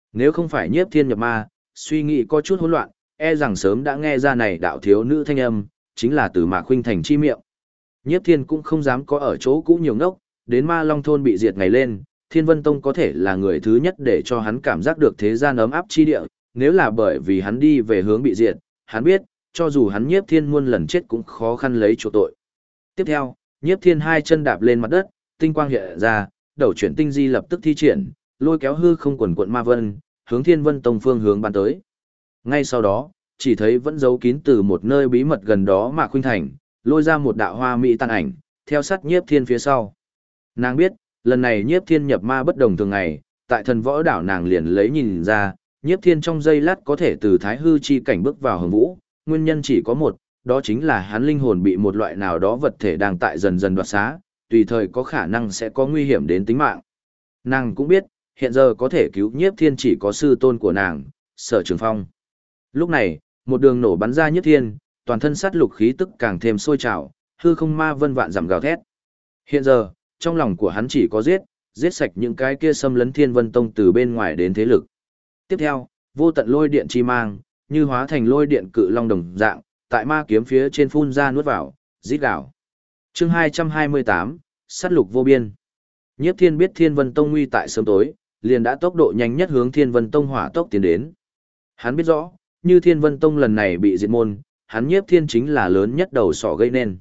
Nếu không phải nhiếp thiên nhập ma, suy nghĩ có chút hỗn loạn, e rằng sớm đã nghe ra này đạo thiếu nữ thanh âm, chính là từ Mạc Khuynh Thành chi miệng. Nhiếp thiên cũng không dám có ở chỗ cũ nhiều ngốc, đến Ma Long Thôn bị diệt ngày lên, Thiên Vân Tông có thể là người thứ nhất để cho hắn cảm giác được thế gian ấm áp chi địa, nếu là bởi vì hắn đi về hướng bị diệt, hắn biết, cho dù hắn nhiếp thiên muôn lần chết cũng khó khăn lấy chỗ tội. Tiếp theo, nhiếp thiên hai chân đạp lên mặt đất, tinh quang hiện ra, đầu chuyển tinh di lập tức thi triển, lôi kéo hư không quần quận ma vân, hướng Thiên Vân Tông phương hướng ban tới. Ngay sau đó, chỉ thấy vẫn giấu kín từ một nơi bí mật gần đó Mạc Khuynh Thành, lôi ra một đạo hoa mỹ tàn ảnh, theo sát nhiếp thiên phía sau. Nàng biết, lần này nhiếp thiên nhập ma bất đồng thường ngày, tại thần võ đảo nàng liền lấy nhìn ra, nhiếp thiên trong giây lát có thể từ thái hư chi cảnh bước vào hồng vũ, nguyên nhân chỉ có một, đó chính là hắn linh hồn bị một loại nào đó vật thể đang tại dần dần đoạt xá, tùy thời có khả năng sẽ có nguy hiểm đến tính mạng. Nàng cũng biết, hiện giờ có thể cứu nhiếp thiên chỉ có sư tôn của nàng, Sở Trường Phong. Lúc này, một đường nổ bắn ra nhiếp thiên, toàn thân sát lục khí tức càng thêm sôi trào, hư không ma vân vạn dặm gào thét. Hiện giờ, trong lòng của hắn chỉ có giết sạch những cái kia xâm lấn Thiên Vân Tông từ bên ngoài đến thế lực. Tiếp theo, vô tận lôi điện chi mang, như hóa thành lôi điện cự long đồng dạng, tại ma kiếm phía trên phun ra nuốt vào, rít gào. Chương 228, sát lục vô biên. Nhiếp Thiên biết Thiên Vân Tông nguy tại sớm tối, liền đã tốc độ nhanh nhất hướng Thiên Vân Tông hỏa tốc tiến đến. Hắn biết rõ, như Thiên Vân Tông lần này bị diệt môn, hắn Nhiếp Thiên chính là lớn nhất đầu sỏ gây nên.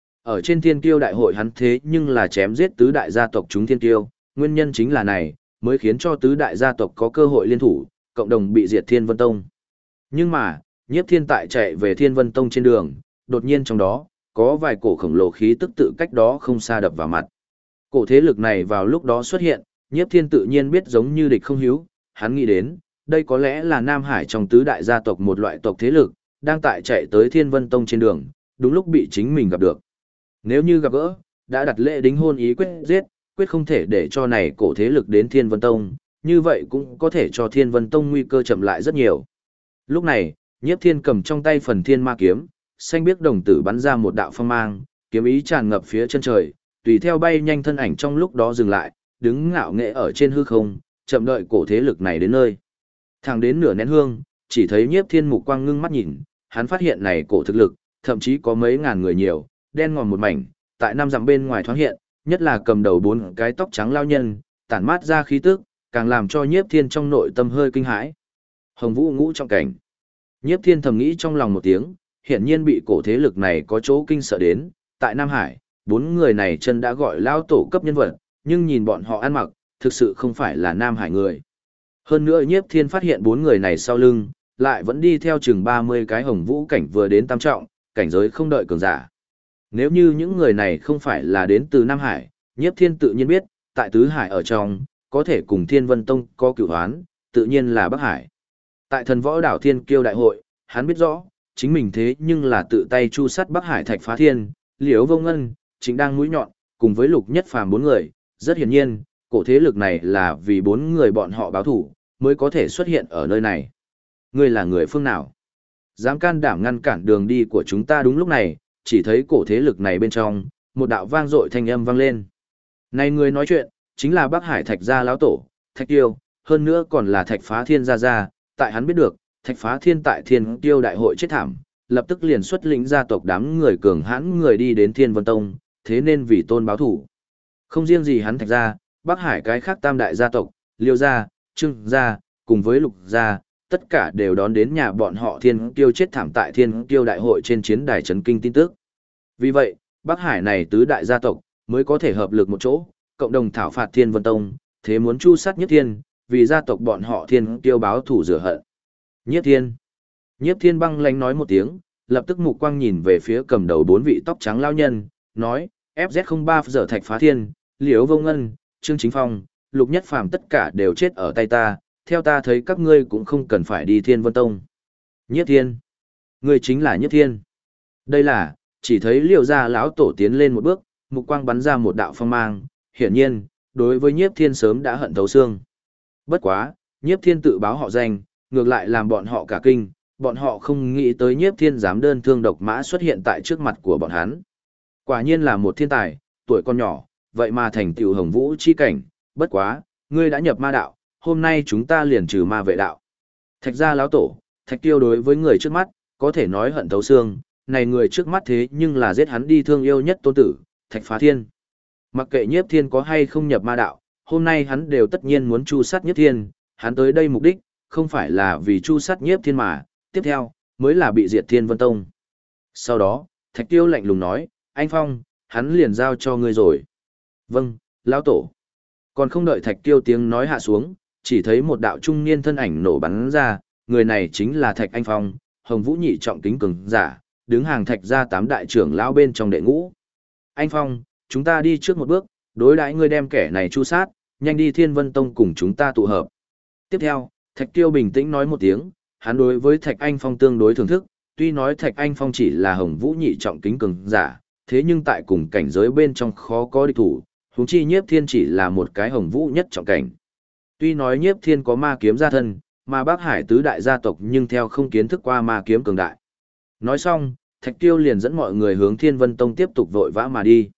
Ở trên Thiên Kiêu đại hội hắn thế nhưng là chém giết tứ đại gia tộc chúng Thiên Kiêu, nguyên nhân chính là này, mới khiến cho tứ đại gia tộc có cơ hội liên thủ, cộng đồng bị diệt Thiên Vân Tông. Nhưng mà, Nhiếp Thiên tại chạy về Thiên Vân Tông trên đường, đột nhiên trong đó, có vài cổ khổng lồ khí tức tự cách đó không xa đập vào mặt. Cổ thế lực này vào lúc đó xuất hiện, Nhiếp Thiên tự nhiên biết giống như địch không hiếu, hắn nghĩ đến, đây có lẽ là Nam Hải trong tứ đại gia tộc một loại tộc thế lực, đang tại chạy tới Thiên Vân Tông trên đường, đúng lúc bị chính mình gặp được. Nếu như gặp gỡ, đã đặt lễ đính hôn ý quyết giết, quyết không thể để cho này cổ thế lực đến Thiên Vân Tông, như vậy cũng có thể cho Thiên Vân Tông nguy cơ chậm lại rất nhiều. Lúc này, Nhiếp Thiên cầm trong tay phần thiên ma kiếm, xanh biếc đồng tử bắn ra một đạo phong mang, kiếm ý tràn ngập phía chân trời, tùy theo bay nhanh thân ảnh trong lúc đó dừng lại, đứng ngạo nghệ ở trên hư không, chậm đợi cổ thế lực này đến nơi. Thẳng đến nửa nén hương, chỉ thấy Nhiếp Thiên mục quang ngưng mắt nhìn, hắn phát hiện này cổ thực lực, thậm chí có mấy ngàn người nhiều, đen ngòm một mảnh, tại năm dặm bên ngoài thoáng hiện, nhất là cầm đầu bốn cái tóc trắng lao nhân, tản mát ra khí tức, càng làm cho Nhiếp Thiên trong nội tâm hơi kinh hãi. Hồng Vũ ngũ trọng cảnh. Nhiếp Thiên thầm nghĩ trong lòng một tiếng, hiển nhiên bị cổ thế lực này có chỗ kinh sợ đến, tại Nam Hải, bốn người này chân đã gọi lao tổ cấp nhân vật, nhưng nhìn bọn họ ăn mặc, thực sự không phải là Nam Hải người. Hơn nữa Nhiếp Thiên phát hiện bốn người này sau lưng, lại vẫn đi theo chừng 30 cái Hồng Vũ cảnh vừa đến tam trọng, cảnh giới không đợi cường giả. Nếu như những người này không phải là đến từ Nam Hải, Nhiếp Thiên tự nhiên biết, tại Tứ Hải ở trong, có thể cùng Thiên Vân Tông có cửu hoán, tự nhiên là Bắc Hải. Tại thần võ đảo Thiên Kiêu đại hội, hắn biết rõ, chính mình thế nhưng là tự tay chu sát Bắc Hải Thạch Phá Thiên, Liễu Vô Ngân, chính đang mũi nhọn, cùng với Lục Nhất Phàm bốn người, rất hiển nhiên, cổ thế lực này là vì bốn người bọn họ báo thủ, mới có thể xuất hiện ở nơi này. Ngươi là người phương nào? Dám can đảm ngăn cản đường đi của chúng ta đúng lúc này, chỉ thấy cổ thế lực này bên trong, một đạo vang dội thanh âm vang lên. Này người nói chuyện, chính là Bắc Hải Thạch gia lão tổ, Thạch Tiêu, hơn nữa còn là Thạch Phá Thiên gia, tại hắn biết được, Thạch Phá Thiên tại Thiên Tiêu đại hội chết thảm, lập tức liền xuất lĩnh gia tộc đám người cường hãn người đi đến Thiên Vân Tông, thế nên vì tôn báo thủ. Không riêng gì hắn Thạch gia, Bắc Hải cái khác tam đại gia tộc, Liêu gia, Trương gia, cùng với Lục gia, tất cả đều đón đến nhà bọn họ Thiên Kiêu chết thảm tại Thiên Kiêu đại hội trên chiến đài chấn kinh tin tức. Vì vậy, Bắc Hải này tứ đại gia tộc mới có thể hợp lực một chỗ, cộng đồng thảo phạt Thiên Vân Tông, thế muốn chu sát Nhiếp Thiên, vì gia tộc bọn họ Thiên Kiêu báo thủ rửa hận. Nhiếp Thiên. Nhiếp Thiên băng lãnh nói một tiếng, lập tức mục quang nhìn về phía cầm đầu bốn vị tóc trắng lao nhân, nói: "FZ03 giờ Thạch Phá Thiên, Liễu Vô Ngân, Trương Chính Phong, Lục Nhất Phàm tất cả đều chết ở tay ta, theo ta thấy các ngươi cũng không cần phải đi Thiên Vân Tông." Nhiếp Thiên. Ngươi chính là Nhiếp Thiên. Đây là, chỉ thấy Liễu gia lão tổ tiến lên một bước, mục quang bắn ra một đạo phong mang, hiển nhiên, đối với Nhiếp Thiên sớm đã hận thấu xương. Bất quá, Nhiếp Thiên tự báo họ danh, ngược lại làm bọn họ cả kinh, bọn họ không nghĩ tới Nhiếp Thiên dám đơn thương độc mã xuất hiện tại trước mặt của bọn hắn. Quả nhiên là một thiên tài, tuổi còn nhỏ, vậy mà thành tựu Hồng Vũ chi cảnh, bất quá, ngươi đã nhập ma đạo, hôm nay chúng ta liền trừ ma vệ đạo. Thạch gia lão tổ, Thạch Tiêu đối với người trước mắt, có thể nói hận thấu xương, này người trước mắt thế nhưng là giết hắn đi thương yêu nhất tôn tử, Thạch Phá Thiên. Mặc kệ Nhiếp Thiên có hay không nhập ma đạo, hôm nay hắn đều tất nhiên muốn chu sát Nhiếp Thiên, hắn tới đây mục đích, không phải là vì chu sát Nhiếp Thiên mà, tiếp theo, mới là bị diệt Thiên Vân Tông. Sau đó, Thạch Tiêu lạnh lùng nói, anh Phong, hắn liền giao cho ngươi rồi. Vâng, lão tổ. Còn không đợi Thạch Tiêu tiếng nói hạ xuống, chỉ thấy một đạo trung niên thân ảnh nổ bắn ra, người này chính là Thạch Anh Phong, Hồng Vũ nhị trọng kính cường giả, đứng hàng Thạch gia 8 đại trưởng lão bên trong đệ ngũ. Anh Phong, chúng ta đi trước một bước, đối đãi ngươi đem kẻ này chu sát, nhanh đi Thiên Vân Tông cùng chúng ta tụ hợp. Tiếp theo, Thạch Tiêu bình tĩnh nói một tiếng, hắn đối với Thạch Anh Phong tương đối thưởng thức, tuy nói Thạch Anh Phong chỉ là Hồng Vũ nhị trọng kính cường giả, thế nhưng tại cùng cảnh giới bên trong khó có địch thủ, huống chi Nhiếp Thiên chỉ là một cái Hồng Vũ nhất trọng cảnh. Tuy nói Nhiếp Thiên có ma kiếm gia thân, mà Bắc Hải tứ đại gia tộc nhưng theo không kiến thức qua ma kiếm cường đại. Nói xong, Thạch Tiêu liền dẫn mọi người hướng Thiên Vân Tông tiếp tục vội vã mà đi.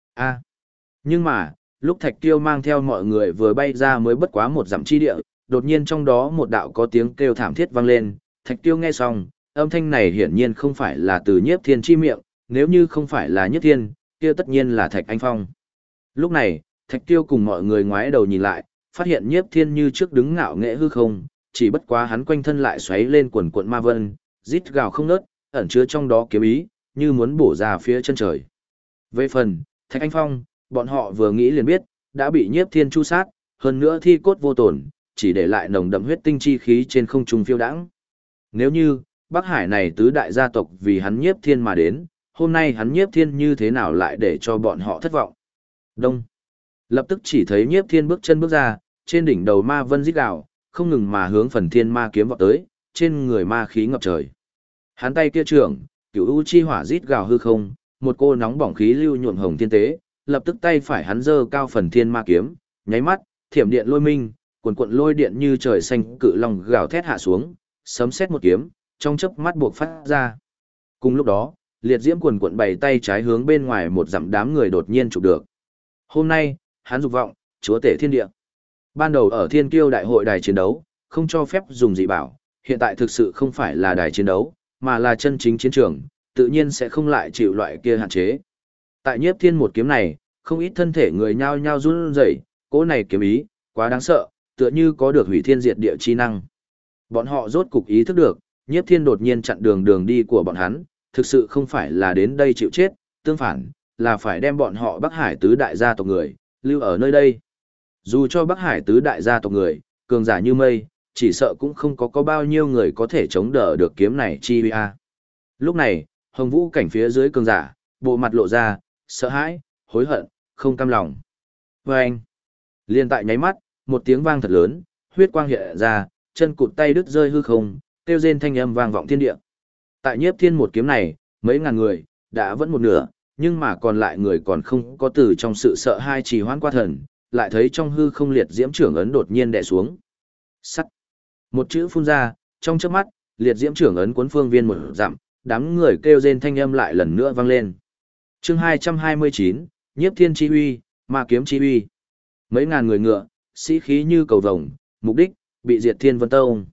Nhưng mà, lúc Thạch Tiêu mang theo mọi người vừa bay ra mới bất quá một dặm chi địa, đột nhiên trong đó một đạo có tiếng kêu thảm thiết vang lên, Thạch Tiêu nghe xong, âm thanh này hiển nhiên không phải là từ Nhiếp Thiên chi miệng, nếu như không phải là Nhiếp Thiên, kia tất nhiên là Thạch Anh Phong. Lúc này, Thạch Tiêu cùng mọi người ngoái đầu nhìn lại, phát hiện Nhiếp Thiên như trước đứng ngạo nghễ hư không, chỉ bất quá hắn quanh thân lại xoáy lên quần cuộn ma vân, rít gào không ngớt, ẩn chứa trong đó kiếm ý, như muốn bổ ra phía chân trời. Về phần Thạch Anh Phong, bọn họ vừa nghĩ liền biết, đã bị Nhiếp Thiên chu sát, hơn nữa thi cốt vô tổn, chỉ để lại nồng đậm huyết tinh chi khí trên không trung phiêu đãng. Nếu như Bắc Hải này tứ đại gia tộc vì hắn Nhiếp Thiên mà đến, hôm nay hắn Nhiếp Thiên như thế nào lại để cho bọn họ thất vọng. Đông. Lập tức chỉ thấy Nhiếp Thiên bước chân bước ra, trên đỉnh đầu ma vân rít gào, không ngừng mà hướng phần thiên ma kiếm vọt tới, trên người ma khí ngập trời. Hắn tay kia trưởng, cửu u chi hỏa rít gào hư không, một cô nóng bỏng khí lưu nhuộm hồng thiên tế, lập tức tay phải hắn giơ cao phần thiên ma kiếm, nháy mắt, thiểm điện lôi minh, cuồn cuộn lôi điện như trời xanh cự long gào thét hạ xuống, sấm sét một kiếm, trong chớp mắt buộc phát ra. Cùng lúc đó, liệt diễm cuồn cuộn bảy tay trái hướng bên ngoài một dặm đám người đột nhiên chụp được. Hôm nay, hắn dục vọng, chúa tể thiên địa. Ban đầu ở Thiên Kiêu đại hội đài chiến đấu, không cho phép dùng dị bảo, hiện tại thực sự không phải là đài chiến đấu, mà là chân chính chiến trường, tự nhiên sẽ không lại chịu loại kia hạn chế. Tại Nhiếp Thiên một kiếm này, không ít thân thể người nhao nhao run rẩy, cỗ này kiếm ý, quá đáng sợ, tựa như có được hủy thiên diệt địa chi năng. Bọn họ rốt cục ý thức được, Nhiếp Thiên đột nhiên chặn đường đi của bọn hắn, thực sự không phải là đến đây chịu chết, tương phản, là phải đem bọn họ Bắc Hải tứ đại gia tộc người, lưu ở nơi đây. Dù cho Bắc Hải tứ đại gia tộc người, cường giả như mây, chỉ sợ cũng không có bao nhiêu người có thể chống đỡ được kiếm này chi uy. Lúc này, Hồng Vũ cảnh phía dưới cường giả, bộ mặt lộ ra, sợ hãi, hối hận, không cam lòng. Và anh, liên tại nháy mắt, một tiếng vang thật lớn, huyết quang hiện ra, chân cụt tay đứt rơi hư không, kêu rên thanh âm vang vọng thiên địa. Tại Nhiếp Thiên một kiếm này, mấy ngàn người, đã vẫn một nửa, nhưng mà còn lại người còn không có từ trong sự sợ hãi trì hoãn qua thần, lại thấy trong hư không liệt diễm trưởng ấn đột nhiên đè xuống. Sắt. Một chữ phun ra, trong chớp mắt, liệt diễm trưởng ấn cuốn phương viên một dặm, đám người kêu rên thanh âm lại lần nữa vang lên. Chương 229, Nhiếp Thiên chi uy, ma kiếm chi uy. Mấy ngàn người ngựa, sĩ khí như cầu vồng, mục đích bị diệt Thiên Vân Tông.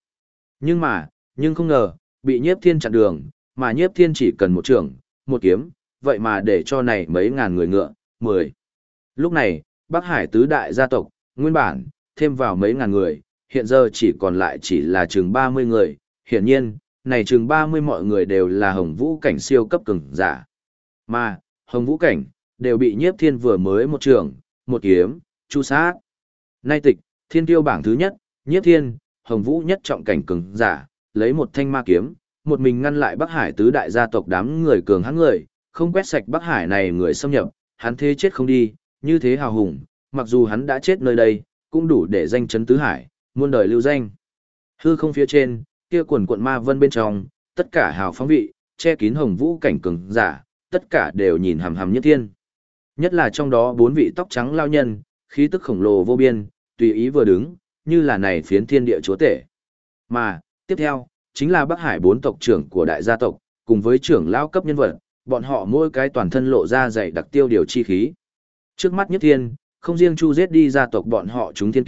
Nhưng không ngờ, bị Nhiếp Thiên chặn đường, mà Nhiếp Thiên chỉ cần một trường, một kiếm, vậy mà để cho này mấy ngàn người ngựa, 10. Lúc này, Bắc Hải tứ đại gia tộc, nguyên bản, thêm vào mấy ngàn người, hiện giờ chỉ còn lại chỉ là chừng 30 người, hiển nhiên, này chừng 30 mọi người đều là Hồng Vũ cảnh siêu cấp cường giả. Mà, Hồng Vũ cảnh, đều bị Nhiếp Thiên vừa mới một trường, một kiếm, chu sát. Nay tịch, Thiên Kiêu bảng thứ nhất, Nhiếp Thiên, Hồng Vũ nhất trọng cảnh cường giả, lấy một thanh ma kiếm, một mình ngăn lại Bắc Hải tứ đại gia tộc đám người cường hãn người, không quét sạch Bắc Hải này người xâm nhập, hắn thế chết không đi, như thế hào hùng, mặc dù hắn đã chết nơi đây, cũng đủ để danh chấn tứ hải, muôn đời lưu danh. Hư không phía trên, kia quần quận ma vân bên trong, tất cả hào phóng vị, che kín Hồng Vũ cảnh cường giả, tất cả đều nhìn hằm hằm Nhiếp Thiên. Nhất là trong đó 4 vị tóc trắng lao nhân, khí tức khổng lồ vô biên, tùy ý vừa đứng, như là này phiến thiên địa chúa tể. Mà, tiếp theo, chính là Bắc Hải 4 tộc trưởng của đại gia tộc, cùng với trưởng lao cấp nhân vật, bọn họ mỗi cái toàn thân lộ ra dày đặc tiêu điều chi khí. Trước mắt Nhiếp Thiên, không riêng chu giết đi gia tộc bọn họ chúng thiên tiêu,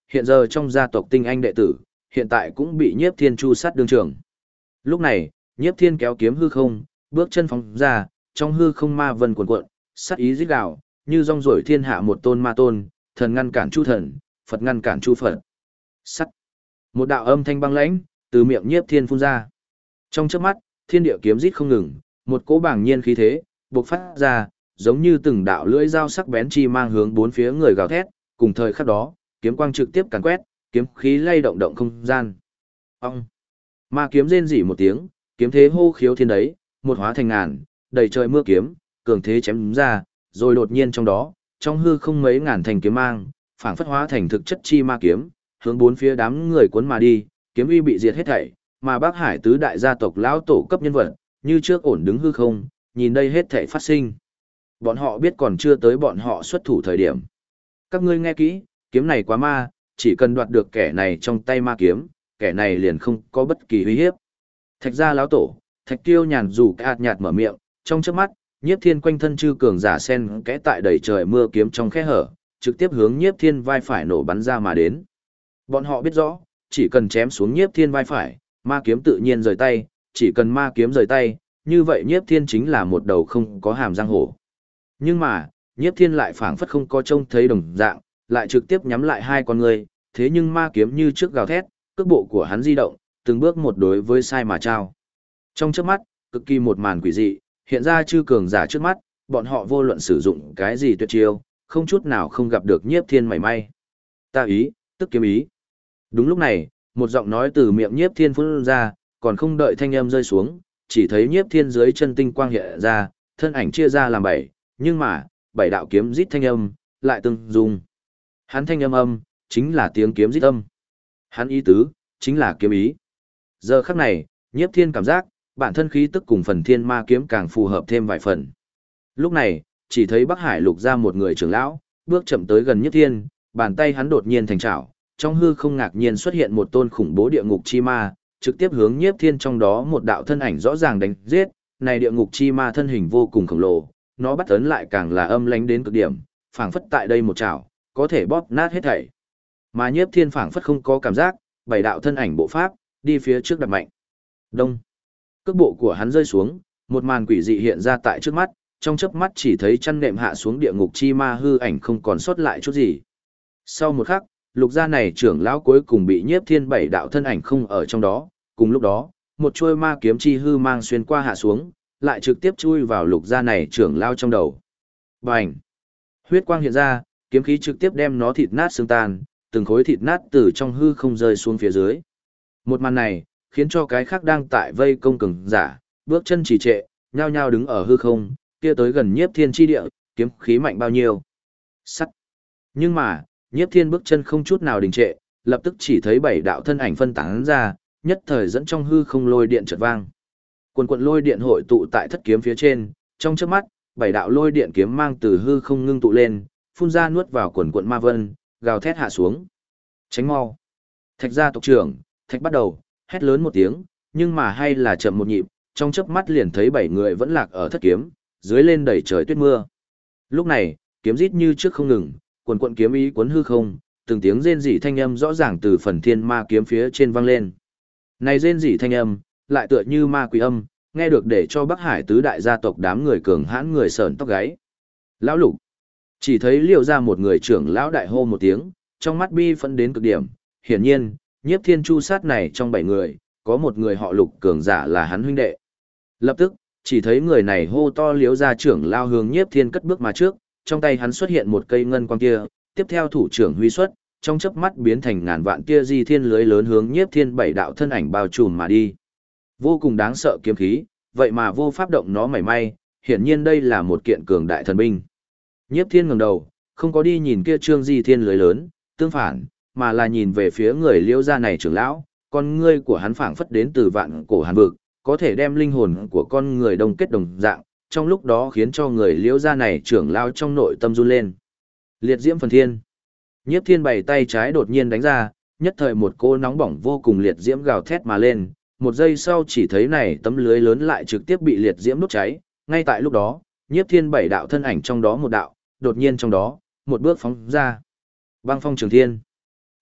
hiện giờ trong gia tộc tinh anh đệ tử, hiện tại cũng bị Nhiếp Thiên chu sát đương trường. Lúc này, Nhiếp Thiên kéo kiếm hư không, bước chân phóng ra, trong hư không ma vân cuồn cuộn, sát ý rít gào, như rong ruổi thiên hạ một tôn ma tôn, thần ngăn cản chu thần, Phật ngăn cản chu Phật. Sắt. Một đạo âm thanh băng lãnh từ miệng Nhiếp Thiên phun ra. Trong chớp mắt, thiên địa kiếm rít không ngừng, một cỗ bàng nhiên khí thế bộc phát ra, giống như từng đạo lưỡi dao sắc bén chi mang hướng bốn phía người gào thét, cùng thời khắc đó, kiếm quang trực tiếp càn quét, kiếm khí lay động động không gian. Ong. Ma kiếm rên rỉ một tiếng, kiếm thế hô khiếu thiên đấy, một hóa thành ngàn, đầy trời mưa kiếm, cường thế chém ra, rồi đột nhiên trong đó, trong hư không mấy ngàn thành kiếm mang, phảng phất hóa thành thực chất chi ma kiếm, hướng bốn phía đám người cuốn mà đi, kiếm uy bị diệt hết thảy, mà Bắc Hải tứ đại gia tộc lão tổ cấp nhân vật, như trước ổn đứng hư không, nhìn đây hết thảy phát sinh. Bọn họ biết còn chưa tới bọn họ xuất thủ thời điểm. Các ngươi nghe kỹ, kiếm này quá ma, chỉ cần đoạt được kẻ này trong tay ma kiếm, kẻ này liền không có bất kỳ uy hiếp. Thạch gia lão tổ, Thạch Kiêu nhàn dù nhạt nhạt mở miệng, trong chớp mắt, Nhiếp Thiên quanh thân chư cường giả sen kẽ tại đầy trời mưa kiếm trong khe hở, trực tiếp hướng Nhiếp Thiên vai phải nổ bắn ra mà đến. Bọn họ biết rõ, chỉ cần chém xuống Nhiếp Thiên vai phải, ma kiếm tự nhiên rời tay, chỉ cần ma kiếm rời tay, như vậy Nhiếp Thiên chính là một đầu không có hàm răng hổ. Nhưng mà, Nhiếp Thiên lại phảng phất không có trông thấy đồng dạng, lại trực tiếp nhắm lại hai con người, thế nhưng ma kiếm như trước gào thét, cước bộ của hắn di động, từng bước một đối với sai mà trao. Trong chớp mắt, cực kỳ một màn quỷ dị, hiện ra chư cường giả trước mắt, bọn họ vô luận sử dụng cái gì tuyệt chiêu, không chút nào không gặp được Nhiếp Thiên mảy may. Ta ý, tức kiếm ý. Đúng lúc này, một giọng nói từ miệng Nhiếp Thiên phun ra, còn không đợi thanh âm rơi xuống, chỉ thấy Nhiếp Thiên dưới chân tinh quang hiện ra, thân ảnh chia ra làm bảy, nhưng mà, bảy đạo kiếm rít thanh âm, lại tương dung. Hắn thanh âm, chính là tiếng kiếm rít âm. Hắn ý tứ, chính là kiếm ý. Giờ khắc này, Nhiếp Thiên cảm giác, bản thân khí tức cùng phần thiên ma kiếm càng phù hợp thêm vài phần. Lúc này, chỉ thấy Bắc Hải lục ra một người trưởng lão, bước chậm tới gần Nhiếp Thiên, bàn tay hắn đột nhiên thành trảo, trong hư không ngạc nhiên xuất hiện một tôn khủng bố địa ngục chi ma, trực tiếp hướng Nhiếp Thiên trong đó một đạo thân ảnh rõ ràng đánh giết, này địa ngục chi ma thân hình vô cùng khổng lồ, nó bắt ấn lại càng là âm lãnh đến cực điểm, phảng phất tại đây một chảo, có thể bóp nát hết thảy. Mà Nhiếp Thiên phảng phất không có cảm giác, bảy đạo thân ảnh bộ pháp, đi phía trước đập mạnh. Đông. Cước bộ của hắn rơi xuống, một màn quỷ dị hiện ra tại trước mắt, trong chớp mắt chỉ thấy chăn nệm hạ xuống địa ngục chi ma hư ảnh không còn sót lại chút gì. Sau một khắc, lục gia này trưởng lão cuối cùng bị Nhiếp Thiên bảy đạo thân ảnh không ở trong đó, cùng lúc đó, một chuôi ma kiếm chi hư mang xuyên qua hạ xuống, lại trực tiếp chui vào lục gia này trưởng lão trong đầu. Bành! Huyết quang hiện ra, kiếm khí trực tiếp đem nó thịt nát xương tan, từng khối thịt nát từ trong hư không rơi xuống phía dưới. Một màn này, khiến cho cái khác đang tại vây công cường giả, bước chân trì trệ, nhao nhao đứng ở hư không, kia tới gần Nhiếp Thiên chi địa, kiếm khí mạnh bao nhiêu. Sắt! Nhưng mà, Nhiếp Thiên bước chân không chút nào đình trệ, lập tức chỉ thấy bảy đạo thân ảnh phân tán ra, nhất thời dẫn trong hư không lôi điện chợt vang. Quần quần lôi điện hội tụ tại thất kiếm phía trên, trong chớp mắt, bảy đạo lôi điện kiếm mang từ hư không ngưng tụ lên, phun ra nuốt vào quần quần ma vân, gào thét hạ xuống. Tránh mau! Thạch gia tộc trưởng, Thạch bắt đầu, hét lớn một tiếng, nhưng mà hay là chậm một nhịp, trong chớp mắt liền thấy bảy người vẫn lạc ở thất kiếm, dưới lên đầy trời tuyết mưa. Lúc này, kiếm rít như trước không ngừng, quần quần kiếm ý cuốn hư không, từng tiếng rên rỉ thanh âm rõ ràng từ phần thiên ma kiếm phía trên vang lên. Này rên rỉ thanh âm, lại tựa như ma quỷ âm, nghe được để cho Bắc Hải tứ đại gia tộc đám người cường hãn người sởn tóc gáy. Lão Lục, chỉ thấy liều ra một người trưởng lão đại hô một tiếng, trong mắt bi phẫn đến cực điểm, hiển nhiên, Nhiếp Thiên chu sát này trong 7 người, có một người họ Lục cường giả là hắn huynh đệ. Lập tức, chỉ thấy người này hô to liếu ra trưởng lao hướng Nhiếp Thiên cất bước mà trước, trong tay hắn xuất hiện một cây ngân quang kia, tiếp theo thủ trưởng huy xuất, trong chớp mắt biến thành ngàn vạn kia di thiên lưới lớn hướng Nhiếp Thiên bảy đạo thân ảnh bao trùm mà đi. Vô cùng đáng sợ kiếm khí, vậy mà vô pháp động nó mảy may, hiển nhiên đây là một kiện cường đại thần binh. Nhiếp Thiên ngẩng đầu, không có đi nhìn kia trương di thiên lưới lớn, tương phản, mà là nhìn về phía người liễu gia này trưởng lão, con ngươi của hắn phảng phất đến từ vạn cổ hàn vực, có thể đem linh hồn của con người đông kết đồng dạng, trong lúc đó khiến cho người liễu gia này trưởng lão trong nội tâm run lên. Liệt diễm phần thiên. Nhiếp Thiên bảy tay trái đột nhiên đánh ra, nhất thời một cô nóng bỏng vô cùng liệt diễm gào thét mà lên, một giây sau chỉ thấy này tấm lưới lớn lại trực tiếp bị liệt diễm đốt cháy, ngay tại lúc đó, Nhiếp Thiên bảy đạo thân ảnh trong đó một đạo, đột nhiên trong đó, một bước phóng ra. Băng phong trường thiên.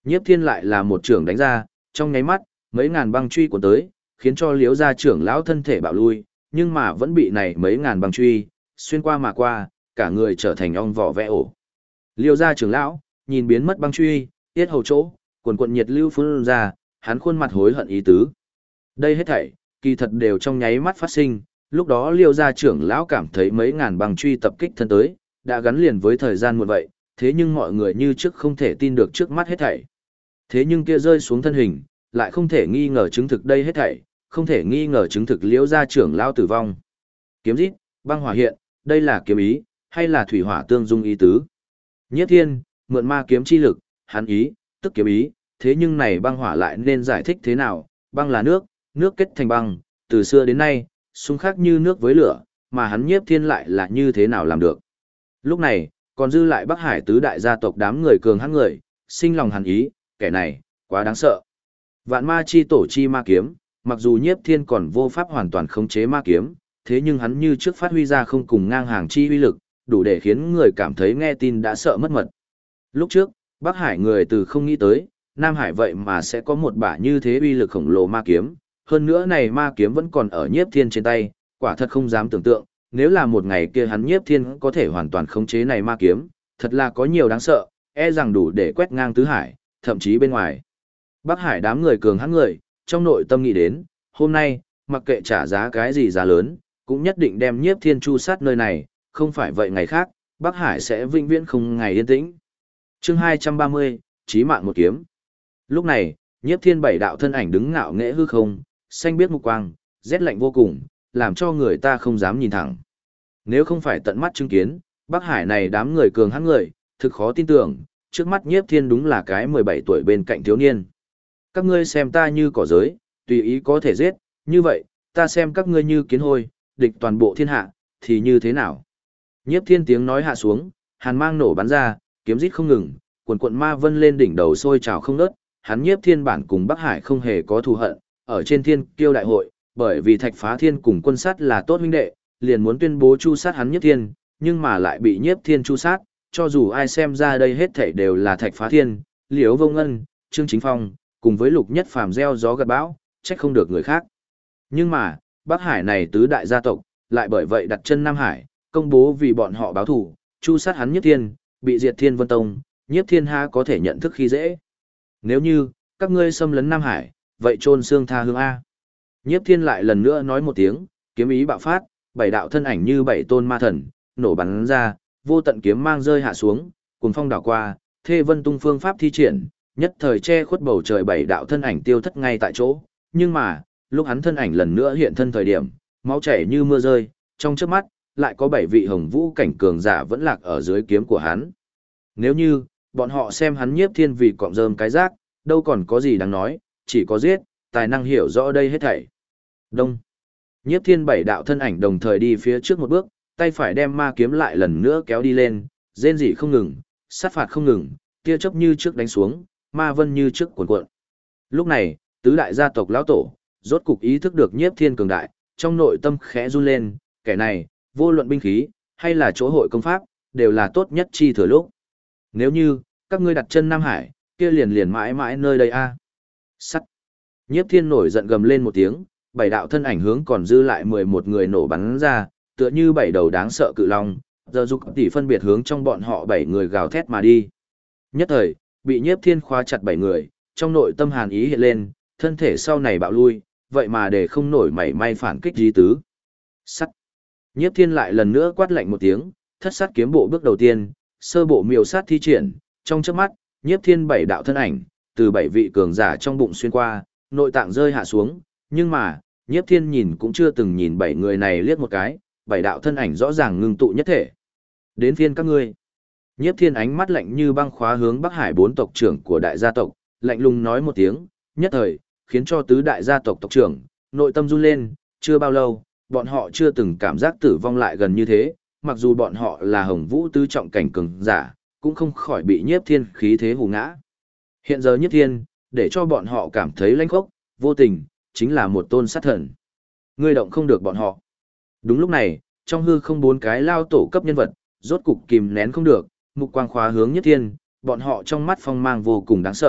Nhiếp Thiên lại là một trưởng đánh ra, trong nháy mắt, mấy ngàn băng truy cuốn tới, khiến cho Liễu gia trưởng lão thân thể bạo lui, nhưng mà vẫn bị này mấy ngàn băng truy xuyên qua mà qua, cả người trở thành ong vỏ vẽ ổ. Liễu gia trưởng lão nhìn biến mất băng truy, tiết hầu chỗ, quần quần nhiệt lưu phun ra, hắn khuôn mặt hối hận ý tứ. Đây hết thảy, kỳ thật đều trong nháy mắt phát sinh, lúc đó Liễu gia trưởng lão cảm thấy mấy ngàn băng truy tập kích thân tới, đã gắn liền với thời gian muộn vậy, thế nhưng mọi người như trước không thể tin được trước mắt hết thảy. Thế nhưng kia rơi xuống thân hình, lại không thể nghi ngờ chứng thực đây hết thảy, không thể nghi ngờ chứng thực Liễu gia trưởng lão tử vong. Kiếm rít, băng hỏa hiện, đây là kiếm ý, hay là thủy hỏa tương dung ý tứ? Nhiếp Thiên, mượn ma kiếm chi lực, hắn ý, tức kiếm ý, thế nhưng này băng hỏa lại nên giải thích thế nào? Băng là nước, nước kết thành băng, từ xưa đến nay, xung khắc như nước với lửa, mà hắn Nhiếp Thiên lại là như thế nào làm được? Lúc này, còn dư lại Bắc Hải tứ đại gia tộc đám người cường hãn người, sinh lòng hàn ý, kẻ này, quá đáng sợ. Vạn ma chi tổ chi ma kiếm, mặc dù Nhiếp Thiên còn vô pháp hoàn toàn khống chế ma kiếm, thế nhưng hắn như trước phát huy ra không cùng ngang hàng chi uy lực, đủ để khiến người cảm thấy nghe tin đã sợ mất mật. Lúc trước, Bắc Hải người từ không nghĩ tới, Nam Hải vậy mà sẽ có một bả như thế uy lực khổng lồ ma kiếm, hơn nữa này ma kiếm vẫn còn ở Nhiếp Thiên trên tay, quả thật không dám tưởng tượng, nếu là một ngày kia hắn Nhiếp Thiên có thể hoàn toàn khống chế này ma kiếm, thật là có nhiều đáng sợ, e rằng đủ để quét ngang tứ hải, thậm chí bên ngoài. Bắc Hải đám người cường hãn người, trong nội tâm nghĩ đến, hôm nay, mặc kệ trả giá cái gì giá lớn, cũng nhất định đem Nhiếp Thiên chu sát nơi này, không phải vậy ngày khác, Bắc Hải sẽ vĩnh viễn không ngày yên tĩnh. Chương 230, chí mạng một kiếm. Lúc này, Nhiếp Thiên bảy đạo thân ảnh đứng ngạo nghễ hư không, xanh biếc mục quang, rét lạnh vô cùng, làm cho người ta không dám nhìn thẳng. Nếu không phải tận mắt chứng kiến, Bắc Hải này đám người cường hãn người, thực khó tin tưởng, trước mắt Nhiếp Thiên đúng là cái 17 tuổi bên cạnh thiếu niên. Các ngươi xem ta như cỏ giới, tùy ý có thể giết, như vậy, ta xem các ngươi như kiến hôi, địch toàn bộ thiên hạ, thì như thế nào? Nhiếp Thiên tiếng nói hạ xuống, hàn mang nổ bắn ra, kiếm rít không ngừng, quần quận ma vân lên đỉnh đầu sôi trào không ngớt, hắn Nhiếp Thiên bản cùng Bắc Hải không hề có thù hận, ở trên Thiên Kiêu đại hội, bởi vì Thạch Phá Thiên cùng Quân Sát là tốt huynh đệ, liền muốn tuyên bố chu sát hắn Nhiếp Thiên, nhưng mà lại bị Nhiếp Thiên chu sát, cho dù ai xem ra đây hết thảy đều là Thạch Phá Thiên, Liễu Vô Ngân, Trương Chính Phong, cùng với Lục Nhất Phàm gieo gió gặt bão, trách không được người khác. Nhưng mà, Bắc Hải này tứ đại gia tộc, lại bởi vậy đặt chân Nam Hải, công bố vì bọn họ báo thù, chu sát hắn Nhiếp Thiên, bị diệt Thiên Vân Tông, Nhiếp Thiên ha có thể nhận thức khi dễ. Nếu như, các ngươi xâm lấn Nam Hải, vậy chôn xương tha hương A. Nhiếp Thiên lại lần nữa nói một tiếng, kiếm ý bạo phát, bảy đạo thân ảnh như bảy tôn ma thần, nổ bắn ra, vô tận kiếm mang rơi hạ xuống, cuồng phong đảo qua, Thê Vân Tung phương pháp thi triển, nhất thời che khuất bầu trời bảy đạo thân ảnh tiêu thất ngay tại chỗ, nhưng mà, lúc hắn thân ảnh lần nữa hiện thân thời điểm, máu chảy như mưa rơi, trong chớp mắt, lại có bảy vị hồng vũ cảnh cường giả vẫn lạc ở dưới kiếm của hắn. Nếu như, bọn họ xem hắn Nhiếp Thiên vì cọng rơm cái rác, đâu còn có gì đáng nói, chỉ có giết, tài năng hiểu rõ đây hết thảy. Đông. Nhiếp Thiên bảy đạo thân ảnh đồng thời đi phía trước một bước, tay phải đem ma kiếm lại lần nữa kéo đi lên, rên rỉ không ngừng, sát phạt không ngừng, tia chớp như trước đánh xuống, ma vân như trước cuộn cuộn. Lúc này, tứ đại gia tộc lão tổ, rốt cục ý thức được Nhiếp Thiên cường đại, trong nội tâm khẽ run lên, kẻ này, vô luận binh khí, hay là chỗ hội công pháp, đều là tốt nhất chi thừa lúc. Nếu như, các ngươi đặt chân Nam Hải, kia liền liền mãi mãi nơi đây a. Sắt. Nhiếp Thiên nổi giận gầm lên một tiếng, bảy đạo thân ảnh hướng còn dư lại 11 người nổ bắn ra, tựa như bảy đầu đáng sợ cự long, giờ dục tỷ phân biệt hướng trong bọn họ 7 người gào thét mà đi. Nhất thời, bị Nhiếp Thiên khóa chặt 7 người, trong nội tâm hàn ý hiện lên, thân thể sau này bạo lui, vậy mà để không nổi mảy may phản kích gì tứ. Sắt. Nhiếp Thiên lại lần nữa quát lạnh một tiếng, thất sát kiếm bộ bước đầu tiên, sơ bộ miêu sát thi triển, trong chớp mắt, Nhiếp Thiên bảy đạo thân ảnh, từ 7 vị cường giả trong bụng xuyên qua, nội tạng rơi hạ xuống, nhưng mà, Nhiếp Thiên nhìn cũng chưa từng nhìn 7 người này liếc một cái, bảy đạo thân ảnh rõ ràng ngưng tụ nhất thể. Đến phiên các ngươi. Nhiếp Thiên ánh mắt lạnh như băng khóa hướng Bắc Hải 4 tộc trưởng của đại gia tộc, lạnh lùng nói một tiếng, nhất thời, khiến cho tứ đại gia tộc tộc trưởng, nội tâm run lên, chưa bao lâu, bọn họ chưa từng cảm giác tử vong lại gần như thế, mặc dù bọn họ là Hồng Vũ tứ trọng cảnh cường giả, cũng không khỏi bị Nhiếp Thiên khí thế hù ngã. Hiện giờ Nhiếp Thiên, để cho bọn họ cảm thấy lanh khốc, vô tình, chính là một tôn sát thần. Ngươi động không được bọn họ. Đúng lúc này, trong hư không 4 cái lao tổ cấp nhân vật, rốt cục kìm nén không được, mục quang khóa hướng Nhiếp Thiên, bọn họ trong mắt phong mang vô cùng đáng sợ,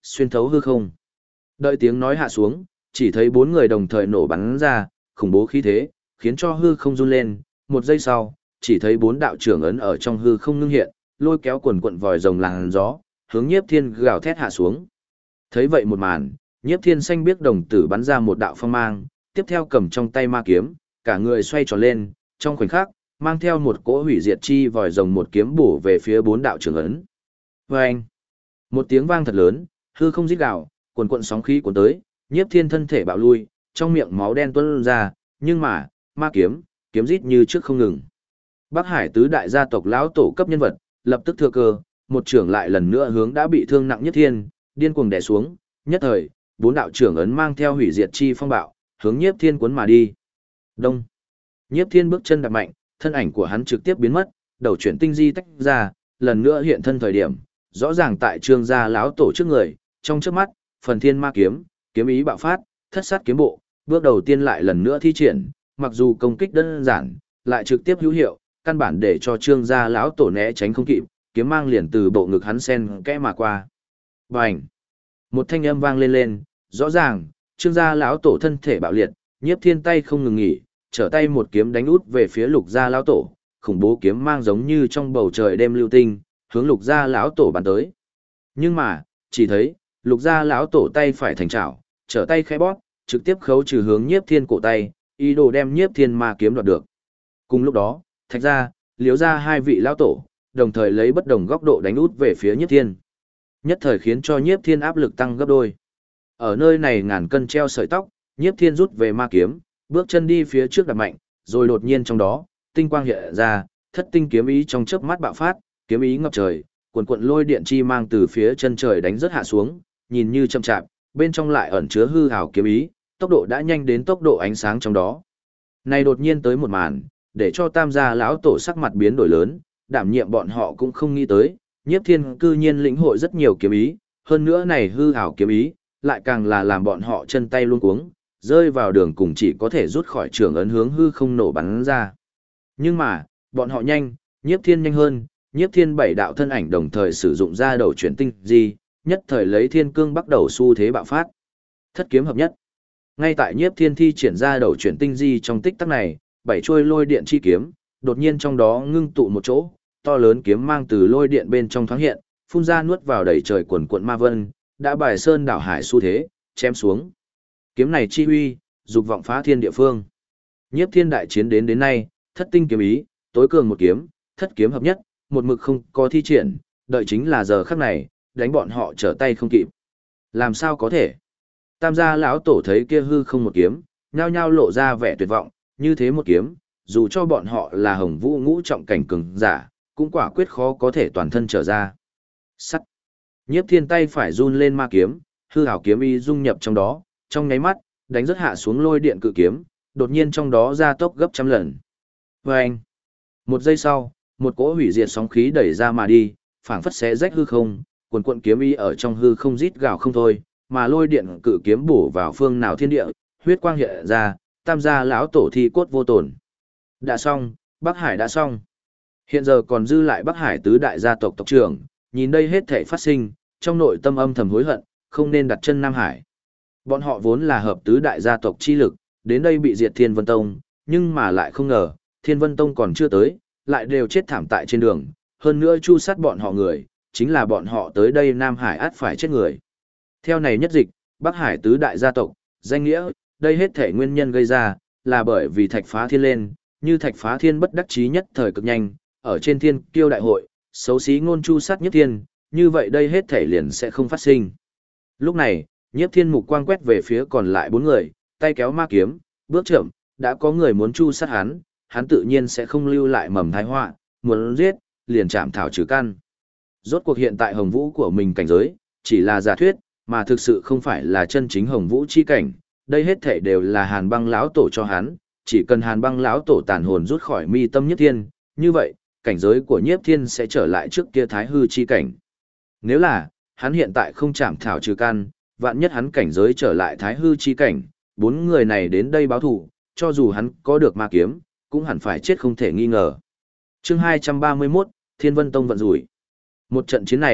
xuyên thấu hư không. Đợi tiếng nói hạ xuống, chỉ thấy bốn người đồng thời nổ bắn ra, khủng bố khí thế, khiến cho hư không run lên, một giây sau, chỉ thấy bốn đạo trưởng ấn ở trong hư không ngưng hiện, lôi kéo quần quận vòi rồng làn gió, hướng Nhiếp Thiên gào thét hạ xuống. Thấy vậy một màn, Nhiếp Thiên xanh biếc đồng tử bắn ra một đạo phong mang, tiếp theo cầm trong tay ma kiếm, cả người xoay tròn lên, trong khoảnh khắc, mang theo một cỗ hủy diệt chi vòi rồng một kiếm bổ về phía bốn đạo trưởng ấn. Vâng! Một tiếng vang thật lớn, hư không rít gào, quần quận sóng khí cuốn tới, Nhiếp Thiên thân thể bạo lui, trong miệng máu đen tuôn ra, nhưng mà, ma kiếm, kiếm rít như trước không ngừng. Bắc Hải tứ đại gia tộc lão tổ cấp nhân vật, lập tức thừa cơ, một trưởng lại lần nữa hướng đã bị thương nặng Nhiếp Thiên, điên cuồng đè xuống, nhất thời, bốn đạo trưởng ấn mang theo hủy diệt chi phong bạo, hướng Nhiếp Thiên cuốn mà đi. Đông. Nhiếp Thiên bước chân đạp mạnh, thân ảnh của hắn trực tiếp biến mất, đầu chuyển tinh di tách ra, lần nữa hiện thân thời điểm, rõ ràng tại Trương gia lão tổ trước người, trong chớp mắt, phần thiên ma kiếm, kiếm ý bạo phát, thất sát kiếm bộ, bước đầu tiên lại lần nữa thi triển, mặc dù công kích đơn giản, lại trực tiếp hữu hiệu, căn bản để cho Trương gia lão tổ né tránh không kịp, kiếm mang liền từ bộ ngực hắn sen kẽ mà qua. Bành! Một thanh âm vang lên, rõ ràng, Trương gia lão tổ thân thể bạo liệt, Nhiếp Thiên tay không ngừng nghỉ, trở tay một kiếm đánh út về phía Lục gia lão tổ, khủng bố kiếm mang giống như trong bầu trời đêm lưu tinh, hướng Lục gia lão tổ bắn tới. Nhưng mà, chỉ thấy, Lục gia lão tổ tay phải thành chảo, trở tay khẽ bóp, trực tiếp khấu trừ hướng Nhiếp Thiên cổ tay, ý đồ đem Nhiếp Thiên ma kiếm đoạt được. Cùng lúc đó, Thạch gia, Liễu gia hai vị lão tổ, đồng thời lấy bất đồng góc độ đánh út về phía Nhiếp Thiên. Nhất thời khiến cho Nhiếp Thiên áp lực tăng gấp đôi. Ở nơi này ngàn cân treo sợi tóc, Nhiếp Thiên rút về ma kiếm, bước chân đi phía trước đạp mạnh, rồi đột nhiên trong đó, tinh quang hiện ra, thất tinh kiếm ý trong chớp mắt bạo phát, kiếm ý ngập trời, cuồn cuộn lôi điện chi mang từ phía chân trời đánh rất hạ xuống, nhìn như chậm chạp, bên trong lại ẩn chứa hư ảo kiếm ý, tốc độ đã nhanh đến tốc độ ánh sáng trong đó. Này đột nhiên tới một màn, để cho Tam gia lão tổ sắc mặt biến đổi lớn, đảm nhiệm bọn họ cũng không nghĩ tới, Nhiếp Thiên cư nhiên lĩnh hội rất nhiều kiếm ý, hơn nữa này hư ảo kiếm ý, lại càng là làm bọn họ chân tay luống cuống, rơi vào đường cùng chỉ có thể rút khỏi trường ấn hướng hư không nổ bắn ra. Nhưng mà, bọn họ nhanh, Nhiếp Thiên nhanh hơn, Nhiếp Thiên bảy đạo thân ảnh đồng thời sử dụng ra đầu chuyển tinh di, nhất thời lấy thiên cương bắt đầu xu thế bạo phát. Thất kiếm hợp nhất. Ngay tại Nhiếp Thiên thi triển ra đầu chuyển tinh di trong tích tắc này, bảy chuôi lôi điện chi kiếm, đột nhiên trong đó ngưng tụ một chỗ, to lớn kiếm mang từ lôi điện bên trong thoáng hiện, phun ra nuốt vào đầy trời quần quận ma vân, đã bài sơn đảo hải xu thế, chém xuống. Kiếm này chi uy, dục vọng phá thiên địa phương. Nhiếp Thiên đại chiến đến nay, thất tinh kiếm ý, tối cường một kiếm, thất kiếm hợp nhất, một mực không có thi triển, đợi chính là giờ khắc này, đánh bọn họ trở tay không kịp. Làm sao có thể? Tam gia lão tổ thấy kia hư không một kiếm, nhao nhao lộ ra vẻ tuyệt vọng, như thế một kiếm, dù cho bọn họ là Hồng Vũ ngũ trọng cảnh cường giả, cũng quả quyết khó có thể toàn thân trở ra. Sắt. Nhiếp Thiên tay phải run lên ma kiếm, hư ảo kiếm ý dung nhập trong đó, trong nháy mắt, đánh rất hạ xuống lôi điện cự kiếm, đột nhiên trong đó gia tốc gấp trăm lần. Vâng! Một giây sau, một cỗ hủy diệt sóng khí đẩy ra mà đi, phảng phất xé rách hư không, cuồn cuộn kiếm ý ở trong hư không rít gào không thôi, mà lôi điện cự kiếm bổ vào phương nào thiên địa, huyết quang hiện ra, Tam gia lão tổ thi cốt vô tổn. Đã xong, Bắc Hải đã xong. Hiện giờ còn dư lại Bắc Hải tứ đại gia tộc tộc trưởng, nhìn đây hết thảy phát sinh, trong nội tâm âm thầm hối hận, không nên đặt chân Nam Hải. Bọn họ vốn là hợp tứ đại gia tộc chi lực, đến đây bị diệt Thiên Vân Tông, nhưng mà lại không ngờ, Thiên Vân Tông còn chưa tới, lại đều chết thảm tại trên đường, hơn nữa chu sát bọn họ người, chính là bọn họ tới đây Nam Hải ắt phải chết người. Theo này nhất dịch, Bắc Hải tứ đại gia tộc, danh nghĩa, đây hết thể nguyên nhân gây ra, là bởi vì Thạch Phá Thiên lên, như Thạch Phá Thiên bất đắc chí nhất thời cực nhanh, ở trên Thiên Kiêu đại hội, xấu xí ngôn chu sát Nhiếp Thiên, như vậy đây hết thể liền sẽ không phát sinh. Lúc này, Nhiếp Thiên mục quang quét về phía còn lại bốn người, tay kéo ma kiếm, bước chậm, đã có người muốn chu sát hắn, hắn tự nhiên sẽ không lưu lại mầm thái họa, muốn giết, liền chạm thảo trừ căn. Rốt cuộc hiện tại Hồng Vũ của mình cảnh giới, chỉ là giả thuyết, mà thực sự không phải là chân chính Hồng Vũ chi cảnh, đây hết thể đều là Hàn Băng lão tổ cho hắn, chỉ cần Hàn Băng lão tổ tàn hồn rút khỏi mi tâm Nhiếp Thiên, như vậy, cảnh giới của Nhiếp Thiên sẽ trở lại trước kia Thái hư chi cảnh. Nếu là, hắn hiện tại không chạm thảo trừ căn, vạn nhất hắn cảnh giới trở lại Thái hư chi cảnh, bốn người này đến đây báo thù, cho dù hắn có được ma kiếm, cũng hẳn phải chết không thể nghi ngờ. Chương 231, Thiên Vân Tông vận rủi. Một trận chiến này,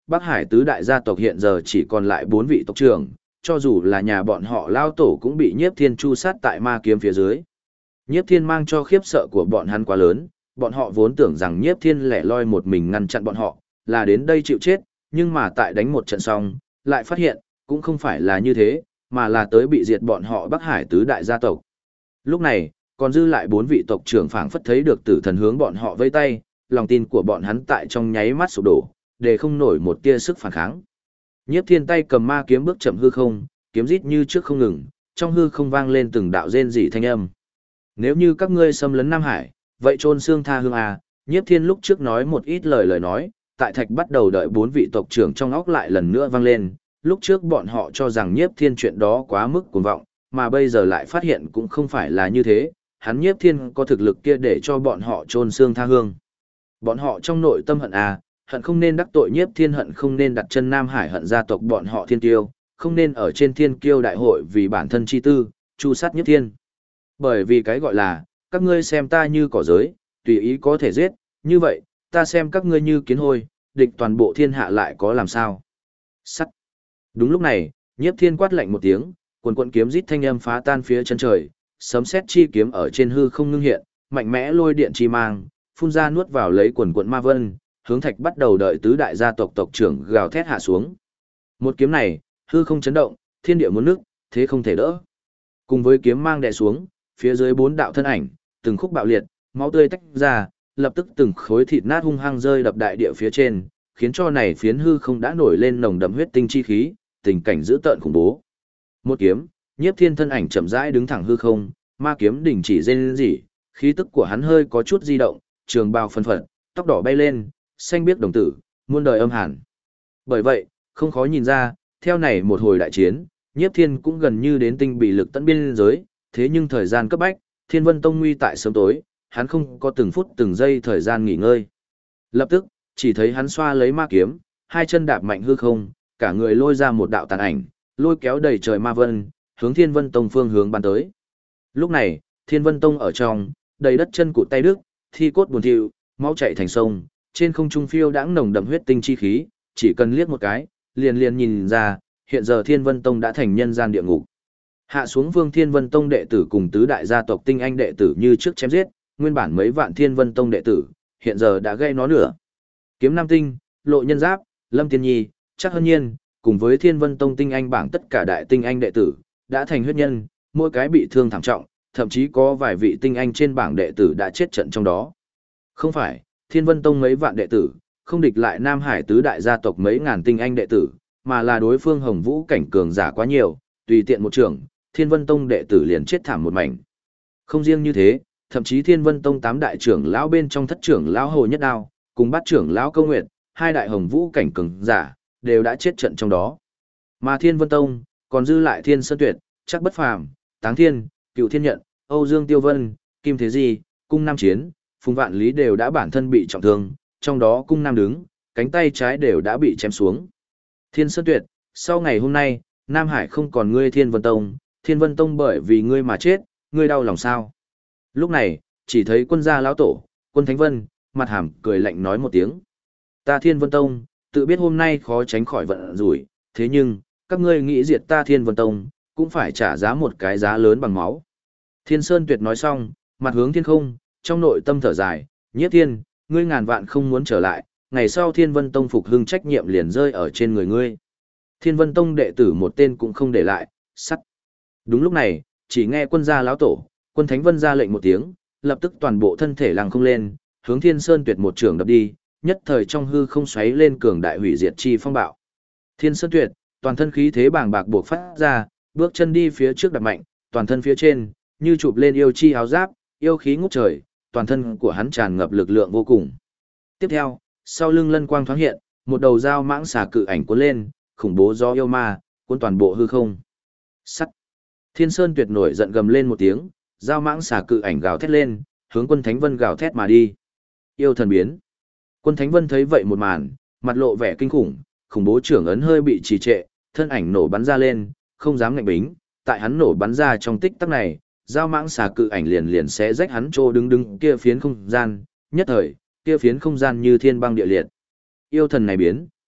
Bắc Hải tứ đại gia tộc hiện giờ chỉ còn lại 4 vị tộc trưởng, cho dù là nhà bọn họ lao tổ cũng bị Nhiếp Thiên chu sát tại ma kiếm phía dưới. Nhiếp Thiên mang cho khiếp sợ của bọn hắn quá lớn, bọn họ vốn tưởng rằng Nhiếp Thiên lẻ loi một mình ngăn chặn bọn họ, là đến đây chịu chết, nhưng mà tại đánh một trận xong, lại phát hiện, cũng không phải là như thế, mà là tới bị diệt bọn họ Bắc Hải tứ đại gia tộc. Lúc này, còn dư lại 4 vị tộc trưởng phảng phất thấy được tử thần hướng bọn họ vây tay, lòng tin của bọn hắn tại trong nháy mắt sụp đổ, để không nổi một tia sức phản kháng. Nhiếp Thiên tay cầm ma kiếm bước chậm hư không, kiếm rít như trước không ngừng, trong hư không vang lên từng đạo rên rỉ thanh âm. Nếu như các ngươi xâm lấn Nam Hải, vậy trôn xương tha hương à, Nhiếp Thiên lúc trước nói một ít lời nói, tại thạch bắt đầu đợi 4 vị tộc trưởng trong óc lại lần nữa vang lên, lúc trước bọn họ cho rằng Nhiếp Thiên chuyện đó quá mức cuồng vọng, mà bây giờ lại phát hiện cũng không phải là như thế, hắn Nhiếp Thiên có thực lực kia để cho bọn họ trôn xương tha hương. Bọn họ trong nội tâm hận à, hận không nên đắc tội Nhiếp Thiên, hận không nên đặt chân Nam Hải, hận gia tộc bọn họ Thiên Kiêu, không nên ở trên Thiên Kiêu đại hội vì bản thân chi tư, chu sát Nhiếp Thiên. Bởi vì cái gọi là, các ngươi xem ta như cỏ giới, tùy ý có thể giết, như vậy, ta xem các ngươi như kiến hôi, địch toàn bộ thiên hạ lại có làm sao. Sắt. Đúng lúc này, Nhiếp Thiên quát lạnh một tiếng, quần quần kiếm rít thanh âm phá tan phía chân trời, sấm sét chi kiếm ở trên hư không ngưng hiện, mạnh mẽ lôi điện chi mang, phun ra nuốt vào lấy quần quần ma vân, hướng thạch bắt đầu đợi tứ đại gia tộc tộc trưởng gào thét hạ xuống. Một kiếm này, hư không chấn động, thiên địa muốn nứt, thế không thể đỡ. Cùng với kiếm mang đè xuống, phía dưới 4 đạo thân ảnh, từng khúc bạo liệt, máu tươi tách ra, lập tức từng khối thịt nát hung hăng rơi đập đại địa phía trên, khiến cho này phiến hư không đã nổi lên nồng đậm huyết tinh chi khí, tình cảnh dữ tợn khủng bố. Một kiếm, Nhiếp Thiên thân ảnh chậm rãi đứng thẳng hư không, ma kiếm đình chỉ rên rỉ, khí tức của hắn hơi có chút di động, trường bào phân phật, tóc đỏ bay lên, xanh biếc đồng tử, muôn đời âm hàn. Bởi vậy, không khó nhìn ra, theo này một hồi đại chiến, Nhiếp Thiên cũng gần như đến tinh bị lực tận biên giới, thế nhưng thời gian cấp bách, Thiên Vân Tông nguy tại sớm tối, hắn không có từng phút từng giây thời gian nghỉ ngơi. Lập tức, chỉ thấy hắn xoa lấy ma kiếm, hai chân đạp mạnh hư không, cả người lôi ra một đạo tàn ảnh, lôi kéo đầy trời ma vân, hướng Thiên Vân Tông phương hướng bắn tới. Lúc này, Thiên Vân Tông ở trong, đầy đất chân cụt tay đứt, thi cốt buồn thiu, máu chảy thành sông, trên không trung phiêu đãng nồng đậm huyết tinh chi khí, chỉ cần liếc một cái, liền nhìn ra, hiện giờ Thiên Vân Tông đã thành nhân gian địa ngục. Hạ xuống Vương Thiên Vân Tông đệ tử cùng tứ đại gia tộc tinh anh đệ tử như trước chém giết, nguyên bản mấy vạn Thiên Vân Tông đệ tử, hiện giờ đã gây nó nửa. Kiếm Nam Tinh, Lộ Nhân Giáp, Lâm Tiên Nhi, Chắc Hân Nhiên, cùng với Thiên Vân Tông tinh anh bảng tất cả đại tinh anh đệ tử, đã thành huyết nhân, mỗi cái bị thương thảm trọng, thậm chí có vài vị tinh anh trên bảng đệ tử đã chết trận trong đó. Không phải, Thiên Vân Tông mấy vạn đệ tử, không địch lại Nam Hải tứ đại gia tộc mấy ngàn tinh anh đệ tử, mà là đối phương Hồng Vũ cảnh cường giả quá nhiều, tùy tiện một trường, Thiên Vân Tông đệ tử liền chết thảm một mảnh. Không riêng như thế, thậm chí Thiên Vân Tông 8 đại trưởng lão bên trong thất trưởng lão Hồ Nhất Đao, cùng bát trưởng lão Câu Nguyệt, hai đại Hồng Vũ cảnh cường giả, đều đã chết trận trong đó. Mà Thiên Vân Tông, còn dư lại Thiên Sơn Tuyệt, Chắc Bất Phàm, Táng Thiên, Cựu Thiên Nhận, Âu Dương Tiêu Vân, Kim Thế Di, Cung Nam Chiến, Phùng Vạn Lý đều đã bản thân bị trọng thương, trong đó Cung Nam đứng, cánh tay trái đều đã bị chém xuống. Thiên Sơn Tuyệt, sau ngày hôm nay, Nam Hải không còn ngươi Thiên Vân Tông bởi vì ngươi mà chết, ngươi đau lòng sao? Lúc này, chỉ thấy quân gia lão tổ, Quân Thánh Vân, mặt hàm cười lạnh nói một tiếng. Ta Thiên Vân Tông, tự biết hôm nay khó tránh khỏi vận rủi, thế nhưng, các ngươi nghĩ diệt ta Thiên Vân Tông, cũng phải trả giá một cái giá lớn bằng máu. Thiên Sơn Tuyệt nói xong, mặt hướng thiên không, trong nội tâm thở dài, Nhiếp Thiên, ngươi ngàn vạn không muốn trở lại, ngày sau Thiên Vân Tông phục hưng trách nhiệm liền rơi ở trên người ngươi. Thiên Vân Tông đệ tử một tên cũng không để lại, sắt. Đúng lúc này, chỉ nghe quân gia lão tổ, Quân Thánh Vân ra lệnh một tiếng, lập tức toàn bộ thân thể lăng không lên, hướng Thiên Sơn Tuyệt một trường đập đi, nhất thời trong hư không xoáy lên cường đại hủy diệt chi phong bạo. Thiên Sơn Tuyệt, toàn thân khí thế bàng bạc buộc phát ra, bước chân đi phía trước đập mạnh, toàn thân phía trên, như chụp lên yêu chi áo giáp, yêu khí ngút trời, toàn thân của hắn tràn ngập lực lượng vô cùng. Tiếp theo, sau lưng lân quang thoáng hiện, một đầu dao mãng xà cự ảnh cuốn lên, khủng bố do yêu ma, cuốn toàn bộ hư không. Sắt. Thiên Sơn Tuyệt nổi giận gầm lên một tiếng, dao mãng xà cự ảnh gào thét lên, hướng Quân Thánh Vân gào thét mà đi. Yêu thần biến. Quân Thánh Vân thấy vậy một màn, mặt lộ vẻ kinh khủng, khủng bố trưởng ấn hơi bị trì trệ, thân ảnh nổ bắn ra lên, không dám ngạnh bính, tại hắn nổ bắn ra trong tích tắc này, dao mãng xà cự ảnh liền sẽ rách hắn trô đứng kia phiến không gian, nhất thời, kia phiến không gian như thiên băng địa liệt. Yêu thần này biến,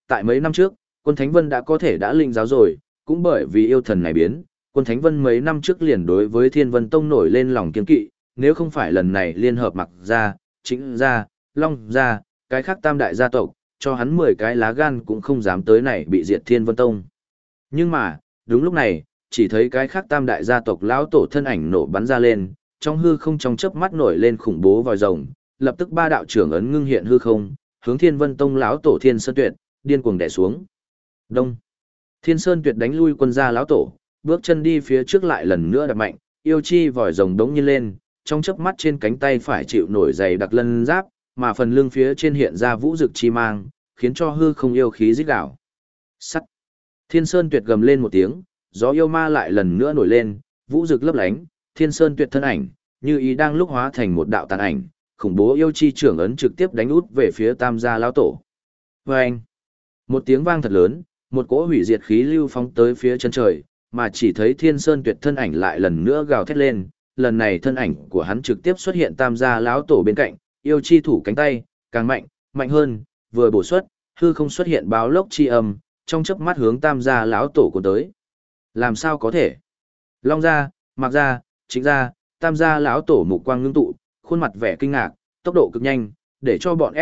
tại mấy năm trước, Quân Thánh Vân đã có thể đã linh giáo rồi, cũng bởi vì yêu thần này biến, Quân Thánh Vân mấy năm trước liền đối với Thiên Vân Tông nổi lên lòng kiên kỵ, nếu không phải lần này liên hợp Mặc gia, Trịnh gia, Long gia, cái khác tam đại gia tộc, cho hắn 10 cái lá gan cũng không dám tới này bị diệt Thiên Vân Tông. Nhưng mà, đúng lúc này, chỉ thấy cái khác tam đại gia tộc lão tổ thân ảnh nổ bắn ra lên, trong hư không trong chớp mắt nổi lên khủng bố vòi rồng, lập tức ba đạo trưởng ấn ngưng hiện hư không, hướng Thiên Vân Tông lão tổ Thiên Sơn Tuyệt, điên cuồng đè xuống. Đông. Thiên Sơn Tuyệt đánh lui quân gia lão tổ, bước chân đi phía trước lại lần nữa đập mạnh, yêu chi vòi rồng đống nhiên lên, trong chớp mắt trên cánh tay phải chịu nổi dày đặc lân giáp, mà phần lưng phía trên hiện ra vũ dực chi mang, khiến cho hư không yêu khí rít gào. Sắt. Thiên Sơn Tuyệt gầm lên một tiếng, gió yêu ma lại lần nữa nổi lên, vũ dực lấp lánh, Thiên Sơn Tuyệt thân ảnh, như ý đang lúc hóa thành một đạo tàn ảnh, khủng bố yêu chi trưởng ấn trực tiếp đánh út về phía Tam gia lão tổ. Oeng! Một tiếng vang thật lớn, một cỗ hủy diệt khí lưu phóng tới phía chân trời, mà chỉ thấy Thiên Sơn Tuyệt thân ảnh lại lần nữa gào thét lên, lần này thân ảnh của hắn trực tiếp xuất hiện Tam gia lão tổ bên cạnh, yêu chi thủ cánh tay, càng mạnh, mạnh hơn, vừa bổ xuất, hư không xuất hiện báo lốc chi âm, trong chớp mắt hướng Tam gia lão tổ cuốn tới. Làm sao có thể? Long gia, Mạc gia, Trịnh gia, Tam gia lão tổ mục quang ngưng tụ, khuôn mặt vẻ kinh ngạc, tốc độ cực nhanh, để cho bọn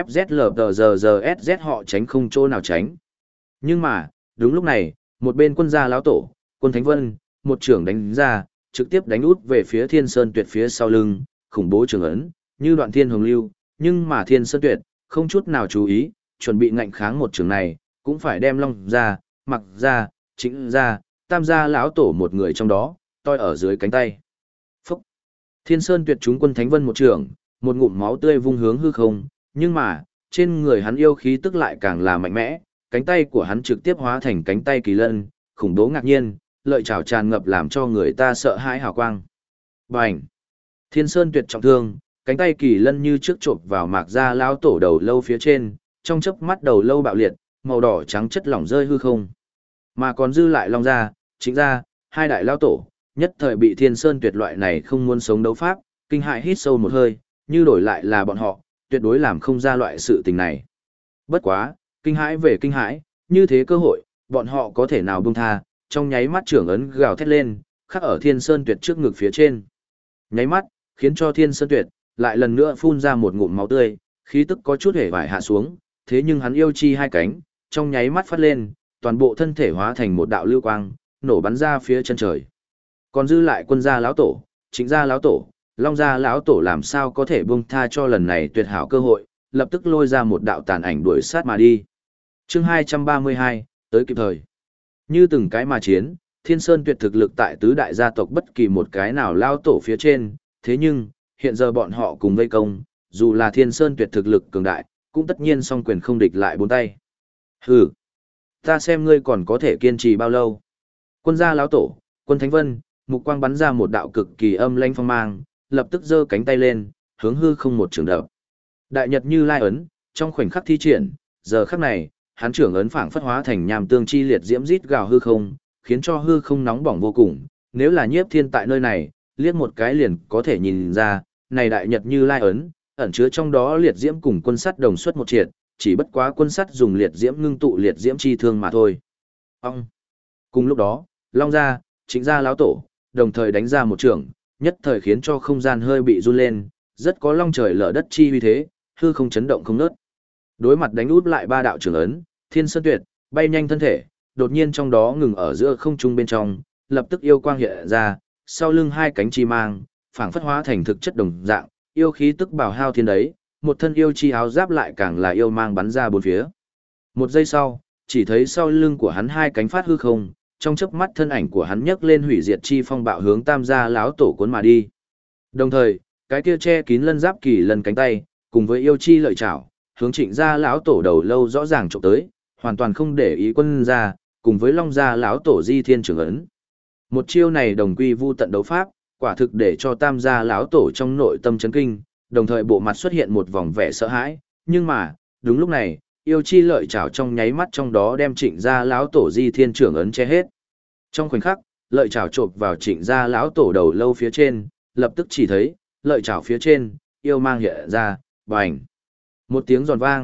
FZLTZSZ họ tránh không chỗ nào tránh. Nhưng mà, đúng lúc này, một bên quân gia lão tổ, Quân Thánh Vân, một trưởng đánh ra, trực tiếp đánh út về phía Thiên Sơn Tuyệt phía sau lưng, khủng bố trường ấn, như đoạn thiên hồng lưu, nhưng mà Thiên Sơn Tuyệt, không chút nào chú ý, chuẩn bị ngạnh kháng một trường này, cũng phải đem Long ra, Mặc ra, Trịnh ra, Tam gia lão tổ một người trong đó, toi ở dưới cánh tay. Phúc! Thiên Sơn Tuyệt trúng Quân Thánh Vân một trường, một ngụm máu tươi vung hướng hư không, nhưng mà, trên người hắn yêu khí tức lại càng là mạnh mẽ, cánh tay của hắn trực tiếp hóa thành cánh tay kỳ lân, khủng bố ngạc nhiên, lợi chảo tràn ngập làm cho người ta sợ hãi hào quang. Bành! Thiên Sơn Tuyệt trọng thương, cánh tay kỳ lân như trước chộp vào Mạc gia lão tổ đầu lâu phía trên, trong chớp mắt đầu lâu bạo liệt, màu đỏ trắng chất lỏng rơi hư không. Mà còn dư lại Long gia, Trịnh gia, hai đại lão tổ, nhất thời bị Thiên Sơn Tuyệt loại này không muốn sống đấu pháp, kinh hại hít sâu một hơi, như đổi lại là bọn họ, tuyệt đối làm không ra loại sự tình này. Bất quá, kinh hãi về kinh hãi, như thế cơ hội, bọn họ có thể nào buông tha, trong nháy mắt trưởng ấn gào thét lên, khắc ở Thiên Sơn Tuyệt trước ngực phía trên. Nháy mắt, khiến cho Thiên Sơn Tuyệt lại lần nữa phun ra một ngụm máu tươi, khí tức có chút hề vải hạ xuống, thế nhưng hắn yêu chi hai cánh, trong nháy mắt phát lên, toàn bộ thân thể hóa thành một đạo lưu quang, nổ bắn ra phía chân trời. Còn dư lại quân gia lão tổ, Trịnh gia lão tổ, Long gia lão tổ làm sao có thể buông tha cho lần này tuyệt hảo cơ hội, lập tức lôi ra một đạo tàn ảnh đuổi sát mà đi. Chương 232, tới kịp thời. Như từng cái mà chiến, Thiên Sơn Tuyệt thực lực tại tứ đại gia tộc bất kỳ một cái nào lao tổ phía trên, thế nhưng, hiện giờ bọn họ cùng vây công, dù là Thiên Sơn Tuyệt thực lực cường đại, cũng tất nhiên song quyền không địch lại bốn tay. Hừ, ta xem ngươi còn có thể kiên trì bao lâu. Quân gia lão tổ, Quân Thánh Vân, mục quang bắn ra một đạo cực kỳ âm lãnh phong mang, lập tức giơ cánh tay lên, hướng hư không một trường đập. Đại nhật như lai ấn, trong khoảnh khắc thi triển, giờ khắc này, hắn trưởng ấn phảng phất hóa thành nham tương chi liệt diễm rít gào hư không, khiến cho hư không nóng bỏng vô cùng. Nếu là Nhiếp Thiên tại nơi này, liếc một cái liền có thể nhìn ra, này đại nhật như lai ấn, ẩn chứa trong đó liệt diễm cùng quân sắt đồng xuất một triệt, chỉ bất quá quân sắt dùng liệt diễm ngưng tụ liệt diễm chi thương mà thôi. Ông. Cùng lúc đó, Long gia, Trịnh gia lão tổ, đồng thời đánh ra một trường, nhất thời khiến cho không gian hơi bị run lên, rất có long trời lở đất chi uy thế, hư không chấn động không ngớt. Đối mặt đánh út lại ba đạo trưởng ấn, Thiên Sơn Tuyệt bay nhanh thân thể, đột nhiên trong đó ngừng ở giữa không trung bên trong, lập tức yêu quang hiện ra, sau lưng hai cánh chi mang, phảng phất hóa thành thực chất đồng dạng, yêu khí tức bào hao thiên đấy, một thân yêu chi áo giáp lại càng là yêu mang bắn ra bốn phía. Một giây sau, chỉ thấy sau lưng của hắn hai cánh phát hư không, trong chớp mắt thân ảnh của hắn nhấc lên hủy diệt chi phong bạo hướng Tam gia lão tổ cuốn mà đi. Đồng thời, cái kia che kín lân giáp kỳ lần cánh tay, cùng với yêu chi lợi chảo, hướng Trịnh gia lão tổ đầu lâu rõ ràng chụp tới, hoàn toàn không để ý quân gia, cùng với Long gia lão tổ Di Thiên trưởng ấn. Một chiêu này đồng quy vu tận đấu pháp, quả thực để cho Tam gia lão tổ trong nội tâm chấn kinh, đồng thời bộ mặt xuất hiện một vòng vẻ sợ hãi, nhưng mà, đúng lúc này, yêu chi lợi chảo trong nháy mắt trong đó đem Trịnh gia lão tổ Di Thiên trưởng ấn che hết. Trong khoảnh khắc, lợi chảo chộp vào Trịnh gia lão tổ đầu lâu phía trên, lập tức chỉ thấy, lợi chảo phía trên, yêu mang hiện ra, bành. Một tiếng giòn vang,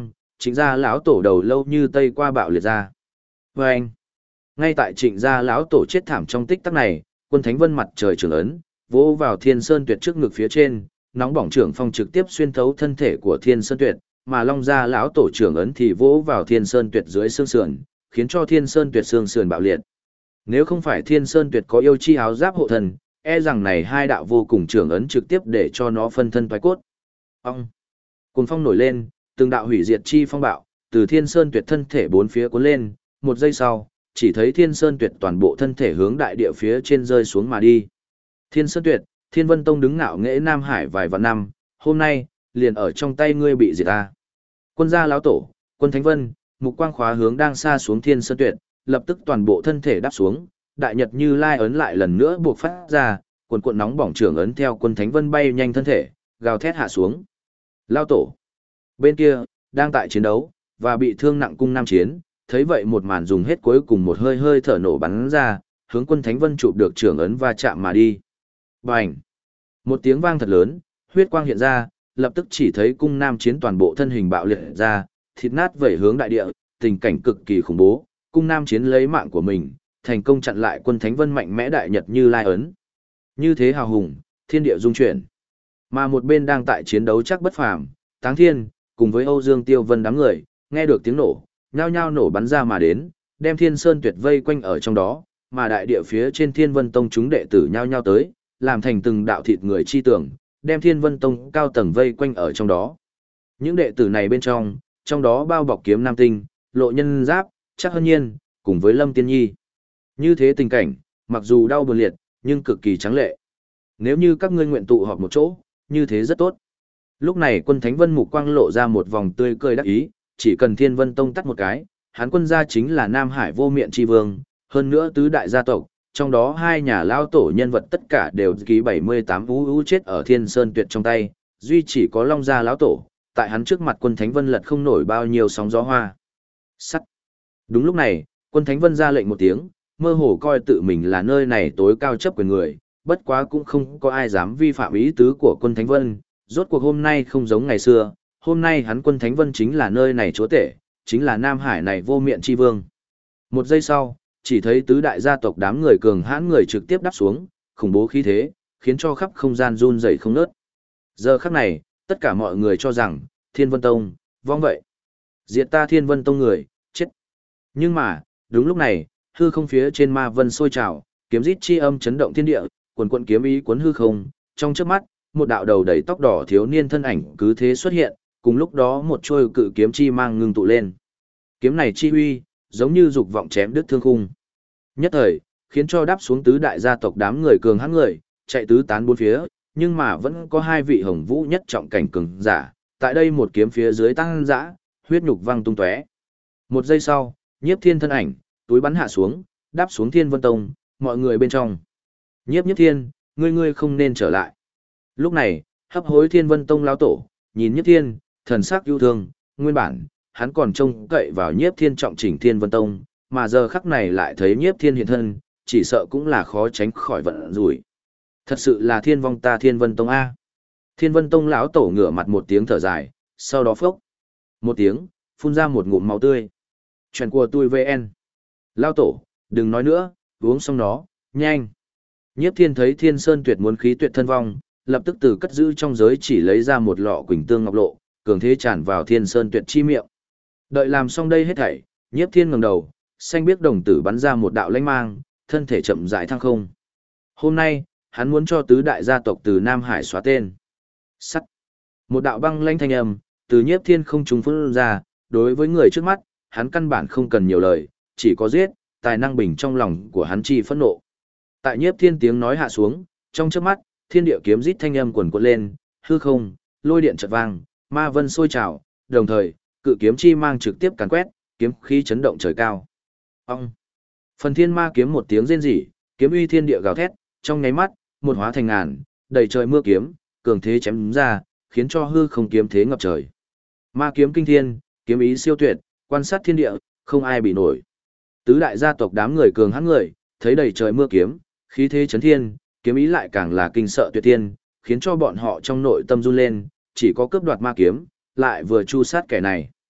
Trịnh gia lão tổ đầu lâu như tây qua bạo liệt ra. Và anh, ngay tại trịnh gia lão tổ chết thảm trong tích tắc này, Quân Thánh Vân mặt trời trường ấn, vỗ vào Thiên Sơn Tuyệt trước ngực phía trên, nóng bỏng trưởng phong trực tiếp xuyên thấu thân thể của Thiên Sơn Tuyệt, mà Long gia lão tổ trưởng ấn thì vỗ vào Thiên Sơn Tuyệt dưới xương sườn, khiến cho Thiên Sơn Tuyệt xương sườn bạo liệt. Nếu không phải Thiên Sơn Tuyệt có yêu chi áo giáp hộ thần, e rằng này hai đạo vô cùng trưởng ấn trực tiếp để cho nó phân thân thoái cốt. Ông, cuồng phong nổi lên, từng đạo hủy diệt chi phong bạo, từ Thiên Sơn Tuyệt thân thể bốn phía cuốn lên, một giây sau, chỉ thấy Thiên Sơn Tuyệt toàn bộ thân thể hướng đại địa phía trên rơi xuống mà đi. Thiên Sơn Tuyệt, Thiên Vân Tông đứng ngạo nghễ Nam Hải vài vạn năm, hôm nay, liền ở trong tay ngươi bị diệt ta. Quân gia lão tổ, Quân Thánh Vân, mục quang khóa hướng đang xa xuống Thiên Sơn Tuyệt, lập tức toàn bộ thân thể đáp xuống, đại nhật Như Lai ấn lại lần nữa buộc phát ra, cuồn cuộn nóng bỏng trưởng ấn theo Quân Thánh Vân bay nhanh thân thể, gào thét hạ xuống. Lão tổ. Bên kia, đang tại chiến đấu, và bị thương nặng cung nam chiến, thấy vậy một màn dùng hết cuối cùng một hơi hơi thở nổ bắn ra, hướng Quân Thánh Vân chụp được trưởng ấn va chạm mà đi. Bành! Một tiếng vang thật lớn, huyết quang hiện ra, lập tức chỉ thấy cung nam chiến toàn bộ thân hình bạo liệt ra, thịt nát vẩy hướng đại địa, tình cảnh cực kỳ khủng bố, cung nam chiến lấy mạng của mình, thành công chặn lại Quân Thánh Vân mạnh mẽ đại nhật Như Lai ấn. Như thế hào hùng, thiên địa dung chuyển. Mà một bên đang tại chiến đấu chắc bất phàm, Táng Thiên, cùng với Âu Dương Tiêu Vân đám người, nghe được tiếng nổ, nhao nhao nổ bắn ra mà đến, đem Thiên Sơn Tuyệt vây quanh ở trong đó, mà đại địa phía trên Thiên Vân Tông chúng đệ tử nhao nhao tới, làm thành từng đạo thịt người chi tưởng, đem Thiên Vân Tông cao tầng vây quanh ở trong đó. Những đệ tử này bên trong đó bao bọc Kiếm Nam Tinh, Lộ Nhân Giáp, Trác Hân Nhiên, cùng với Lâm Tiên Nhi. Như thế tình cảnh, mặc dù đau buồn liệt, nhưng cực kỳ tráng lệ. Nếu như các ngươi nguyện tụ họp một chỗ, như thế rất tốt. Lúc này Quân Thánh Vân mục quang lộ ra một vòng tươi cười đắc ý, chỉ cần Thiên Vân Tông tắt một cái, hắn Quân gia chính là Nam Hải vô miện chi vương, hơn nữa tứ đại gia tộc, trong đó hai nhà lao tổ nhân vật tất cả đều ký 78 ú chết ở Thiên Sơn Tuyệt trong tay, duy chỉ có Long gia lão tổ, tại hắn trước mặt Quân Thánh Vân lật không nổi bao nhiêu sóng gió hoa. Sắt. Đúng lúc này, Quân Thánh Vân ra lệnh một tiếng, mơ hồ coi tự mình là nơi này tối cao chấp quyền người, bất quá cũng không có ai dám vi phạm ý tứ của Quân Thánh Vân, rốt cuộc hôm nay không giống ngày xưa, hôm nay hắn Quân Thánh Vân chính là nơi này chúa tể, chính là Nam Hải này vô miện chi vương. Một giây sau, chỉ thấy tứ đại gia tộc đám người cường hãn người trực tiếp đáp xuống, khủng bố khí thế, khiến cho khắp không gian run rẩy không ngớt. Giờ khắc này, tất cả mọi người cho rằng, Thiên Vân Tông, vong vậy. Diệt ta Thiên Vân Tông người, chết. Nhưng mà, đúng lúc này, hư không phía trên ma vân sôi trào, kiếm rít chi âm chấn động thiên địa, quần quần kiếm ý cuốn hư không, trong chớp mắt, một đạo đầu đầy tóc đỏ thiếu niên thân ảnh cứ thế xuất hiện, cùng lúc đó một trôi cự kiếm chi mang ngưng tụ lên. Kiếm này chi uy, giống như dục vọng chém đứt thương khung. Nhất thời, khiến cho đáp xuống tứ đại gia tộc đám người cường hãn người, chạy tứ tán bốn phía, nhưng mà vẫn có hai vị hồng vũ nhất trọng cảnh cường giả, tại đây một kiếm phía dưới tăng dã, huyết nhục văng tung tóe. Một giây sau, Nhiếp Thiên thân ảnh, túi bắn hạ xuống, đáp xuống Thiên Vân Tông, mọi người bên trong. Nhiếp Thiên, ngươi không nên trở lại. Lúc này, hấp hối Thiên Vân Tông lão tổ, nhìn Nhiếp Thiên, thần sắc yêu thương, nguyên bản, hắn còn trông cậy vào Nhiếp Thiên trọng chỉnh Thiên Vân Tông, mà giờ khắc này lại thấy Nhiếp Thiên hiện thân, chỉ sợ cũng là khó tránh khỏi vận rủi. Thật sự là thiên vong ta Thiên Vân Tông A. Thiên Vân Tông lão tổ ngửa mặt một tiếng thở dài, sau đó phốc. Một tiếng, phun ra một ngụm máu tươi. Chuyện của tôi VN. Lão tổ, đừng nói nữa, uống xong nó, nhanh. Nhiếp Thiên thấy Thiên Sơn Tuyệt muốn khí tuyệt thân vong, lập tức từ cất giữ trong giới chỉ lấy ra một lọ quỳnh tương ngọc lộ, cường thế tràn vào Thiên Sơn Tuyệt chi miệng. Đợi làm xong đây hết thảy, Nhiếp Thiên ngẩng đầu, xanh biếc đồng tử bắn ra một đạo lanh mang, thân thể chậm rãi thăng không. Hôm nay, hắn muốn cho tứ đại gia tộc từ Nam Hải xóa tên. Sắt. Một đạo băng lanh thanh âm, từ Nhiếp Thiên không trùng phun ra, đối với người trước mắt, hắn căn bản không cần nhiều lời, chỉ có giết, tài năng bình trong lòng của hắn chi phẫn nộ. Tại Nhiếp Thiên tiếng nói hạ xuống, trong chớp mắt, thiên địa kiếm rít thanh âm quần quật lên, hư không, lôi điện chợt vang, ma vân sôi trào, đồng thời, cự kiếm chi mang trực tiếp càn quét, kiếm khí chấn động trời cao. Ông. Phần thiên ma kiếm một tiếng rên rỉ, kiếm uy thiên địa gào thét, trong nháy mắt, một hóa thành ngàn, đầy trời mưa kiếm, cường thế chém ra, khiến cho hư không kiếm thế ngập trời. Ma kiếm kinh thiên, kiếm ý siêu tuyệt, quan sát thiên địa, không ai bị nổi. Tứ đại gia tộc đám người cường hãn người, thấy đầy trời mưa kiếm, khí thế chấn thiên, kiếm ý lại càng là kinh sợ tuyệt tiên, khiến cho bọn họ trong nội tâm run lên, chỉ có cướp đoạt ma kiếm, lại vừa chu sát kẻ này.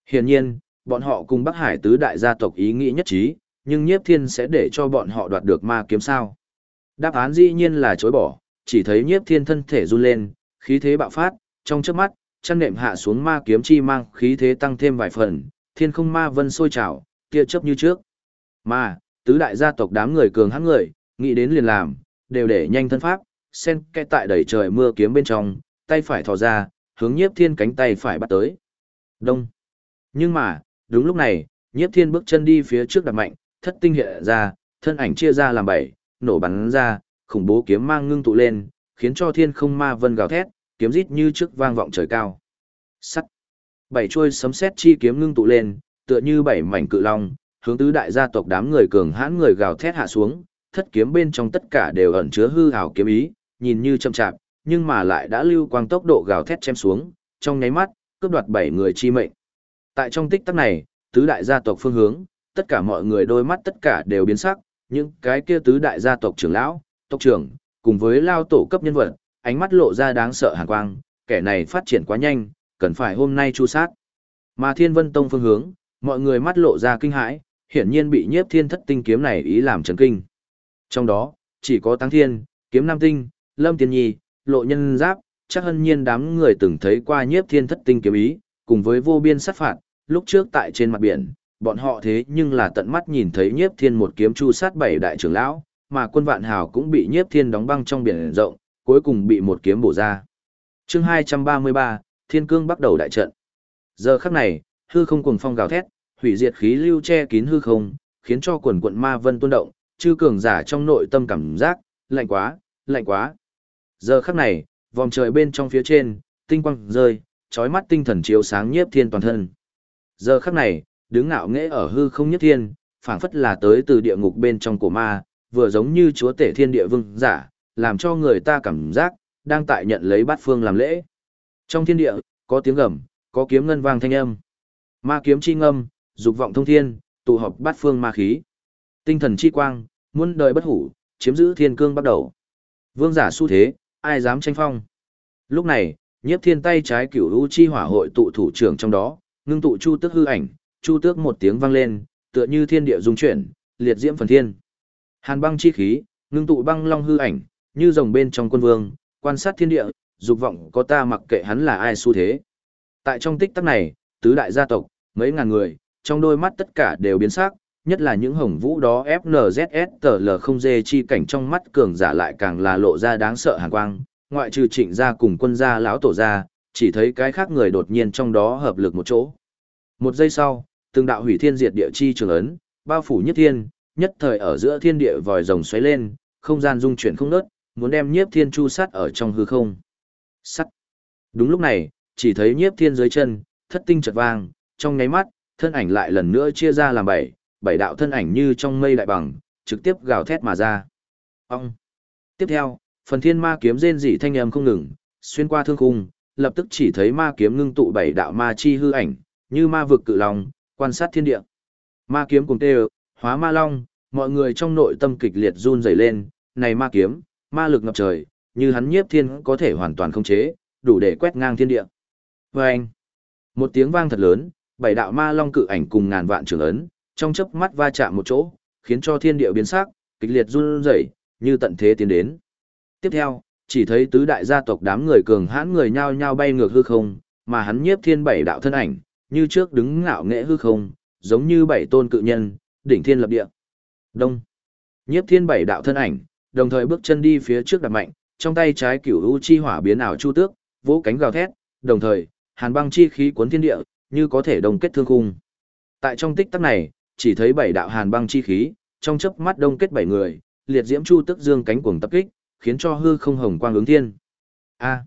Hiển nhiên, bọn họ cùng Bắc Hải tứ đại gia tộc ý nghĩ nhất trí, nhưng Nhiếp Thiên sẽ để cho bọn họ đoạt được ma kiếm sao? Đáp án dĩ nhiên là chối bỏ, chỉ thấy Nhiếp Thiên thân thể run lên, khí thế bạo phát, trong chớp mắt, chăn nệm hạ xuống ma kiếm chi mang khí thế tăng thêm vài phần, thiên không ma vân sôi trào, tia chớp như trước. Mà, tứ đại gia tộc đám người cường hãn người, nghĩ đến liền làm, đều để nhanh thân pháp, sen kẽ tại đẩy trời mưa kiếm bên trong, tay phải thò ra, hướng Nhiếp Thiên cánh tay phải bắt tới. Đông. Nhưng mà, đúng lúc này, Nhiếp Thiên bước chân đi phía trước đặt mạnh, thất tinh hiện ra, thân ảnh chia ra làm bảy, nổ bắn ra, khủng bố kiếm mang ngưng tụ lên, khiến cho thiên không ma vân gào thét, kiếm rít như trước vang vọng trời cao. Sắt. Bảy chuôi sấm sét chi kiếm ngưng tụ lên, tựa như bảy mảnh cự long, hướng tứ đại gia tộc đám người cường hãn người gào thét hạ xuống, thất kiếm bên trong tất cả đều ẩn chứa hư ảo kiếm ý, nhìn như chậm chạp, nhưng mà lại đã lưu quang tốc độ gào thét chém xuống, trong nháy mắt, cướp đoạt bảy người chi mệnh. Tại trong tích tắc này, tứ đại gia tộc phương hướng, tất cả mọi người đôi mắt tất cả đều biến sắc, những cái kia tứ đại gia tộc trưởng lão, tộc trưởng, cùng với lao tổ cấp nhân vật, ánh mắt lộ ra đáng sợ hàn quang, kẻ này phát triển quá nhanh, cần phải hôm nay chu sát. Mà Thiên Vân Tông phương hướng, mọi người mắt lộ ra kinh hãi, hiển nhiên bị Nhiếp Thiên thất tinh kiếm này ý làm chấn kinh. Trong đó, chỉ có Táng Thiên, Kiếm Nam Tinh, Lâm Tiên Nhi, Lộ Nhân Giáp, chắc hân nhiên đám người từng thấy qua Nhiếp Thiên thất tinh kiếm ý, cùng với vô biên sát phạt, lúc trước tại trên mặt biển, bọn họ thế nhưng là tận mắt nhìn thấy Nhiếp Thiên một kiếm chu sát bảy đại trưởng lão, mà Quân Vạn Hào cũng bị Nhiếp Thiên đóng băng trong biển rộng, cuối cùng bị một kiếm bổ ra. Chương 233, Thiên Cương bắt đầu đại trận. Giờ khắc này, hư không cuồng phong gào thét, hủy diệt khí lưu che kín hư không, khiến cho quần quận ma vân tuôn động, chư cường giả trong nội tâm cảm giác, lạnh quá, lạnh quá. Giờ khắc này, vòng trời bên trong phía trên, tinh quang rơi, chói mắt tinh thần chiếu sáng Nhiếp Thiên toàn thân. Giờ khắc này, đứng ngạo nghễ ở hư không Nhiếp Thiên, phảng phất là tới từ địa ngục bên trong cổ ma, vừa giống như chúa tể thiên địa vương giả, làm cho người ta cảm giác đang tại nhận lấy bát phương làm lễ. Trong thiên địa, có tiếng gầm, có kiếm ngân vang thanh âm. Ma kiếm chi ngâm, dục vọng thông thiên, tụ họp bát phương ma khí. Tinh thần chi quang, muôn đời bất hủ, chiếm giữ thiên cương bắt đầu. Vương giả xu thế, ai dám tranh phong. Lúc này, Nhiếp Thiên tay trái Cửu U chi hỏa hội tụ thủ trưởng trong đó, ngưng tụ chu tước hư ảnh, chu tước một tiếng vang lên, tựa như thiên địa rung chuyển, liệt diễm phần thiên. Hàn băng chi khí, ngưng tụ băng long hư ảnh, như rồng bên trong quân vương, quan sát thiên địa, dục vọng có ta mặc kệ hắn là ai xu thế. Tại trong tích tắc này, tứ đại gia tộc, mấy ngàn người, trong đôi mắt tất cả đều biến sắc, nhất là những hồng vũ đó FNZS không dê chi cảnh trong mắt cường giả lại càng là lộ ra đáng sợ hàn quang, ngoại trừ Trịnh gia cùng Quân gia lão tổ gia, chỉ thấy cái khác người đột nhiên trong đó hợp lực một chỗ. Một giây sau, từng đạo hủy thiên diệt địa chi trường ấn, bao phủ Nhiếp Thiên, nhất thời ở giữa thiên địa vòi rồng xoáy lên, không gian dung chuyển không ngớt, muốn đem Nhiếp Thiên chu sát ở trong hư không. Sắt. Đúng lúc này, chỉ thấy Nhiếp Thiên dưới chân, thất tinh chợt vang, trong nháy mắt, thân ảnh lại lần nữa chia ra làm bảy, bảy đạo thân ảnh như trong mây đại bằng, trực tiếp gào thét mà ra. Ông. Tiếp theo, phần thiên ma kiếm rên rỉ thanh âm không ngừng, xuyên qua thương khung, lập tức chỉ thấy ma kiếm ngưng tụ bảy đạo ma chi hư ảnh, như ma vực cự long, quan sát thiên địa. Ma kiếm cùng tê hóa ma long, mọi người trong nội tâm kịch liệt run rẩy lên, này ma kiếm, ma lực ngập trời, như hắn Nhiếp Thiên có thể hoàn toàn khống chế, đủ để quét ngang thiên địa. Vâng! Một tiếng vang thật lớn, bảy đạo ma long cự ảnh cùng ngàn vạn trường ấn, trong chớp mắt va chạm một chỗ, khiến cho thiên địa biến sắc, kịch liệt run rẩy, như tận thế tiến đến. Tiếp theo, chỉ thấy tứ đại gia tộc đám người cường hãn người nhao nhao bay ngược hư không, mà hắn Nhiếp Thiên bảy đạo thân ảnh, như trước đứng ngạo nghễ hư không, giống như bảy tôn cự nhân, đỉnh thiên lập địa. Đông. Nhiếp Thiên bảy đạo thân ảnh, đồng thời bước chân đi phía trước đặt mạnh, trong tay trái Cửu U chi hỏa biến ảo chu tước, vỗ cánh gào thét, đồng thời, hàn băng chi khí cuốn thiên địa, như có thể đồng kết thương khung. Tại trong tích tắc này, chỉ thấy bảy đạo hàn băng chi khí, trong chớp mắt đông kết bảy người, liệt diễm chu tước dương cánh cuồng tập kích, khiến cho hư không hồng quang ứng thiên. A.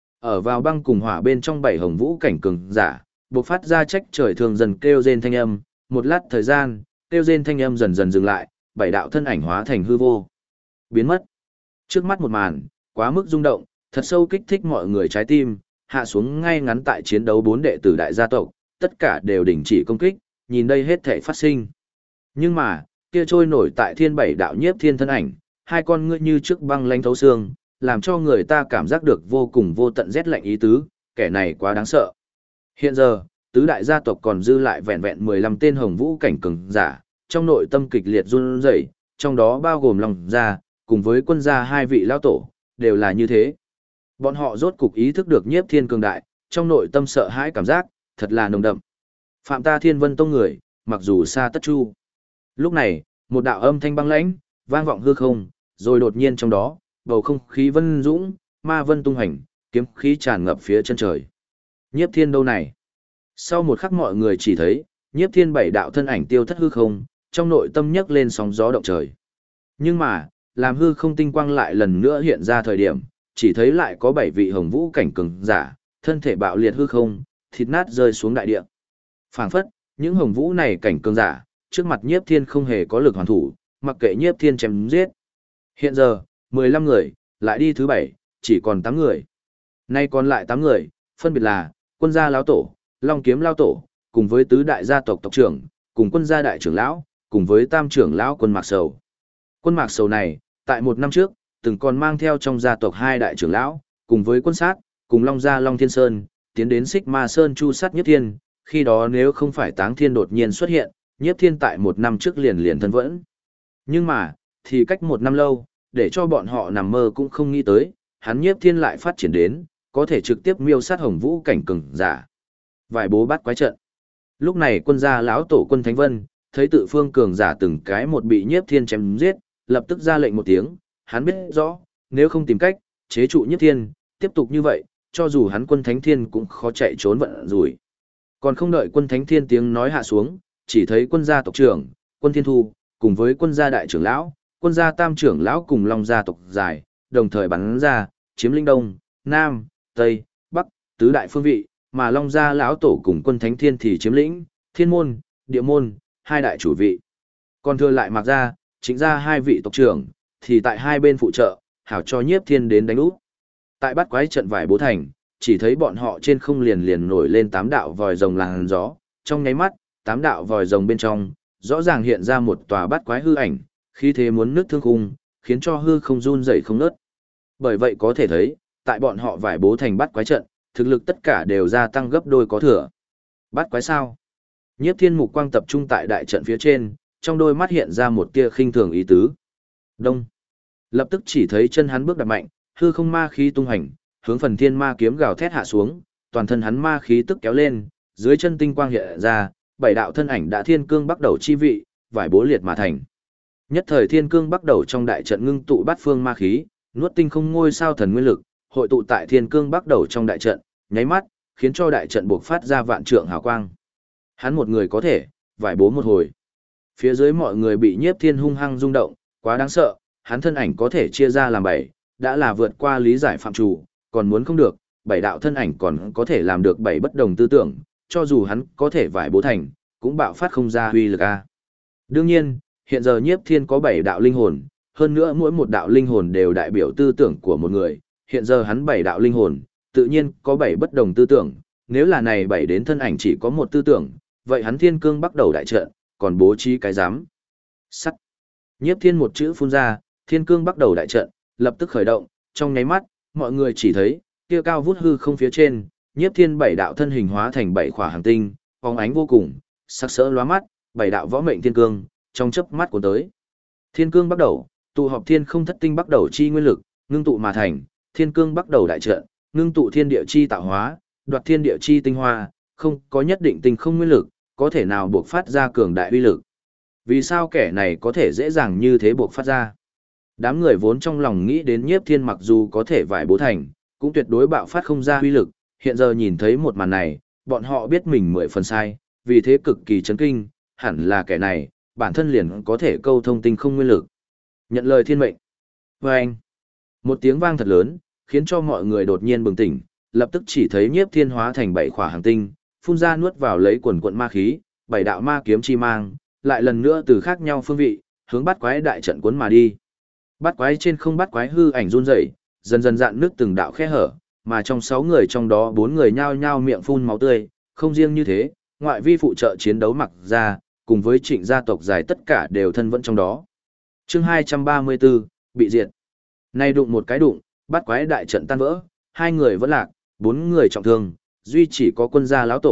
Ở vào băng cùng hỏa bên trong bảy hồng vũ cảnh cường giả, bộc phát ra trách trời thường dần kêu rên thanh âm, một lát thời gian, kêu rên thanh âm dần dần dừng lại, bảy đạo thân ảnh hóa thành hư vô, biến mất. Trước mắt một màn, quá mức rung động, thật sâu kích thích mọi người trái tim, hạ xuống ngay ngắn tại chiến đấu bốn đệ tử đại gia tộc, tất cả đều đình chỉ công kích, nhìn đây hết thảy phát sinh. Nhưng mà, kia trôi nổi tại thiên bảy đạo Nhiếp Thiên thân ảnh, hai con ngươi như trước băng lanh thấu xương, làm cho người ta cảm giác được vô cùng vô tận rét lạnh ý tứ, kẻ này quá đáng sợ. Hiện giờ, tứ đại gia tộc còn dư lại vẹn vẹn 15 tên hồng vũ cảnh cường giả, trong nội tâm kịch liệt run rẩy, trong đó bao gồm Long gia, cùng với quân gia hai vị lão tổ, đều là như thế. Bọn họ rốt cục ý thức được Nhiếp Thiên cường đại, trong nội tâm sợ hãi cảm giác, thật là nồng đậm. Phạm ta Thiên Vân Tông người, mặc dù xa tất chu. Lúc này, một đạo âm thanh băng lãnh, vang vọng hư không, rồi đột nhiên trong đó, bầu không khí vân dũng, ma vân tung hành, kiếm khí tràn ngập phía chân trời. Nhiếp Thiên đâu này? Sau một khắc mọi người chỉ thấy, Nhiếp Thiên bảy đạo thân ảnh tiêu thất hư không, trong nội tâm nhấc lên sóng gió động trời. Nhưng mà, làm hư không tinh quang lại lần nữa hiện ra thời điểm, chỉ thấy lại có 7 vị hồng vũ cảnh cường giả, thân thể bạo liệt hư không, thịt nát rơi xuống đại địa. Phảng phất, những hồng vũ này cảnh cường giả, trước mặt Nhiếp Thiên không hề có lực hoàn thủ, mặc kệ Nhiếp Thiên chém giết. Hiện giờ, 15 người, lại đi thứ 7, chỉ còn 8 người. Nay còn lại 8 người, phân biệt là quân gia lão tổ, Long kiếm lão tổ, cùng với tứ đại gia tộc tộc trưởng, cùng quân gia đại trưởng lão, cùng với tam trưởng lão quân Mạc Sầu. Quân Mạc Sầu này, tại một năm trước, từng còn mang theo trong gia tộc hai đại trưởng lão, cùng với quân sát, cùng Long gia Long Thiên Sơn, tiến đến Xích Ma Sơn chu sát Nhiếp Thiên, khi đó nếu không phải Táng Thiên đột nhiên xuất hiện, Nhiếp Thiên tại một năm trước liền thân vẫn. Nhưng mà, thì cách một năm lâu, để cho bọn họ nằm mơ cũng không nghĩ tới, hắn Nhiếp Thiên lại phát triển đến, có thể trực tiếp miêu sát hồng vũ cảnh cường giả. Vài bố bắt quái trận. Lúc này quân gia lão tổ quân Thánh Vân, thấy tự phương cường giả từng cái một bị Nhiếp Thiên chém giết, lập tức ra lệnh một tiếng, hắn biết rõ, nếu không tìm cách chế trụ Nhiếp Thiên, tiếp tục như vậy, cho dù hắn quân Thánh Thiên cũng khó chạy trốn vận rủi. Còn không đợi quân Thánh Thiên tiếng nói hạ xuống, chỉ thấy quân gia tộc trưởng, quân Thiên Thu, cùng với quân gia đại trưởng lão, quân gia tam trưởng lão cùng Long gia tộc dài, đồng thời bắn ra, chiếm lĩnh Đông, Nam, Tây, Bắc, tứ đại phương vị, mà Long gia lão tổ cùng quân Thánh Thiên thì chiếm lĩnh Thiên môn, Địa môn, hai đại chủ vị. Còn thừa lại Mạc gia, Trịnh gia hai vị tộc trưởng, thì tại hai bên phụ trợ, hảo cho Nhiếp Thiên đến đánh úp. Tại bắt quái trận vải bố thành, chỉ thấy bọn họ trên không liền nổi lên 8 đạo vòi rồng làn gió, trong nháy mắt, 8 đạo vòi rồng bên trong, rõ ràng hiện ra một tòa bắt quái hư ảnh, khí thế muốn nứt thương khung, khiến cho hư không run rẩy không nớt. Bởi vậy có thể thấy, tại bọn họ vải bố thành bắt quái trận, thực lực tất cả đều gia tăng gấp đôi có thừa. Bắt quái sao? Nhiếp Thiên mục quang tập trung tại đại trận phía trên, trong đôi mắt hiện ra một tia khinh thường ý tứ. Đông. Lập tức chỉ thấy chân hắn bước đạp mạnh, hư không ma khí tung hành, hướng phần thiên ma kiếm gào thét hạ xuống, toàn thân hắn ma khí tức kéo lên, dưới chân tinh quang hiện ra, 7 đạo thân ảnh đã thiên cương bắt đầu chi vị, vải bố liệt mà thành. Nhất thời thiên cương bắt đầu trong đại trận ngưng tụ bát phương ma khí, nuốt tinh không ngôi sao thần nguyên lực, hội tụ tại thiên cương bắt đầu trong đại trận, nháy mắt, khiến cho đại trận buộc phát ra vạn trượng hào quang. Hắn một người có thể, vải bố một hồi. Phía dưới mọi người bị Nhiếp Thiên hung hăng rung động, quá đáng sợ, hắn thân ảnh có thể chia ra làm 7, đã là vượt qua lý giải phạm chủ, còn muốn không được, 7 đạo thân ảnh còn có thể làm được 7 bất đồng tư tưởng, cho dù hắn có thể vải bố thành, cũng bạo phát không ra huy lực a. Đương nhiên, hiện giờ Nhiếp Thiên có 7 đạo linh hồn, hơn nữa mỗi một đạo linh hồn đều đại biểu tư tưởng của một người, hiện giờ hắn 7 đạo linh hồn, tự nhiên có 7 bất đồng tư tưởng, nếu là này 7 đến thân ảnh chỉ có một tư tưởng, vậy hắn thiên cương bắt đầu đại trận, còn bố trí cái giám. Sắt. Nhiếp Thiên một chữ phun ra, thiên cương bắt đầu đại trận, lập tức khởi động, trong nháy mắt, mọi người chỉ thấy, kia cao vút hư không phía trên, Nhiếp Thiên 7 đạo thân hình hóa thành 7 khỏa hành tinh, phóng ánh vô cùng, sắc sỡ lóa mắt, 7 đạo võ mệnh thiên cương, trong chớp mắt của tới. Thiên cương bắt đầu, tụ họp thiên không thất tinh bắt đầu chi nguyên lực, ngưng tụ mà thành, thiên cương bắt đầu đại trận, ngưng tụ thiên địa chi tạo hóa, đoạt thiên địa chi tinh hoa, không có nhất định tinh không nguyên lực, có thể nào buộc phát ra cường đại uy lực. Vì sao kẻ này có thể dễ dàng như thế buộc phát ra? Đám người vốn trong lòng nghĩ đến Nhiếp Thiên mặc dù có thể vải bố thành, cũng tuyệt đối bạo phát không ra uy lực, hiện giờ nhìn thấy một màn này, bọn họ biết mình 10 phần sai, vì thế cực kỳ chấn kinh, hẳn là kẻ này, bản thân liền có thể câu thông tinh không nguyên lực. Nhận lời thiên mệnh. Và anh, một tiếng vang thật lớn, khiến cho mọi người đột nhiên bừng tỉnh, lập tức chỉ thấy Nhiếp Thiên hóa thành 7 khỏa hành tinh, phun ra nuốt vào lấy quần quận ma khí, 7 đạo ma kiếm chi mang, lại lần nữa từ khác nhau phương vị, hướng bắt quái đại trận cuốn mà đi. Bắt quái trên không bắt quái hư ảnh run rẩy, dần dần dạn nước từng đạo khe hở, mà trong 6 người trong đó 4 người nhao nhao miệng phun máu tươi, không riêng như thế, ngoại vi phụ trợ chiến đấu mặc ra, cùng với Trịnh gia tộc dài tất cả đều thân vẫn trong đó. Chương 234, bị diệt. Nay đụng một cái đụng, bắt quái đại trận tan vỡ, 2 người vẫn lạc, 4 người trọng thương, duy chỉ có quân gia lão tổ,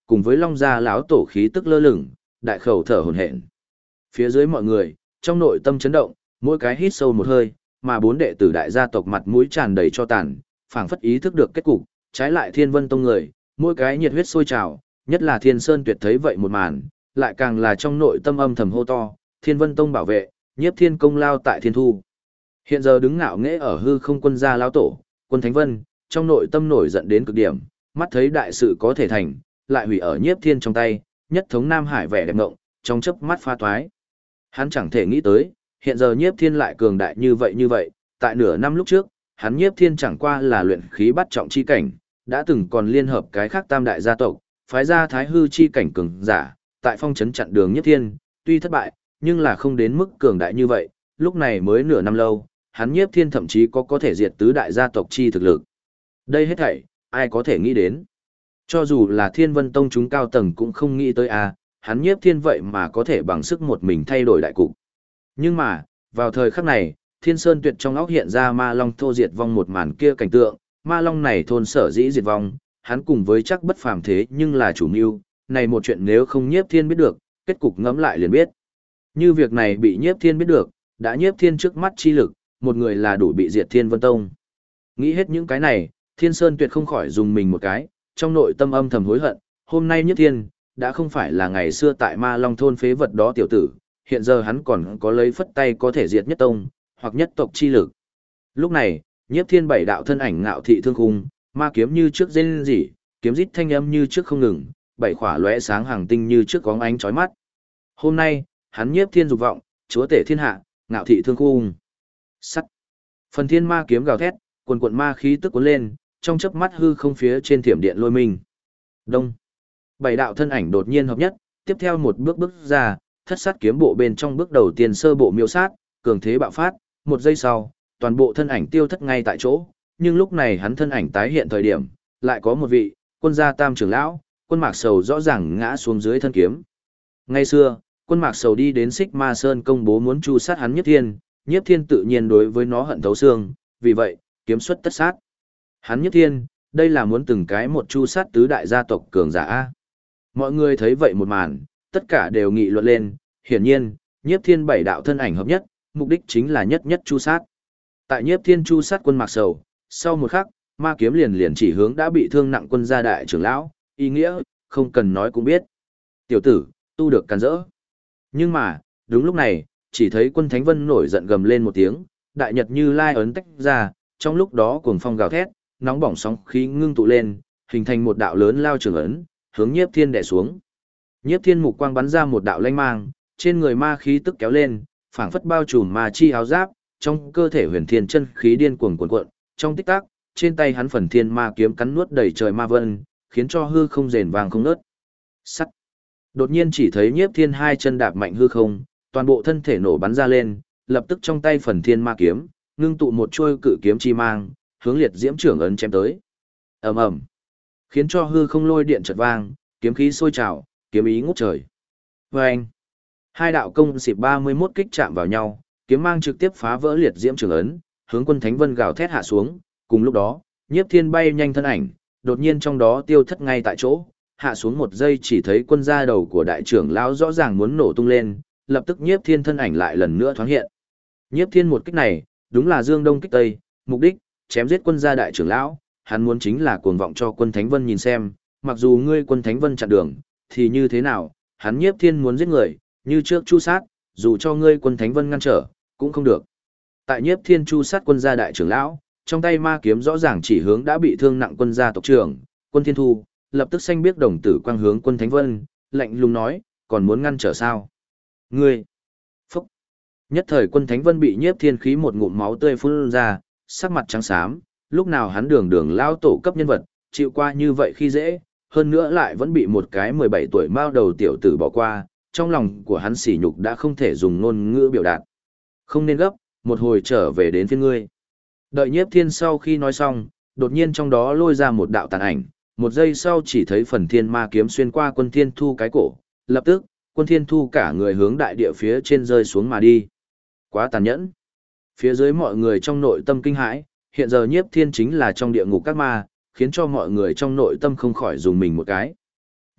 cùng với Long gia lão tổ khí tức lơ lửng, đại khẩu thở hổn hển. Phía dưới mọi người, trong nội tâm chấn động, mỗi cái hít sâu một hơi, mà bốn đệ tử đại gia tộc mặt mũi tràn đầy cho tàn, phảng phất ý thức được kết cục, trái lại Thiên Vân Tông người, mỗi cái nhiệt huyết sôi trào, nhất là Thiên Sơn Tuyệt thấy vậy một màn, lại càng là trong nội tâm âm thầm hô to, Thiên Vân Tông bảo vệ, Nhiếp Thiên công lao tại Thiên Thu. Hiện giờ đứng ngạo nghễ ở hư không quân gia lão tổ, Quân Thánh Vân, trong nội tâm nổi giận đến cực điểm, mắt thấy đại sự có thể thành, lại hủy ở Nhiếp Thiên trong tay, nhất thống Nam Hải vẻ đẹp ngộng, trong chớp mắt pha toái. Hắn chẳng thể nghĩ tới, hiện giờ Nhiếp Thiên lại cường đại như vậy, tại nửa năm lúc trước, hắn Nhiếp Thiên chẳng qua là luyện khí bắt trọng chi cảnh, đã từng còn liên hợp cái khác tam đại gia tộc, phái ra Thái Hư chi cảnh cường giả, tại phong trấn chặn đường Nhiếp Thiên, tuy thất bại, nhưng là không đến mức cường đại như vậy, lúc này mới nửa năm lâu, hắn Nhiếp Thiên thậm chí có thể diệt tứ đại gia tộc chi thực lực. Đây hết thảy, ai có thể nghĩ đến? Cho dù là Thiên Vân Tông chúng cao tầng cũng không nghĩ tới hắn Nhiếp Thiên vậy mà có thể bằng sức một mình thay đổi đại cục. Nhưng mà, vào thời khắc này, Thiên Sơn Tuyệt trong óc hiện ra Ma Long thô diệt vong một màn kia cảnh tượng, Ma Long này thôn sở dĩ diệt vong, hắn cùng với chắc bất phàm thế nhưng là chủ mưu, này một chuyện nếu không Nhiếp Thiên biết được, kết cục ngẫm lại liền biết. Như việc này bị Nhiếp Thiên biết được, đã Nhiếp Thiên trước mắt chi lực, một người là đủ bị diệt Thiên Vân Tông. Nghĩ hết những cái này, Thiên Sơn Tuyệt không khỏi dùng mình một cái, trong nội tâm âm thầm hối hận, hôm nay Nhiếp Thiên, đã không phải là ngày xưa tại Ma Long thôn phế vật đó tiểu tử, hiện giờ hắn còn có lấy phất tay có thể diệt nhất tông, hoặc nhất tộc chi lực. Lúc này, Nhiếp Thiên bảy đạo thân ảnh ngạo thị thương khung, ma kiếm như trước rên rỉ, kiếm rít thanh âm như trước không ngừng, bảy khỏa lóe sáng hàng tinh như trước có ánh chói mắt. Hôm nay, hắn Nhiếp Thiên dục vọng, chúa tể thiên hạ, ngạo thị thương khung. Sắt. Phần thiên ma kiếm gào thét, cuồn ma khí tức cuốn lên, trong chớp mắt hư không phía trên thiểm điện lôi mình. Đông. Bảy đạo thân ảnh đột nhiên hợp nhất, tiếp theo một bước ra, thất sát kiếm bộ bên trong bước đầu tiên sơ bộ miêu sát, cường thế bạo phát, một giây sau, toàn bộ thân ảnh tiêu thất ngay tại chỗ, nhưng lúc này hắn thân ảnh tái hiện thời điểm, lại có một vị, quân gia tam trưởng lão, Quân Mạc Sầu rõ ràng ngã xuống dưới thân kiếm. Ngày xưa, Quân Mạc Sầu đi đến Xích Ma Sơn công bố muốn tru sát hắn Nhiếp Thiên tự nhiên đối với nó hận thấu xương, vì vậy, kiếm xuất tất sát. Hắn Nhiếp Thiên, đây là muốn từng cái một tru sát tứ đại gia tộc cường giả a. Mọi người thấy vậy một màn, tất cả đều nghị luận lên, hiển nhiên, Nhiếp Thiên bảy đạo thân ảnh hợp nhất, mục đích chính là nhất tru sát. Tại Nhiếp Thiên tru sát Quân Mạc Sầu, sau một khắc, ma kiếm liền chỉ hướng đã bị thương nặng quân gia đại trưởng lão, ý nghĩa, không cần nói cũng biết. Tiểu tử, tu được càn rỡ. Nhưng mà, đúng lúc này, chỉ thấy Quân Thánh Vân nổi giận gầm lên một tiếng, đại nhật như lai ấn tách ra, trong lúc đó cuồng phong gào thét, nóng bỏng sóng khí ngưng tụ lên, hình thành một đạo lớn lao trường ấn, hướng Nhiếp Thiên đè xuống. Nhiếp Thiên mục quang bắn ra một đạo lanh mang, trên người ma khí tức kéo lên, phảng phất bao trùm ma chi áo giáp, trong cơ thể huyền thiên chân khí điên cuồng cuộn cuộn, trong tích tắc, trên tay hắn phần thiên ma kiếm cắn nuốt đầy trời ma vân, khiến cho hư không rền vang không ngớt. Sắt. Đột nhiên chỉ thấy Nhiếp Thiên hai chân đạp mạnh hư không, toàn bộ thân thể nổ bắn ra lên, lập tức trong tay phần thiên ma kiếm, ngưng tụ một chuôi cự kiếm chi mang, hướng liệt diễm trưởng ấn chém tới. Ầm ầm, khiến cho hư không lôi điện chợt vang, kiếm khí sôi trào, kiếm ý ngút trời. Oeng. Hai đạo công xịp 31 kích chạm vào nhau, kiếm mang trực tiếp phá vỡ liệt diễm trưởng ấn, hướng Quân Thánh Vân gào thét hạ xuống, cùng lúc đó, Nhiếp Thiên bay nhanh thân ảnh, đột nhiên trong đó tiêu thất ngay tại chỗ, hạ xuống một giây chỉ thấy quân gia đầu của đại trưởng lão rõ ràng muốn nổ tung lên, lập tức Nhiếp Thiên thân ảnh lại lần nữa thoáng hiện. Nhiếp Thiên một kích này, đúng là dương đông kích tây, mục đích, chém giết quân gia đại trưởng lão, hắn muốn chính là cuồng vọng cho Quân Thánh Vân nhìn xem, mặc dù ngươi Quân Thánh Vân chặn đường, thì như thế nào, hắn Nhiếp Thiên muốn giết người, như trước chu sát, dù cho ngươi Quân Thánh Vân ngăn trở, cũng không được. Tại Nhiếp Thiên chu sát quân gia đại trưởng lão, trong tay ma kiếm rõ ràng chỉ hướng đã bị thương nặng quân gia tộc trưởng, Quân Thiên Thu, lập tức xanh biếc đồng tử quang hướng Quân Thánh Vân, lạnh lùng nói, còn muốn ngăn trở sao? Ngươi! Phúc! Nhất thời Quân Thánh Vân bị Nhiếp Thiên khí một ngụm máu tươi phun ra, sắc mặt trắng xám, lúc nào hắn đường lao tổ cấp nhân vật, chịu qua như vậy khi dễ, hơn nữa lại vẫn bị một cái 17 tuổi mao đầu tiểu tử bỏ qua, trong lòng của hắn sỉ nhục đã không thể dùng ngôn ngữ biểu đạt. Không nên gấp, một hồi trở về đến phiên ngươi. Đợi Nhiếp Thiên sau khi nói xong, đột nhiên trong đó lôi ra một đạo tàn ảnh, một giây sau chỉ thấy phần thiên ma kiếm xuyên qua Quân Thiên Thu cái cổ, lập tức, Quân Thiên Thu cả người hướng đại địa phía trên rơi xuống mà đi. Quá tàn nhẫn. Phía dưới mọi người trong nội tâm kinh hãi, hiện giờ Nhiếp Thiên chính là trong địa ngục các ma, khiến cho mọi người trong nội tâm không khỏi dùng mình một cái.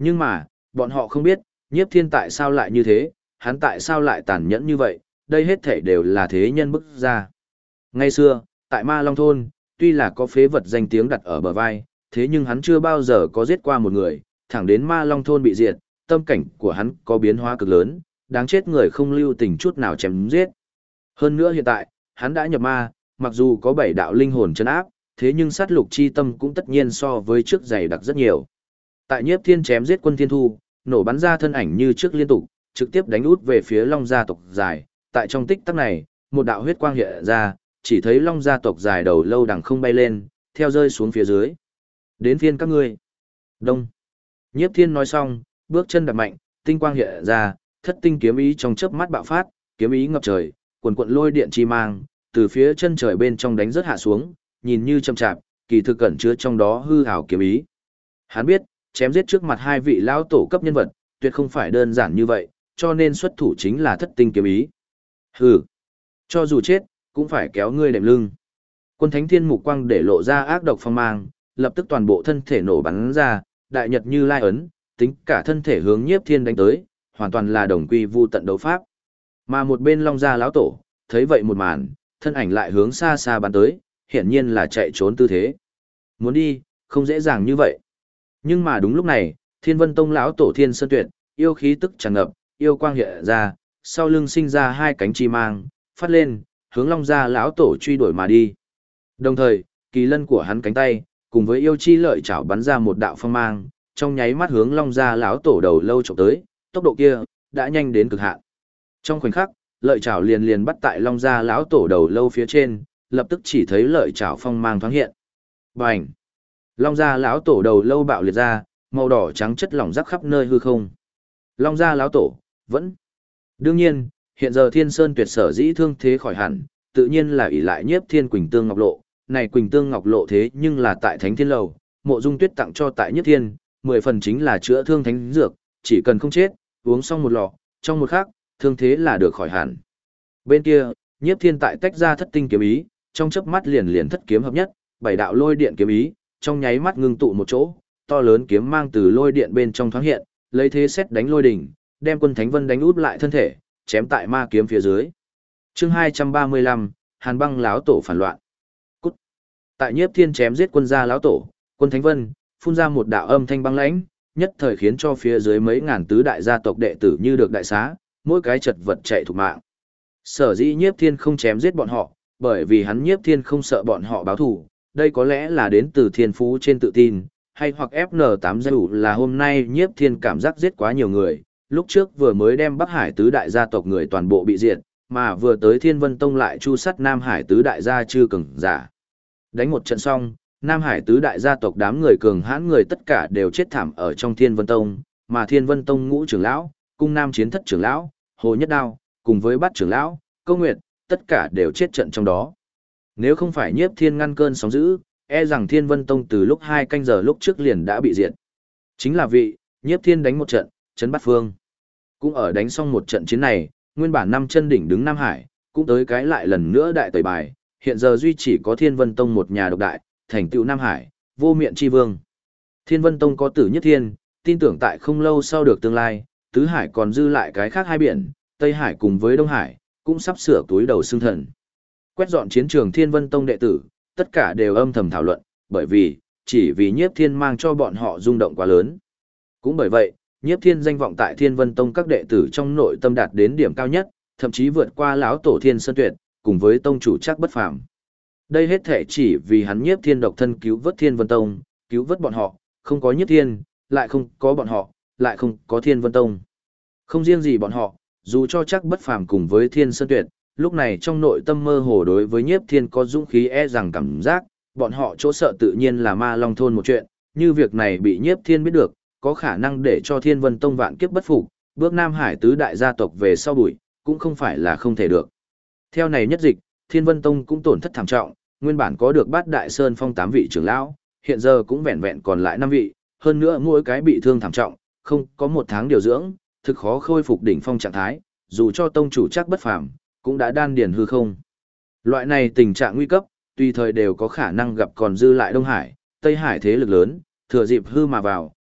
Nhưng mà, bọn họ không biết, Nhiếp Thiên tại sao lại như thế, hắn tại sao lại tàn nhẫn như vậy, đây hết thảy đều là thế nhân bức ra. Ngày xưa, tại Ma Long Thôn, tuy là có phế vật danh tiếng đặt ở bờ vai, thế nhưng hắn chưa bao giờ có giết qua một người, thẳng đến Ma Long Thôn bị diệt, tâm cảnh của hắn có biến hóa cực lớn, đáng chết người không lưu tình chút nào chém giết. Hơn nữa hiện tại, hắn đã nhập ma, mặc dù có 7 đạo linh hồn trấn áp, thế nhưng sát lục chi tâm cũng tất nhiên so với trước dày đặc rất nhiều. Tại Nhiếp Thiên chém giết Quân Thiên Thu, nổ bắn ra thân ảnh như trước liên tục, trực tiếp đánh út về phía Long gia tộc dài, tại trong tích tắc này, một đạo huyết quang hiện ra, chỉ thấy Long gia tộc dài đầu lâu đằng không bay lên, theo rơi xuống phía dưới. Đến phiên các ngươi. Đông. Nhiếp Thiên nói xong, bước chân đạp mạnh, tinh quang hiện ra, thất tinh kiếm ý trong chớp mắt bạo phát, kiếm ý ngập trời, quần quận lôi điện chi mang, từ phía chân trời bên trong đánh rớt hạ xuống, nhìn như chậm chạp, kỳ thực cẩn chứa trong đó hư ảo kiếm ý. Hắn biết, chém giết trước mặt hai vị lão tổ cấp nhân vật, tuyệt không phải đơn giản như vậy, cho nên xuất thủ chính là thất tinh kiếm ý. Hừ, cho dù chết, cũng phải kéo ngươi đệm lưng. Quân Thánh Thiên mục quang để lộ ra ác độc phong mang, lập tức toàn bộ thân thể nổ bắn ra, đại nhật như lai ấn, tính cả thân thể hướng Nhiếp Thiên đánh tới, hoàn toàn là đồng quy vu tận đấu pháp. Mà một bên Long gia lão tổ, thấy vậy một màn, thân ảnh lại hướng xa xa bắn tới, hiển nhiên là chạy trốn tư thế. Muốn đi, không dễ dàng như vậy. Nhưng mà đúng lúc này, Thiên Vân Tông lão tổ Thiên Sơn Tuyệt, yêu khí tức tràn ngập, yêu quang hiện ra, sau lưng sinh ra hai cánh chi mang, phát lên, hướng Long gia lão tổ truy đuổi mà đi. Đồng thời, kỳ lân của hắn cánh tay, cùng với yêu chi lợi chảo bắn ra một đạo phong mang, trong nháy mắt hướng Long gia lão tổ đầu lâu chụp tới, tốc độ kia đã nhanh đến cực hạn. Trong khoảnh khắc, lợi chảo liền liền bắt tại Long gia lão tổ đầu lâu phía trên, lập tức chỉ thấy lợi chảo phong mang thoáng hiện. Bành! Long gia lão tổ đầu lâu bạo liệt ra, màu đỏ trắng chất lỏng rắc khắp nơi hư không. Long gia lão tổ vẫn. Đương nhiên, hiện giờ Thiên Sơn Tuyệt sở dĩ thương thế khỏi hẳn, tự nhiên là ỷ lại Nhiếp Thiên Quỳnh Tương Ngọc Lộ. Này Quỳnh Tương Ngọc Lộ thế nhưng là tại Thánh Thiên Lầu, Mộ Dung Tuyết tặng cho tại Nhiếp Thiên, 10 phần chính là chữa thương thánh dược, chỉ cần không chết, uống xong một lọ, trong một khắc, thương thế là được khỏi hẳn. Bên kia, Nhiếp Thiên tại tách ra thất tinh kiếm ý, trong chớp mắt liền liền thất kiếm hợp nhất, 7 đạo lôi điện kiếm ý, trong nháy mắt ngưng tụ một chỗ, to lớn kiếm mang từ lôi điện bên trong thoáng hiện, lấy thế xét đánh lôi đỉnh, đem Quân Thánh Vân đánh út lại thân thể, chém tại ma kiếm phía dưới. Chương 235, Hàn Băng lão tổ phản loạn. Cút. Tại Nhiếp Thiên chém giết Quân gia lão tổ, Quân Thánh Vân phun ra một đạo âm thanh băng lãnh, nhất thời khiến cho phía dưới mấy ngàn tứ đại gia tộc đệ tử như được đại xá, mỗi cái chật vật chạy thục mạng. Sở dĩ Nhiếp Thiên không chém giết bọn họ, bởi vì hắn Nhiếp Thiên không sợ bọn họ báo thù, đây có lẽ là đến từ thiên phú trên tự tin, hay hoặc FN8 dù là hôm nay Nhiếp Thiên cảm giác giết quá nhiều người, lúc trước vừa mới đem Bắc Hải tứ đại gia tộc người toàn bộ bị diệt, mà vừa tới Thiên Vân Tông lại chu sắt Nam Hải tứ đại gia chư cường giả. Đánh một trận xong, Nam Hải tứ đại gia tộc đám người cường hãn người tất cả đều chết thảm ở trong Thiên Vân Tông, mà Thiên Vân Tông ngũ trưởng lão, cung Nam chiến thất trưởng lão, Hồ Nhất Đao, cùng với bát trưởng lão, Câu Nguyệt, tất cả đều chết trận trong đó. Nếu không phải Nhiếp Thiên ngăn cơn sóng dữ, e rằng Thiên Vân Tông từ lúc 2 canh giờ lúc trước liền đã bị diệt. Chính là vị, Nhiếp Thiên đánh một trận, chấn bát phương. Cũng ở đánh xong một trận chiến này, nguyên bản 5 chân đỉnh đứng Nam Hải, cũng tới cái lại lần nữa đại tẩy bài, hiện giờ duy chỉ có Thiên Vân Tông một nhà độc đại, thành tựu Nam Hải, vô miện chi vương. Thiên Vân Tông có tử Nhất Thiên, tin tưởng tại không lâu sau được tương lai, Tứ Hải còn dư lại cái khác hai biển, Tây Hải cùng với Đông Hải, cũng sắp sửa túi đầu xương thần. Quét dọn chiến trường Thiên Vân Tông đệ tử, tất cả đều âm thầm thảo luận, bởi vì, chỉ vì Nhiếp Thiên mang cho bọn họ rung động quá lớn. Cũng bởi vậy, Nhiếp Thiên danh vọng tại Thiên Vân Tông các đệ tử trong nội tâm đạt đến điểm cao nhất, thậm chí vượt qua lão tổ Thiên Sơn Tuyệt, cùng với tông chủ Trác Bất Phàm. Đây hết thể chỉ vì hắn Nhiếp Thiên độc thân cứu vớt Thiên Vân Tông, cứu vớt bọn họ, không có Nhiếp Thiên, lại không có bọn họ, lại không có Thiên Vân Tông. Không riêng gì bọn họ, dù cho Trác Bất Phàm cùng với Thiên Sơn Tuyệt, lúc này trong nội tâm mơ hồ đối với Nhiếp Thiên có dũng khí e rằng cảm giác, bọn họ chỗ sợ tự nhiên là Ma Long thôn một chuyện, như việc này bị Nhiếp Thiên biết được, có khả năng để cho Thiên Vân Tông vạn kiếp bất phục, bước Nam Hải tứ đại gia tộc về sau bụi, cũng không phải là không thể được. Theo này nhất dịch, Thiên Vân Tông cũng tổn thất thảm trọng, nguyên bản có được Bát Đại Sơn Phong 8 vị trưởng lão, hiện giờ cũng vẹn vẹn còn lại 5 vị, hơn nữa mỗi cái bị thương thảm trọng, không có 1 tháng điều dưỡng, thực khó khôi phục đỉnh phong trạng thái, dù cho tông chủ Trác Bất Phàm cũng đã đan điền hư không. Loại này tình trạng nguy cấp, tùy thời đều có khả năng gặp còn dư lại Đông Hải, Tây Hải thế lực lớn, thừa dịp hư mà vào,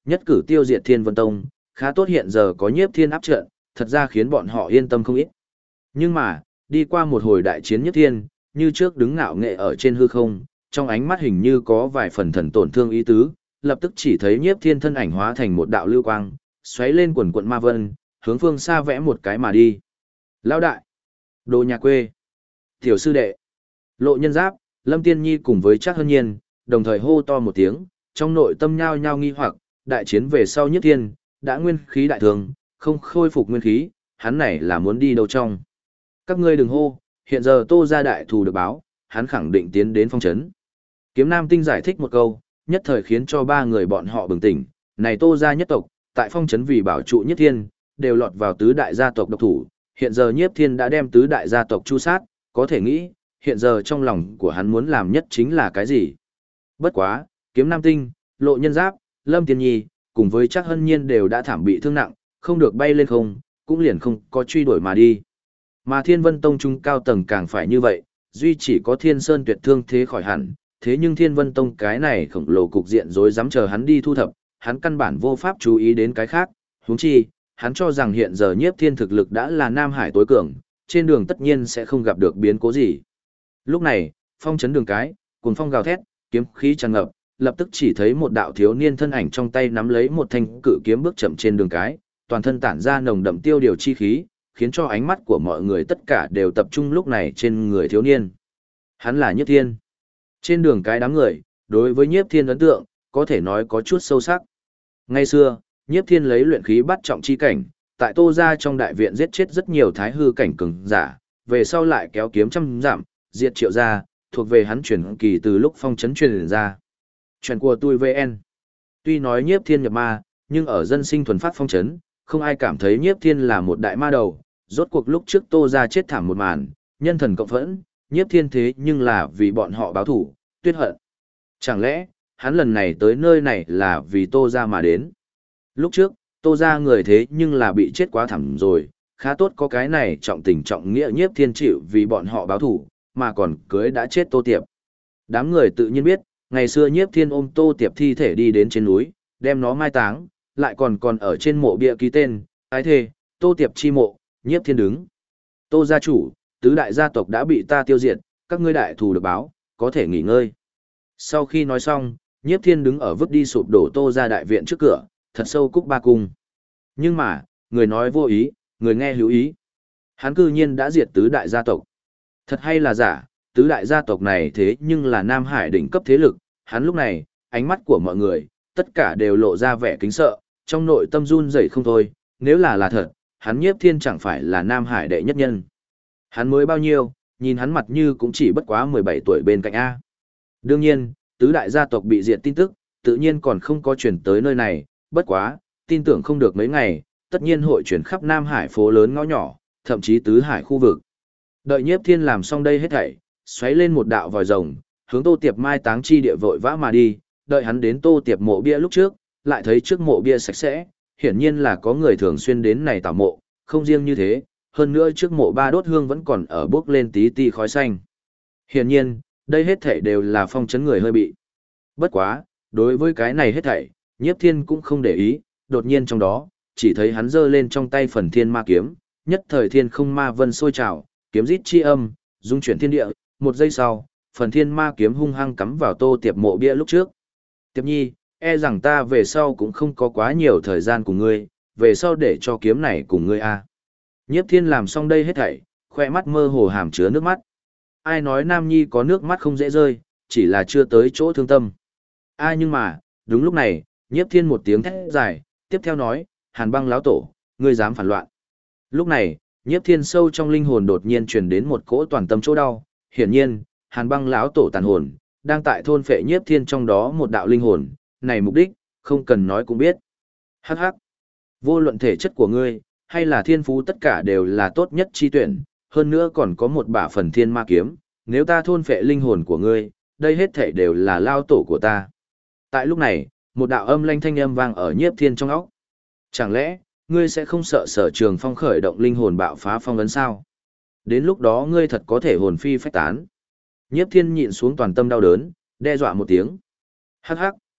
nhất cử tiêu diệt Thiên Vân Tông, khá tốt hiện giờ có Nhiếp Thiên áp trận, thật ra khiến bọn họ yên tâm không ít. Nhưng mà, đi qua một hồi đại chiến Nhiếp Thiên, như trước đứng ngạo nghệ ở trên hư không, trong ánh mắt hình như có vài phần thần tổn thương ý tứ, lập tức chỉ thấy Nhiếp Thiên thân ảnh hóa thành một đạo lưu quang, xoáy lên quần quận ma vân, hướng phương xa vẽ một cái mà đi. Lão đại, đồ nhà quê, tiểu sư đệ, Lộ Nhân Giáp, Lâm Tiên Nhi cùng với Trác Hân Nhiên, đồng thời hô to một tiếng, trong nội tâm nhao nhao nghi hoặc, đại chiến về sau Nhiếp Thiên, đã nguyên khí đại thường, không khôi phục nguyên khí, hắn này là muốn đi đâu trong. Các ngươi đừng hô, hiện giờ Tô gia đại thù được báo, hắn khẳng định tiến đến phong trấn. Kiếm Nam Tinh giải thích một câu, nhất thời khiến cho ba người bọn họ bừng tỉnh, này Tô gia nhất tộc, tại phong trấn vì bảo trụ Nhiếp Thiên, đều lọt vào tứ đại gia tộc độc thủ, hiện giờ Nhiếp Thiên đã đem tứ đại gia tộc chu sát, có thể nghĩ, hiện giờ trong lòng của hắn muốn làm nhất chính là cái gì. Bất quá, Kiếm Nam Tinh, Lộ Nhân Giáp, Lâm Tiên Nhi, cùng với Trác Hân Nhiên đều đã thảm bị thương nặng, không được bay lên không, cũng liền không có truy đuổi mà đi. Mà Thiên Vân Tông trung cao tầng càng phải như vậy, duy chỉ có Thiên Sơn Tuyệt thương thế khỏi hẳn, thế nhưng Thiên Vân Tông cái này khổng lồ cục diện rối rắm chờ hắn đi thu thập, hắn căn bản vô pháp chú ý đến cái khác, huống chi, hắn cho rằng hiện giờ Nhiếp Thiên thực lực đã là Nam Hải tối cường, trên đường tất nhiên sẽ không gặp được biến cố gì. Lúc này, phong trấn đường cái, cuồng phong gào thét, kiếm khí tràn ngập, lập tức chỉ thấy một đạo thiếu niên thân ảnh trong tay nắm lấy một thanh cự kiếm bước chậm trên đường cái, toàn thân tản ra nồng đậm tiêu điều chi khí, khiến cho ánh mắt của mọi người tất cả đều tập trung lúc này trên người thiếu niên. Hắn là Nhiếp Thiên. Trên đường cái đám người, đối với Nhiếp Thiên ấn tượng, có thể nói có chút sâu sắc. Ngày xưa, Nhiếp Thiên lấy luyện khí bắt trọng chi cảnh, tại Tô gia trong đại viện giết chết rất nhiều thái hư cảnh cường giả, về sau lại kéo kiếm trăm dặm, diệt Triệu gia, thuộc về hắn truyền kỳ từ lúc phong trấn truyền ra. Chuyện của tôi VN. Tuy nói Nhiếp Thiên nhập ma, nhưng ở dân sinh thuần phát phong trấn, không ai cảm thấy Nhiếp Thiên là một đại ma đầu, rốt cuộc lúc trước Tô gia chết thảm một màn, nhân thần cộng phẫn, Nhiếp Thiên thế nhưng là vì bọn họ báo thủ, tuyết hận. Chẳng lẽ, hắn lần này tới nơi này là vì Tô gia mà đến? Lúc trước, Tô gia người thế nhưng là bị chết quá thảm rồi, khá tốt có cái này trọng tình trọng nghĩa Nhiếp Thiên chịu vì bọn họ báo thủ, mà còn cưới đã chết Tô Tiệp. Đám người tự nhiên biết, ngày xưa Nhiếp Thiên ôm Tô Tiệp thi thể đi đến trên núi, đem nó mai táng, lại còn ở trên mộ bia ký tên, ái thề, Tô Tiệp chi mộ, Nhiếp Thiên đứng. Tô gia chủ, tứ đại gia tộc đã bị ta tiêu diệt, các ngươi đại thù được báo, có thể nghỉ ngơi. Sau khi nói xong, Nhiếp Thiên đứng ở vứt đi sụp đổ Tô gia đại viện trước cửa, thật sâu cúc ba cung. Nhưng mà, người nói vô ý, người nghe hữu ý. Hắn cư nhiên đã diệt tứ đại gia tộc. Thật hay là giả, tứ đại gia tộc này thế nhưng là Nam Hải đỉnh cấp thế lực, hắn lúc này, ánh mắt của mọi người, tất cả đều lộ ra vẻ kính sợ, trong nội tâm run rẩy không thôi, nếu là thật, hắn Nhiếp Thiên chẳng phải là Nam Hải đệ nhất nhân. Hắn mới bao nhiêu, nhìn hắn mặt như cũng chỉ bất quá 17 tuổi bên cạnh A. Đương nhiên, tứ đại gia tộc bị diệt tin tức, tự nhiên còn không có chuyển tới nơi này, bất quá, tin tưởng không được mấy ngày, tất nhiên hội chuyển khắp Nam Hải phố lớn ngõ nhỏ, thậm chí tứ hải khu vực. Đợi Nhiếp Thiên làm xong đây hết thảy, xoáy lên một đạo vòi rồng, hướng Tô Tiệp mai táng chi địa vội vã mà đi, đợi hắn đến Tô Tiệp mộ bia lúc trước, lại thấy trước mộ bia sạch sẽ, hiển nhiên là có người thường xuyên đến này tảo mộ, không riêng như thế, hơn nữa trước mộ ba đốt hương vẫn còn ở bốc lên tí tí khói xanh. Hiển nhiên, đây hết thảy đều là phong trấn người hơi bị. Bất quá, đối với cái này hết thảy, Nhiếp Thiên cũng không để ý, đột nhiên trong đó, chỉ thấy hắn giơ lên trong tay phần thiên ma kiếm, nhất thời thiên không ma vân sôi trào, kiếm rít chi âm, dung chuyển thiên địa, một giây sau, phần thiên ma kiếm hung hăng cắm vào Tô Tiệp mộ bia lúc trước. Tiệp Nhi, e rằng ta về sau cũng không có quá nhiều thời gian cùng ngươi, về sau để cho kiếm này cùng ngươi a. Nhiếp Thiên làm xong đây hết thảy, khoe mắt mơ hồ hàm chứa nước mắt. Ai nói Nam Nhi có nước mắt không dễ rơi, chỉ là chưa tới chỗ thương tâm. Nhưng mà, đúng lúc này, Nhiếp Thiên một tiếng thét dài, tiếp theo nói, Hàn Băng lão tổ, ngươi dám phản loạn. Lúc này, Nhiếp Thiên sâu trong linh hồn đột nhiên truyền đến một cỗ toàn tâm chỗ đau, hiển nhiên, Hàn Băng lão tổ tàn hồn đang tại thôn phệ Nhiếp Thiên trong đó một đạo linh hồn, này mục đích, không cần nói cũng biết. Hắc hắc. Vô luận thể chất của ngươi, hay là thiên phú tất cả đều là tốt nhất chi tuyển, hơn nữa còn có một bả phần thiên ma kiếm, nếu ta thôn phệ linh hồn của ngươi, đây hết thể đều là lao tổ của ta. Tại lúc này, một đạo âm lanh thanh âm vang ở Nhiếp Thiên trong óc. Chẳng lẽ, ngươi sẽ không sợ Sở Trường Phong khởi động linh hồn bạo phá phong ấn sao? Đến lúc đó ngươi thật có thể hồn phi phách tán. Nhiếp Thiên nhịn xuống toàn tâm đau đớn, đe dọa một tiếng. Hắc hắc,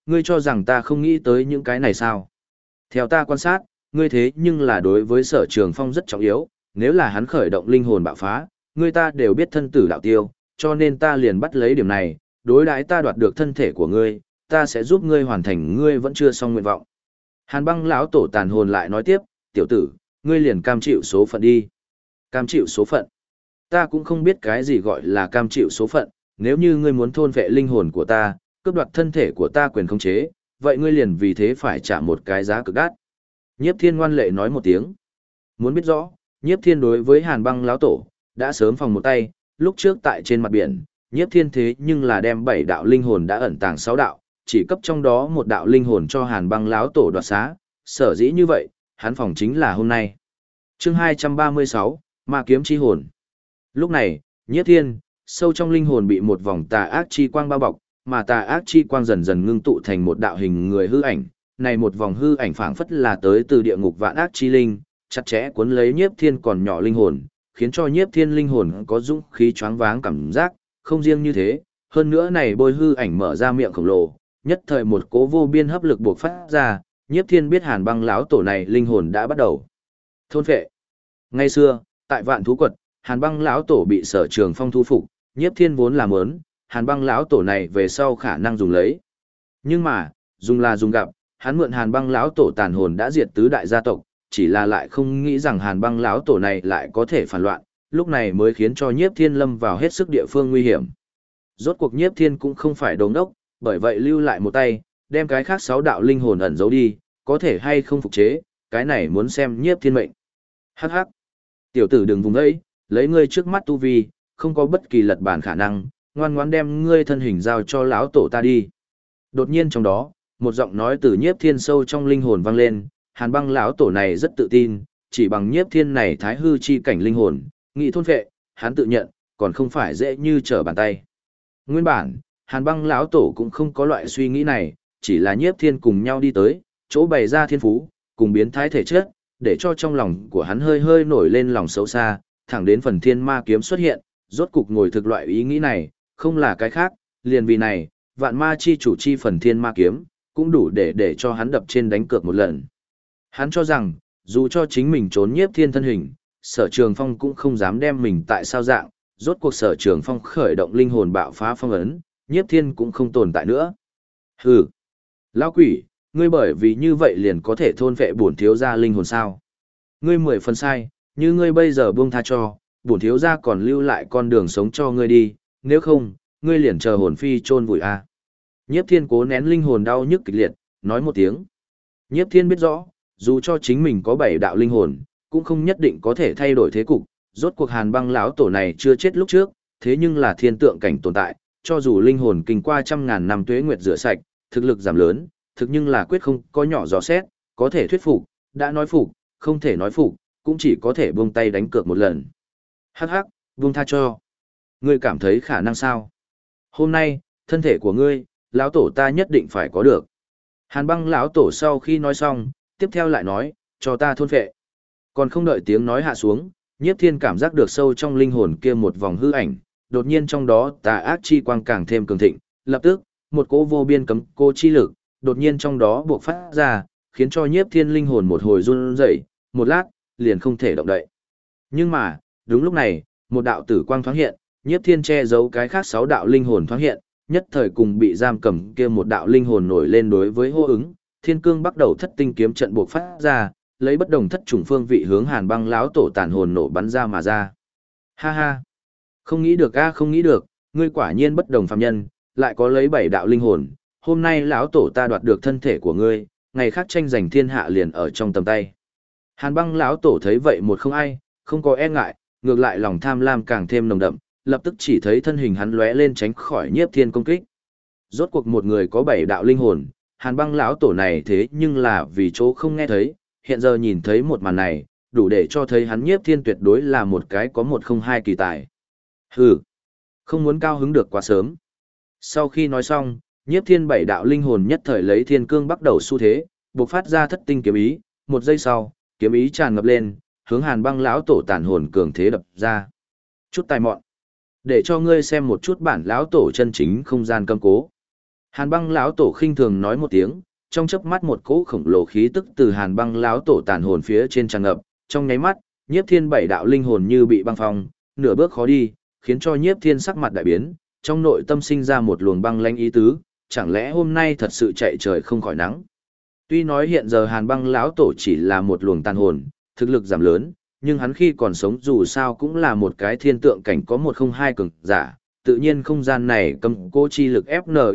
ngươi cho rằng ta không nghĩ tới những cái này sao? Theo ta quan sát, ngươi thế nhưng là đối với Sở Trường Phong rất trọng yếu, nếu là hắn khởi động linh hồn bạo phá, ngươi ta đều biết thân tử đạo tiêu, cho nên ta liền bắt lấy điểm này, đối đãi ta đoạt được thân thể của ngươi, ta sẽ giúp ngươi hoàn thành ngươi vẫn chưa xong nguyện vọng. Hàn Băng lão tổ tàn hồn lại nói tiếp, tiểu tử, ngươi liền cam chịu số phận đi. Cam chịu số phận. Ta cũng không biết cái gì gọi là cam chịu số phận, nếu như ngươi muốn thôn vệ linh hồn của ta, cướp đoạt thân thể của ta quyền khống chế, vậy ngươi liền vì thế phải trả một cái giá cực đắt. Nhiếp Thiên ngoan lệ nói một tiếng. Muốn biết rõ, Nhiếp Thiên đối với Hàn Băng lão tổ đã sớm phòng một tay, lúc trước tại trên mặt biển, Nhiếp Thiên thế nhưng là đem 7 đạo linh hồn đã ẩn tàng 6 đạo, chỉ cấp trong đó một đạo linh hồn cho Hàn Băng lão tổ đoạt xá, sở dĩ như vậy, hắn phòng chính là hôm nay. Chương 236, Ma kiếm chi hồn. Lúc này, Nhiếp Thiên, sâu trong linh hồn bị một vòng tà ác chi quang bao bọc, mà tà ác chi quang dần dần ngưng tụ thành một đạo hình người hư ảnh, này một vòng hư ảnh phảng phất là tới từ địa ngục vạn ác chi linh, chặt chẽ cuốn lấy Nhiếp Thiên còn nhỏ linh hồn, khiến cho Nhiếp Thiên linh hồn có dũng khí choáng váng cảm giác, không riêng như thế, hơn nữa này bôi hư ảnh mở ra miệng khổng lồ, nhất thời một cỗ vô biên hấp lực bộc phát ra, Nhiếp Thiên biết Hàn Băng lão tổ này linh hồn đã bắt đầu thôn phệ. Ngày xưa, tại Vạn Thú Quật, Hàn Băng lão tổ bị Sở Trường Phong thu phục, Nhiếp Thiên vốn là muốn Hàn Băng lão tổ này về sau khả năng dùng lấy. Nhưng mà, dùng là dùng gặp, hắn mượn Hàn Băng lão tổ tàn hồn đã diệt tứ đại gia tộc, chỉ là lại không nghĩ rằng Hàn Băng lão tổ này lại có thể phản loạn, lúc này mới khiến cho Nhiếp Thiên lâm vào hết sức địa phương nguy hiểm. Rốt cuộc Nhiếp Thiên cũng không phải đồ ngốc, bởi vậy lưu lại một tay, đem cái khác 6 đạo linh hồn ẩn giấu đi, có thể hay không phục chế, cái này muốn xem Nhiếp Thiên mệnh. Hắc hắc. Tiểu tử đừng vùng ấy, lấy ngươi trước mắt tu vi, không có bất kỳ lật bản khả năng, ngoan ngoãn đem ngươi thân hình giao cho lão tổ ta đi. Đột nhiên trong đó, một giọng nói từ Nhiếp Thiên sâu trong linh hồn vang lên, Hàn Băng lão tổ này rất tự tin, chỉ bằng Nhiếp Thiên này thái hư chi cảnh linh hồn, nghị thôn phệ, hắn tự nhận, còn không phải dễ như trở bàn tay. Nguyên bản, Hàn Băng lão tổ cũng không có loại suy nghĩ này, chỉ là Nhiếp Thiên cùng nhau đi tới, chỗ bày ra thiên phú, cùng biến thái thể chất, để cho trong lòng của hắn hơi hơi nổi lên lòng xấu xa, thẳng đến phần thiên ma kiếm xuất hiện, rốt cục ngồi thực loại ý nghĩ này, không là cái khác, liền vì này, vạn ma chi chủ chi phần thiên ma kiếm, cũng đủ để cho hắn đập trên đánh cược một lần. Hắn cho rằng, dù cho chính mình trốn Nhiếp Thiên thân hình, Sở Trường Phong cũng không dám đem mình tại sao dạng, rốt cuộc Sở Trường Phong khởi động linh hồn bạo phá phong ấn, Nhiếp Thiên cũng không tồn tại nữa. Hừ, lão quỷ, ngươi bởi vì như vậy liền có thể thôn vệ bổn thiếu gia linh hồn sao? Ngươi 10 phần sai, như ngươi bây giờ buông tha cho, bổn thiếu gia còn lưu lại con đường sống cho ngươi đi, nếu không, ngươi liền chờ hồn phi chôn vùi a. Nhiếp Thiên cố nén linh hồn đau nhức kịch liệt, nói một tiếng. Nhiếp Thiên biết rõ, dù cho chính mình có 7 đạo linh hồn, cũng không nhất định có thể thay đổi thế cục, rốt cuộc Hàn Băng lão tổ này chưa chết lúc trước, thế nhưng là thiên tượng cảnh tồn tại, cho dù linh hồn kinh qua trăm ngàn năm tuế nguyệt rửa sạch, thực lực giảm lớn, thực nhưng là quyết không có nhỏ dò xét, có thể thuyết phục, đã nói phục, không thể nói phục, cũng chỉ có thể buông tay đánh cược một lần. Hắc hắc, buông tha cho. Ngươi cảm thấy khả năng sao? Hôm nay, thân thể của ngươi, lão tổ ta nhất định phải có được. Hàn Băng lão tổ sau khi nói xong, tiếp theo lại nói, cho ta thôn phệ. Còn không đợi tiếng nói hạ xuống, Nhiếp Thiên cảm giác được sâu trong linh hồn kia một vòng hư ảnh, đột nhiên trong đó tà ác chi quang càng thêm cường thịnh, lập tức, một cỗ vô biên cấm cô chi lực, đột nhiên trong đó bộc phát ra, khiến cho Nhiếp Thiên linh hồn một hồi run rẩy, một lát, liền không thể động đậy. Nhưng mà, đúng lúc này, một đạo tử quang thoáng hiện, Nhiếp Thiên che giấu cái khác 6 đạo linh hồn thoáng hiện, nhất thời cùng bị giam cầm kia một đạo linh hồn nổi lên đối với hô ứng, Thiên Cương bắt đầu thất tinh kiếm trận bộc phát ra, lấy bất đồng thất trùng phương vị hướng Hàn Băng lão tổ tàn hồn nổ bắn ra mà ra. Ha ha, không nghĩ được a, không nghĩ được, ngươi quả nhiên bất đồng phàm nhân, lại có lấy 7 đạo linh hồn, hôm nay lão tổ ta đoạt được thân thể của ngươi, ngày khác tranh giành thiên hạ liền ở trong tầm tay. Hàn Băng lão tổ thấy vậy một không ai, không có e ngại, ngược lại lòng tham lam càng thêm nồng đậm, lập tức chỉ thấy thân hình hắn lóe lên tránh khỏi Nhiếp Thiên công kích. Rốt cuộc một người có 7 đạo linh hồn, Hàn Băng lão tổ này thế nhưng là vì chỗ không nghe thấy, hiện giờ nhìn thấy một màn này, đủ để cho thấy hắn Nhiếp Thiên tuyệt đối là một cái có 102 kỳ tài. Hừ, không muốn cao hứng được quá sớm. Sau khi nói xong, Nhiếp Thiên 7 đạo linh hồn nhất thời lấy Thiên Cương bắt đầu xu thế, bộc phát ra thất tinh kiếm ý, một giây sau, kiếm ý tràn ngập lên, hướng Hàn Băng lão tổ tàn hồn cường thế đập ra. Chút tài mọn, để cho ngươi xem một chút bản lão tổ chân chính không gian cấm cố. Hàn Băng lão tổ khinh thường nói một tiếng, trong chớp mắt một cỗ khổng lồ khí tức từ Hàn Băng lão tổ tàn hồn phía trên tràn ngập, trong nháy mắt, Nhiếp Thiên bảy đạo linh hồn như bị băng phong, nửa bước khó đi, khiến cho Nhiếp Thiên sắc mặt đại biến, trong nội tâm sinh ra một luồng băng lãnh ý tứ, chẳng lẽ hôm nay thật sự chạy trời không khỏi nắng. Tuy nói hiện giờ Hàn Băng lão tổ chỉ là một luồng tàn hồn, thực lực giảm lớn, nhưng hắn khi còn sống dù sao cũng là một cái thiên tượng cảnh có 102 cường giả, tự nhiên không gian này cầm cố chi lực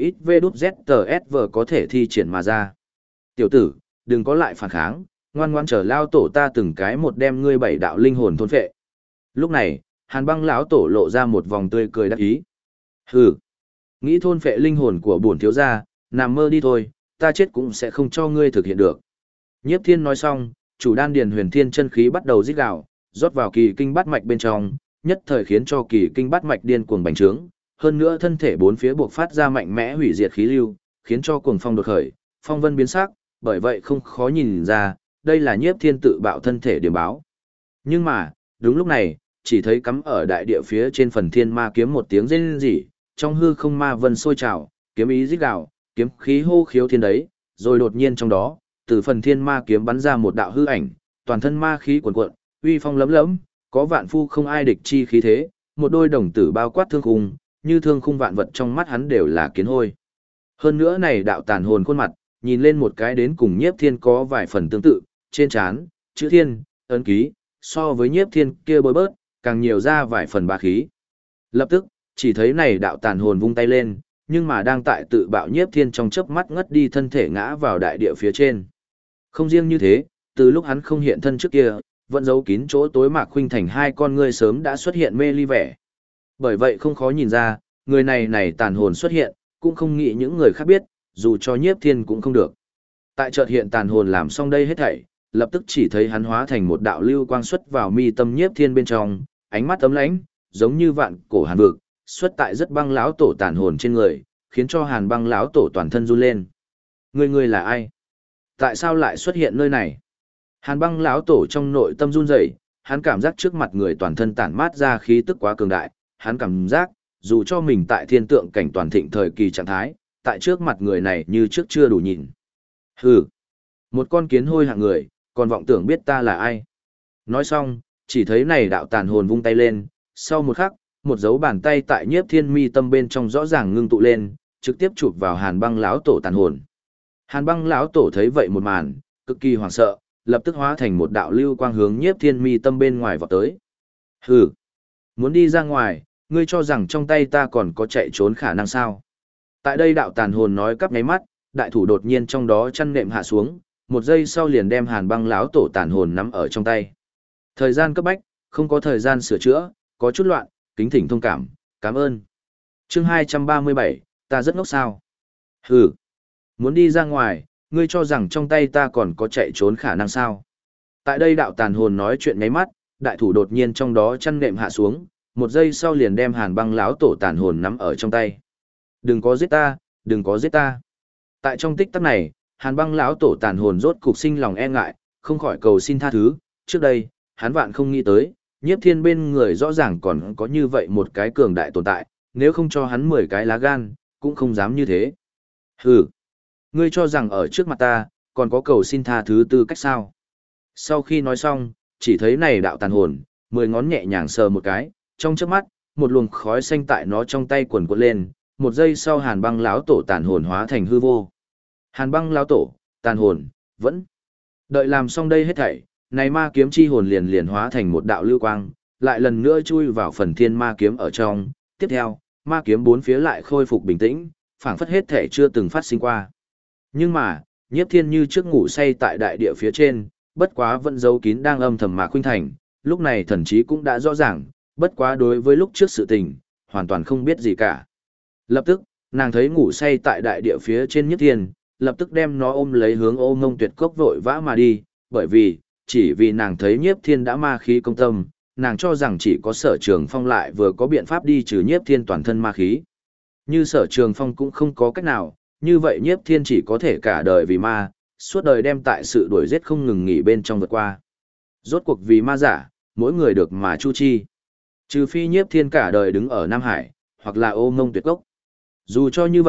FNXVZTSV có thể thi triển mà ra. Tiểu tử, đừng có lại phản kháng, ngoan ngoan chờ lao tổ ta từng cái một đem ngươi bảy đạo linh hồn thôn phệ. Lúc này, Hàn Băng lão tổ lộ ra một vòng tươi cười đắc ý. Hừ, nghĩ thôn phệ linh hồn của bổn thiếu gia, nằm mơ đi thôi, ta chết cũng sẽ không cho ngươi thực hiện được. Nhiếp Thiên nói xong, chủ đan điền huyền thiên chân khí bắt đầu rít gào, rót vào kỳ kinh bát mạch bên trong, nhất thời khiến cho kỳ kinh bát mạch điên cuồng bành trướng, hơn nữa thân thể bốn phía buộc phát ra mạnh mẽ hủy diệt khí lưu, khiến cho cuồng phong đột khởi, phong vân biến sắc, bởi vậy không khó nhìn ra, đây là Nhiếp Thiên tự bạo thân thể điểm báo. Nhưng mà, đúng lúc này, chỉ thấy cắm ở đại địa phía trên phần thiên ma kiếm một tiếng rên rỉ, trong hư không ma vân sôi trào, kiếm ý rít gào, kiếm khí hô khiếu thiên đấy, rồi đột nhiên trong đó, từ phần thiên ma kiếm bắn ra một đạo hư ảnh, toàn thân ma khí cuồn cuộn, uy phong lấm lấm, có vạn phu không ai địch chi khí thế, một đôi đồng tử bao quát thương khung, như thương khung vạn vật trong mắt hắn đều là kiến hôi. Hơn nữa này đạo tàn hồn khuôn mặt, nhìn lên một cái đến cùng Nhiếp Thiên có vài phần tương tự, trên trán, chữ thiên, ấn ký, so với Nhiếp Thiên kia bôi bớt, càng nhiều ra vài phần bá khí. Lập tức, chỉ thấy này đạo tàn hồn vung tay lên, nhưng mà đang tại tự bạo Nhiếp Thiên trong chớp mắt ngất đi thân thể ngã vào đại địa phía trên. Không riêng như thế, từ lúc hắn không hiện thân trước kia, vẫn giấu kín chỗ tối Mạc Khuynh Thành hai con ngươi sớm đã xuất hiện mê ly vẻ. Bởi vậy không khó nhìn ra, người này tàn hồn xuất hiện, cũng không nghĩ những người khác biết, dù cho Nhiếp Thiên cũng không được. Tại chợt hiện tàn hồn làm xong đây hết thảy, lập tức chỉ thấy hắn hóa thành một đạo lưu quang xuất vào mi tâm Nhiếp Thiên bên trong, ánh mắt ấm lãnh, giống như vạn cổ hàn vực, xuất tại rất băng lão tổ tàn hồn trên người, khiến cho Hàn Băng lão tổ toàn thân run lên. Ngươi là ai? Tại sao lại xuất hiện nơi này? Hàn Băng lão tổ trong nội tâm run rẩy, hắn cảm giác trước mặt người toàn thân tản mát ra khí tức quá cường đại, hắn cảm giác, dù cho mình tại thiên tượng cảnh toàn thịnh thời kỳ trạng thái, tại trước mặt người này như trước chưa đủ nhìn. Hừ, một con kiến hôi hạng người, còn vọng tưởng biết ta là ai. Nói xong, chỉ thấy này đạo tàn hồn vung tay lên, sau một khắc, một dấu bàn tay tại Nhiếp Thiên mi tâm bên trong rõ ràng ngưng tụ lên, trực tiếp chụp vào Hàn Băng lão tổ tàn hồn. Hàn Băng lão tổ thấy vậy một màn, cực kỳ hoảng sợ, lập tức hóa thành một đạo lưu quang hướng Nhiếp Thiên mi tâm bên ngoài vọt tới. Hừ, muốn đi ra ngoài, ngươi cho rằng trong tay ta còn có chạy trốn khả năng sao? Tại đây đạo tàn hồn nói cắp nháy mắt, đại thủ đột nhiên trong đó chăn nệm hạ xuống, một giây sau liền đem Hàn Băng lão tổ tàn hồn nắm ở trong tay. Thời gian cấp bách, không có thời gian sửa chữa, có chút loạn, kính thỉnh thông cảm, cảm ơn. Chương 237, ta rất ngốc sao? Hừ, muốn đi ra ngoài, ngươi cho rằng trong tay ta còn có chạy trốn khả năng sao? Tại đây đạo tàn hồn nói chuyện nháy mắt, đại thủ đột nhiên trong đó chăn nệm hạ xuống, một giây sau liền đem Hàn Băng lão tổ tàn hồn nắm ở trong tay. Đừng có giết ta, đừng có giết ta. Tại trong tích tắc này, Hàn Băng lão tổ tàn hồn rốt cục sinh lòng e ngại, không khỏi cầu xin tha thứ. Trước đây, hắn vạn không nghĩ tới, Nhiếp Thiên bên người rõ ràng còn có như vậy một cái cường đại tồn tại, nếu không cho hắn 10 cái lá gan, cũng không dám như thế. Hừ, ngươi cho rằng ở trước mặt ta, còn có cầu xin tha thứ tư cách sao? Sau khi nói xong, chỉ thấy này đạo tàn hồn, 10 ngón nhẹ nhàng sờ một cái, trong chớp mắt, một luồng khói xanh tại nó trong tay quần quật lên, một giây sau Hàn Băng lão tổ tàn hồn hóa thành hư vô. Hàn Băng lão tổ, tàn hồn, vẫn đợi làm xong đây hết thảy, này ma kiếm chi hồn liền hóa thành một đạo lưu quang, lại lần nữa chui vào phần thiên ma kiếm ở trong. Tiếp theo, ma kiếm bốn phía lại khôi phục bình tĩnh, phảng phất hết thảy chưa từng phát sinh qua. Nhưng mà, Nhiếp Thiên như trước ngủ say tại đại địa phía trên, bất quá vẫn giấu kín đang âm thầm Mạc Khuynh Thành, lúc này thần trí cũng đã rõ ràng, bất quá đối với lúc trước sự tình, hoàn toàn không biết gì cả. Lập tức, nàng thấy ngủ say tại đại địa phía trên Nhiếp Thiên, lập tức đem nó ôm lấy hướng Ô Ngông Tuyệt Cốc vội vã mà đi, bởi vì, chỉ vì nàng thấy Nhiếp Thiên đã ma khí công tâm, nàng cho rằng chỉ có Sở Trường Phong lại vừa có biện pháp đi trừ Nhiếp Thiên toàn thân ma khí. Như Sở Trường Phong cũng không có cách nào, như vậy Nhiếp Thiên chỉ có thể cả đời vì ma, suốt đời đem tại sự đuổi giết không ngừng nghỉ bên trong vượt qua. Rốt cuộc vì ma giả, mỗi người được mà chu chi. Trừ phi Nhiếp Thiên cả đời đứng ở Nam Hải, hoặc là Ô Ngông Tuyệt Cốc. Dù cho như vậy,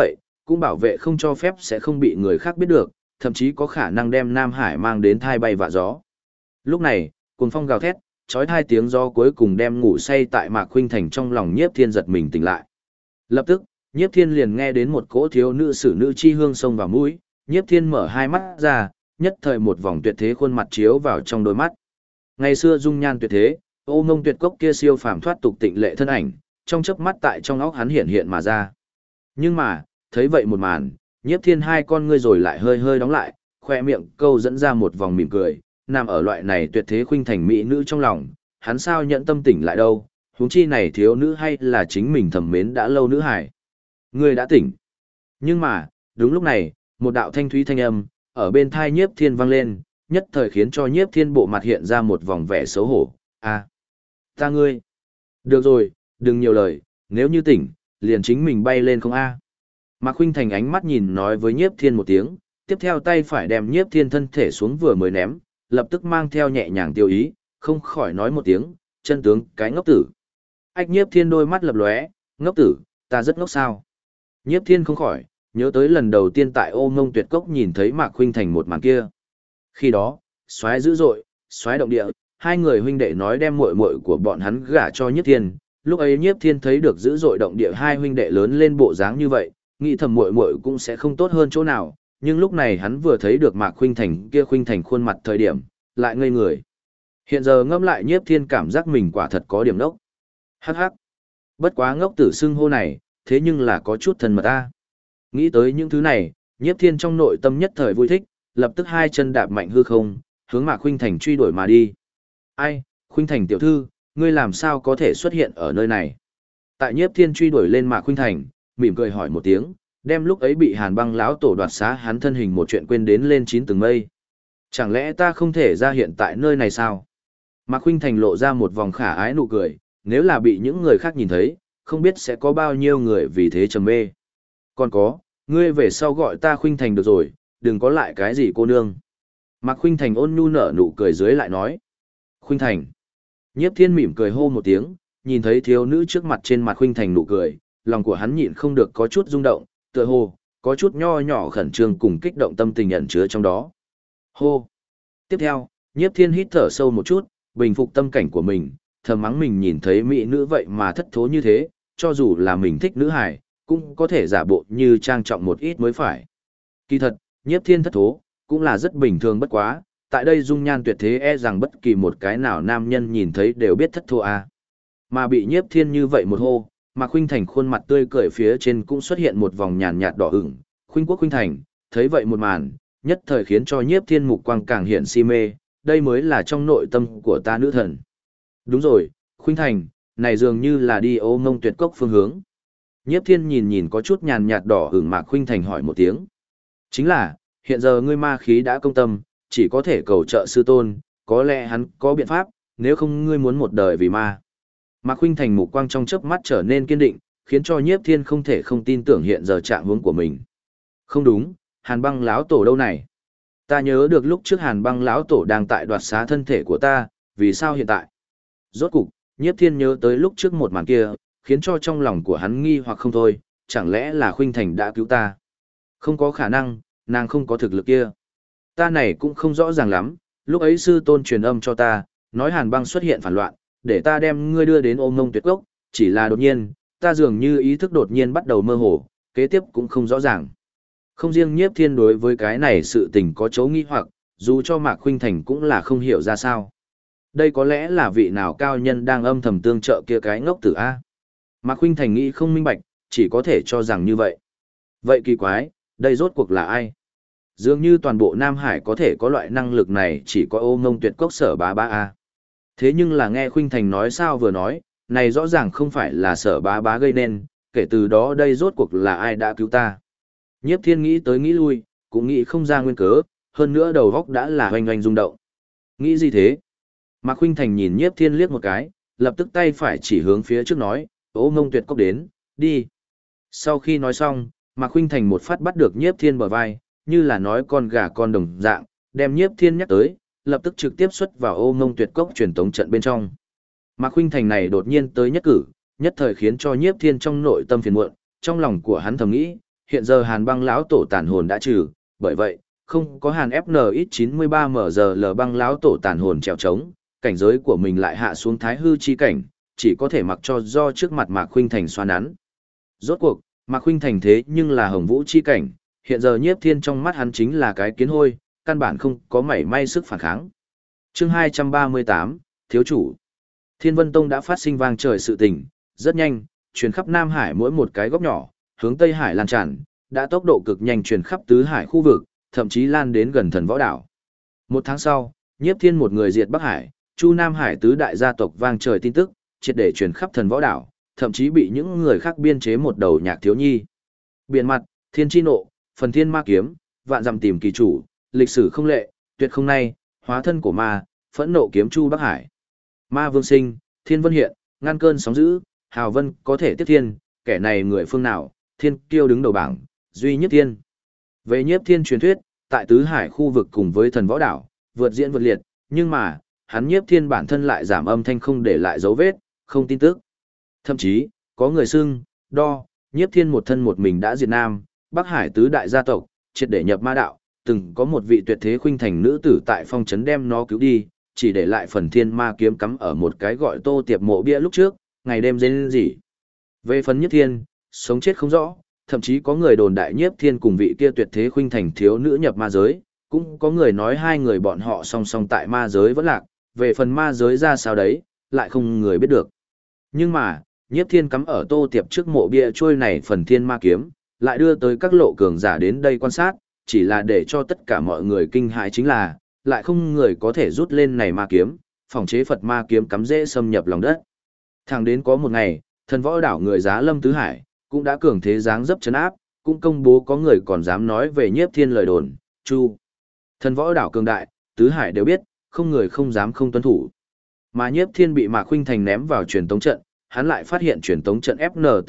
cũng bảo vệ không cho phép sẽ không bị người khác biết được, thậm chí có khả năng đem Nam Hải mang đến thai bay vạ gió. Lúc này, cuồng phong gào thét, chói tai tiếng gió cuối cùng đem ngủ say tại Mạc Khuynh Thành trong lòng Nhiếp Thiên giật mình tỉnh lại. Lập tức, Nhiếp Thiên liền nghe đến một cỗ thiếu nữ xử nữ chi hương xông vào mũi, Nhiếp Thiên mở hai mắt ra, nhất thời một vòng tuyệt thế khuôn mặt chiếu vào trong đôi mắt. Ngày xưa dung nhan tuyệt thế, ô mông tuyệt cốc kia siêu phàm thoát tục tịnh lệ thân ảnh, trong chớp mắt tại trong óc hắn hiện hiện mà ra. Nhưng mà, thấy vậy một màn, Nhiếp Thiên hai con ngươi rồi lại hơi hơi đóng lại, khoe miệng câu dẫn ra một vòng mỉm cười, nằm ở loại này tuyệt thế khuynh thành mỹ nữ trong lòng, hắn sao nhận tâm tỉnh lại đâu, huống chi này thiếu nữ hay là chính mình thầm mến đã lâu nữ hải. Ngươi đã tỉnh. Nhưng mà, đúng lúc này, một đạo thanh thúy thanh âm, ở bên thai Nhiếp Thiên vang lên, nhất thời khiến cho Nhiếp Thiên bộ mặt hiện ra một vòng vẻ xấu hổ. À, ta ngươi. Được rồi, đừng nhiều lời, nếu như tỉnh, liền chính mình bay lên không a. Mạc Khuynh Thành ánh mắt nhìn nói với Nhiếp Thiên một tiếng, tiếp theo tay phải đem Nhiếp Thiên thân thể xuống vừa mới ném, lập tức mang theo nhẹ nhàng tiêu ý, không khỏi nói một tiếng, chân tướng cái ngốc tử. Ách Nhiếp Thiên đôi mắt lập lóe, ngốc tử, ta rất ngốc sao. Nhiếp Thiên không khỏi, nhớ tới lần đầu tiên tại Ô Mông Tuyệt Cốc nhìn thấy Mạc Khuynh Thành một màn kia. Khi đó, xoáy dữ dội, xoáy động địa, hai người huynh đệ nói đem muội muội của bọn hắn gả cho Nhiếp Thiên. Lúc ấy Nhiếp Thiên thấy được dữ dội động địa hai huynh đệ lớn lên bộ dáng như vậy, nghĩ thầm muội muội cũng sẽ không tốt hơn chỗ nào, nhưng lúc này hắn vừa thấy được Mạc Khuynh Thành kia Khuynh Thành khuôn mặt thời điểm, lại ngây người. Hiện giờ ngẫm lại Nhiếp Thiên cảm giác mình quả thật có điểm ngốc. Hắc hắc. Bất quá ngốc tử xưng hô này, thế nhưng là có chút thân mật ta. Nghĩ tới những thứ này, Nhiếp Thiên trong nội tâm nhất thời vui thích, lập tức hai chân đạp mạnh hư không, hướng Mạc Khuynh Thành truy đuổi mà đi. Ai, Khuynh Thành tiểu thư, ngươi làm sao có thể xuất hiện ở nơi này? Tại Nhiếp Thiên truy đuổi lên Mạc Khuynh Thành, mỉm cười hỏi một tiếng, đem lúc ấy bị Hàn Băng lão tổ đoạt xá hắn thân hình một chuyện quên đến lên 9 tầng mây. Chẳng lẽ ta không thể ra hiện tại nơi này sao? Mạc Khuynh Thành lộ ra một vòng khả ái nụ cười, nếu là bị những người khác nhìn thấy, không biết sẽ có bao nhiêu người vì thế trầm mê. Còn có, ngươi về sau gọi ta Khuynh Thành được rồi, đừng có lại cái gì cô nương. Mạc Khuynh Thành ôn nhu nở nụ cười dưới lại nói. Khuynh Thành. Nhiếp Thiên mỉm cười hô một tiếng, nhìn thấy thiếu nữ trước mặt trên mặt Khuynh Thành nụ cười, lòng của hắn nhịn không được có chút rung động, tựa hồ, có chút nho nhỏ khẩn trương cùng kích động tâm tình ẩn chứa trong đó. Hô. Tiếp theo, Nhiếp Thiên hít thở sâu một chút, bình phục tâm cảnh của mình, thầm mắng mình nhìn thấy mỹ nữ vậy mà thất thố như thế, cho dù là mình thích nữ hài, cũng có thể giả bộ như trang trọng một ít mới phải. Kỳ thật, Nhiếp Thiên thất thố, cũng là rất bình thường bất quá, tại đây dung nhan tuyệt thế e rằng bất kỳ một cái nào nam nhân nhìn thấy đều biết thất thố à. Mà bị Nhiếp Thiên như vậy một hô, Mạc Khuynh Thành khuôn mặt tươi cười phía trên cũng xuất hiện một vòng nhàn nhạt đỏ ửng, Khuynh Quốc Khuynh Thành, thấy vậy một màn, nhất thời khiến cho Nhiếp Thiên mục quang càng hiện si mê, đây mới là trong nội tâm của ta nữ thần. Đúng rồi, Khuynh Thành, này dường như là đi Ô Mông Tuyệt Cốc phương hướng. Nhiếp Thiên nhìn nhìn có chút nhàn nhạt đỏ ửng Mạc Khuynh Thành hỏi một tiếng. Chính là, hiện giờ ngươi ma khí đã công tâm, chỉ có thể cầu trợ sư tôn, có lẽ hắn có biện pháp, nếu không ngươi muốn một đời vì ma. Mạc Khuynh Thành mục quang trong chớp mắt trở nên kiên định, khiến cho Nhiếp Thiên không thể không tin tưởng hiện giờ trạng huống của mình. Không đúng, Hàn Băng lão tổ đâu này? Ta nhớ được lúc trước Hàn Băng lão tổ đang tại đoạt xá thân thể của ta, vì sao hiện tại? Rốt cục, Nhiếp Thiên nhớ tới lúc trước một màn kia, khiến cho trong lòng của hắn nghi hoặc không thôi, chẳng lẽ là Khuynh Thành đã cứu ta? Không có khả năng, nàng không có thực lực kia. Ta này cũng không rõ ràng lắm, lúc ấy sư tôn truyền âm cho ta, nói Hàn Băng xuất hiện phản loạn, để ta đem ngươi đưa đến Ô Mông Tuyệt Cốc, chỉ là đột nhiên, ta dường như ý thức đột nhiên bắt đầu mơ hồ, kế tiếp cũng không rõ ràng. Không riêng Nhiếp Thiên đối với cái này sự tình có chỗ nghi hoặc, dù cho Mạc Khuynh Thành cũng là không hiểu ra sao. Đây có lẽ là vị nào cao nhân đang âm thầm tương trợ kia cái ngốc tử A. Mạc Khuynh Thành nghĩ không minh bạch, chỉ có thể cho rằng như vậy. Vậy kỳ quái, đây rốt cuộc là ai? Dường như toàn bộ Nam Hải có thể có loại năng lực này chỉ có Ô Mông Tuyệt Cốc Sở Bá Bá A. Thế nhưng là nghe Khuynh Thành nói sao vừa nói, này rõ ràng không phải là Sở Bá Bá gây nên, kể từ đó đây rốt cuộc là ai đã cứu ta. Nhiếp Thiên nghĩ tới nghĩ lui, cũng nghĩ không ra nguyên cớ, hơn nữa đầu óc đã là hoành hoành rung động. Nghĩ gì thế? Mạc Khuynh Thành nhìn Nhiếp Thiên liếc một cái, lập tức tay phải chỉ hướng phía trước nói, Ô Mông Tuyệt Cốc đến, đi. Sau khi nói xong, Mạc Khuynh Thành một phát bắt được Nhiếp Thiên bờ vai, như là nói con gà con đồng dạng, đem Nhiếp Thiên nhắc tới, lập tức trực tiếp xuất vào Ô Mông Tuyệt Cốc truyền tống trận bên trong. Mạc Khuynh Thành này đột nhiên tới nhất cử, nhất thời khiến cho Nhiếp Thiên trong nội tâm phiền muộn, trong lòng của hắn thầm nghĩ, hiện giờ Hàn băng lão tổ tàn hồn đã trừ, bởi vậy, không có Hàn FNX93MGL băng lão tổ tàn hồn trèo trống, cảnh giới của mình lại hạ xuống thái hư chi cảnh, chỉ có thể mặc cho do trước mặt Mạc Khuynh Thành xoa nắn. Rốt cuộc, Mạc Khuynh Thành thế nhưng là hồng vũ chi cảnh, hiện giờ Nhiếp Thiên trong mắt hắn chính là cái kiến hôi, căn bản không có mảy may sức phản kháng. Chương 238, Thiếu chủ. Thiên Vân Tông đã phát sinh vang trời sự tình, rất nhanh, truyền khắp Nam Hải mỗi một cái góc nhỏ, hướng Tây Hải lan tràn, đã tốc độ cực nhanh truyền khắp tứ hải khu vực, thậm chí lan đến gần Thần Võ đảo. Một tháng sau, Nhiếp Thiên một người diệt Bắc Hải, Chu Nam Hải tứ đại gia tộc vang trời tin tức, triệt để truyền khắp Thần Võ đảo, thậm chí bị những người khác biên chế một đầu nhạc thiếu nhi. Biển mặt, Thiên chi nộ, phần thiên ma kiếm, vạn dặm tìm kỳ chủ, lịch sử không lệ, tuyệt không nay, hóa thân của ma, phẫn nộ kiếm Chu Bắc Hải. Ma vương sinh, thiên vân hiện, ngăn cơn sóng dữ, hào vân có thể tiếp thiên, kẻ này người phương nào, thiên kiêu đứng đầu bảng, duy nhất thiên. Về Nhiếp Thiên truyền thuyết, tại tứ hải khu vực cùng với Thần Võ đảo, vượt diễn vượt liệt, nhưng mà, hắn Nhiếp Thiên bản thân lại giảm âm thanh không để lại dấu vết, không tin tức. Thậm chí, có người xưng, đo, Nhiếp Thiên một thân một mình đã diệt Nam, Bắc Hải tứ đại gia tộc, triệt để nhập ma đạo, từng có một vị tuyệt thế khuynh thành nữ tử tại phong trấn đem nó cứu đi, chỉ để lại phần thiên ma kiếm cắm ở một cái gọi Tô Tiệp mộ bia lúc trước, ngày đêm rên rỉ. Về phần Nhiếp Thiên, sống chết không rõ, thậm chí có người đồn đại Nhiếp Thiên cùng vị kia tuyệt thế khuynh thành thiếu nữ nhập ma giới, cũng có người nói hai người bọn họ song song tại ma giới vẫn lạc, về phần ma giới ra sao đấy, lại không người biết được. Nhưng mà, Nhiếp Thiên cắm ở Tô Tiệp trước mộ bia trôi này phần thiên ma kiếm, lại đưa tới các lộ cường giả đến đây quan sát, chỉ là để cho tất cả mọi người kinh hãi chính là, lại không người có thể rút lên này ma kiếm, phòng chế Phật ma kiếm cắm dễ xâm nhập lòng đất. Thẳng đến có một ngày, Thần Võ đảo người Giá Lâm Tứ Hải, cũng đã cường thế dáng dấp chấn áp, cũng công bố có người còn dám nói về Nhiếp Thiên lời đồn, Chu. Thần Võ đảo cường đại, Tứ Hải đều biết, không người không dám không tuân thủ. Mà Nhiếp Thiên bị Mạc Khuynh Thành ném vào truyền tống trận, hắn lại phát hiện truyền tống trận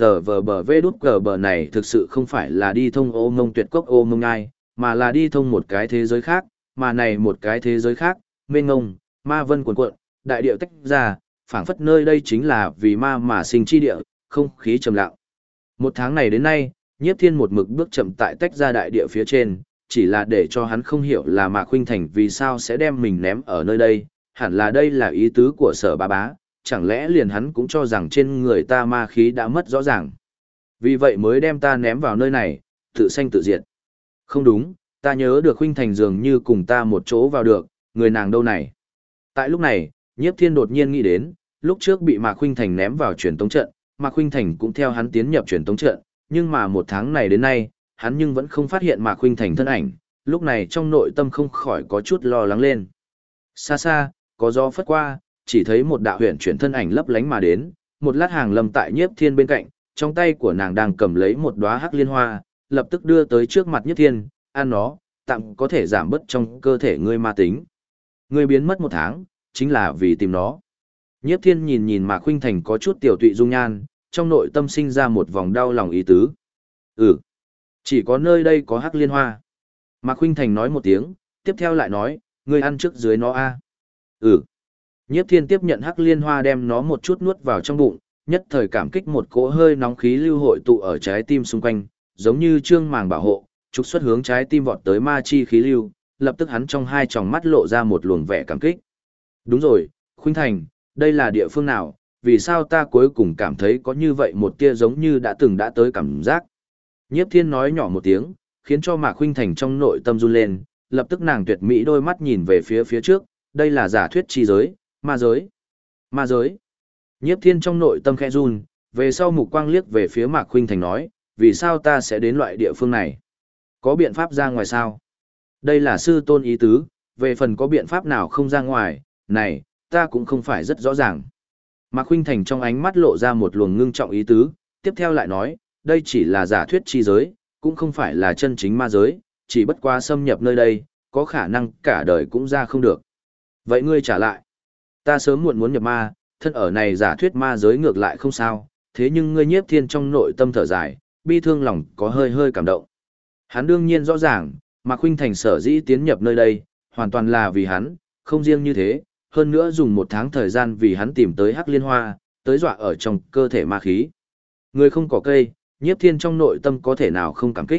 FNTVBV này thực sự không phải là đi thông ô mông tuyệt cốc ô mông ngai, mà là đi thông một cái thế giới khác, mà này một cái thế giới khác, mênh ngông, ma vân cuồn cuộn, đại địa tách ra, phảng phất nơi đây chính là vì ma mà sinh chi địa, không khí trầm lặng. Một tháng này đến nay, Nhiếp Thiên một mực bước chậm tại tách ra đại địa phía trên, chỉ là để cho hắn không hiểu là Mạc Khuynh Thành vì sao sẽ đem mình ném ở nơi đây, hẳn là đây là ý tứ của Sở Bá Bá, chẳng lẽ liền hắn cũng cho rằng trên người ta ma khí đã mất rõ ràng. Vì vậy mới đem ta ném vào nơi này, tự sanh tự diệt. Không đúng, ta nhớ được Khuynh Thành dường như cùng ta một chỗ vào được, người nàng đâu này. Tại lúc này, Nhiếp Thiên đột nhiên nghĩ đến, lúc trước bị Mạc Khuynh Thành ném vào truyền tống trận, Mạc Khuynh Thành cũng theo hắn tiến nhập truyền tống trận, nhưng mà một tháng này đến nay, hắn nhưng vẫn không phát hiện Mạc Khuynh Thành thân ảnh, lúc này trong nội tâm không khỏi có chút lo lắng lên. Xa xa, có gió phất qua, chỉ thấy một đạo huyền chuyển thân ảnh lấp lánh mà đến, một lát hàng lâm tại Nhiếp Thiên bên cạnh, trong tay của nàng đang cầm lấy một đóa hắc liên hoa, lập tức đưa tới trước mặt Nhiếp Thiên, ăn nó, tạm có thể giảm bớt trong cơ thể ngươi ma tính. Ngươi biến mất một tháng, chính là vì tìm nó. Nhiếp Thiên nhìn nhìn Mạc Khuynh Thành có chút tiểu tụy dung nhan, trong nội tâm sinh ra một vòng đau lòng ý tứ. Chỉ có nơi đây có hắc liên hoa. Mạc Khuynh Thành nói một tiếng, tiếp theo lại nói, ngươi ăn trước dưới nó a. Nhiếp Thiên tiếp nhận hắc liên hoa đem nó một chút nuốt vào trong bụng, nhất thời cảm kích một cỗ hơi nóng khí lưu hội tụ ở trái tim xung quanh, giống như trương màng bảo hộ, trục xuất hướng trái tim vọt tới ma chi khí lưu, lập tức hắn trong hai tròng mắt lộ ra một luồng vẻ cảm kích. Đúng rồi, Khuynh Thành, đây là địa phương nào, vì sao ta cuối cùng cảm thấy có như vậy một tia giống như đã từng đã tới cảm giác. Nhiếp Thiên nói nhỏ một tiếng, khiến cho Mạc Khuynh Thành trong nội tâm run lên, lập tức nàng tuyệt mỹ đôi mắt nhìn về phía trước, đây là giả thuyết chi giới, ma giới. Ma giới. Nhiếp Thiên trong nội tâm khẽ run, về sau mục quang liếc về phía Mạc Khuynh Thành nói, vì sao ta sẽ đến loại địa phương này? Có biện pháp ra ngoài sao? Đây là sư tôn ý tứ, về phần có biện pháp nào không ra ngoài, này, ta cũng không phải rất rõ ràng. Mạc Khuynh Thành trong ánh mắt lộ ra một luồng ngưng trọng ý tứ, tiếp theo lại nói, đây chỉ là giả thuyết chi giới, cũng không phải là chân chính ma giới, chỉ bất quá xâm nhập nơi đây, có khả năng cả đời cũng ra không được. Vậy ngươi trả lại. Ta sớm muộn muốn nhập ma, thân ở này giả thuyết ma giới ngược lại không sao, thế nhưng ngươi Nhiếp Thiên trong nội tâm thở dài, bi thương lòng có hơi hơi cảm động. Hắn đương nhiên rõ ràng, Mạc Khuynh Thành sở dĩ tiến nhập nơi đây, hoàn toàn là vì hắn, không riêng như thế, hơn nữa dùng một tháng thời gian vì hắn tìm tới hắc liên hoa, tới dọa ở trong cơ thể ma khí. Người không có cây, Nhiếp Thiên trong nội tâm có thể nào không cảm kích.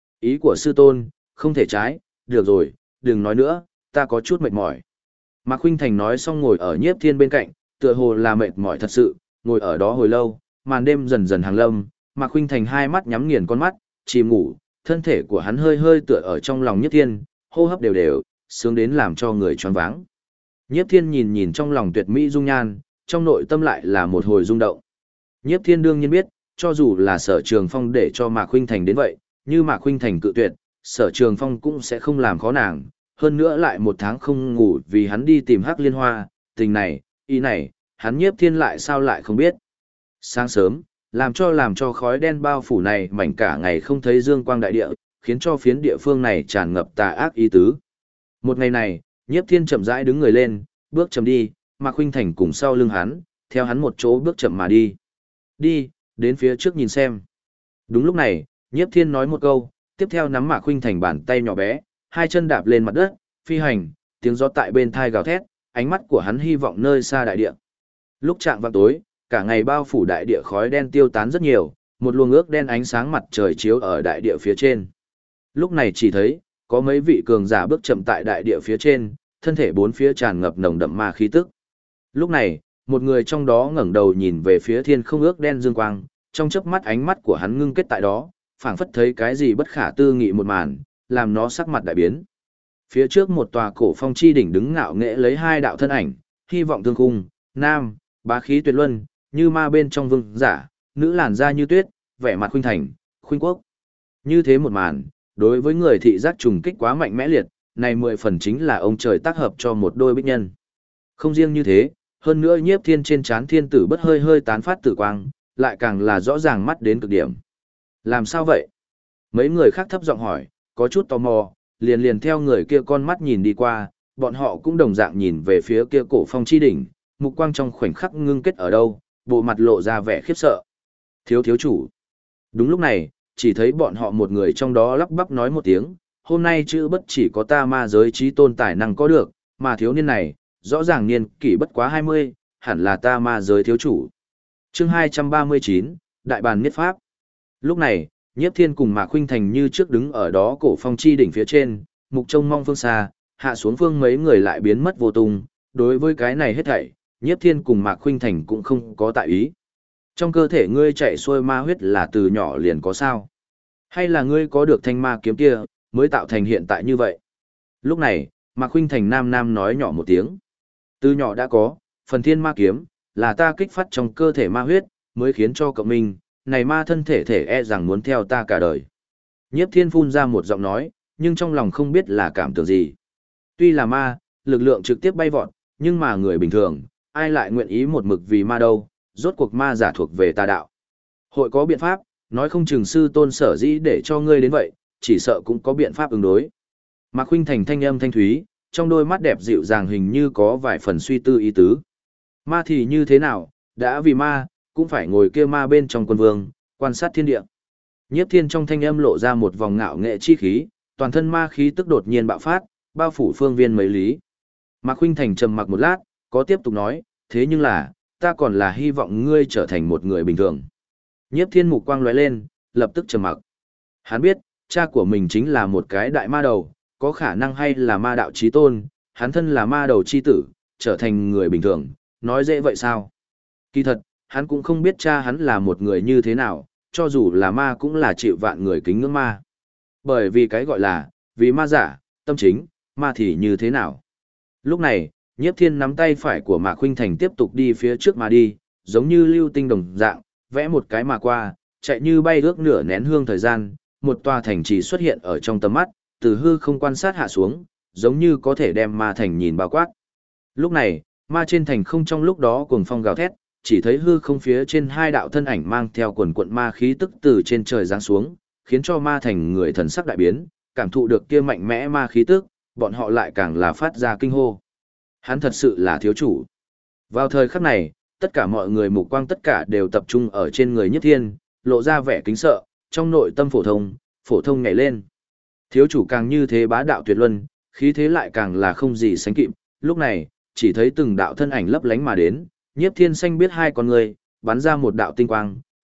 Ý của sư tôn, không thể trái, được rồi, đừng nói nữa, ta có chút mệt mỏi. Mạc Khuynh Thành nói xong ngồi ở Nhiếp Thiên bên cạnh, tựa hồ là mệt mỏi thật sự, ngồi ở đó hồi lâu, màn đêm dần dần hàng lâm, Mạc Khuynh Thành hai mắt nhắm nghiền con mắt, chìm ngủ, thân thể của hắn hơi hơi tựa ở trong lòng Nhiếp Thiên, hô hấp đều đều, sướng đến làm cho người choáng váng. Nhiếp Thiên nhìn nhìn trong lòng tuyệt mỹ dung nhan, trong nội tâm lại là một hồi rung động. Nhiếp Thiên đương nhiên biết, cho dù là Sở Trường Phong để cho Mạc Khuynh Thành đến vậy, như Mạc Khuynh Thành cự tuyệt, Sở Trường Phong cũng sẽ không làm khó nàng, hơn nữa lại một tháng không ngủ vì hắn đi tìm Hắc Liên Hoa, tình này, ý này, hắn Nhiếp Thiên lại sao lại không biết. Sáng sớm, làm cho khói đen bao phủ này mảnh cả ngày không thấy dương quang đại địa, khiến cho phiến địa phương này tràn ngập tà ác ý tứ. Một ngày này, Nhiếp Thiên chậm rãi đứng người lên, bước chậm đi, Mạc Khuynh Thành cùng sau lưng hắn, theo hắn một chỗ bước chậm mà đi. Đi, đến phía trước nhìn xem. Đúng lúc này, Nhiếp Thiên nói một câu, tiếp theo nắm Mạc Khuynh Thành bàn tay nhỏ bé, hai chân đạp lên mặt đất, phi hành, tiếng gió tại bên thai gào thét, ánh mắt của hắn hy vọng nơi xa đại địa. Lúc chạng vạng tối, cả ngày bao phủ đại địa khói đen tiêu tán rất nhiều, một luồng ước đen ánh sáng mặt trời chiếu ở đại địa phía trên. Lúc này chỉ thấy, có mấy vị cường giả bước chậm tại đại địa phía trên, thân thể bốn phía tràn ngập nồng đậm ma khí tức. Lúc này, một người trong đó ngẩng đầu nhìn về phía thiên không ước đen dương quang, trong chớp mắt ánh mắt của hắn ngưng kết tại đó, phảng phất thấy cái gì bất khả tư nghị một màn, làm nó sắc mặt đại biến. Phía trước một tòa cổ phong chi đỉnh đứng ngạo nghễ lấy hai đạo thân ảnh, hy vọng thương khung, nam, bá khí tuyệt luân, như ma bên trong vương giả, nữ làn da như tuyết, vẻ mặt khuynh thành, khuynh quốc. Như thế một màn, đối với người thị giác trùng kích quá mạnh mẽ liệt, này 10 phần chính là ông trời tác hợp cho một đôi bích nhân. Không riêng như thế, hơn nữa Nhiếp Thiên trên trán thiên tử bất hơi hơi tán phát tử quang, lại càng là rõ ràng mắt đến cực điểm. Làm sao vậy? Mấy người khác thấp giọng hỏi, có chút tò mò, liền liền theo người kia con mắt nhìn đi qua, bọn họ cũng đồng dạng nhìn về phía kia cổ phong chi đỉnh, mục quang trong khoảnh khắc ngưng kết ở đâu, bộ mặt lộ ra vẻ khiếp sợ. Thiếu chủ. Đúng lúc này, chỉ thấy bọn họ một người trong đó lắp bắp nói một tiếng, hôm nay chữ bất chỉ có ta ma giới trí tôn tài năng có được, mà thiếu niên này, rõ ràng niên kỷ bất quá 20, hẳn là ta ma giới thiếu chủ. Chương 239, Đại bàn Niết Pháp. Lúc này, Nhiếp Thiên cùng Mạc Khuynh Thành như trước đứng ở đó cổ phong chi đỉnh phía trên, mục trông mong phương xa, hạ xuống phương mấy người lại biến mất vô tung, đối với cái này hết thảy, Nhiếp Thiên cùng Mạc Khuynh Thành cũng không có tại ý. Trong cơ thể ngươi chạy xuôi ma huyết là từ nhỏ liền có sao? Hay là ngươi có được thanh ma kiếm kia, mới tạo thành hiện tại như vậy? Lúc này, Mạc Khuynh Thành nam nói nhỏ một tiếng. Từ nhỏ đã có, phần thiên ma kiếm, là ta kích phát trong cơ thể ma huyết, mới khiến cho cậu mình, này ma thân thể e rằng muốn theo ta cả đời. Nhiếp Thiên phun ra một giọng nói, nhưng trong lòng không biết là cảm tưởng gì. Tuy là ma, lực lượng trực tiếp bay vọt, nhưng mà người bình thường, ai lại nguyện ý một mực vì ma đâu, rốt cuộc ma giả thuộc về tà đạo. Hội có biện pháp, nói không chừng sư tôn sở dĩ để cho ngươi đến vậy, chỉ sợ cũng có biện pháp ứng đối. Mạc Khuynh Thành thanh âm thanh thúy, trong đôi mắt đẹp dịu dàng hình như có vài phần suy tư ý tứ. Ma thì như thế nào, đã vì ma, cũng phải ngồi kia ma bên trong quân vương, quan sát thiên địa. Nhiếp Thiên trong thanh âm lộ ra một vòng ngạo nghệ chi khí, toàn thân ma khí tức đột nhiên bạo phát, bao phủ phương viên mấy lý. Mạc Khuynh Thành trầm mặc một lát, có tiếp tục nói, thế nhưng là, ta còn là hy vọng ngươi trở thành một người bình thường. Nhiếp Thiên mục quang lóe lên, lập tức trầm mặc. Hắn biết, cha của mình chính là một cái đại ma đầu, có khả năng hay là ma đạo chí tôn, hắn thân là ma đầu chi tử, trở thành người bình thường, nói dễ vậy sao? Kỳ thật, hắn cũng không biết cha hắn là một người như thế nào, cho dù là ma cũng là chịu vạn người kính ngưỡng ma. Bởi vì cái gọi là, vì ma giả, tâm chính, ma thì như thế nào? Lúc này, Nhiếp Thiên nắm tay phải của Mạc Khuynh Thành tiếp tục đi phía trước mà đi, giống như lưu tinh đồng dạng, vẽ một cái mà qua, chạy như bay ước nửa nén hương thời gian, một tòa thành trì xuất hiện ở trong tầm mắt, từ hư không quan sát hạ xuống, giống như có thể đem ma thành nhìn bao quát. Lúc này, ma trên thành không trong lúc đó cuồng phong gào thét, chỉ thấy hư không phía trên hai đạo thân ảnh mang theo quần quận ma khí tức từ trên trời giáng xuống, khiến cho ma thành người thần sắc đại biến, cảm thụ được kia mạnh mẽ ma khí tức, bọn họ lại càng là phát ra kinh hô. Hắn thật sự là thiếu chủ. Vào thời khắc này, tất cả mọi người mục quang tất cả đều tập trung ở trên người Nhiếp Thiên, lộ ra vẻ kính sợ, trong nội tâm phổ thông nhảy lên. Thiếu chủ càng như thế bá đạo tuyệt luân, khí thế lại càng là không gì sánh kịp, lúc này, chỉ thấy từng đạo thân ảnh lấp lánh mà đến, Nhiếp Thiên xanh biết hai con người, bắn ra một đạo tinh quang,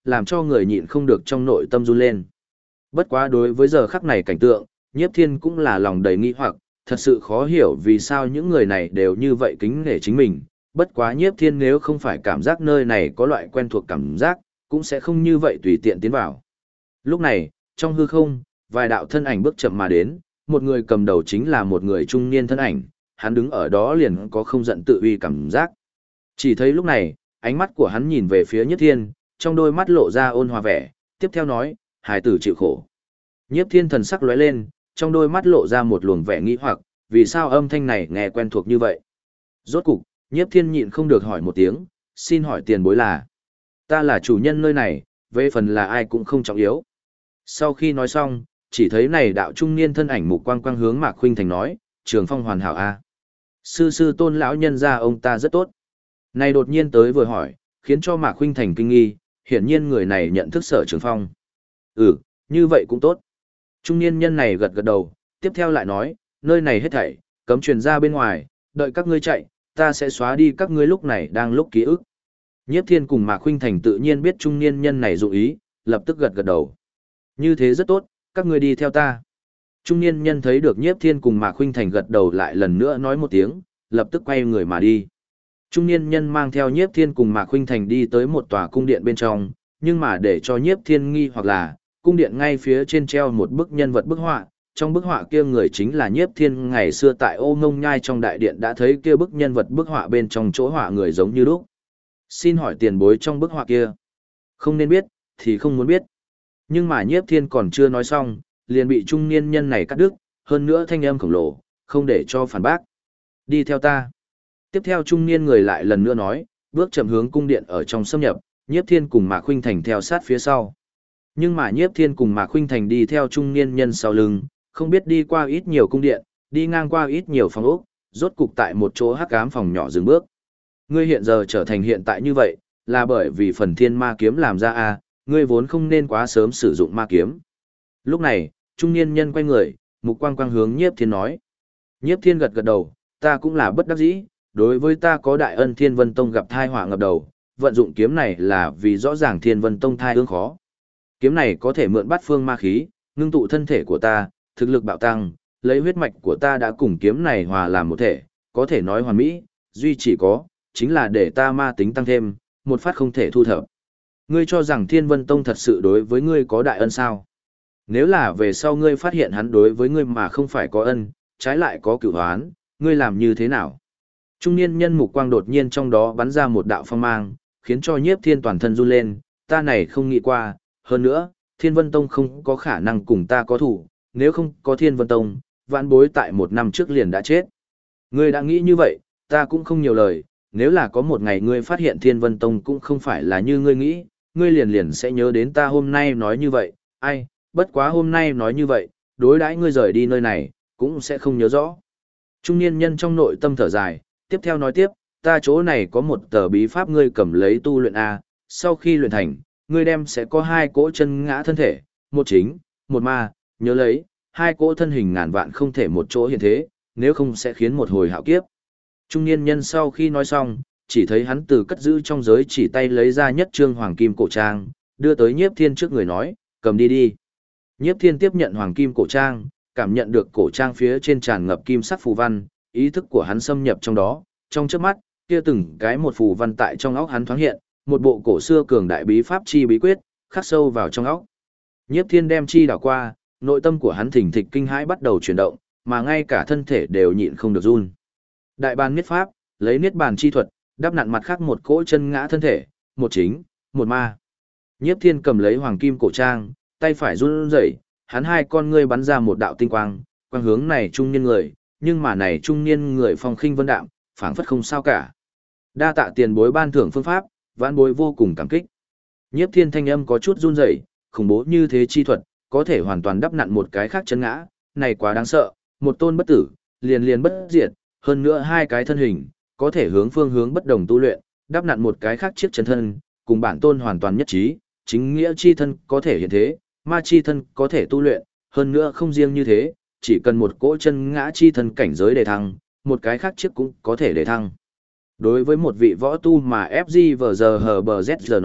làm cho người nhịn không được trong nội tâm run lên. Bất quá đối với giờ khắc này cảnh tượng, Nhiếp Thiên cũng là lòng đầy nghi hoặc, thật sự khó hiểu vì sao những người này đều như vậy kính nể chính mình. Bất quá Nhiếp Thiên nếu không phải cảm giác nơi này có loại quen thuộc cảm giác, cũng sẽ không như vậy tùy tiện tiến vào. Lúc này, trong hư không, vài đạo thân ảnh bước chậm mà đến, một người cầm đầu chính là một người trung niên thân ảnh, hắn đứng ở đó liền có không giận tự uy cảm giác. Chỉ thấy lúc này, ánh mắt của hắn nhìn về phía Nhiếp Thiên, trong đôi mắt lộ ra ôn hòa vẻ, tiếp theo nói, hài tử chịu khổ. Nhiếp Thiên thần sắc lóe lên, trong đôi mắt lộ ra một luồng vẻ nghi hoặc, vì sao âm thanh này nghe quen thuộc như vậy. Rốt cục, Nhiếp Thiên nhịn không được hỏi một tiếng, xin hỏi tiền bối là. Ta là chủ nhân nơi này, về phần là ai cũng không trọng yếu. Sau khi nói xong, chỉ thấy này đạo trung niên thân ảnh mục quang quang hướng Mạc Khuynh Thành nói, Trường Phong hoàn hảo a. Sư sư Tôn lão nhân gia ông ta rất tốt. Này đột nhiên tới vừa hỏi, khiến cho Mạc Khuynh Thành kinh nghi, hiển nhiên người này nhận thức Sở Trường Phong. Ừ, như vậy cũng tốt. Trung niên nhân này gật gật đầu, tiếp theo lại nói, nơi này hết thảy, cấm truyền ra bên ngoài, đợi các ngươi chạy, ta sẽ xóa đi các ngươi lúc này đang lúc ký ức. Nhiếp Thiên cùng Mạc Khuynh Thành tự nhiên biết trung niên nhân này dụng ý, lập tức gật gật đầu. Như thế rất tốt, các ngươi đi theo ta. Trung niên nhân thấy được Nhiếp Thiên cùng Mạc Khuynh Thành gật đầu lại lần nữa nói một tiếng, lập tức quay người mà đi. Trung niên nhân mang theo Nhiếp Thiên cùng Mạc Khuynh Thành đi tới một tòa cung điện bên trong, nhưng mà để cho Nhiếp Thiên nghi hoặc là, cung điện ngay phía trên treo một bức nhân vật bức họa, trong bức họa kia người chính là Nhiếp Thiên ngày xưa tại Ô Ngông Nhai trong đại điện đã thấy kia bức nhân vật bức họa bên trong chỗ họa người giống như lúc. Xin hỏi tiền bối trong bức họa kia. Không nên biết, thì không muốn biết. Nhưng mà Nhiếp Thiên còn chưa nói xong, liền bị trung niên nhân này cắt đứt, hơn nữa thanh âm khổng lồ, không để cho phản bác. Đi theo ta. Tiếp theo trung niên người lại lần nữa nói, bước chậm hướng cung điện ở trong xâm nhập, Nhiếp Thiên cùng Mạc Khuynh Thành theo sát phía sau. Nhưng mà Nhiếp Thiên cùng Mạc Khuynh Thành đi theo trung niên nhân sau lưng, không biết đi qua ít nhiều cung điện, đi ngang qua ít nhiều phòng ốc, rốt cục tại một chỗ hắc ám phòng nhỏ dừng bước. Ngươi hiện giờ trở thành hiện tại như vậy, là bởi vì phần thiên ma kiếm làm ra a, ngươi vốn không nên quá sớm sử dụng ma kiếm. Lúc này, trung niên nhân quay người, mục quang quang hướng Nhiếp Thiên nói. Nhiếp Thiên gật gật đầu, ta cũng là bất đắc dĩ, đối với ta có đại ân Thiên Vân Tông gặp thai họa ngập đầu, vận dụng kiếm này là vì rõ ràng Thiên Vân Tông thai ương khó. Kiếm này có thể mượn bát phương ma khí, ngưng tụ thân thể của ta, thực lực bạo tăng, lấy huyết mạch của ta đã cùng kiếm này hòa làm một thể, có thể nói hoàn mỹ, duy chỉ có, chính là để ta ma tính tăng thêm, một phát không thể thu thập. Ngươi cho rằng Thiên Vân Tông thật sự đối với ngươi có đại ân sao? Nếu là về sau ngươi phát hiện hắn đối với ngươi mà không phải có ân, trái lại có cửu hoán, ngươi làm như thế nào? Trung niên nhân mục quang đột nhiên trong đó bắn ra một đạo phong mang, khiến cho Nhiếp Thiên toàn thân run lên, ta này không nghĩ qua, hơn nữa, Thiên Vân Tông không có khả năng cùng ta có thủ, nếu không có Thiên Vân Tông, vãn bối tại 1 năm trước liền đã chết. Ngươi đã nghĩ như vậy, ta cũng không nhiều lời, nếu là có một ngày ngươi phát hiện Thiên Vân Tông cũng không phải là như ngươi nghĩ, ngươi liền liền sẽ nhớ đến ta hôm nay nói như vậy, ai, bất quá hôm nay nói như vậy, đối đãi ngươi rời đi nơi này, cũng sẽ không nhớ rõ. Trung niên nhân trong nội tâm thở dài, tiếp theo nói tiếp, ta chỗ này có một tờ bí pháp ngươi cầm lấy tu luyện A, sau khi luyện thành, ngươi đem sẽ có 2 cỗ chân ngã thân thể, một chính, một ma, nhớ lấy, 2 cỗ thân hình ngàn vạn không thể một chỗ hiện thế, nếu không sẽ khiến một hồi hạo kiếp. Trung niên nhân sau khi nói xong, chỉ thấy hắn từ cất giữ trong giới chỉ tay lấy ra nhất trương hoàng kim cổ trang, đưa tới Nhiếp Thiên trước người nói, cầm đi đi. Nhiếp Thiên tiếp nhận hoàng kim cổ trang, cảm nhận được cổ trang phía trên tràn ngập kim sắc phù văn, ý thức của hắn xâm nhập trong đó, trong chớp mắt, kia từng cái một phù văn tại trong óc hắn thoáng hiện, một bộ cổ xưa cường đại bí pháp chi bí quyết, khắc sâu vào trong óc. Nhiếp Thiên đem chi đảo qua, nội tâm của hắn thỉnh thịch kinh hãi bắt đầu chuyển động, mà ngay cả thân thể đều nhịn không được run. Đại bàn niết pháp, lấy niết bàn chi thuật, đắp nặn mặt khác một cỗ chân ngã thân thể, một chính, một ma. Nhiếp Thiên cầm lấy hoàng kim cổ trang, tay phải run rẩy, hắn 2 con ngươi bắn ra một đạo tinh quang, quang hướng này trung niên người, nhưng mà này trung niên người phong khinh vân đạm, phảng phất không sao cả. Đa tạ tiền bối ban thưởng phương pháp, vãn bối vô cùng cảm kích. Nhiếp Thiên thanh âm có chút run rẩy, khủng bố như thế chi thuật, có thể hoàn toàn đắp nặn một cái khác chân ngã, này quá đáng sợ, một tôn bất tử, liền liền bất diệt, hơn nữa 2 cái thân hình, có thể hướng phương hướng bất đồng tu luyện, đắp nặn một cái khác chiếc chân thân, cùng bản tôn hoàn toàn nhất trí, chính nghĩa chi thân có thể hiện thế, ma chi thân có thể tu luyện, hơn nữa không riêng như thế, chỉ cần một cỗ chân ngã chi thân cảnh giới để thăng, một cái khác chiếc cũng có thể để thăng. Đối với một vị võ tu mà FG vừa giờ hờ bờ Z giờ nói,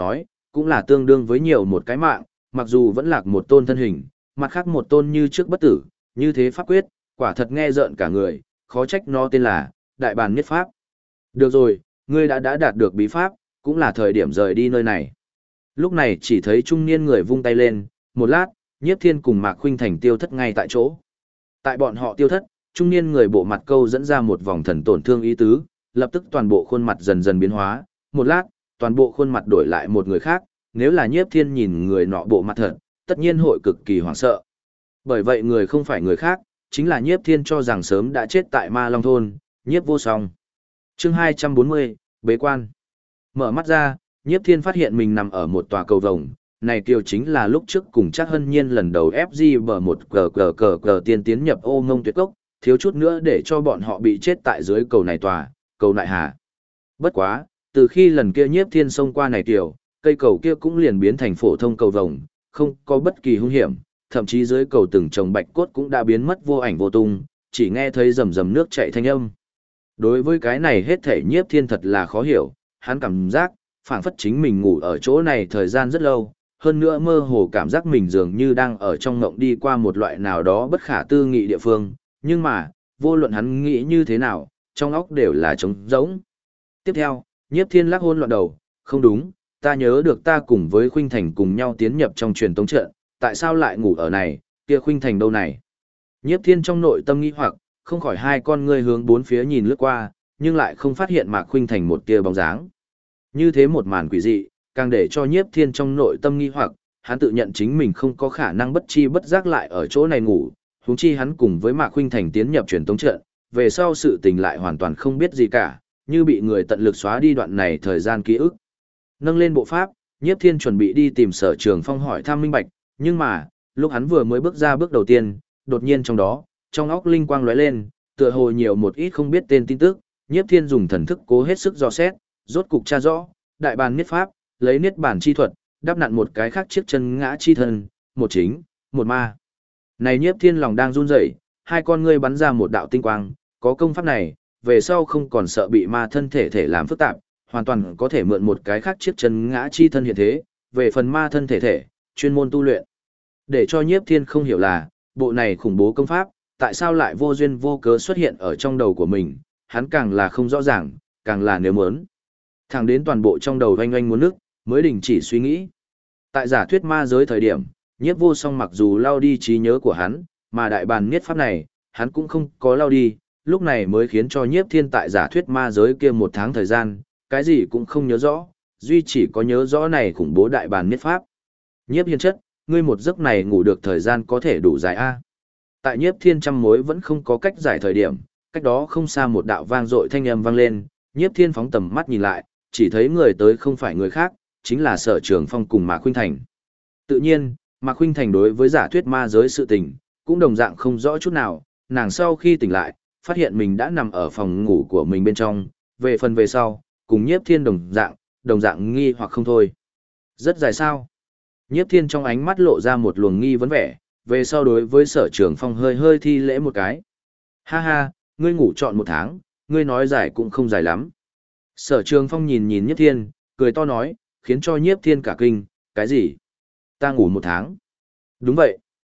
cũng là tương đương với nhiều một cái mạng, mặc dù vẫn lạc một tôn thân hình, mặt khác một tôn như trước bất tử, như thế pháp quyết, quả thật nghe rợn cả người, khó trách nó tên là Đại Bàn Niết Pháp. Được rồi, ngươi đã đạt được bí pháp, cũng là thời điểm rời đi nơi này. Lúc này chỉ thấy trung niên người vung tay lên, một lát, Nhiếp Thiên cùng Mạc Khuynh Thành tiêu thất ngay tại chỗ. Tại bọn họ tiêu thất, trung niên người bộ mặt câu dẫn ra một vòng thần tổn thương ý tứ, lập tức toàn bộ khuôn mặt dần dần biến hóa, một lát, toàn bộ khuôn mặt đổi lại một người khác, nếu là Nhiếp Thiên nhìn người nọ bộ mặt thật, tất nhiên hội cực kỳ hoảng sợ. Bởi vậy người không phải người khác, chính là Nhiếp Thiên cho rằng sớm đã chết tại Ma Long Thôn, Nhiếp Vô Song. Chương 240, Bế quan. Mở mắt ra, Nhiếp Thiên phát hiện mình nằm ở một tòa cầu vồng, này kiều chính là lúc trước cùng chắc hân nhiên lần đầu FG bờ một cờ tiên tiến nhập ô ngông tuyệt cốc, thiếu chút nữa để cho bọn họ bị chết tại dưới cầu này tòa, cầu nại hà. Bất quá, từ khi lần kia Nhiếp Thiên xông qua này kiều, cây cầu kia cũng liền biến thành phổ thông cầu vồng, không có bất kỳ hung hiểm, thậm chí dưới cầu từng trồng bạch cốt cũng đã biến mất vô ảnh vô tung, chỉ nghe thấy rầm rầm nước chảy thanh âm. Đối với cái này hết thể Nhiếp Thiên thật là khó hiểu, hắn cảm giác, phảng phất chính mình ngủ ở chỗ này thời gian rất lâu, hơn nữa mơ hồ cảm giác mình dường như đang ở trong ngộng đi qua một loại nào đó bất khả tư nghị địa phương, nhưng mà, vô luận hắn nghĩ như thế nào, trong óc đều là trống rỗng. Tiếp theo, Nhiếp Thiên lắc hôn loạn đầu, không đúng, ta nhớ được ta cùng với Khuynh Thành cùng nhau tiến nhập trong truyền tống trận, tại sao lại ngủ ở này, kia Khuynh Thành đâu này? Nhiếp Thiên trong nội tâm nghi hoặc, không khỏi hai con ngươi hướng bốn phía nhìn lướt qua, nhưng lại không phát hiện Mạc Khuynh Thành một tia bóng dáng. Như thế một màn quỷ dị, càng để cho Nhiếp Thiên trong nội tâm nghi hoặc, hắn tự nhận chính mình không có khả năng bất chi bất giác lại ở chỗ này ngủ, huống chi hắn cùng với Mạc Khuynh Thành tiến nhập truyền tống trận, về sau sự tình lại hoàn toàn không biết gì cả, như bị người tận lực xóa đi đoạn này thời gian ký ức. Nâng lên bộ pháp, Nhiếp Thiên chuẩn bị đi tìm Sở Trường Phong hỏi thăm minh bạch, nhưng mà, lúc hắn vừa mới bước ra bước đầu tiên, đột nhiên trong đó, trong óc linh quang lóe lên, tựa hồ nhiều một ít không biết tên tin tức, Nhiếp Thiên dùng thần thức cố hết sức dò xét, rốt cục tra rõ, Đại Bàn Niết Pháp, lấy niết bàn chi thuật, đắp nặn một cái khác chiếc chân ngã chi thân, một chính, một ma. Này Nhiếp Thiên lòng đang run rẩy, hai con ngươi bắn ra một đạo tinh quang, có công pháp này, về sau không còn sợ bị ma thân thể làm phức tạp, hoàn toàn có thể mượn một cái khác chiếc chân ngã chi thân hiện thế, về phần ma thân thể, chuyên môn tu luyện. Để cho Nhiếp Thiên không hiểu là, bộ này khủng bố công pháp, tại sao lại vô duyên vô cớ xuất hiện ở trong đầu của mình, hắn càng là không rõ ràng, càng là nếu muốn. Thẳng đến toàn bộ trong đầu oanh oanh muốn nức, mới đình chỉ suy nghĩ. Tại giả thuyết ma giới thời điểm, Nhiếp Vô Song mặc dù lao đi trí nhớ của hắn, mà Đại Bàn Niết Pháp này, hắn cũng không có lao đi, lúc này mới khiến cho Nhiếp Thiên tại giả thuyết ma giới kia một tháng thời gian, cái gì cũng không nhớ rõ, duy chỉ có nhớ rõ này khủng bố Đại Bàn Niết Pháp. Nhiếp Hiên chất, ngươi một giấc này ngủ được thời gian có thể đủ dài a. Tại Nhiếp Thiên trăm mối vẫn không có cách giải thời điểm, cách đó không xa một đạo vang dội thanh âm vang lên, Nhiếp Thiên phóng tầm mắt nhìn lại, chỉ thấy người tới không phải người khác, chính là Sở Trường Phong cùng Mạc Khuynh Thành. Tự nhiên, Mạc Khuynh Thành đối với giả thuyết ma giới sự tình, cũng đồng dạng không rõ chút nào, nàng sau khi tỉnh lại, phát hiện mình đã nằm ở phòng ngủ của mình bên trong, về phần về sau, cùng Nhiếp Thiên đồng dạng nghi hoặc không thôi. Rất dài sao? Nhiếp Thiên trong ánh mắt lộ ra một luồng nghi vấn vẻ, về sau đối với Sở Trường Phong hơi hơi thi lễ một cái. Ha ha, ngươi ngủ trọn một tháng, ngươi nói dài cũng không dài lắm. Sở Trường Phong nhìn nhìn Nhiếp Thiên, cười to nói, khiến cho Nhiếp Thiên cả kinh, cái gì? Ta ngủ một tháng. Đúng vậy.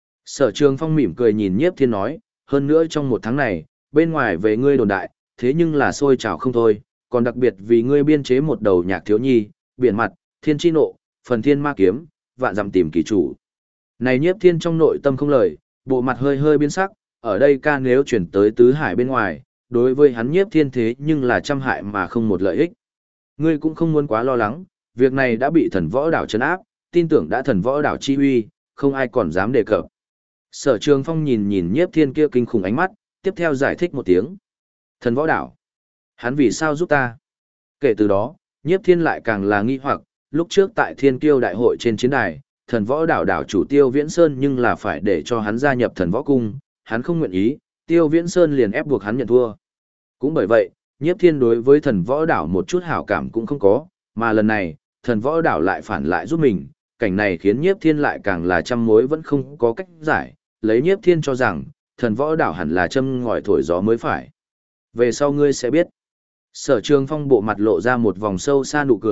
Sở Trường Phong mỉm cười nhìn Nhiếp Thiên nói, hơn nữa trong một tháng này, bên ngoài về ngươi đồn đại, thế nhưng là sôi trào không thôi, còn đặc biệt vì ngươi biên chế một đầu nhạc thiếu nhi, biển mặt, thiên chi nộ, phần thiên ma kiếm, vạn dặm tìm kỳ chủ. Này Nhiếp Thiên trong nội tâm không lời, bộ mặt hơi hơi biến sắc, ở đây ca nếu chuyển tới tứ hải bên ngoài, đối với hắn Nhiếp Thiên thế nhưng là trăm hại mà không một lợi ích. Ngươi cũng không muốn quá lo lắng, việc này đã bị thần võ đảo trấn áp, tin tưởng đã thần võ đảo chi uy, không ai còn dám đề cập. Sở Trường Phong nhìn nhìn Nhiếp Thiên kia kinh khủng ánh mắt, tiếp theo giải thích một tiếng. Thần võ đảo? Hắn vì sao giúp ta? Kể từ đó, Nhiếp Thiên lại càng là nghi hoặc, lúc trước tại Thiên Kiêu đại hội trên chiến đài, thần võ đảo đảo chủ Tiêu Viễn Sơn nhưng là phải để cho hắn gia nhập thần võ cung, hắn không nguyện ý, Tiêu Viễn Sơn liền ép buộc hắn nhận thua. Cũng bởi vậy, Nhiếp Thiên đối với thần võ đảo một chút hảo cảm cũng không có, mà lần này, thần võ đảo lại phản lại giúp mình, cảnh này khiến Nhiếp Thiên lại càng là trăm mối vẫn không có cách giải, lấy Nhiếp Thiên cho rằng, thần võ đảo hẳn là châm ngòi thổi gió mới phải. Về sau ngươi sẽ biết. Sở Trường Phong bộ mặt lộ ra một vòng sâu xa nụ cười,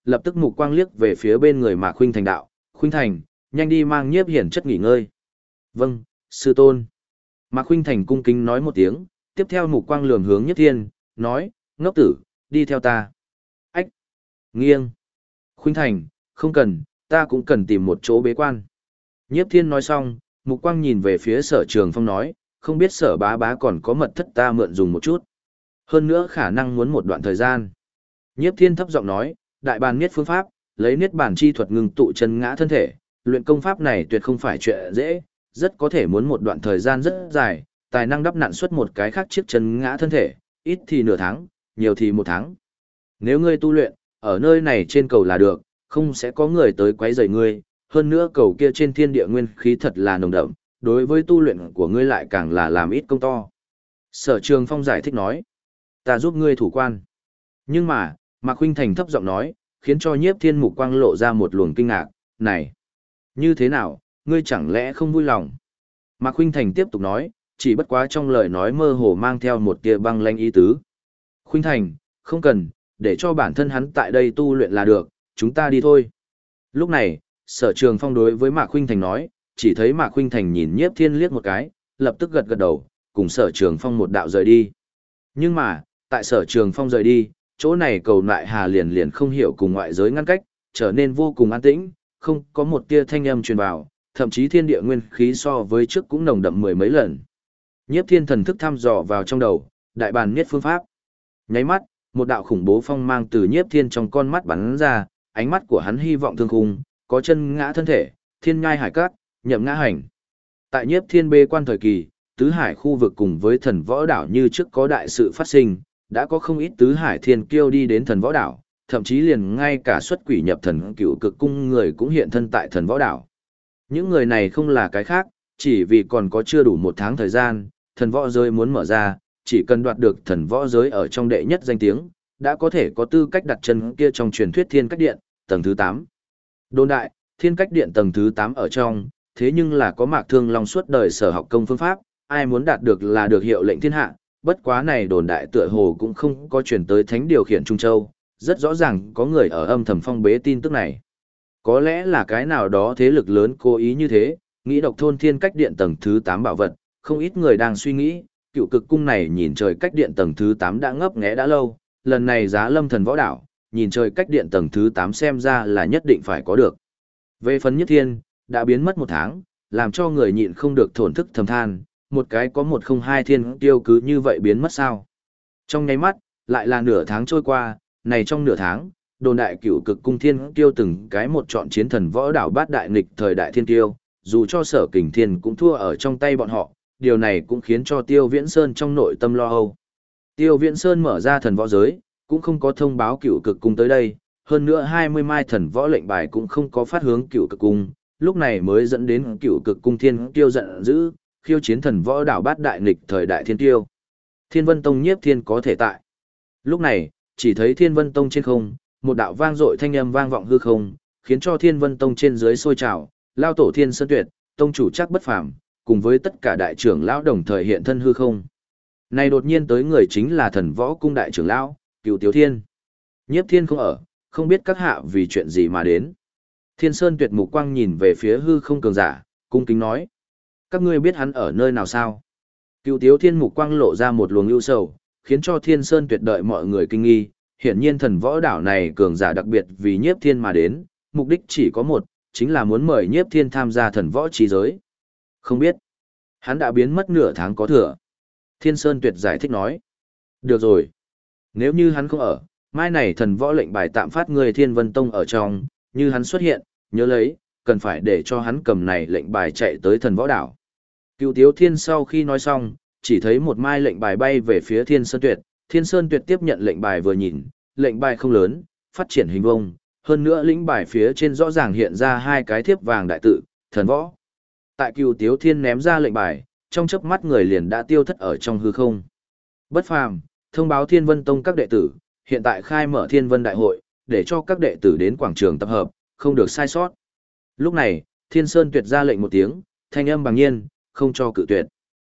lập tức mục quang liếc về phía bên người Mạc Khuynh Thành đạo, Khuynh Thành, nhanh đi mang Nhiếp Hiển chất nghỉ ngơi. Vâng, sư tôn. Mạc Khuynh Thành cung kính nói một tiếng, tiếp theo mục quang lườm hướng Nhiếp Thiên, nói, ngốc tử, đi theo ta. Ách, nghiêng. Khuynh Thành, không cần, ta cũng cần tìm một chỗ bế quan. Nhiếp Thiên nói xong, mục quang nhìn về phía Sở Trường Phong nói, không biết Sở bá bá còn có mật thất ta mượn dùng một chút. Hơn nữa khả năng muốn một đoạn thời gian. Nhiếp Thiên thấp giọng nói, đại bàn niết phương pháp, lấy niết bàn chi thuật ngừng tụ chân ngã thân thể, luyện công pháp này tuyệt không phải chuyện dễ, rất có thể muốn một đoạn thời gian rất dài, tài năng đắp nặn xuất một cái khác chiếc chân ngã thân thể, ít thì nửa tháng, nhiều thì một tháng. Nếu ngươi tu luyện, ở nơi này trên cầu là được, không sẽ có người tới quấy rầy ngươi, hơn nữa cầu kia trên thiên địa nguyên khí thật là nồng đậm, đối với tu luyện của ngươi lại càng là làm ít công to. Sở Trường Phong giải thích nói, ta giúp ngươi thủ quan. Nhưng mà, Mạc Khuynh Thành thấp giọng nói, khiến cho Nhiếp Thiên mục quang lộ ra một luồng kinh ngạc, này, như thế nào, ngươi chẳng lẽ không vui lòng? Mạc Khuynh Thành tiếp tục nói, chỉ bất quá trong lời nói mơ hồ mang theo một tia băng lãnh ý tứ. Khuynh Thành, không cần, để cho bản thân hắn tại đây tu luyện là được, chúng ta đi thôi. Lúc này, Sở Trường Phong đối với Mạc Khuynh Thành nói, chỉ thấy Mạc Khuynh Thành nhìn Nhiếp Thiên liếc một cái, lập tức gật gật đầu, cùng Sở Trường Phong một đạo rời đi. Nhưng mà, tại Sở Trường Phong rời đi, chỗ này cầu nại hà liền liền không hiểu cùng ngoại giới ngăn cách, trở nên vô cùng an tĩnh, không có một tia thanh âm truyền vào, thậm chí thiên địa nguyên khí so với trước cũng nồng đậm mười mấy lần. Nhiếp Thiên thần thức thăm dò vào trong đầu, đại bàn niết phương pháp. Nháy mắt, một đạo khủng bố phong mang từ Nhiếp Thiên trong con mắt bắn ra, ánh mắt của hắn hy vọng thương khung, có chân ngã thân thể, thiên ngai hải cát, nhậm ngã hành. Tại Nhiếp Thiên bê quan thời kỳ, tứ hải khu vực cùng với thần võ đảo như trước có đại sự phát sinh, đã có không ít tứ hải thiên kiêu đi đến thần võ đảo, thậm chí liền ngay cả xuất quỷ nhập thần cựu cực cung người cũng hiện thân tại thần võ đảo. Những người này không là cái khác, chỉ vì còn có chưa đủ một tháng thời gian, thần võ giới muốn mở ra, chỉ cần đoạt được thần võ giới ở trong đệ nhất danh tiếng, đã có thể có tư cách đặt chân kia trong truyền thuyết thiên cách điện, tầng thứ 8. Đồn đại, thiên cách điện tầng thứ 8 ở trong, thế nhưng là có Mạc Thương Long suốt đời sở học công phương pháp, ai muốn đạt được là được hiệu lệnh thiên hạ, bất quá này đồn đại tựa hồ cũng không có chuyển tới thánh điều khiển Trung Châu, rất rõ ràng có người ở âm thầm phong bế tin tức này. Có lẽ là cái nào đó thế lực lớn cố ý như thế, nghĩ độc thôn thiên cách điện tầng thứ 8 bảo vật, không ít người đang suy nghĩ, cựu cực cung này nhìn trời cách điện tầng thứ 8 đã ngấp nghé đã lâu, lần này giá lâm thần võ đảo, nhìn trời cách điện tầng thứ 8 xem ra là nhất định phải có được. Về phần Nhất Thiên, đã biến mất một tháng, làm cho người nhịn không được thổn thức thầm than, một cái có 102 thiên tiêu cứ như vậy biến mất sao. Trong nháy mắt, lại là nửa tháng trôi qua, này trong nửa tháng, đồn đại cửu cực cung thiên tiêu từng cái một chọn chiến thần võ đảo bát đại nghịch thời đại thiên tiêu, dù cho sở kình thiên cũng thua ở trong tay bọn họ, điều này cũng khiến cho Tiêu Viễn Sơn trong nội tâm lo âu. Tiêu Viễn Sơn mở ra thần võ giới, cũng không có thông báo cửu cực cung tới đây, hơn nữa 20 mai thần võ lệnh bài cũng không có phát hướng cửu cực cung, lúc này mới dẫn đến cửu cực cung thiên tiêu giận dữ, khiêu chiến thần võ đảo bát đại nghịch thời đại thiên tiêu. Thiên Vân Tông Nhiếp Thiên có thể tại. Lúc này, chỉ thấy Thiên Vân Tông trên không, một đạo vang dội thanh âm vang vọng hư không, khiến cho Thiên Vân Tông trên dưới sôi trào, lao tổ Thiên Sơn Tuyệt, tông chủ chắc bất phàm, cùng với tất cả đại trưởng lão đồng thời hiện thân hư không. Này đột nhiên tới người chính là thần võ cung đại trưởng lão, Cửu Tiếu Thiên. Nhiếp Thiên không ở, không biết các hạ vì chuyện gì mà đến. Thiên Sơn Tuyệt mục quang nhìn về phía hư không cường giả, cung kính nói: các ngươi biết hắn ở nơi nào sao? Cửu Tiếu Thiên mục quang lộ ra một luồng ưu sầu, khiến cho Thiên Sơn Tuyệt đợi mọi người kinh nghi. Hiển nhiên thần võ đảo này cường giả đặc biệt vì Nhiếp Thiên mà đến, mục đích chỉ có một, chính là muốn mời Nhiếp Thiên tham gia thần võ trí giới. Không biết, hắn đã biến mất nửa tháng có thừa. Thiên Sơn Tuyệt giải thích nói: được rồi, nếu như hắn không ở, mai này thần võ lệnh bài tạm phát người Thiên Vân Tông ở trong, như hắn xuất hiện, nhớ lấy, cần phải để cho hắn cầm này lệnh bài chạy tới thần võ đảo. Cửu Tiếu Thiên sau khi nói xong, chỉ thấy một mai lệnh bài bay về phía Thiên Sơn Tuyệt. Thiên Sơn Tuyệt tiếp nhận lệnh bài vừa nhìn, lệnh bài không lớn, phát triển hình vuông, hơn nữa lĩnh bài phía trên rõ ràng hiện ra hai cái thiếp vàng đại tự, thần võ. Tại Cửu Tiếu Thiên ném ra lệnh bài, trong chớp mắt người liền đã tiêu thất ở trong hư không. Bất phàm, thông báo Thiên Vân Tông các đệ tử, hiện tại khai mở Thiên Vân Đại hội, để cho các đệ tử đến quảng trường tập hợp, không được sai sót. Lúc này, Thiên Sơn Tuyệt ra lệnh một tiếng, thanh âm bằng nhiên, không cho cự tuyệt.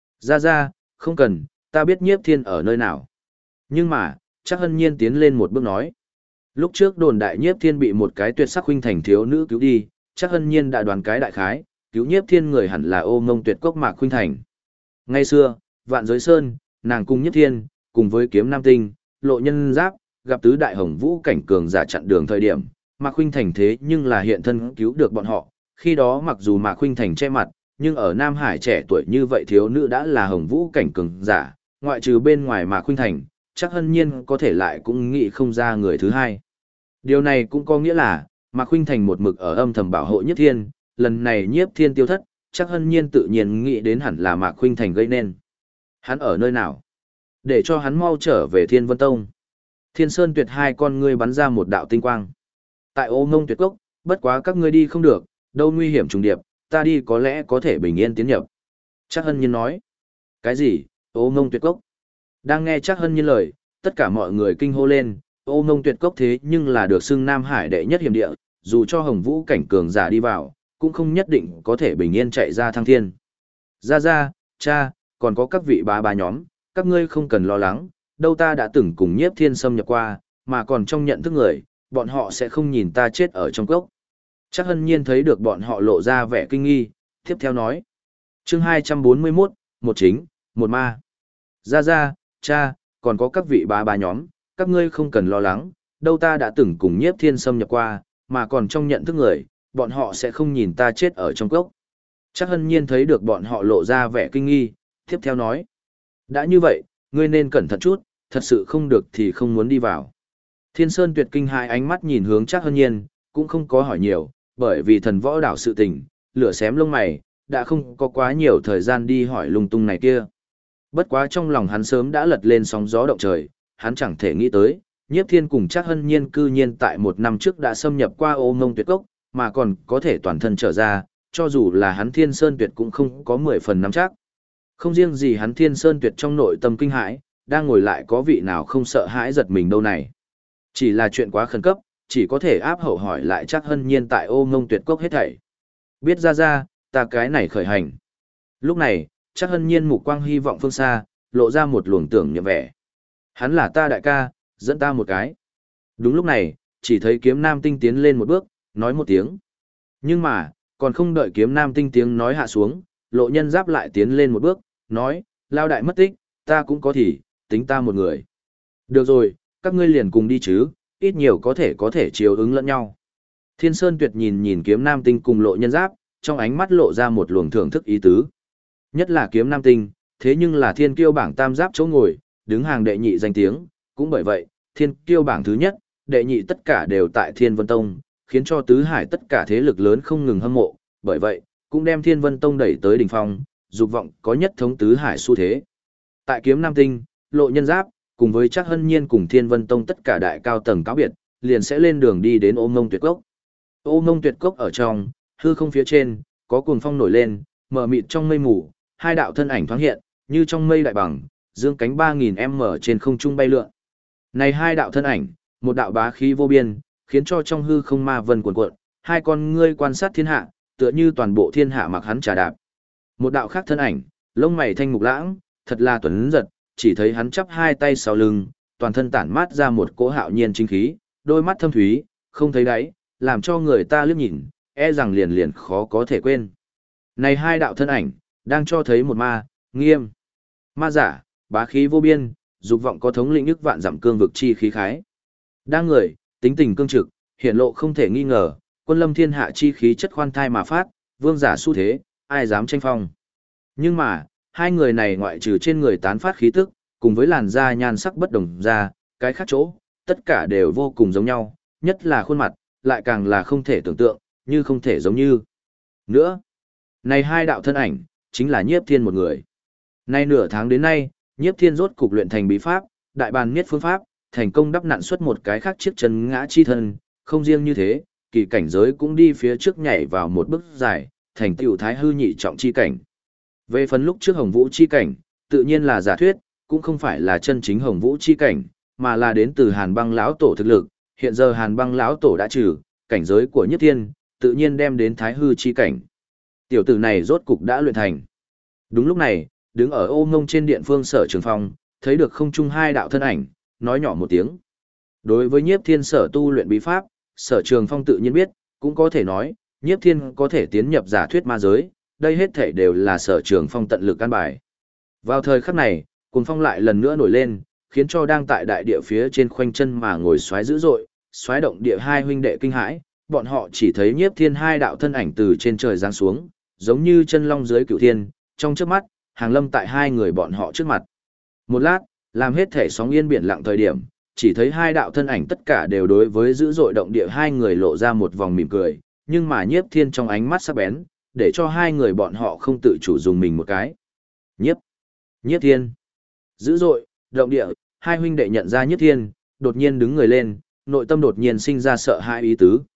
Ra, không cần, ta biết Nhiếp Thiên ở nơi nào. Nhưng mà, chắc Hân Nhiên tiến lên một bước nói: Lúc trước đồn đại Nhiếp Thiên bị một cái tuyệt sắc huynh thành thiếu nữ cứu đi, chắc Hân Nhiên đã đoán cái đại khái, cứu Nhiếp Thiên người hẳn là Ô Mông Tuyệt Cốc Mạc huynh thành. Ngay xưa, Vạn Giới Sơn, nàng cùng Nhiếp Thiên, cùng với Kiếm Nam Tinh, Lộ Nhân Giáp, gặp tứ đại hồng vũ cảnh cường giả chặn đường thời điểm, Mạc huynh thành thế nhưng là hiện thân cứu được bọn họ, khi đó mặc dù Mạc huynh thành che mặt, nhưng ở Nam Hải trẻ tuổi như vậy thiếu nữ đã là hồng vũ cảnh cường giả, ngoại trừ bên ngoài Mạc huynh thành, chắc Hân Nhiên có thể lại cũng nghĩ không ra người thứ hai. Điều này cũng có nghĩa là, Mạc huynh thành một mực ở âm thầm bảo hộ Nhiếp Thiên, lần này Nhiếp Thiên tiêu thất, chắc Hân Nhiên tự nhiên nghĩ đến hẳn là Mạc huynh thành gây nên. Hắn ở nơi nào? Để cho hắn mau trở về Thiên Vân Tông. Thiên Sơn Tuyệt hai con ngươi bắn ra một đạo tinh quang. Tại Ô Mông Tuyệt Cốc, bất quá các ngươi đi không được, đâu nguy hiểm trùng điệp, ta đi có lẽ có thể bình yên tiến nhập. Chắc Hân Nhiên nói. Cái gì? Ô Mông Tuyệt Cốc? Đang nghe Chắc Hân Nhiên lời, tất cả mọi người kinh hô lên, Ô Mông Tuyệt Cốc thế nhưng là được xưng Nam Hải đệ nhất hiểm địa, dù cho hồng vũ cảnh cường giả đi vào, cũng không nhất định có thể bình yên chạy ra thăng thiên. Ra, cha, còn có các vị bá nhóm, các ngươi không cần lo lắng, đâu ta đã từng cùng Nhiếp Thiên xâm nhập qua, mà còn trong nhận thức người, bọn họ sẽ không nhìn ta chết ở trong cốc. Chắc Hân Nhiên thấy được bọn họ lộ ra vẻ kinh nghi, tiếp theo nói. Chương 241, một chính, một ma. Ra, cha, còn có các vị bá nhóm, các ngươi không cần lo lắng, đâu ta đã từng cùng Nhiếp Thiên xâm nhập qua, mà còn trong nhận thức người, bọn họ sẽ không nhìn ta chết ở trong cốc. Chắc Hân Nhiên thấy được bọn họ lộ ra vẻ kinh nghi, tiếp theo nói. Đã như vậy, ngươi nên cẩn thận chút, thật sự không được thì không muốn đi vào. Thiên Sơn Tuyệt kinh hai ánh mắt nhìn hướng Chắc Hân Nhiên, cũng không có hỏi nhiều, bởi vì thần võ đảo sự tình, lửa xém lông mày, đã không có quá nhiều thời gian đi hỏi lung tung này kia. Bất quá trong lòng hắn sớm đã lật lên sóng gió động trời, hắn chẳng thể nghĩ tới, Nhiếp Thiên cùng Chắc Hân Nhiên cư nhiên tại một năm trước đã xâm nhập qua Ô Mông Tuyệt Cốc, mà còn có thể toàn thân trở ra, cho dù là hắn Thiên Sơn Tuyệt cũng không có 10 phần nắm chắc. Không riêng gì hắn Thiên Sơn Tuyệt trong nội tâm kinh hãi, đang ngồi lại có vị nào không sợ hãi giật mình đâu này. Chỉ là chuyện quá khẩn cấp, chỉ có thể áp hậu hỏi lại Chắc Hân Nhiên tại Ô Mông Tuyệt Cốc hết thảy. Biết ra, ta cái này khởi hành. Lúc này, Chắc Hân Nhiên mục quang hy vọng phương xa, lộ ra một luồng tưởng niệm vẻ. Hắn là ta đại ca, dẫn ta một cái. Đúng lúc này, chỉ thấy Kiếm Nam Tinh tiến lên một bước, nói một tiếng. Nhưng mà, còn không đợi Kiếm Nam Tinh tiếng nói hạ xuống, Lộ Nhân Giáp lại tiến lên một bước, nói, lao đại mất tích, ta cũng có thì, tính ta một người. Được rồi, các ngươi liền cùng đi chứ, ít nhiều có thể chiếu ứng lẫn nhau. Thiên Sơn Tuyệt nhìn Kiếm Nam Tinh cùng Lộ Nhân Giáp, trong ánh mắt lộ ra một luồng thưởng thức ý tứ. Nhất là Kiếm Nam Tinh, thế nhưng là thiên kiêu bảng tam giáp chỗ ngồi, đứng hàng đệ nhị danh tiếng, cũng bởi vậy, thiên kiêu bảng thứ nhất, đệ nhị tất cả đều tại Thiên Vân Tông, khiến cho tứ hải tất cả thế lực lớn không ngừng hâm mộ, bởi vậy, cũng đem Thiên Vân Tông đẩy tới đỉnh phong, dục vọng có nhất thống tứ hải xu thế. Tại Kiếm Nam Tinh, Lộ Nhân Giáp, cùng với Chắc Hân Nhiên cùng Thiên Vân Tông tất cả đại cao tầng cáo biệt, liền sẽ lên đường đi đến Ô Mông Tuyệt Cốc. Ô Mông Tuyệt Cốc ở trong, hư không phía trên, có cuồng phong nổi lên, mờ mịt trong mây mù, hai đạo thân ảnh thoáng hiện, như trong mây đại bằng, dương cánh 3000m trên không trung bay lượn. Này hai đạo thân ảnh, một đạo bá khí vô biên, khiến cho trong hư không ma vân cuồn cuộn, hai con ngươi quan sát thiên hạ, tựa như toàn bộ thiên hạ mặc hắn trà đạp. Một đạo khác thân ảnh, lông mày thanh mục lãng, thật là tuấn giật, chỉ thấy hắn chắp hai tay sau lưng, toàn thân tản mát ra một cỗ hạo nhiên chính khí, đôi mắt thâm thúy, không thấy đáy, làm cho người ta liếc nhìn, e rằng liền liền khó có thể quên. Này hai đạo thân ảnh, đang cho thấy một ma, nghiêm, ma giả, bá khí vô biên, dục vọng có thống lĩnh ức vạn dặm cương vực chi khí khái. Đang người, tính tình cương trực, hiện lộ không thể nghi ngờ, quân lâm thiên hạ chi khí chất khoan thai mà phát, vương giả xu thế, ai dám tranh phong. Nhưng mà, hai người này ngoại trừ trên người tán phát khí tức, cùng với làn da nhan sắc bất đồng ra, cái khác chỗ, tất cả đều vô cùng giống nhau, nhất là khuôn mặt, lại càng là không thể tưởng tượng, như không thể giống như. Nữa, này hai đạo thân ảnh, chính là Nhiếp Thiên một người. Nay nửa tháng đến nay, Nhiếp Thiên rốt cục luyện thành bí pháp, đại bàn miết phương pháp, thành công đắp nặn xuất một cái khác chiếc chân ngã chi thân, không riêng như thế, kỳ cảnh giới cũng đi phía trước nhảy vào một bước dài, thành tựu thái hư nhị trọng chi cảnh. Về phần lúc trước Hồng Vũ chi cảnh, tự nhiên là giả thuyết, cũng không phải là chân chính Hồng Vũ chi cảnh, mà là đến từ Hàn Băng lão tổ thực lực, hiện giờ Hàn Băng lão tổ đã trừ, cảnh giới của Nhiếp Thiên, tự nhiên đem đến thái hư chi cảnh. Tiểu tử này rốt cục đã luyện thành. Đúng lúc này, đứng ở Ô Mông trên điện phương Sở Trường Phong, thấy được không trung hai đạo thân ảnh, nói nhỏ một tiếng. Đối với Nhiếp Thiên sở tu luyện bí pháp, Sở Trường Phong tự nhiên biết, cũng có thể nói, Nhiếp Thiên có thể tiến nhập giả thuyết ma giới, đây hết thể đều là Sở Trường Phong tận lực căn bài. Vào thời khắc này, cuồng phong lại lần nữa nổi lên, khiến cho đang tại đại địa phía trên khoanh chân mà ngồi xoáy dữ dội, xoáy động địa hai huynh đệ kinh hãi, bọn họ chỉ thấy Nhiếp Thiên hai đạo thân ảnh từ trên trời giáng xuống, giống như chân long dưới cửu thiên, trong chớp mắt, hàng lâm tại hai người bọn họ trước mặt. Một lát, làm hết thể sóng yên biển lặng thời điểm, chỉ thấy hai đạo thân ảnh tất cả đều đối với dữ dội động địa hai người lộ ra một vòng mỉm cười, nhưng mà Nhiếp Thiên trong ánh mắt sắc bén, để cho hai người bọn họ không tự chủ dùng mình một cái. Nhiếp Thiên. Dữ dội, động địa, hai huynh đệ nhận ra Nhiếp Thiên, đột nhiên đứng người lên, nội tâm đột nhiên sinh ra sợ hãi ý tứ,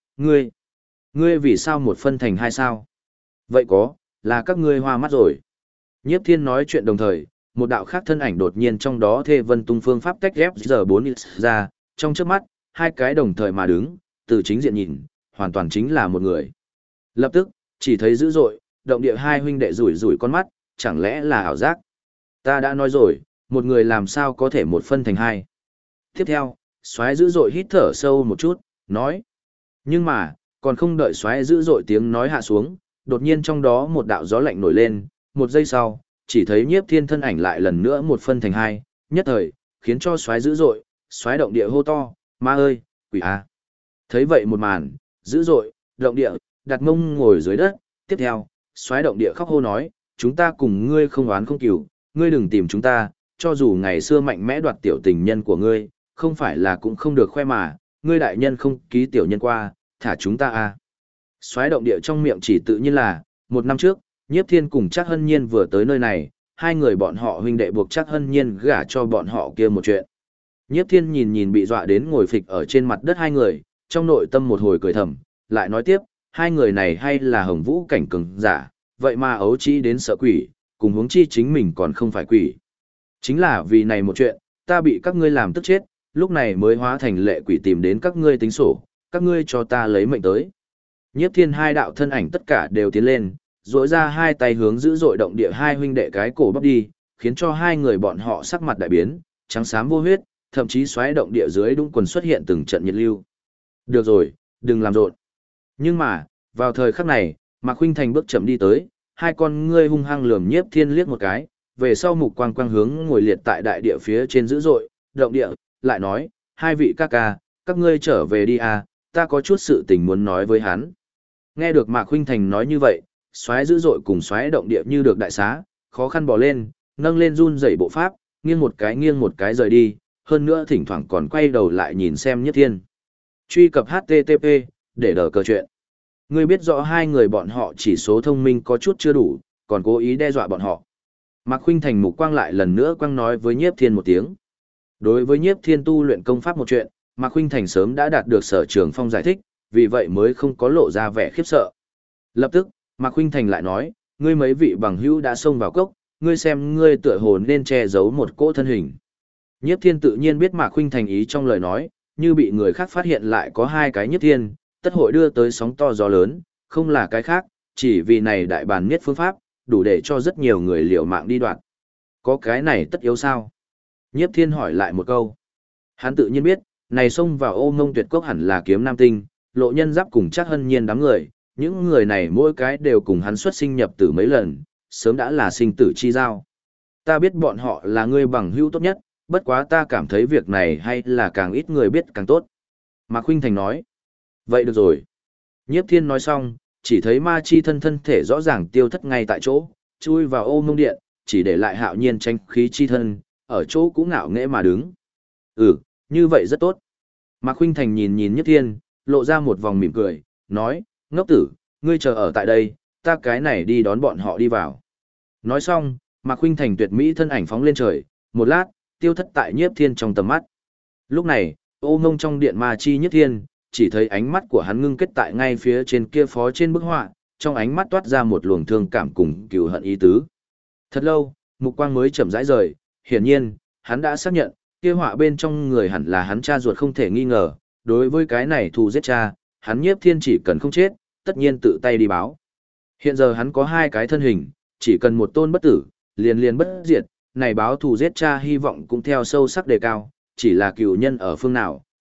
ngươi vì sao một phân thành hai sao? Vậy là các ngươi hoa mắt rồi. Nhiếp Thiên nói chuyện đồng thời, một đạo khác thân ảnh đột nhiên trong đó thê vân tung phương pháp tách ghép giờ 4 ra, trong trước mắt, hai cái đồng thời mà đứng, từ chính diện nhìn, hoàn toàn chính là một người. Lập tức, chỉ thấy dữ dội, động địa hai huynh đệ rủi rủi con mắt, chẳng lẽ là ảo giác? Ta đã nói rồi, một người làm sao có thể một phân thành hai. Tiếp theo, xoáy dữ dội hít thở sâu một chút, nói. Nhưng mà, còn không đợi xoáy dữ dội tiếng nói hạ xuống, đột nhiên trong đó một đạo gió lạnh nổi lên, một giây sau, chỉ thấy Nhiếp Thiên thân ảnh lại lần nữa một phân thành hai, nhất thời, khiến cho xoáy dữ dội, xoáy động địa hô to, ma ơi, quỷ à. Thấy vậy một màn, dữ dội, động địa, đặt mông ngồi dưới đất, tiếp theo, xoáy động địa khóc hô nói, chúng ta cùng ngươi không oán không cừu, ngươi đừng tìm chúng ta, cho dù ngày xưa mạnh mẽ đoạt tiểu tình nhân của ngươi, không phải là cũng không được khoe mà, ngươi đại nhân không ký tiểu nhân qua, thả chúng ta à. Xoáy động địa trong miệng chỉ tự nhiên là, một năm trước, Nhiếp Thiên cùng Trác Hân Nhiên vừa tới nơi này, hai người bọn họ huynh đệ buộc Trác Hân Nhiên gả cho bọn họ kia một chuyện. Nhiếp Thiên nhìn nhìn bị dọa đến ngồi phịch ở trên mặt đất hai người, trong nội tâm một hồi cười thầm, lại nói tiếp, hai người này hay là Hồng Vũ cảnh cường giả, vậy mà ấu trĩ đến sợ quỷ, cùng huống chi chính mình còn không phải quỷ. Chính là vì này một chuyện, ta bị các ngươi làm tức chết, lúc này mới hóa thành lệ quỷ tìm đến các ngươi tính sổ, các ngươi cho ta lấy mệnh tới. Nhiếp Thiên hai đạo thân ảnh tất cả đều tiến lên, rỗi ra hai tay hướng dữ dội động địa hai huynh đệ cái cổ bắp đi, khiến cho hai người bọn họ sắc mặt đại biến, trắng xám vô huyết, thậm chí xoáy động địa dưới đúng quần xuất hiện từng trận nhiệt lưu. Được rồi, đừng làm rộn. Nhưng mà, vào thời khắc này, Mạc Khuynh Thành bước chậm đi tới, hai con ngươi hung hăng lườm Nhiếp Thiên liếc một cái, về sau mục quang quang hướng ngồi liệt tại đại địa phía trên dữ dội, động địa, lại nói, hai vị ca ca, các ngươi trở về đi à, ta có chút sự tình muốn nói với hắn. Nghe được Mạc Khuynh Thành nói như vậy, xoáy dữ dội cùng xoáy động địa như được đại xá, khó khăn bò lên, nâng lên run rẩy bộ pháp, nghiêng một cái rời đi, hơn nữa thỉnh thoảng còn quay đầu lại nhìn xem Nhiếp Thiên. Truy cập HTTP, để đỡ cờ chuyện. Ngươi biết rõ hai người bọn họ chỉ số thông minh có chút chưa đủ, còn cố ý đe dọa bọn họ. Mạc Khuynh Thành mục quang lại lần nữa quang nói với Nhiếp Thiên một tiếng. Đối với Nhiếp Thiên tu luyện công pháp một chuyện, Mạc Khuynh Thành sớm đã đạt được Sở Trường Phong giải thích, vì vậy mới không có lộ ra vẻ khiếp sợ. Lập tức, Mạc Khuynh Thành lại nói, ngươi mấy vị bằng hữu đã xông vào cốc, ngươi xem ngươi tựa hồ nên che giấu một cỗ thân hình. Nhiếp Thiên tự nhiên biết Mạc Khuynh Thành ý trong lời nói, như bị người khác phát hiện lại có hai cái Nhiếp Thiên, tất hội đưa tới sóng to gió lớn, không là cái khác, chỉ vì này đại bàn nhất phương pháp, đủ để cho rất nhiều người liều mạng đi đoạt. Có cái này tất yếu sao? Nhiếp Thiên hỏi lại một câu. Hắn tự nhiên biết, này xông vào Ô Ngông Tuyệt Cốc hẳn là Kiếm Nam Tinh, Lộ Nhân Giáp cùng Trác Hân Nhiên đám người, những người này mỗi cái đều cùng hắn xuất sinh nhập tử mấy lần, sớm đã là sinh tử chi giao. Ta biết bọn họ là người bằng hữu tốt nhất, bất quá ta cảm thấy việc này hay là càng ít người biết càng tốt. Mạc Khuynh Thành nói. Vậy được rồi. Nhiếp Thiên nói xong, chỉ thấy ma chi thân thể rõ ràng tiêu thất ngay tại chỗ, chui vào Ô Ngông Điện, chỉ để lại Hạo Nhiên tranh khí chi thân, ở chỗ cũng ngạo nghễ mà đứng. Như vậy rất tốt. Mạc Khuynh Thành nhìn nhìn Nhiếp Thiên, lộ ra một vòng mỉm cười, nói, ngốc tử, ngươi chờ ở tại đây, ta cái này đi đón bọn họ đi vào. Nói xong, Mạc Khuynh Thành tuyệt mỹ thân ảnh phóng lên trời, một lát, tiêu thất tại Nhiếp Thiên trong tầm mắt. Lúc này, Ô Ngông trong điện ma chi Nhiếp Thiên, chỉ thấy ánh mắt của hắn ngưng kết tại ngay phía trên kia phó trên bức họa, trong ánh mắt toát ra một luồng thương cảm cùng cừu hận ý tứ. Thật lâu, mục quang mới chậm rãi rời, hiển nhiên, hắn đã xác nhận, kia họa bên trong người hẳn là hắn cha ruột không thể nghi ngờ, đối với cái này thù giết cha, hắn Nhiếp Thiên chỉ cần không chết, tất nhiên tự tay đi báo. Hiện giờ hắn có hai cái thân hình, chỉ cần một tôn bất tử, liền bất diệt, này báo thù giết cha hy vọng cũng theo sâu sắc đề cao, chỉ là cựu nhân ở phương nào,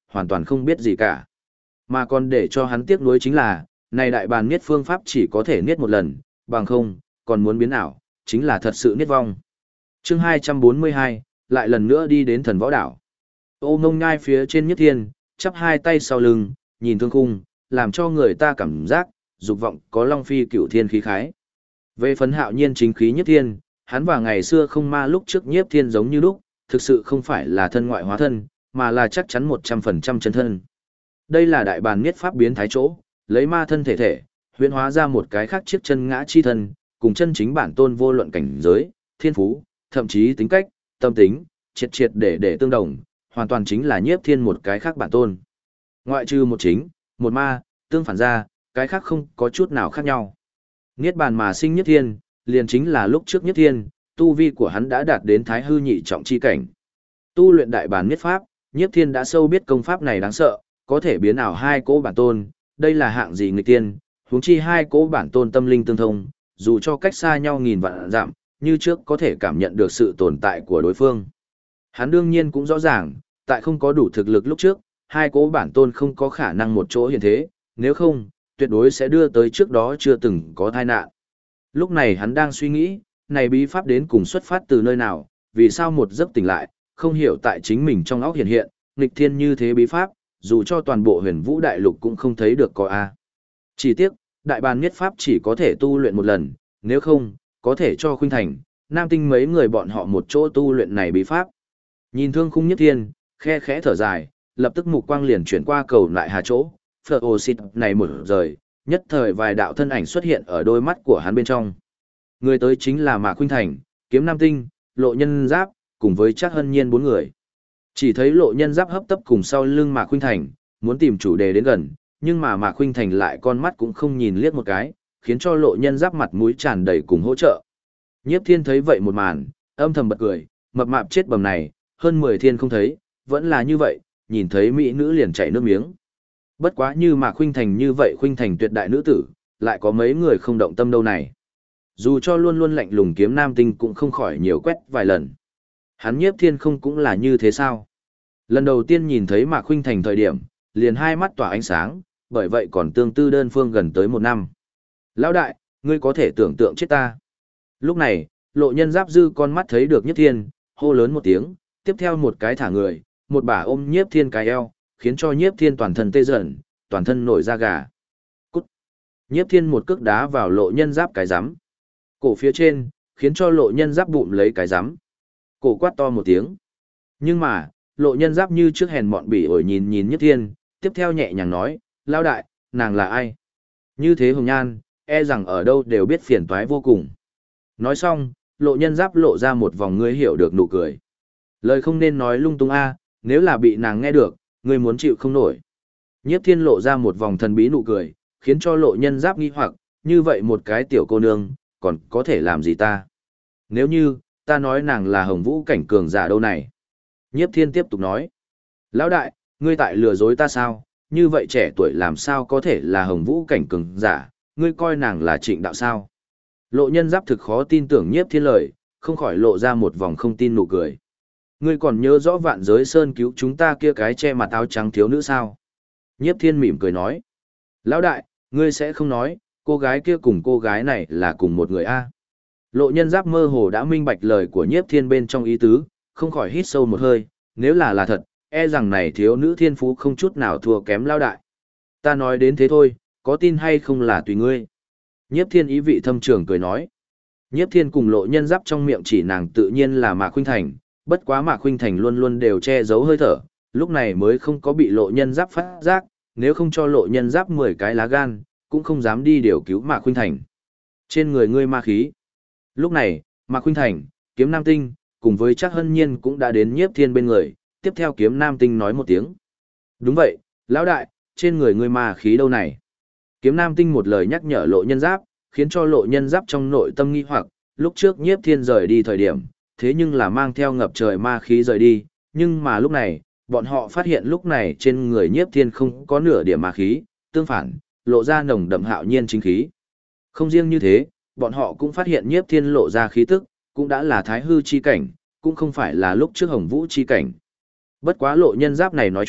hoàn toàn không biết gì cả. Mà còn để cho hắn tiếc nuối chính là, này đại bàn niết phương pháp chỉ có thể niết một lần, bằng không, còn muốn biến ảo, chính là thật sự niết vong. Chương 242, lại lần nữa đi đến thần võ đảo. Ô Mông Ngai phía trên Nhất Thiên, chắp hai tay sau lưng, nhìn Thương Khung, làm cho người ta cảm giác, dục vọng có Long Phi Cửu Thiên khí khái. Về phấn Hạo Nhiên chính khí Nhất Thiên, hắn và ngày xưa không ma lúc trước Nhiếp Thiên giống như lúc, thực sự không phải là thân ngoại hóa thân, mà là chắc chắn 100% chân thân. Đây là đại bàn niết pháp biến thái chỗ, lấy ma thân thể, huyễn hóa ra một cái khác chiếc chân ngã chi thân, cùng chân chính bản tôn vô luận cảnh giới, thiên phú, thậm chí tính cách, tâm tính, triệt để tương đồng, hoàn toàn chính là Nhiếp Thiên một cái khác bản tôn. Ngoại trừ một chính, một ma, tương phản ra, cái khác không có chút nào khác nhau. Niết bàn mà sinh Nhiếp Thiên, liền chính là lúc trước Nhiếp Thiên, tu vi của hắn đã đạt đến thái hư nhị trọng chi cảnh. Tu luyện đại bàn niết pháp, Nhiếp Thiên đã sâu biết công pháp này đáng sợ, có thể biến ảo hai cỗ bản tôn, đây là hạng gì nghịch tiên, huống chi hai cỗ bản tôn tâm linh tương thông, dù cho cách xa nhau nghìn vạn dặm, như trước có thể cảm nhận được sự tồn tại của đối phương. Hắn đương nhiên cũng rõ ràng, tại không có đủ thực lực lúc trước, hai cỗ bản tôn không có khả năng một chỗ hiện thế, nếu không, tuyệt đối sẽ đưa tới trước đó chưa từng có tai nạn. Lúc này hắn đang suy nghĩ, này bí pháp đến cùng xuất phát từ nơi nào, vì sao một giấc tỉnh lại, không hiểu tại chính mình trong óc hiện hiện, nghịch thiên như thế bí pháp, dù cho toàn bộ huyền vũ đại lục cũng không thấy được có a. Chỉ tiếc, đại bàn niết pháp chỉ có thể tu luyện một lần, nếu không, có thể cho Khuynh Thành, Nam Tinh mấy người bọn họ một chỗ tu luyện này bí pháp. Nhìn Thương Khung Nhất Thiên, khe khẽ thở dài, lập tức mục quang liền chuyển qua cầu lại hà chỗ, phở ô xịt này một rời, nhất thời vài đạo thân ảnh xuất hiện ở đôi mắt của hắn bên trong. Người tới chính là Mạc Khuynh Thành, Kiếm Nam Tinh, Lộ Nhân Giáp, cùng với Trác Hân Nhiên bốn người. Chỉ thấy Lộ Nhân Giáp hấp tấp cùng sau lưng Mạc Khuynh Thành, muốn tìm chủ đề đến gần, nhưng mà Mạc Khuynh Thành lại con mắt cũng không nhìn liếc một cái, khiến cho Lộ Nhân Giáp mặt mũi tràn đầy cùng hỗ trợ. Nhiếp Thiên thấy vậy một màn, âm thầm bật cười, mập mạp chết bầm này, hơn 10 thiên không thấy, vẫn là như vậy, nhìn thấy mỹ nữ liền chảy nước miếng. Bất quá như Mạc Khuynh Thành như vậy Khuynh Thành tuyệt đại nữ tử, lại có mấy người không động tâm đâu này. Dù cho luôn luôn lạnh lùng Kiếm Nam Tinh cũng không khỏi nhiều quét vài lần. Hắn Nhiếp Thiên không cũng là như thế sao? Lần đầu tiên nhìn thấy Mạc Khuynh Thành thời điểm, liền hai mắt tỏa ánh sáng, bởi vậy còn tương tư đơn phương gần tới 1 năm. Lão đại, ngươi có thể tưởng tượng chết ta. Lúc này, Lộ Nhân Giáp dư con mắt thấy được Nhiếp Thiên, hô lớn một tiếng, tiếp theo một cái thả người, một bả ôm Nhiếp Thiên cái eo, khiến cho Nhiếp Thiên toàn thân tê dần, toàn thân nổi da gà. Cút! Nhiếp Thiên một cước đá vào Lộ Nhân Giáp cái rắm. Cổ phía trên, khiến cho Lộ Nhân Giáp bụng lấy cái rắm. Cổ quát to một tiếng. Nhưng mà, Lộ Nhân Giáp như trước hèn mọn bỉ ổi nhìn Nhiếp Thiên, tiếp theo nhẹ nhàng nói, lão đại, nàng là ai? Như thế hồng nhan, e rằng ở đâu đều biết phiền toái vô cùng. Nói xong, Lộ Nhân Giáp lộ ra một vòng ngươi hiểu được nụ cười. Lời không nên nói lung tung a, nếu là bị nàng nghe được, ngươi muốn chịu không nổi. Nhiếp Thiên lộ ra một vòng thần bí nụ cười, khiến cho Lộ Nhân Giáp nghi hoặc, như vậy một cái tiểu cô nương, còn có thể làm gì ta? Nếu như, ta nói nàng là Hồng Vũ cảnh cường giả đâu này? Nhiếp Thiên tiếp tục nói, lão đại, ngươi tại lừa dối ta sao? Như vậy trẻ tuổi làm sao có thể là Hồng Vũ cảnh cường giả, ngươi coi nàng là Trịnh đạo sao? Lộ Nhân Giáp thực khó tin tưởng Nhiếp Thiên lời, không khỏi lộ ra một vòng không tin nụ cười. Ngươi còn nhớ rõ Vạn Giới Sơn cứu chúng ta kia cái che mặt áo trắng thiếu nữ sao? Nhiếp Thiên mỉm cười nói. Lão đại, ngươi sẽ không nói, cô gái kia cùng cô gái này là cùng một người a? Lộ Nhân Giáp mơ hồ đã minh bạch lời của Nhiếp Thiên bên trong ý tứ, không khỏi hít sâu một hơi, nếu là thật, e rằng này thiếu nữ thiên phú không chút nào thua kém lão đại. Ta nói đến thế thôi, có tin hay không là tùy ngươi. Nhiếp Thiên ý vị thâm trường cười nói. Nhiếp Thiên cùng Lộ Nhân Giáp trong miệng chỉ nàng tự nhiên là Mạc Khuynh Thành, bất quá Mạc Khuynh Thành luôn luôn đều che giấu hơi thở, lúc này mới không có bị Lộ Nhân Giáp phát giác, nếu không cho Lộ Nhân Giáp 10 cái lá gan, cũng không dám đi điều cứu Mạc Khuynh Thành. Trên người ngươi ma khí. Lúc này, Mạc Khuynh Thành, Kiếm Nam Tinh, cùng với Trác Hân Nhiên cũng đã đến Nhiếp Thiên bên người, tiếp theo Kiếm Nam Tinh nói một tiếng. Đúng vậy, lão đại, trên người ngươi ma khí đâu này? Kiếm Nam Tinh một lời nhắc nhở Lộ Nhân Giáp, khiến cho Lộ Nhân Giáp trong nội tâm nghi hoặc, lúc trước Nhiếp Thiên rời đi thời điểm, thế nhưng là mang theo ngập trời ma khí rời đi, nhưng mà lúc này, bọn họ phát hiện lúc này trên người Nhiếp Thiên không có nửa điểm ma khí, tương phản, lộ ra nồng đậm hạo nhiên chính khí. Không riêng như thế, bọn họ cũng phát hiện Nhiếp Thiên lộ ra khí tức, cũng đã là thái hư chi cảnh, cũng không phải là lúc trước Hồng Vũ chi cảnh. Bất quá Lộ Nhân Giáp này nói chuyện,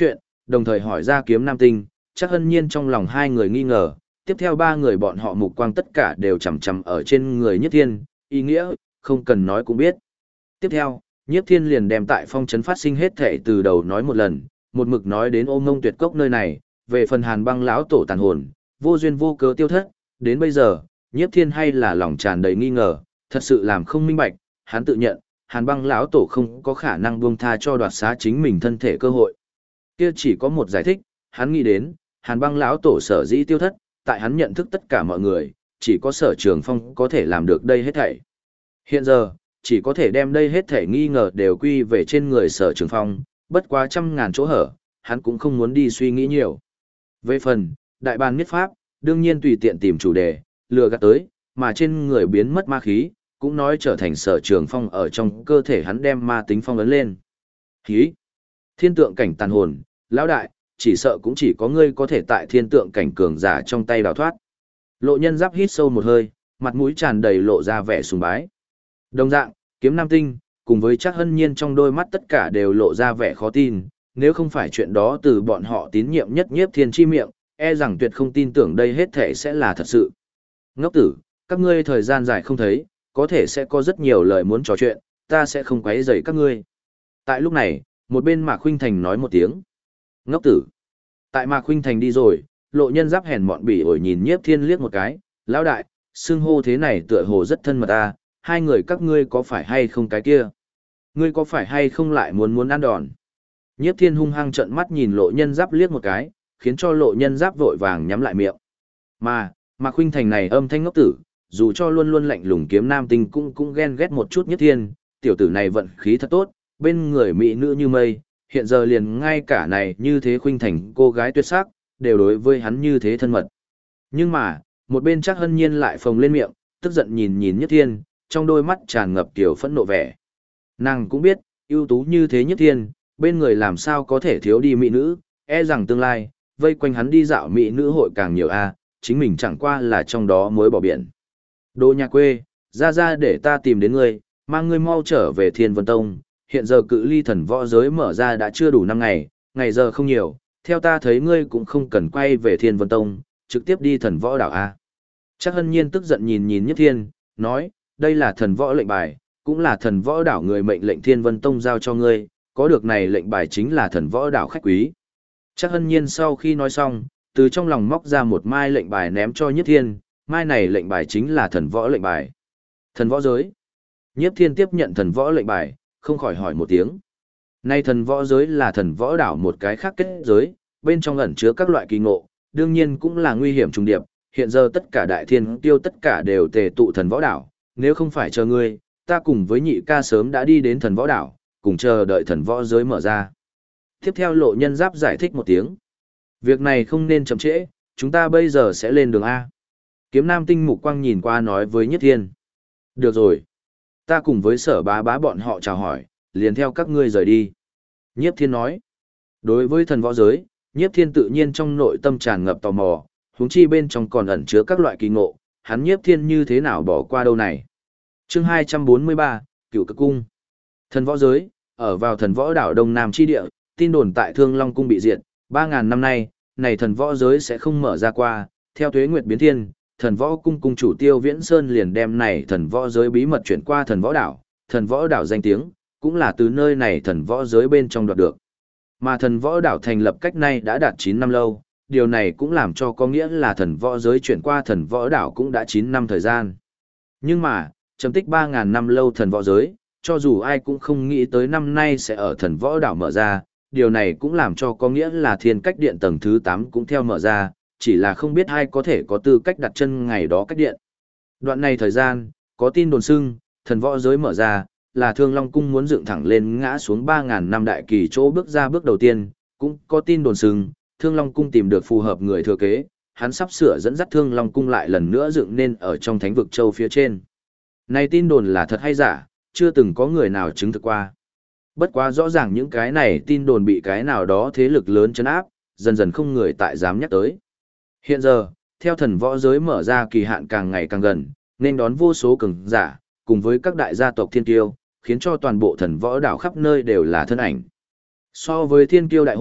đồng thời hỏi ra Kiếm Nam Tinh, chắc hân nhiên trong lòng hai người nghi ngờ, tiếp theo ba người bọn họ mục quang tất cả đều chằm chằm ở trên người Nhiếp Thiên, ý nghĩa, không cần nói cũng biết. Tiếp theo, Nhiếp Thiên liền đem tại phong trấn phát sinh hết thảy từ đầu nói một lần, một mực nói đến Ô Mông Tuyệt Cốc nơi này, về phần Hàn Băng lão tổ tàn hồn, vô duyên vô cớ tiêu thất, đến bây giờ, Nhiếp Thiên hay là lòng tràn đầy nghi ngờ, thật sự làm không minh bạch, hắn tự nhận, Hàn Băng lão tổ không có khả năng buông tha cho đoạt xá chính mình thân thể cơ hội. Kia chỉ có một giải thích, hắn nghĩ đến, Hàn Băng lão tổ sở dĩ tiêu thất, tại hắn nhận thức tất cả mọi người, chỉ có Sở Trường Phong có thể làm được đây hết thảy. Hiện giờ, chỉ có thể đem đây hết thảy nghi ngờ đều quy về trên người Sở Trường Phong, bất quá trăm ngàn chỗ hở, hắn cũng không muốn đi suy nghĩ nhiều. Về phần, đại bàn miết pháp, đương nhiên tùy tiện tìm chủ đề, lừa gạt tới, mà trên người biến mất ma khí, cũng nói trở thành Sở Trường Phong ở trong cơ thể hắn đem ma tính phong ấn lên. Khí! Thiên tượng cảnh tàn hồn, lão đại, chỉ sợ cũng chỉ có ngươi có thể tại thiên tượng cảnh cường giả trong tay đào thoát. Lộ Nhân Giáp hít sâu một hơi, mặt mũi tràn đầy lộ ra vẻ sùng bái. Đồng dạng, Kiếm Nam Tinh, cùng với Trác Hân Nhiên trong đôi mắt tất cả đều lộ ra vẻ khó tin, nếu không phải chuyện đó từ bọn họ tín nhiệm nhất Nhiếp Thiên chi miệng, e rằng tuyệt không tin tưởng đây hết thể sẽ là thật sự. Ngốc tử, các ngươi thời gian dài không thấy, có thể sẽ có rất nhiều lời muốn trò chuyện, ta sẽ không quấy rầy các ngươi. Tại lúc này, một bên Mạc Khuynh Thành nói một tiếng. Ngốc tử. Tại Mạc Khuynh Thành đi rồi, Lộ Nhân Giáp hèn mọn bỉ ổi nhìn Nhiếp Thiên liếc một cái, lão đại, xưng hô thế này tựa hồ rất thân mật ta, hai người các ngươi có phải hay không cái kia? Ngươi có phải hay không lại muốn ăn đòn? Nhiếp Thiên hung hăng trợn mắt nhìn Lộ Nhân Giáp liếc một cái, khiến cho Lộ Nhân Giáp vội vàng nhắm lại miệng. Mà, Mạc Khuynh Thành này âm thanh ngốc tử, dù cho luôn luôn lạnh lùng Kiếm Nam Tinh cũng ghen ghét một chút Nhiếp Thiên, tiểu tử này vận khí thật tốt, bên người mỹ nữ như mây, hiện giờ liền ngay cả này như thế Khuynh Thành cô gái tuyệt sắc, đều đối với hắn như thế thân mật. Nhưng mà, một bên Trác Hân Nhiên lại phồng lên miệng, tức giận nhìn Nhiếp Thiên, trong đôi mắt tràn ngập kiểu phẫn nộ vẻ. Nàng cũng biết, ưu tú như thế Nhiếp Thiên, bên người làm sao có thể thiếu đi mỹ nữ, e rằng tương lai, vây quanh hắn đi dạo mỹ nữ hội càng nhiều chính mình chẳng qua là trong đó mới bỏ biển. Đồ nhà quê, ra để ta tìm đến ngươi, mang ngươi mau trở về Thiên Vân Tông, hiện giờ cự ly thần võ giới mở ra đã chưa đủ 5 ngày, ngày giờ không nhiều, theo ta thấy ngươi cũng không cần quay về Thiên Vân Tông, trực tiếp đi thần võ đảo a. Trác Hân Nhiên tức giận nhìn Nhiếp Thiên, nói, đây là thần võ lệnh bài, cũng là thần võ đảo người mệnh lệnh Thiên Vân Tông giao cho ngươi, có được này lệnh bài chính là thần võ đảo khách quý. Trác Hân Nhiên sau khi nói xong, từ trong lòng móc ra một mai lệnh bài ném cho Nhiếp Thiên, mai này lệnh bài chính là thần võ lệnh bài. Thần võ giới. Nhiếp Thiên tiếp nhận thần võ lệnh bài, không khỏi hỏi một tiếng. Nay thần võ giới là thần võ đảo một cái khác kết giới, bên trong ẩn chứa các loại kỳ ngộ, đương nhiên cũng là nguy hiểm trùng điệp, hiện giờ tất cả đại thiên tiêu tất cả đều tề tụ thần võ đảo, nếu không phải chờ ngươi, ta cùng với nhị ca sớm đã đi đến thần võ đảo, cùng chờ đợi thần võ giới mở ra. Tiếp theo Lộ Nhân Giáp giải thích một tiếng. Việc này không nên chậm trễ, chúng ta bây giờ sẽ lên đường A. Kiếm Nam Tinh mục quang nhìn qua nói với Nhất Thiên. Được rồi. Ta cùng với Sở Bá Bá bọn họ chào hỏi, liền theo các ngươi rời đi. Nhiếp Thiên nói. Đối với thần võ giới, Nhiếp Thiên tự nhiên trong nội tâm tràn ngập tò mò, huống chi bên trong còn ẩn chứa các loại kỳ ngộ, hắn Nhiếp Thiên như thế nào bỏ qua đâu này. Chương 243, Cửu Cực Cung. Thần võ giới, ở vào thần võ đảo Đông Nam chi địa, tin đồn tại Thương Long Cung bị diệt, 3.000 năm nay, này thần võ giới sẽ không mở ra qua, theo tuế nguyệt biến thiên, thần võ cung cung chủ Tiêu Viễn Sơn liền đem này thần võ giới bí mật chuyển qua thần võ đảo danh tiếng, cũng là từ nơi này thần võ giới bên trong đoạt được. Mà thần võ đảo thành lập cách nay đã đạt 9 năm lâu, điều này cũng làm cho có nghĩa là thần võ giới chuyển qua thần võ đảo cũng đã 9 năm thời gian. Nhưng mà, trầm tích 3.000 năm lâu thần võ giới, cho dù ai cũng không nghĩ tới năm nay sẽ ở thần võ đảo mở ra, điều này cũng làm cho có nghĩa là thiên cách điện tầng thứ 8 cũng theo mở ra, chỉ là không biết ai có thể có tư cách đặt chân ngày đó cách điện. Đoạn này thời gian, có tin đồn xưng, thần võ giới mở ra, là Thương Long Cung muốn dựng thẳng lên ngã xuống 3.000 năm đại kỳ chỗ bước ra bước đầu tiên, cũng có tin đồn xưng, Thương Long Cung tìm được phù hợp người thừa kế, hắn sắp sửa dẫn dắt Thương Long Cung lại lần nữa dựng nên ở trong Thánh vực châu phía trên. Này tin đồn là thật hay giả, chưa từng có người nào chứng thực qua. Bất quá rõ ràng những cái này tin đồn bị cái nào đó thế lực lớn trấn áp, dần dần không người tại dám nhắc tới. Hiện giờ, theo thần võ giới mở ra kỳ hạn càng ngày càng gần, nên đón vô số cường giả, cùng với các đại gia tộc thiên kiêu, khiến cho toàn bộ thần võ đảo khắp nơi đều là thân ảnh. So với thiên kiêu đại hội,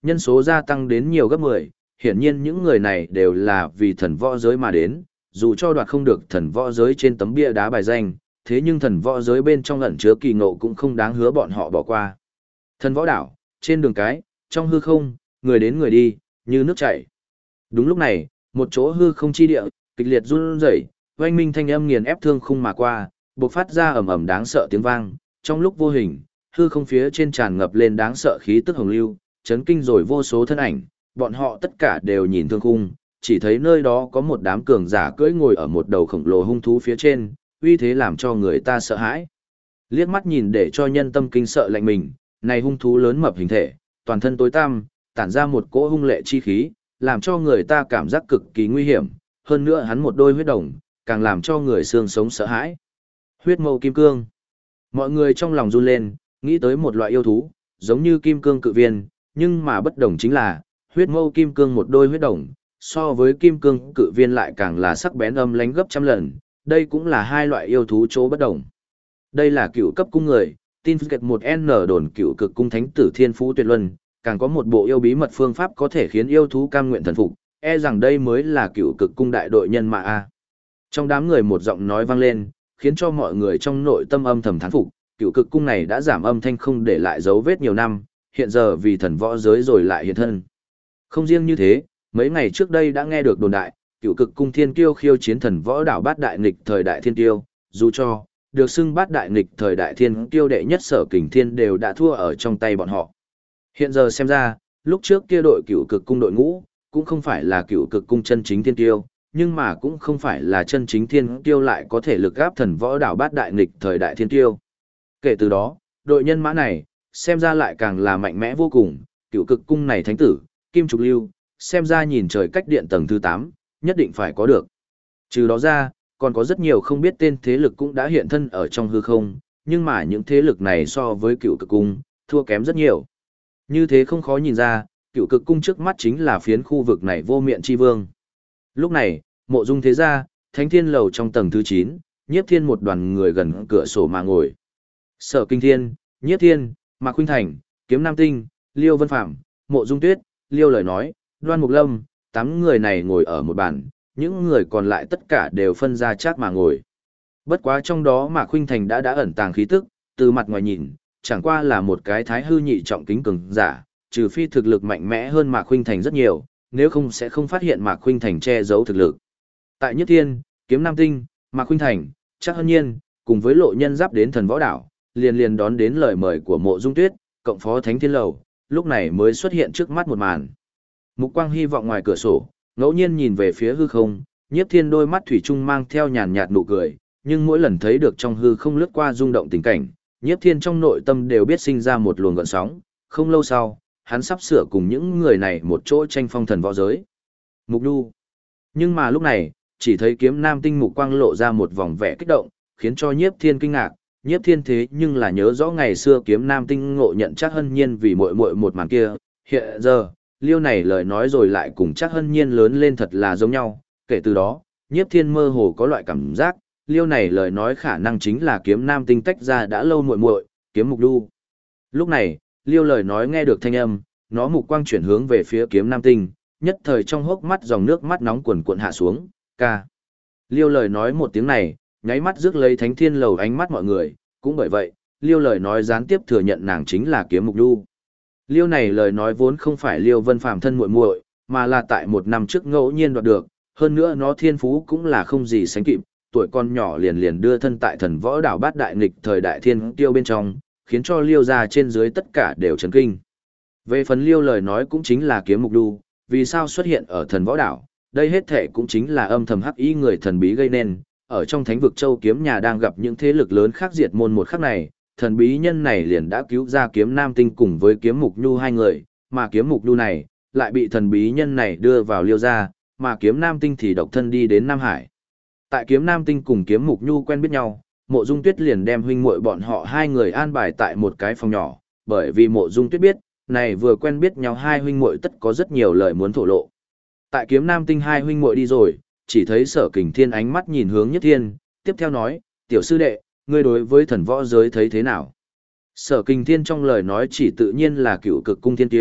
nhân số gia tăng đến nhiều gấp 10, hiển nhiên những người này đều là vì thần võ giới mà đến, dù cho đoạt không được thần võ giới trên tấm bia đá bài danh, thế nhưng thần võ giới bên trong ẩn chứa kỳ ngộ cũng không đáng hứa bọn họ bỏ qua. Thần võ đảo, trên đường cái, trong hư không, người đến người đi, như nước chảy. Đúng lúc này, một chỗ hư không chi địa, kịch liệt run rẩy, oanh minh thanh âm nghiền ép thương khung mà qua, bộc phát ra ầm ầm đáng sợ tiếng vang, trong lúc vô hình, hư không phía trên tràn ngập lên đáng sợ khí tức hồng lưu, chấn kinh rồi vô số thân ảnh, bọn họ tất cả đều nhìn thương khung, chỉ thấy nơi đó có một đám cường giả cưỡi ngồi ở một đầu khổng lồ hung thú phía trên, uy thế làm cho người ta sợ hãi. Liếc mắt nhìn để cho nhân tâm kinh sợ lạnh mình, này hung thú lớn mập hình thể, toàn thân tối tăm, tản ra một cỗ hung lệ chi khí, làm cho người ta cảm giác cực kỳ nguy hiểm, hơn nữa hắn một đôi huyết đồng, càng làm cho người xương sống sợ hãi. Huyết mâu kim cương. Mọi người trong lòng run lên, nghĩ tới một loại yêu thú, giống như kim cương cự viên, nhưng mà bất đồng chính là, huyết mâu kim cương một đôi huyết đồng, so với kim cương cự viên lại càng là sắc bén âm lánh gấp trăm lần, đây cũng là hai loại yêu thú chỗ bất đồng. Đây là cựu cấp cung người, tin kịch một N đồn cựu cực cung thánh tử thiên phú tuyệt luân, càng có một bộ yêu bí mật phương pháp có thể khiến yêu thú cam nguyện thần phục, e rằng đây mới là cựu cực cung đại đội nhân mà a. Trong đám người một giọng nói vang lên, khiến cho mọi người trong nội tâm âm thầm thán phục, cựu cực cung này đã giảm âm thanh không để lại dấu vết nhiều năm, hiện giờ vì thần võ giới rồi lại hiện thân. Không riêng như thế, mấy ngày trước đây đã nghe được đồn đại, cựu cực cung thiên kiêu khiêu chiến thần võ đảo bát đại nghịch thời đại thiên kiêu, dù cho được xưng bát đại nghịch thời đại thiên kiêu đệ nhất Sở Kình Thiên đều đã thua ở trong tay bọn họ. Hiện giờ xem ra, lúc trước kia đội cựu cực cung đội ngũ, cũng không phải là cựu cực cung chân chính thiên kiêu, nhưng mà cũng không phải là chân chính thiên kiêu lại có thể lực gáp thần võ đảo bát đại nghịch thời đại thiên kiêu. Kể từ đó, đội nhân mã này, xem ra lại càng là mạnh mẽ vô cùng, cựu cực cung này thánh tử, Kim Trục Lưu, xem ra nhìn trời cách điện tầng thứ 8, nhất định phải có được. Trừ đó ra, còn có rất nhiều không biết tên thế lực cũng đã hiện thân ở trong hư không, nhưng mà những thế lực này so với cựu cực cung, thua kém rất nhiều. Như thế không khó nhìn ra, cựu cực cung trước mắt chính là phiến khu vực này vô miệng chi vương. Lúc này, mộ dung thế gia, thánh thiên lầu trong tầng thứ 9, nhiếp thiên một đoàn người gần cửa sổ mà ngồi. Sở Kinh Thiên, nhiếp thiên, Mạc Khuynh Thành, Kiếm Nam Tinh, Liêu Vân Phạm, Mộ Dung Tuyết, Liêu Lời Nói, Đoan Mục Lâm, 8 người này ngồi ở một bàn, những người còn lại tất cả đều phân ra chát mà ngồi. Bất quá trong đó Mạc Khuynh Thành đã ẩn tàng khí tức, từ mặt ngoài nhìn, chẳng qua là một cái thái hư nhị trọng kính cường giả, trừ phi thực lực mạnh mẽ hơn Mạc Khuynh Thành rất nhiều, nếu không sẽ không phát hiện Mạc Khuynh Thành che giấu thực lực. Tại Nhất Thiên, Kiếm Nam Tinh, Mạc Khuynh Thành, Trác Hân Nhiên, cùng với lộ nhân giáp đến thần võ đảo, liền đón đến lời mời của Mộ Dung Tuyết, cộng phó Thánh Thiên Lầu, lúc này mới xuất hiện trước mắt một màn. Mục Quang hy vọng ngoài cửa sổ, ngẫu nhiên nhìn về phía hư không, Nhiếp Thiên đôi mắt thủy chung mang theo nhàn nhạt nụ cười, nhưng mỗi lần thấy được trong hư không lướt qua rung động tình cảnh, Nhiếp Thiên trong nội tâm đều biết sinh ra một luồng gợn sóng, không lâu sau, hắn sắp sửa cùng những người này một chỗ tranh phong thần võ giới. Mục Đu. Nhưng mà lúc này, chỉ thấy Kiếm Nam Tinh Mục Quang lộ ra một vòng vẻ kích động, khiến cho Nhiếp Thiên kinh ngạc, Nhiếp Thiên thế nhưng là nhớ rõ ngày xưa Kiếm Nam Tinh ngộ nhận Trác Hân Nhiên vì muội muội một màn kia, hiện giờ, Liêu này lời nói rồi lại cùng Trác Hân Nhiên lớn lên thật là giống nhau, kể từ đó, Nhiếp Thiên mơ hồ có loại cảm giác, Liêu này lời nói khả năng chính là Kiếm Nam Tinh tách ra đã lâu muội muội, Kiếm Mục Đu. Lúc này, Liêu lời nói nghe được thanh âm, nó mục quang chuyển hướng về phía Kiếm Nam Tinh, nhất thời trong hốc mắt dòng nước mắt nóng cuồn cuộn hạ xuống, ca. Liêu lời nói một tiếng này, nháy mắt rước lấy Thánh Thiên Lầu ánh mắt mọi người, cũng bởi vậy, Liêu lời nói gián tiếp thừa nhận nàng chính là Kiếm Mục Đu. Liêu này lời nói vốn không phải Liêu Vân Phàm thân muội muội, mà là tại một năm trước ngẫu nhiên đoạt được, hơn nữa nó thiên phú cũng là không gì sánh kịp, tuổi con nhỏ liền đưa thân tại thần võ đảo bát đại nghịch thời đại thiên tiêu bên trong, khiến cho Liêu gia trên dưới tất cả đều chấn kinh. Về phần Liêu lời nói cũng chính là Kiếm Mục Đu, vì sao xuất hiện ở thần võ đảo, đây hết thể cũng chính là âm thầm hắc ý người thần bí gây nên, ở trong thánh vực châu kiếm nhà đang gặp những thế lực lớn khác diệt môn một khắc này, thần bí nhân này liền đã cứu ra Kiếm Nam Tinh cùng với Kiếm Mục Nhu hai người, mà Kiếm Mục Nhu này lại bị thần bí nhân này đưa vào Liêu gia, mà Kiếm Nam Tinh thì độc thân đi đến Nam Hải. Tại Kiếm Nam Tinh cùng Kiếm Mục Nhu quen biết nhau, Mộ Dung Tuyết liền đem huynh muội bọn họ hai người an bài tại một cái phòng nhỏ, bởi vì Mộ Dung Tuyết biết, này vừa quen biết nhau hai huynh muội tất có rất nhiều lời muốn thổ lộ. Tại Kiếm Nam Tinh hai huynh muội đi rồi, chỉ thấy Sở Kình Thiên ánh mắt nhìn hướng Nhất Thiên, tiếp theo nói, tiểu sư đệ, ngươi đối với thần võ giới thấy thế nào? Sở Kình Thiên trong lời nói chỉ tự nhiên là cựu cực cung thiên tiêu,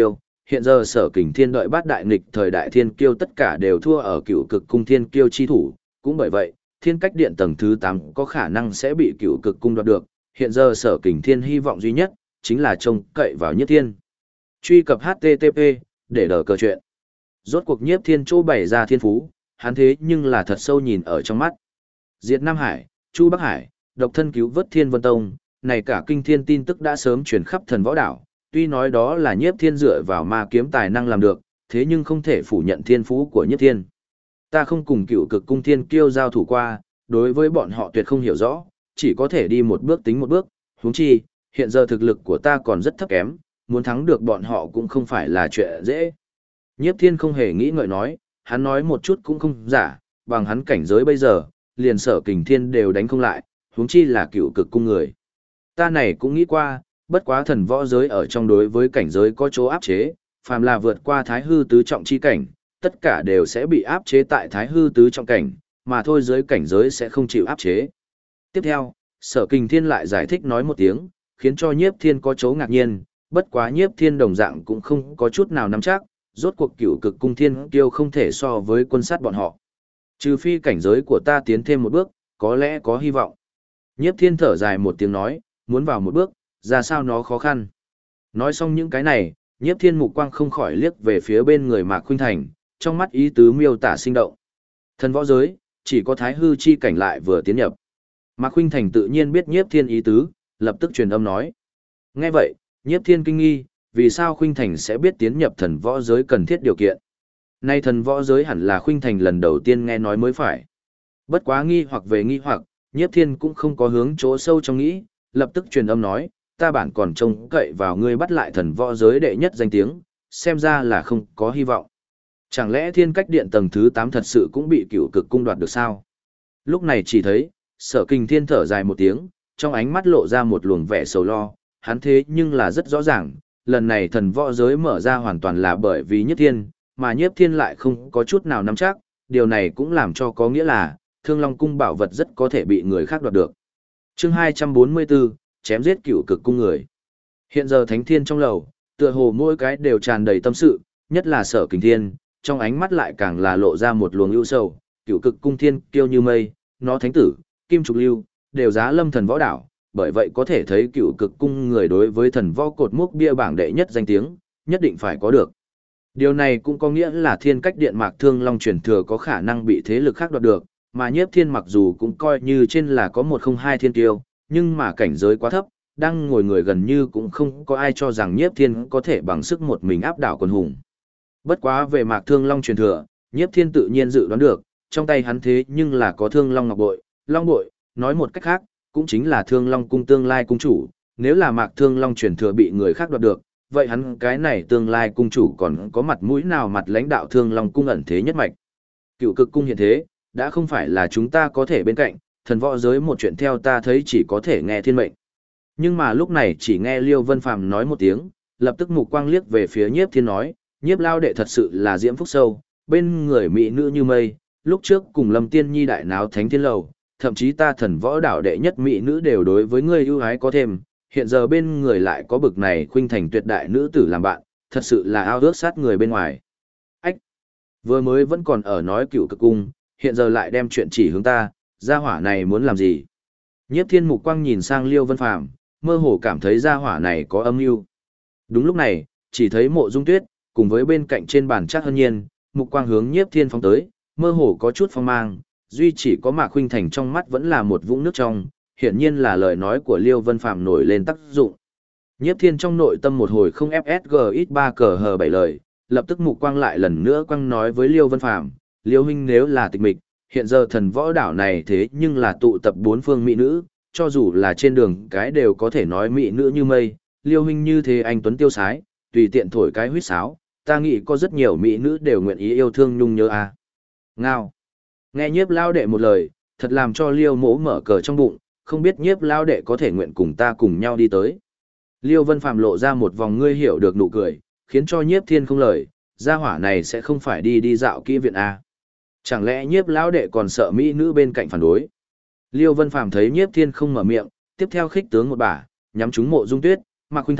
Hiện giờ Sở Kình Thiên đợi bát đại nghịch thời đại thiên kiêu tất cả đều thua ở Cựu Cực cung thiên kiêu chi thủ, cũng bởi vậy, Thiên Cách Điện tầng thứ 8 có khả năng sẽ bị Cựu Cực cung đoạt được. Hiện giờ Sở Kình Thiên hy vọng duy nhất chính là trông cậy vào Nhiếp Thiên. Truy cập http để đỡ cờ chuyện. Rốt cuộc Nhiếp Thiên chỗ bày ra thiên phú, hắn thế nhưng là thật sâu nhìn ở trong mắt. Diệt Nam Hải, Chu Bắc Hải, độc thân cứu vớt Thiên Vân Tông, này cả kinh thiên tin tức đã sớm truyền khắp thần võ đảo. Tuy nói đó là Nhiếp Thiên dựa vào ma kiếm tài năng làm được, thế nhưng không thể phủ nhận thiên phú của Nhiếp Thiên. Ta không cùng Cựu Cực cung thiên kiêu giao thủ qua, đối với bọn họ tuyệt không hiểu rõ, chỉ có thể đi một bước tính một bước, huống chi, hiện giờ thực lực của ta còn rất thấp kém, muốn thắng được bọn họ cũng không phải là chuyện dễ. Nhiếp Thiên không hề nghĩ ngợi nói, hắn nói một chút cũng không giả, bằng hắn cảnh giới bây giờ, liền Sở Kình Thiên đều đánh không lại, huống chi là Cựu Cực cung người. Ta này cũng nghĩ qua, bất quá thần võ giới ở trong đối với cảnh giới có chỗ áp chế, phàm là vượt qua thái hư tứ trọng chi cảnh, tất cả đều sẽ bị áp chế tại thái hư tứ trọng cảnh, mà thôi giới cảnh giới sẽ không chịu áp chế. Tiếp theo, Sở Kình Thiên lại giải thích nói một tiếng, khiến cho Nhiếp Thiên có chỗ ngạc nhiên, bất quá Nhiếp Thiên đồng dạng cũng không có chút nào nắm chắc, rốt cuộc Cựu Cực cung thiên kiêu không thể so với quân sát bọn họ. Trừ phi cảnh giới của ta tiến thêm một bước, có lẽ có hy vọng. Nhiếp Thiên thở dài một tiếng nói, muốn vào một bước, ra sao nó khó khăn. Nói xong những cái này, Nhiếp Thiên mục quang không khỏi liếc về phía bên người Mạc Khuynh Thành, trong mắt ý tứ miêu tả sinh động. Thần võ giới, chỉ có thái hư chi cảnh lại vừa tiến nhập. Mạc Khuynh Thành tự nhiên biết Nhiếp Thiên ý tứ, lập tức truyền âm nói. Nghe vậy, Nhiếp Thiên kinh nghi, vì sao Khuynh Thành sẽ biết tiến nhập thần võ giới cần thiết điều kiện. Nay thần võ giới hẳn là Khuynh Thành lần đầu tiên nghe nói mới phải. Bất quá nghi hoặc về nghi hoặc, Nhiếp Thiên cũng không có hướng chỗ sâu trong nghĩ, lập tức truyền âm nói, ta bản còn trông cậy vào ngươi bắt lại thần võ giới đệ nhất danh tiếng, xem ra là không có hy vọng. Chẳng lẽ Thiên Cách Điện tầng thứ 8 thật sự cũng bị Cựu Cực cung đoạt được sao? Lúc này chỉ thấy, Sở Kình Thiên thở dài một tiếng, trong ánh mắt lộ ra một luồng vẻ sầu lo, hắn thế nhưng là rất rõ ràng, lần này thần võ giới mở ra hoàn toàn là bởi vì Nhiếp Thiên, mà Nhiếp Thiên lại không có chút nào nắm chắc, điều này cũng làm cho có nghĩa là, Thương Long cung bảo vật rất có thể bị người khác đoạt được. Chương 244, chém giết Cựu Cực cung người. Hiện giờ Thánh Thiên trong lầu, tựa hồ mỗi cái đều tràn đầy tâm sự, nhất là Sở Kình Thiên, trong ánh mắt lại càng là lộ ra một luồng ưu sầu, Cựu Cực cung thiên kiêu như mây, nó thánh tử, Kim Trục Lưu, đều giá lâm thần võ đảo, bởi vậy có thể thấy Cựu Cực cung người đối với thần võ cột mốc bia bảng đệ nhất danh tiếng, nhất định phải có được. Điều này cũng có nghĩa là Thiên Cách Điện Mạc Thương Long truyền thừa có khả năng bị thế lực khác đoạt được, mà Nhiếp Thiên mặc dù cũng coi như trên là có 102 thiên kiêu, nhưng mà cảnh giới quá thấp, đang ngồi người gần như cũng không có ai cho rằng Nhiếp Thiên có thể bằng sức một mình áp đảo quần hùng. Bất quá về Mạc Thương Long truyền thừa, Nhiếp Thiên tự nhiên dự đoán được, trong tay hắn thế nhưng là có Thương Long Ngọc Bội, Long Bội, nói một cách khác, cũng chính là Thương Long cung tương lai cung chủ, nếu là Mạc Thương Long truyền thừa bị người khác đoạt được, vậy hắn cái này tương lai cung chủ còn có mặt mũi nào mặt lãnh đạo Thương Long cung ẩn thế nhất mạch. Cựu Cực cung hiện thế, đã không phải là chúng ta có thể bên cạnh, thần võ giới một chuyện theo ta thấy chỉ có thể nghe thiên mệnh. Nhưng mà lúc này chỉ nghe Liêu Vân Phàm nói một tiếng, lập tức mục quang liếc về phía Nhiếp Thiên nói, Nhiếp lao đệ thật sự là diễm phúc sâu, bên người mỹ nữ như mây, lúc trước cùng Lâm Tiên Nhi đại náo Thánh Thiên lầu, thậm chí ta thần võ đảo đệ nhất mỹ nữ đều đối với ngươi ưu ái có thêm, hiện giờ bên người lại có bực này Khuynh Thành tuyệt đại nữ tử làm bạn, thật sự là ao ước sát người bên ngoài. Ách! Vừa mới vẫn còn ở nói Cựu Cực cung, hiện giờ lại đem chuyện chỉ hướng ta, gia hỏa này muốn làm gì? Nhiếp Thiên mục quang nhìn sang Liêu Vân Phàm, mơ hồ cảm thấy gia hỏa này có âm mưu. Đúng lúc này, chỉ thấy Mộ Dung Tuyết, cùng với bên cạnh trên bàn Trác Hân Nhiên, mục quang hướng Nhiếp Thiên phóng tới, mơ hồ có chút phong mang, duy chỉ có Mạc Khuynh Thành trong mắt vẫn là một vũng nước trong, hiển nhiên là lời nói của Liêu Vân Phàm nổi lên tác dụng. Nhiếp Thiên trong nội tâm một hồi không FSG-3 cờ hờ 7 lời, lập tức mục quang lại lần nữa quang nói với Liêu Vân Phàm, Liêu huynh nếu là tịch mịch, hiện giờ thần võ đảo này thế nhưng là tụ tập bốn phương mỹ nữ, cho dù là trên đường cái đều có thể nói mỹ nữ như mây, Liêu huynh như thế anh tuấn tiêu sái, tùy tiện thổi cái huýt sáo, ta nghĩ có rất nhiều mỹ nữ đều nguyện ý yêu thương nhung nhớ a. Ngao. Nghe Nhiếp lao đệ một lời, thật làm cho Liêu Mỗ mở cờ trong bụng, không biết Nhiếp lao đệ có thể nguyện cùng ta cùng nhau đi tới. Liêu Vân Phàm lộ ra một vòng ngươi hiểu được nụ cười, khiến cho Nhiếp Thiên không lời, gia hỏa này sẽ không phải đi dạo kỹ viện a. Chẳng lẽ Nhiếp lão đệ còn sợ mỹ nữ bên cạnh phản đối? Liêu Vân Phàm thấy Nhiếp Thiên không mở miệng, tiếp theo khích tướng một bả, nhắm trúng Mộ Dung Tuyết, Mạc Khuynh Thành,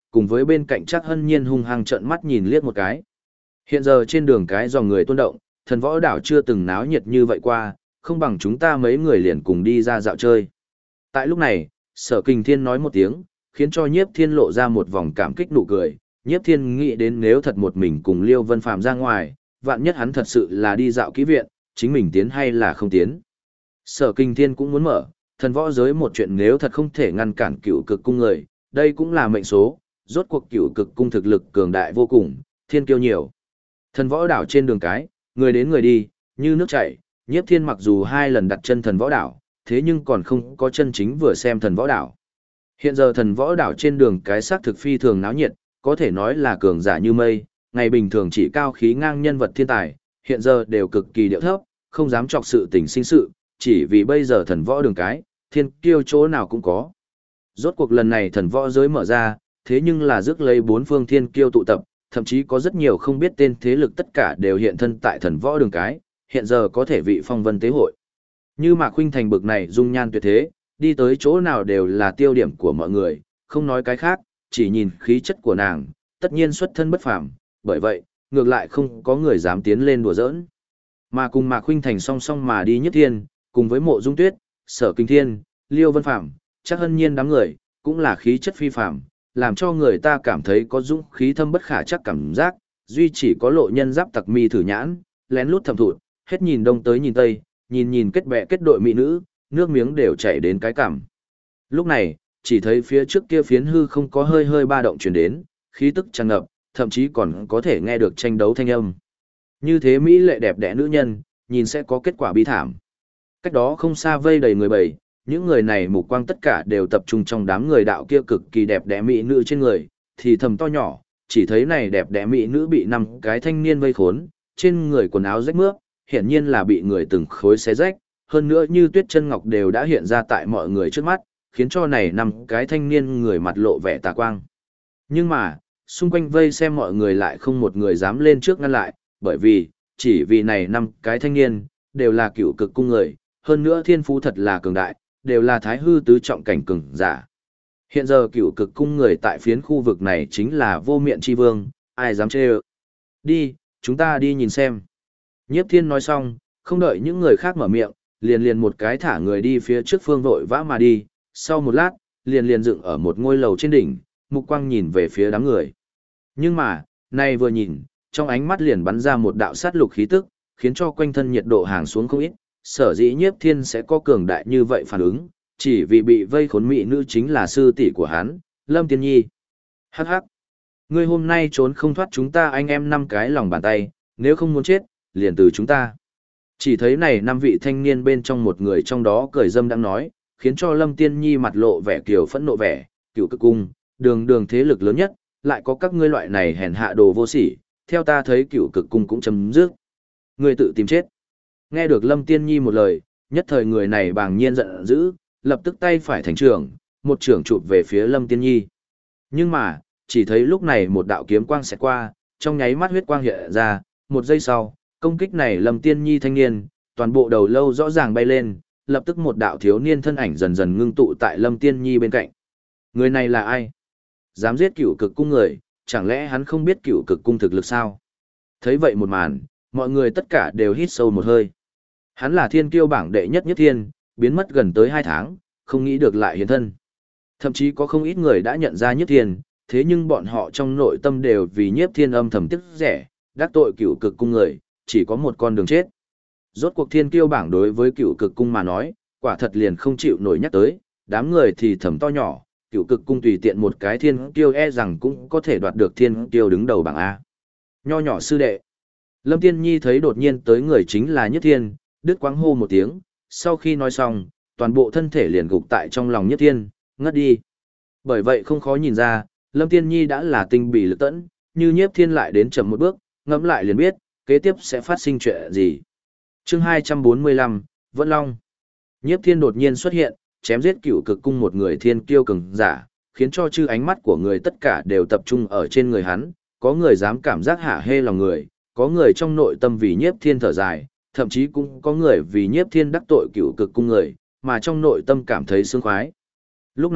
cùng với bên cạnh Trác Hân Nhiên hung hăng trợn mắt nhìn liếc một cái. Hiện giờ trên đường cái dòng người tuôn động, thần võ đảo chưa từng náo nhiệt như vậy qua, không bằng chúng ta mấy người liền cùng đi ra dạo chơi. Tại lúc này, Sở Kình Thiên nói một tiếng, khiến cho Nhiếp Thiên lộ ra một vòng cảm kích nụ cười. Nhiếp Thiên nghĩ đến nếu thật một mình cùng Liêu Vân Phàm ra ngoài, vạn nhất hắn thật sự là đi dạo kỹ viện, chính mình tiến hay là không tiến. Sở Kình Thiên cũng muốn mở, thần võ giới một chuyện nếu thật không thể ngăn cản Cửu Cực cung người, đây cũng là mệnh số, rốt cuộc Cửu Cực cung thực lực cường đại vô cùng, thiên kiêu nhiều. Thần võ đảo trên đường cái, người đến người đi, như nước chảy, Nhiếp Thiên mặc dù 2 lần đặt chân thần võ đảo, thế nhưng còn không có chân chính vừa xem thần võ đảo. Hiện giờ thần võ đảo trên đường cái xác thực phi thường náo nhiệt, có thể nói là cường giả như mây, ngày bình thường chỉ cao khí ngang nhân vật thiên tài, hiện giờ đều cực kỳ điệu thấp, không dám chọc sự tình sinh sự, chỉ vì bây giờ thần võ đường cái, thiên kiêu chỗ nào cũng có. Rốt cuộc lần này thần võ giới mở ra, thế nhưng là rước lấy 4 phương thiên kiêu tụ tập, thậm chí có rất nhiều không biết tên thế lực tất cả đều hiện thân tại thần võ đường cái, hiện giờ có thể vị phong vân tế hội. Như Mạc Khuynh Thành bực này dung nhan tuyệt thế, đi tới chỗ nào đều là tiêu điểm của mọi người, không nói cái khác, chỉ nhìn khí chất của nàng, tất nhiên xuất thân bất phàm, bởi vậy, ngược lại không có người dám tiến lên đùa giỡn. Mà cùng Mạc Khuynh Thành song song mà đi Nhất Thiên, cùng với Mộ Dung Tuyết, Sở Kình Thiên, Liêu Vân Phàm, Trác Hân Nhiên đám người, cũng là khí chất phi phàm, làm cho người ta cảm thấy có dũng khí thâm bất khả chắc cảm giác, duy chỉ có lộ nhân giáp tặc mi thử nhãn, lén lút thầm thụt, hết nhìn đông tới nhìn tây, nhìn kết bè kết đội mỹ nữ, nước miếng đều chảy đến cái cằm. Lúc này, chỉ thấy phía trước kia phiến hư không có hơi hơi ba động truyền đến, khí tức tràn ngập, thậm chí còn có thể nghe được tranh đấu thanh âm. Như thế mỹ lệ đẹp đẽ nữ nhân, nhìn sẽ có kết quả bi thảm. Cách đó không xa vây đầy người bầy, những người này mục quang tất cả đều tập trung trong đám người đạo kia cực kỳ đẹp đẽ mỹ nữ trên người, thì thầm to nhỏ, chỉ thấy này đẹp đẽ mỹ nữ bị 5 cái thanh niên vây khốn, trên người quần áo rách mướp, hiển nhiên là bị người từng khối xé rách, hơn nữa như tuyết chân ngọc đều đã hiện ra tại mọi người trước mắt, khiến cho này 5 cái thanh niên người mặt lộ vẻ tà quang. Nhưng mà, xung quanh vây xem mọi người lại không một người dám lên trước ngăn lại, bởi vì, chỉ vì này 5 cái thanh niên, đều là Cửu Cực cung người, hơn nữa thiên phú thật là cường đại, đều là thái hư tứ trọng cảnh cường giả. Hiện giờ Cửu Cực cung người tại phiến khu vực này chính là vô miện chi vương, ai dám chê ơ. Đi, chúng ta đi nhìn xem. Nhiếp Thiên nói xong, không đợi những người khác mở miệng, liền một cái thả người đi phía trước phương vội vã mà đi, sau một lát, liền dựng ở một ngôi lầu trên đỉnh, mục quang nhìn về phía đám người. Nhưng mà, nay vừa nhìn, trong ánh mắt liền bắn ra một đạo sát lục khí tức, khiến cho quanh thân nhiệt độ hàng xuống không ít, sở dĩ Nhiếp Thiên sẽ có cường đại như vậy phản ứng, chỉ vì bị vây khốn mỹ nữ chính là sư tỷ của hắn, Lâm Tiên Nhi. Hắc hắc, ngươi hôm nay trốn không thoát chúng ta anh em 5 cái lòng bàn tay, nếu không muốn chết, liền từ chúng ta. Chỉ thấy này 5 vị thanh niên bên trong một người trong đó cười dâm đang nói, khiến cho Lâm Tiên Nhi mặt lộ vẻ kiều phẫn nộ vẻ, Cửu Cực cung, đường thế lực lớn nhất, lại có các ngươi loại này hèn hạ đồ vô sỉ, theo ta thấy Cửu Cực cung cũng chấm dứt. Ngươi tự tìm chết. Nghe được Lâm Tiên Nhi một lời, nhất thời người này bàng nhiên giận dữ, lập tức tay phải thành trưởng, một trưởng chụp về phía Lâm Tiên Nhi. Nhưng mà, chỉ thấy lúc này một đạo kiếm quang xẹt qua, trong nháy mắt huyết quang hiện ra, một giây sau, công kích này Lâm Tiên Nhi thanh niên, toàn bộ đầu lâu rõ ràng bay lên, lập tức một đạo thiếu niên thân ảnh dần dần ngưng tụ tại Lâm Tiên Nhi bên cạnh. Người này là ai? Dám giết Cửu Cực cung người, chẳng lẽ hắn không biết Cửu Cực cung thực lực sao? Thấy vậy một màn, mọi người tất cả đều hít sâu một hơi. Hắn là thiên kiêu bảng đệ nhất Nhất Thiên, biến mất gần tới 2 tháng, không nghĩ được lại hiện thân. Thậm chí có không ít người đã nhận ra Nhất Thiên, thế nhưng bọn họ trong nội tâm đều vì Nhất Thiên âm thầm tiếc rẻ, đắc tội Cửu Cực cung người, chỉ có một con đường chết. Rốt cuộc thiên kiêu bảng đối với Cửu Cực cung mà nói, quả thật liền không chịu nổi nhắc tới, đám người thì thầm to nhỏ, Cửu Cực cung tùy tiện một cái thiên kiêu e rằng cũng có thể đoạt được thiên kiêu đứng đầu bảng A. Nho nhỏ sư đệ. Lâm Tiên Nhi thấy đột nhiên tới người chính là Nhất Thiên, đứt quãng hô một tiếng, sau khi nói xong, toàn bộ thân thể liền gục tại trong lòng Nhất Thiên, ngất đi. Bởi vậy không khó nhìn ra, Lâm Tiên Nhi đã là tinh bì lực tẫn, như Nhiếp Thiên lại đến chậm một bước, ngẫm lại liền biết, kế tiếp sẽ phát sinh chuyện gì. Chương 245, Vân Long. Nhiếp Thiên đột nhiên xuất hiện, chém giết Cửu Cực cung một người thiên kiêu cường giả, khiến cho chư ánh mắt của người tất cả đều tập trung ở trên người hắn, có người dám cảm giác hả hê lòng người, có người trong nội tâm vì Nhiếp Thiên thở dài, thậm chí cũng có người vì Nhiếp Thiên đắc tội Cửu Cực cung người, mà trong nội tâm cảm thấy sướng khoái. Lúc này,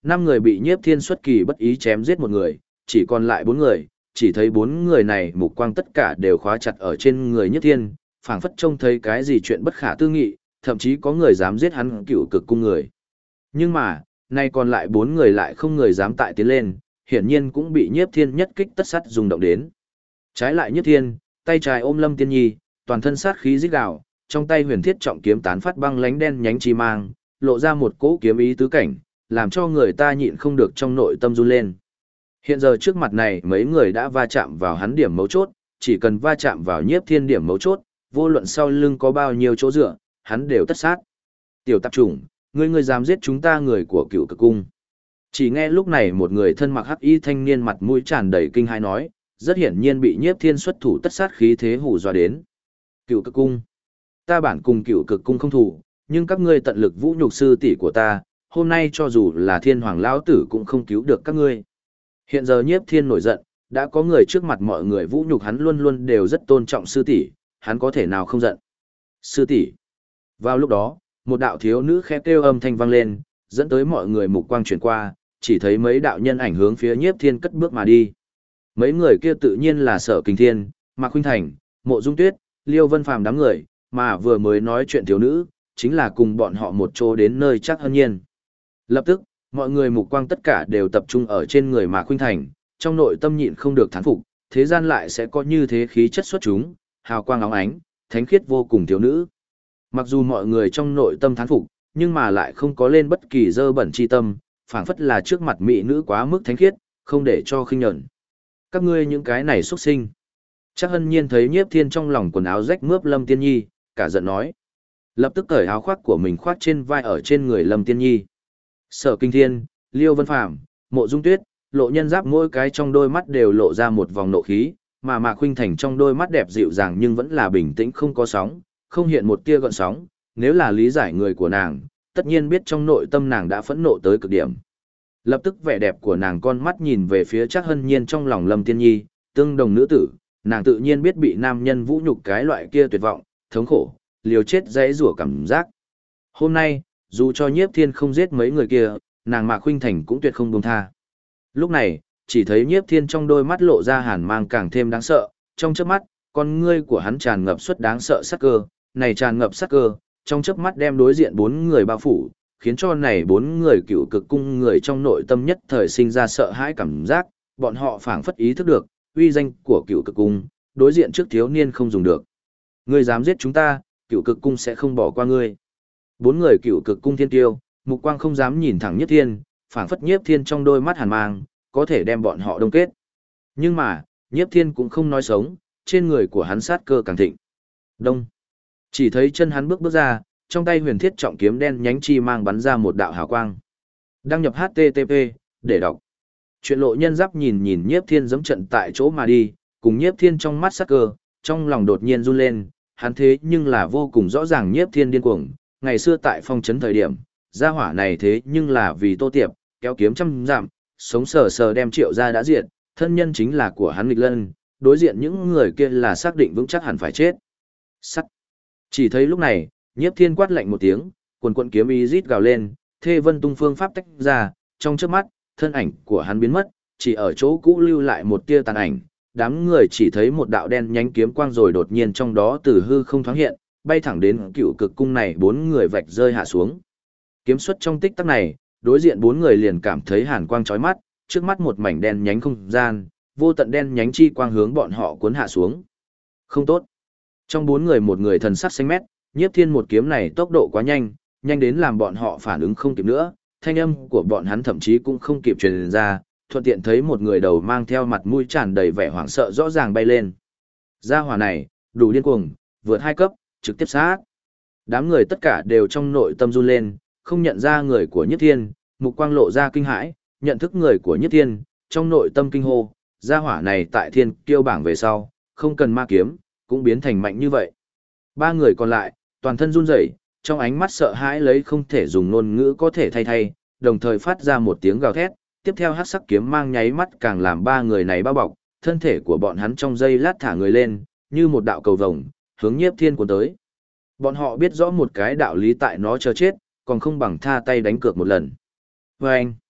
5 người bị Nhiếp Thiên xuất kỳ bất ý chém giết một người, chỉ còn lại 4 người, chỉ thấy 4 người này mục quang tất cả đều khóa chặt ở trên người Nhiếp Thiên, phảng phất trông thấy cái gì chuyện bất khả tư nghị, thậm chí có người dám giết hắn Cựu Cực cung người. Nhưng mà, nay còn lại 4 người lại không người dám tại tiến lên, hiển nhiên cũng bị Nhiếp Thiên nhất kích tất sắt rung động đến. Trái lại Nhiếp Thiên, tay trái ôm Lâm Tiên Nhi, toàn thân sát khí rít gào, trong tay huyền thiết trọng kiếm tán phát băng lánh đen nhánh chi mang, lộ ra một cỗ kiếm ý tứ cảnh, làm cho người ta nhịn không được trong nội tâm run lên. Hiện giờ trước mặt này mấy người đã va chạm vào hắn điểm mấu chốt, chỉ cần va chạm vào Nhiếp Thiên điểm mấu chốt, vô luận sau lưng có bao nhiêu chỗ dựa, hắn đều tất sát. Tiểu tạp chủng, ngươi dám giết chúng ta người của Cựu Cực cung. Chỉ nghe lúc này một người thân mặc hắc y thanh niên mặt mũi tràn đầy kinh hãi nói, rất hiển nhiên bị Nhiếp Thiên xuất thủ tất sát khí thế hù dọa đến. Cựu Cực cung, ta bản cùng Cựu Cực cung không thủ, nhưng các ngươi tận lực vũ nhục sư tỷ của ta, hôm nay cho dù là Thiên Hoàng lão tử cũng không cứu được các ngươi. Hiện giờ Nhiếp Thiên nổi giận, đã có người trước mặt mọi người vũ nhục hắn luôn luôn đều rất tôn trọng sư tỷ, hắn có thể nào không giận. Sư tỷ. Vào lúc đó, một đạo thiếu nữ khẽ kêu âm thanh vang lên, dẫn tới mọi người mục quang chuyển qua, chỉ thấy mấy đạo nhân ảnh hướng phía Nhiếp Thiên cất bước mà đi. Mấy người kia tự nhiên là Sở Kinh Thiên, Mạc Khuynh Thành, Mộ Dung Tuyết, Liêu Vân Phàm đám người, mà vừa mới nói chuyện thiếu nữ, chính là cùng bọn họ một chỗ đến nơi Trác Hân Nhiên. Lập tức, mọi người mục quang tất cả đều tập trung ở trên người Mạc Khuynh Thành, trong nội tâm nhịn không được thán phục, thế gian lại sẽ có như thế khí chất xuất chúng, hào quang óng ánh, thánh khiết vô cùng thiếu nữ. Mặc dù mọi người trong nội tâm thán phục, nhưng mà lại không có lên bất kỳ dơ bẩn chi tâm, phảng phất là trước mặt mỹ nữ quá mức thánh khiết, không để cho khinh nhẫn. Các ngươi những cái này xuất sinh. Trác Hân Nhiên thấy Nhiếp Thiên trong lòng quần áo rách mướp Lâm Tiên Nhi, cả giận nói. Lập tức cởi áo khoác của mình khoác trên vai ở trên người Lâm Tiên Nhi. Sở Kinh Thiên, Liêu Vân Phàm, Mộ Dung Tuyết, Lộ Nhân Giáp mỗi cái trong đôi mắt đều lộ ra một vòng nộ khí, mà Mạc Khuynh Thành trong đôi mắt đẹp dịu dàng nhưng vẫn là bình tĩnh không có sóng, không hiện một tia gợn sóng, nếu là lý giải người của nàng, tất nhiên biết trong nội tâm nàng đã phẫn nộ tới cực điểm. Lập tức vẻ đẹp của nàng con mắt nhìn về phía Trác Hân Nhiên trong lòng Lâm Tiên Nhi, tương đồng nữ tử, nàng tự nhiên biết bị nam nhân vũ nhục cái loại kia tuyệt vọng, thống khổ, liều chết dãy rủa cảm giác. Hôm nay, dù cho Nhiếp Thiên không giết mấy người kia, nàng Mạc Khuynh Thành cũng tuyệt không buông tha. Lúc này, chỉ thấy Nhiếp Thiên trong đôi mắt lộ ra hàn mang càng thêm đáng sợ, trong chớp mắt, con ngươi của hắn tràn ngập suất đáng sợ sát cơ, này tràn ngập sát cơ, trong chớp mắt đem đối diện 4 người bao phủ, khiến cho này 4 người Cựu Cực cung người trong nội tâm nhất thời sinh ra sợ hãi cảm giác, bọn họ phảng phất ý thức được, uy danh của Cựu Cực cung, đối diện trước thiếu niên không dùng được. Ngươi dám giết chúng ta, Cựu Cực cung sẽ không bỏ qua ngươi. 4 người Cựu Cực cung thiên tiêu, mục quang không dám nhìn thẳng Nhiếp Thiên, phảng phất Nhiếp Thiên trong đôi mắt hàn mang, có thể đem bọn họ đông kết. Nhưng mà, Nhiếp Thiên cũng không nói sống, trên người của hắn sát cơ càng thịnh. Đông. Chỉ thấy chân hắn bước ra, trong tay huyền thiết trọng kiếm đen nhánh chi mang bắn ra một đạo hào quang. Đăng nhập HTTP, để đọc. Chuyện Lộ Nhân Giáp nhìn Nhiếp Thiên giẫm trận tại chỗ mà đi, cùng Nhiếp Thiên trong mắt sát cơ, trong lòng đột nhiên run lên, hắn thế nhưng là vô cùng rõ ràng Nhiếp Thiên điên cuồng, ngày xưa tại phong trấn thời điểm, gia hỏa này thế nhưng là vì Tô Tiệp, kéo kiếm trăm dặm, sống sờ sờ đem Triệu gia đã diệt, thân nhân chính là của hắn nghịch lân, đối diện những người kia là xác định vững chắc hẳn phải chết. Sắt. Chỉ thấy lúc này, Nhiếp Thiên quát lạnh một tiếng, quần quần kiếm ý rít gào lên, Thê Vân Tung phương pháp tách ra, trong chớp mắt, thân ảnh của hắn biến mất, chỉ ở chỗ cũ lưu lại một tia tàn ảnh, đám người chỉ thấy một đạo đen nhánh kiếm quang rồi đột nhiên trong đó từ hư không thoáng hiện, bay thẳng đến Cựu Cực cung này 4 người vạch rơi hạ xuống. Kiếm xuất trong tích tắc này, đối diện 4 người liền cảm thấy hàn quang chói mắt, trước mắt một mảnh đen nhánh không gian, vô tận đen nhánh chi quang hướng bọn họ cuốn hạ xuống. Không tốt. Trong 4 người một người thần sắc xanh mét, Nhiếp Thiên một kiếm này tốc độ quá nhanh, nhanh đến làm bọn họ phản ứng không kịp nữa, thanh âm của bọn hắn thậm chí cũng không kịp truyền ra, thuận tiện thấy một người đầu mang theo mặt mũi tràn đầy vẻ hoảng sợ rõ ràng bay lên. Gia hỏa này, đủ điên cuồng, vượt 2 cấp, trực tiếp sát. Đám người tất cả đều trong nội tâm run lên, không nhận ra người của Nhiếp Thiên, mục quang lộ ra kinh hãi, nhận thức người của Nhiếp Thiên, trong nội tâm kinh hô, gia hỏa này tại Thiên Kiêu bảng về sau, không cần ma kiếm, cũng biến thành mạnh như vậy. 3 người còn lại, toàn thân run rẩy, trong ánh mắt sợ hãi lấy không thể dùng ngôn ngữ có thể thay, đồng thời phát ra một tiếng gào thét, tiếp theo hắc sắc kiếm mang nháy mắt càng làm 3 người này bao bọc, thân thể của bọn hắn trong giây lát thả người lên, như một đạo cầu vồng, hướng Nhiếp Thiên cuốn tới. Bọn họ biết rõ một cái đạo lý tại nó chờ chết, còn không bằng tha tay đánh cược một lần. Vâng!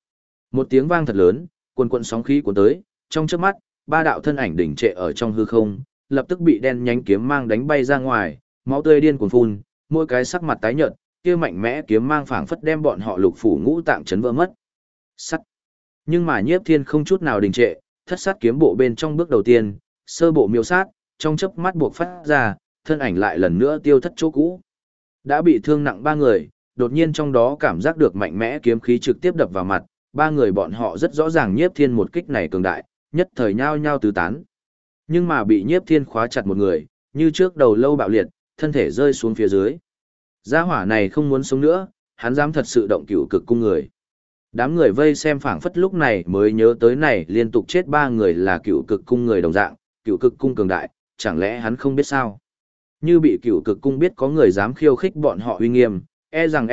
Một tiếng vang thật lớn, quần quần sóng khí cuốn tới, trong chớp mắt, ba đạo thân ảnh đỉnh trệ ở trong hư không, lập tức bị đen nhánh kiếm mang đánh bay ra ngoài, máu tươi điên cuồng phun, mỗi cái sắc mặt tái nhợt, kia mạnh mẽ kiếm mang phảng phất đem bọn họ lục phủ ngũ tạng chấn vỡ mất. Sắt. Nhưng mà Nhiếp Thiên không chút nào đình trệ, thất sát kiếm bộ bên trong bước đầu tiên, sơ bộ miêu sát, trong chớp mắt buộc phát ra, thân ảnh lại lần nữa tiêu thất chỗ cũ. Đã bị thương nặng ba người, đột nhiên trong đó cảm giác được mạnh mẽ kiếm khí trực tiếp đập vào mặt, ba người bọn họ rất rõ ràng Nhiếp Thiên một kích này cường đại, nhất thời nhao nhao tứ tán. Nhưng mà bị Nhiếp Thiên khóa chặt một người, như trước đầu lâu bạo liệt, thân thể rơi xuống phía dưới. Gia hỏa này không muốn sống nữa, hắn dám thật sự động cửu cực cung người. Đám người vây xem phảng phất lúc này mới nhớ tới này liên tục chết ba người là cửu cực cung người đồng dạng, cửu cực cung cường đại, chẳng lẽ hắn không biết sao? Như bị cửu cực cung biết có người dám khiêu khích bọn họ uy nghiêm, e rằng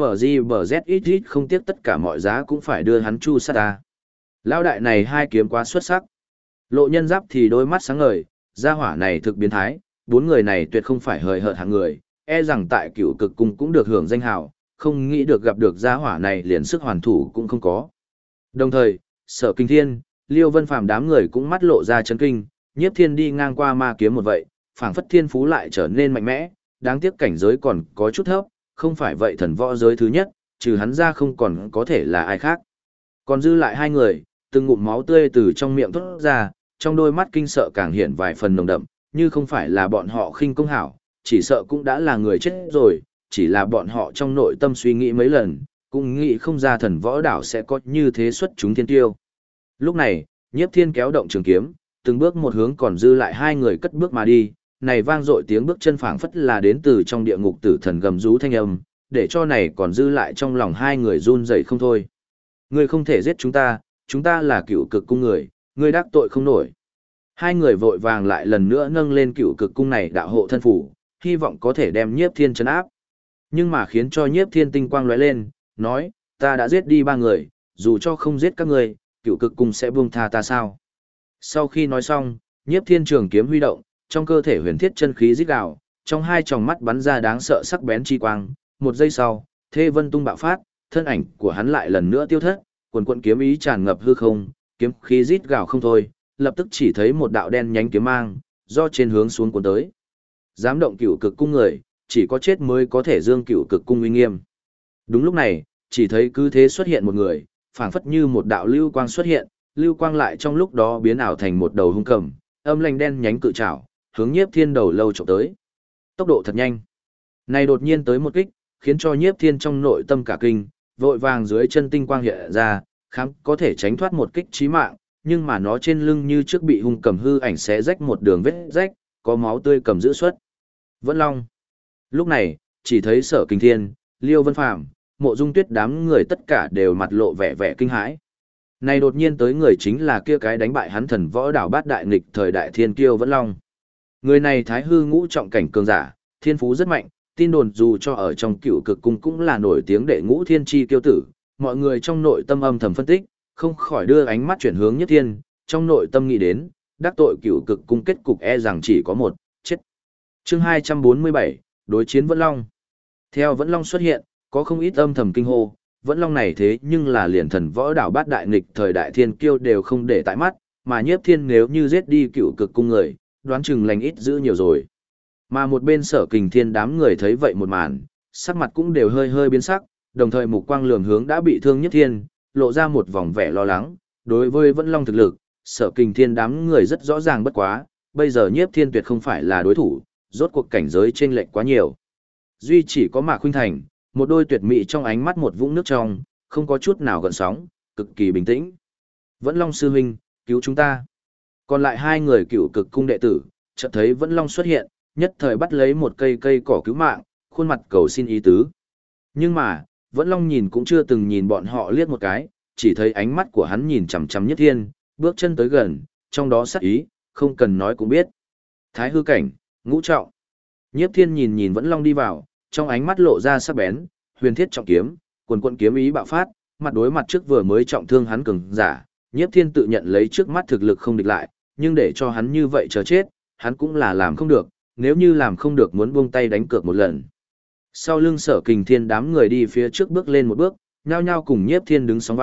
FSBGBZXX không tiếc tất cả mọi giá cũng phải đưa hắn chu sát ta. Lão đại này hai kiếm quá xuất sắc. Lộ Nhân Giáp thì đôi mắt sáng ngời, gia hỏa này thực biến thái, bốn người này tuyệt không phải hời hợt hạng người, e rằng tại cửu cực cung cũng được hưởng danh hào, không nghĩ được gặp được gia hỏa này liền sức hoàn thủ cũng không có. Đồng thời, Sở Kinh Thiên, Liêu Vân Phàm đám người cũng mắt lộ ra chấn kinh, Nhiếp Thiên đi ngang qua ma kiếm một vậy, phảng phất thiên phú lại trở nên mạnh mẽ, đáng tiếc cảnh giới còn có chút thấp, không phải vậy thần võ giới thứ nhất, trừ hắn ra không còn có thể là ai khác. Còn dư lại hai người, từng ngụm máu tươi từ trong miệng thoát ra, trong đôi mắt kinh sợ càng hiện vài phần nồng đậm, như không phải là bọn họ khinh công hảo, chỉ sợ cũng đã là người chết rồi, chỉ là bọn họ trong nội tâm suy nghĩ mấy lần, cũng nghĩ không ra thần võ đảo sẽ có như thế xuất chúng thiên tiêu. Lúc này, Nhiếp Thiên kéo động trường kiếm, từng bước một hướng còn dư lại hai người cất bước mà đi, này vang dội tiếng bước chân phảng phất là đến từ trong địa ngục tử thần gầm rú thanh âm, để cho này còn dư lại trong lòng hai người run rẩy không thôi. Ngươi không thể giết chúng ta là cựu cực cung người, ngươi đắc tội không nổi. Hai người vội vàng lại lần nữa nâng lên cựu cực cung này đạo hộ thân phủ, hy vọng có thể đem Nhiếp Thiên trấn áp. Nhưng mà khiến cho Nhiếp Thiên tinh quang lóe lên, nói, ta đã giết đi ba người, dù cho không giết các ngươi, cựu cực cung sẽ buông tha ta sao? Sau khi nói xong, Nhiếp Thiên trường kiếm huy động, trong cơ thể huyền thiết chân khí rít gào, trong hai tròng mắt bắn ra đáng sợ sắc bén chi quang, một giây sau, Thê Vân tung bạo phát, thân ảnh của hắn lại lần nữa tiêu thất, quần quần kiếm ý tràn ngập hư không, kiếm khí rít gào không thôi, lập tức chỉ thấy một đạo đen nhánh kiếm mang, do trên hướng xuống cuốn tới. Dám động cửu cực cung người, chỉ có chết mới có thể dương cửu cực cung uy nghiêm. Đúng lúc này, chỉ thấy cứ thế xuất hiện một người, phảng phất như một đạo lưu quang xuất hiện, lưu quang lại trong lúc đó biến ảo thành một đầu hung cầm, âm lanh đen nhánh cự trảo, hướng Nhiếp Thiên đầu lâu chụp tới. Tốc độ thật nhanh. Này đột nhiên tới một kích, khiến cho Nhiếp Thiên trong nội tâm cả kinh, vội vàng dưới chân tinh quang hiện ra, kháng có thể tránh thoát một kích chí mạng, nhưng mà nó trên lưng như trước bị hung cầm hư ảnh xé rách một đường vết rách, có máu tươi cầm giữ xuất. Vẫn Long. Lúc này, chỉ thấy Sở Kinh Thiên, Liêu Vân Phàm, Mộ Dung Tuyết đám người tất cả đều mặt lộ vẻ vẻ kinh hãi. Này đột nhiên tới người chính là kia cái đánh bại hắn thần võ đảo bát đại nghịch thời đại thiên kiêu Vẫn Long. Người này thái hư ngũ trọng cảnh cường giả, thiên phú rất mạnh, tin đồn dù cho ở trong cựu cực cung cũng là nổi tiếng đệ ngũ thiên chi kiêu tử, mọi người trong nội tâm âm thầm phân tích, không khỏi đưa ánh mắt chuyển hướng Nhất Thiên, trong nội tâm nghĩ đến, đắc tội cựu cực cung kết cục e rằng chỉ có một, chết. Chương 247, đối chiến Vẫn Long. Theo Vẫn Long xuất hiện, có không ít âm thầm kinh hô, Vẫn Long này thế nhưng là liền thần võ đảo bát đại nghịch thời đại thiên kiêu đều không để tại mắt, mà Nhiếp Thiên nếu như giết đi cựu cực cung người, đoán chừng lành ít giữ nhiều rồi. Mà một bên Sở Kình Thiên đám người thấy vậy một màn, sắc mặt cũng đều hơi hơi biến sắc, đồng thời mục quang lườm hướng đã bị thương Nhiếp Thiên, lộ ra một vòng vẻ lo lắng, đối với Vẫn Long thực lực, Sở Kình Thiên đám người rất rõ ràng bất quá, bây giờ Nhiếp Thiên tuyệt không phải là đối thủ, rốt cuộc cảnh giới chênh lệch quá nhiều. Duy chỉ có Mạc Khuynh Thành, một đôi tuyệt mỹ trong ánh mắt một vũng nước trong, không có chút nào gợn sóng, cực kỳ bình tĩnh. Vẫn Long sư huynh, cứu chúng ta. Còn lại hai người cựu cực cung đệ tử, chợt thấy Vẫn Long xuất hiện, nhất thời bắt lấy một cây cây cỏ cứu mạng, khuôn mặt cầu xin ý tứ. Nhưng mà, Vẫn Long nhìn cũng chưa từng nhìn bọn họ liếc một cái, chỉ thấy ánh mắt của hắn nhìn chằm chằm Nhất Thiên, bước chân tới gần, trong đó sắc ý, không cần nói cũng biết. Thái hư cảnh, ngũ trọng. Nhiếp Thiên nhìn nhìn Vẫn Long đi vào, trong ánh mắt lộ ra sắc bén, huyền thiết trọng kiếm, quần quần kiếm ý bạo phát, mặt đối mặt trước vừa mới trọng thương hắn cường giả, Nhiếp Thiên tự nhận lấy trước mắt thực lực không địch lại, nhưng để cho hắn như vậy chờ chết, hắn cũng là làm không được, nếu như làm không được muốn buông tay đánh cược một lần. Sau lưng Sở Kình Thiên đám người đi phía trước bước lên một bước, nhao nhao cùng Nhiếp Thiên đứng sóng vai,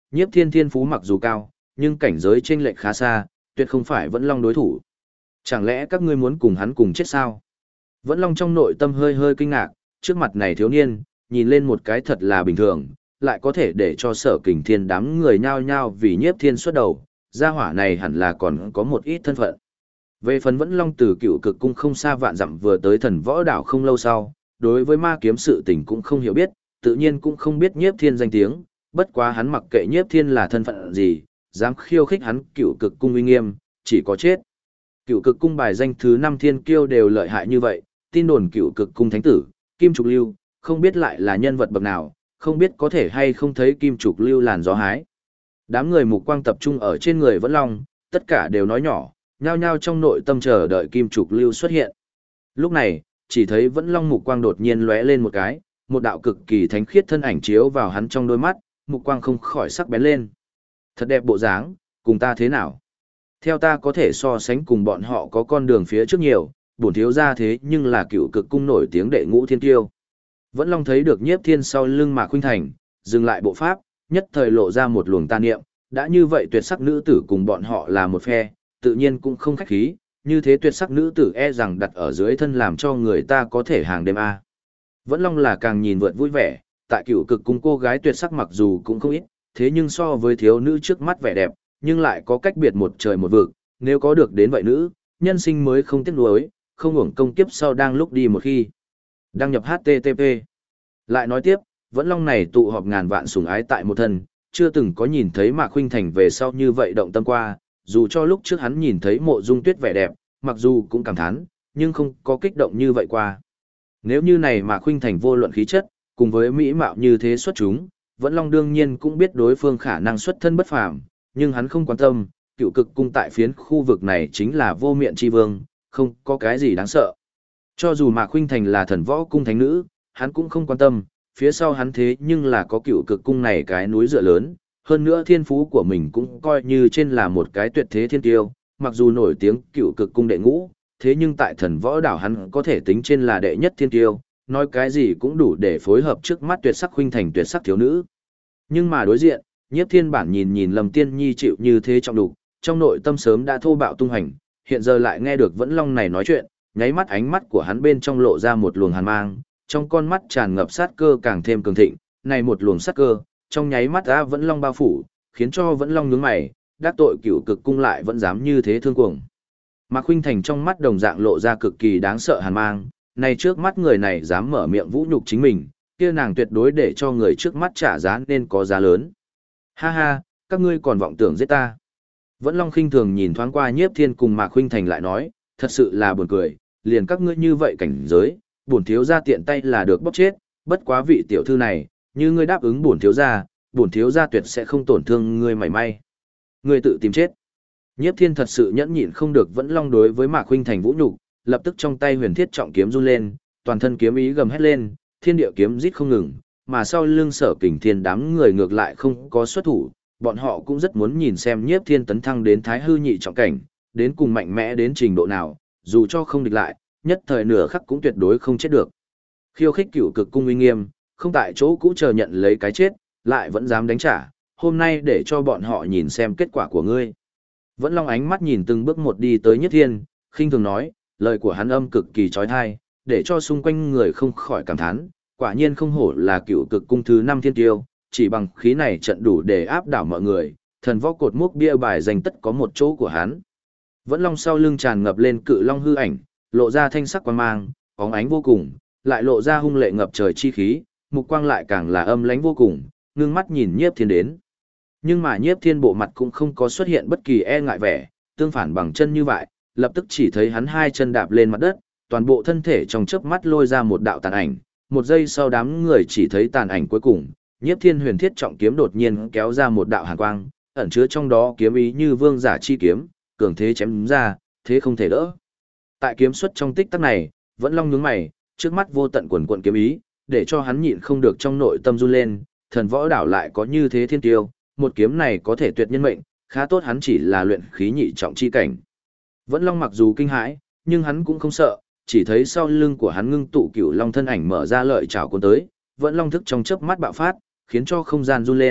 Nhiếp Thiên thiên phú mặc dù cao, nhưng cảnh giới chênh lệch khá xa, tuyệt không phải Vẫn Long đối thủ. Chẳng lẽ các ngươi muốn cùng hắn cùng chết sao? Vẫn Long trong nội tâm hơi hơi kinh ngạc, trước mặt này thiếu niên, nhìn lên một cái thật là bình thường, lại có thể để cho Sở Kình Thiên đám người nhao nhao vì Nhiếp Thiên xuất đầu, gia hỏa này hẳn là còn có một ít thân phận. Về phần Vẫn Long từ Cựu Cực cung không xa vạn dặm vừa tới Thần Võ đảo không lâu sau, đối với ma kiếm sự tình cũng không hiểu biết, tự nhiên cũng không biết Nhiếp Thiên danh tiếng, bất quá hắn mặc kệ Nhiếp Thiên là thân phận gì, dám khiêu khích hắn Cựu Cực cung uy nghiêm, chỉ có chết. Cựu Cực cung bài danh thứ 5 thiên kiêu đều lợi hại như vậy, tin đồn Cựu Cực cung thánh tử, Kim Trục Lưu, không biết lại là nhân vật bậc nào, không biết có thể hay không thấy Kim Trục Lưu làn gió hái. Đám người mục quang tập trung ở trên người Vẫn Long, tất cả đều nói nhỏ, nhao nhao trong nội tâm chờ đợi Kim Trục Lưu xuất hiện. Lúc này, chỉ thấy Vẫn Long mục quang đột nhiên lóe lên một cái, một đạo cực kỳ thánh khiết thân ảnh chiếu vào hắn trong đôi mắt, mục quang không khỏi sắc bén lên. Thật đẹp bộ dáng, cùng ta thế nào? Theo ta có thể so sánh cùng bọn họ có con đường phía trước nhiều, bổn thiếu gia thế nhưng là Cựu Cực cung nổi tiếng đệ ngũ thiên tiêu. Vẫn Long thấy được Nhiếp Thiên sau lưng Mạc Khuynh Thành, dừng lại bộ pháp, nhất thời lộ ra một luồng tà niệm, đã như vậy tuyệt sắc nữ tử cùng bọn họ là một phe, tự nhiên cũng không khách khí, như thế tuyệt sắc nữ tử e rằng đặt ở dưới thân làm cho người ta có thể hàng đêm a. Vẫn Long là càng nhìn vượt vui vẻ, tại Cựu Cực cung cô gái tuyệt sắc mặc dù cũng không ít, thế nhưng so với thiếu nữ trước mắt vẻ đẹp, nhưng lại có cách biệt một trời một vực, nếu có được đến vậy nữ, nhân sinh mới không tiếc nuối, không hưởng công kiếp sau đang lúc đi một khi. Đăng nhập HTTP. Lại nói tiếp, Vẫn Long này tụ họp ngàn vạn sủng ái tại một thân, chưa từng có nhìn thấy Mạc Khuynh Thành về sau như vậy động tâm qua, dù cho lúc trước hắn nhìn thấy Mộ Dung Tuyết vẻ đẹp, mặc dù cũng cảm thán, nhưng không có kích động như vậy qua. Nếu như này Mạc Khuynh Thành vô luận khí chất, cùng với mỹ mạo như thế xuất chúng, Vẫn Long đương nhiên cũng biết đối phương khả năng xuất thân bất phàm, nhưng hắn không quan tâm, Cựu Cực cung tại phiến khu vực này chính là vô miện chi vương, không có cái gì đáng sợ. Cho dù Mạc Khuynh Thành là Thần Võ cung thánh nữ, hắn cũng không quan tâm, phía sau hắn thế nhưng là có Cựu Cực cung này cái núi dựa lớn, hơn nữa thiên phú của mình cũng coi như trên là một cái tuyệt thế thiên tiêu, mặc dù nổi tiếng Cựu Cực cung đệ ngũ, thế nhưng tại Thần Võ đảo hắn có thể tính trên là đệ nhất thiên tiêu, nói cái gì cũng đủ để phối hợp trước mắt tuyệt sắc Khuynh Thành tuyệt sắc thiếu nữ. Nhưng mà đối diện, Nhiếp Thiên bản nhìn nhìn Lâm Tiên Nhi chịu như thế trọng đục, trong nội tâm sớm đã thô bạo tung hành, hiện giờ lại nghe được Vẫn Long này nói chuyện, nháy mắt ánh mắt của hắn bên trong lộ ra một luồng hàn mang, trong con mắt tràn ngập sát cơ càng thêm cường thịnh, này một luồng sát cơ, trong nháy mắt đã Vẫn Long bao phủ, khiến cho Vẫn Long nhướng mày, đắc tội Cựu Cực cung lại vẫn dám như thế thương cuồng. Mạc Khuynh Thành trong mắt đồng dạng lộ ra cực kỳ đáng sợ hàn mang, này trước mắt người này dám mở miệng vũ nhục chính mình, kia nàng tuyệt đối để cho người trước mắt trả giá nên có giá lớn. Ha ha, các ngươi còn vọng tưởng giết ta. Vẫn Long khinh thường nhìn thoáng qua Nhiếp Thiên cùng Mạc Khuynh Thành lại nói, thật sự là buồn cười, liền các ngươi như vậy cảnh giới, bổn thiếu gia tiện tay là được bóc chết, bất quá vị tiểu thư này, như ngươi đáp ứng bổn thiếu gia tuyệt sẽ không tổn thương ngươi mảy may. Ngươi tự tìm chết. Nhiếp Thiên thật sự nhẫn nhịn không được Vẫn Long đối với Mạc Khuynh Thành vũ nhục, lập tức trong tay huyền thiết trọng kiếm run lên, toàn thân kiếm ý gầm hét lên, thiên địa kiếm rít không ngừng, mà sau lưng Sở Kình Thiên đám người ngược lại không có xuất thủ, bọn họ cũng rất muốn nhìn xem Nhiếp Thiên tấn thăng đến Thái hư nhị trọng cảnh, đến cùng mạnh mẽ đến trình độ nào, dù cho không địch lại, nhất thời nửa khắc cũng tuyệt đối không chết được. Khiêu khích Cựu Cực cung uy nghiêm, không tại chỗ cũ chờ nhận lấy cái chết, lại vẫn dám đánh trả, hôm nay để cho bọn họ nhìn xem kết quả của ngươi. Vẫn Long ánh mắt nhìn từng bước một đi tới Nhiếp Thiên, khinh thường nói, lời của hắn âm cực kỳ chói tai, để cho xung quanh người không khỏi cảm thán, quả nhiên không hổ là Cựu Cực cung thứ 5 thiên tiêu, chỉ bằng khí này trận đủ để áp đảo mọi người, thần võ cột mốc bia bài danh tất có một chỗ của hắn. Vẫn Long sau lưng tràn ngập lên cự long hư ảnh, lộ ra thanh sắc quang mang, bóng ánh vô cùng, lại lộ ra hung lệ ngập trời chi khí, mục quang lại càng là âm lãnh vô cùng, ngưng mắt nhìn Nhiếp Thiên đến. Nhưng mà Nhiếp Thiên bộ mặt cũng không có xuất hiện bất kỳ e ngại vẻ, tương phản bằng chân như vậy, lập tức chỉ thấy hắn hai chân đạp lên mặt đất, toàn bộ thân thể trong chớp mắt lôi ra một đạo tàn ảnh, một giây sau đám người chỉ thấy tàn ảnh cuối cùng, Nhiếp Thiên huyền thiết trọng kiếm đột nhiên kéo ra một đạo hàn quang, ẩn chứa trong đó kiếm ý như vương giả chi kiếm, cường thế chém ra, thế không thể đỡ. Tại kiếm xuất trong tích tắc này, Vẫn Long nhướng mày, trước mắt vô tận quần quần kiếm ý, để cho hắn nhịn không được trong nội tâm run lên, thần võ đảo lại có như thế thiên tiêu, một kiếm này có thể tuyệt nhân mệnh, khá tốt hắn chỉ là luyện khí nhị trọng chi cảnh. Vẫn Long mặc dù kinh hãi, nhưng hắn cũng không sợ, chỉ thấy sau lưng của hắn ngưng tụ cửu long thân ảnh mở ra lợi chảo cuốn tới, Vẫn Long thức trong chớp mắt bạo phát, khiến cho không gian run lên,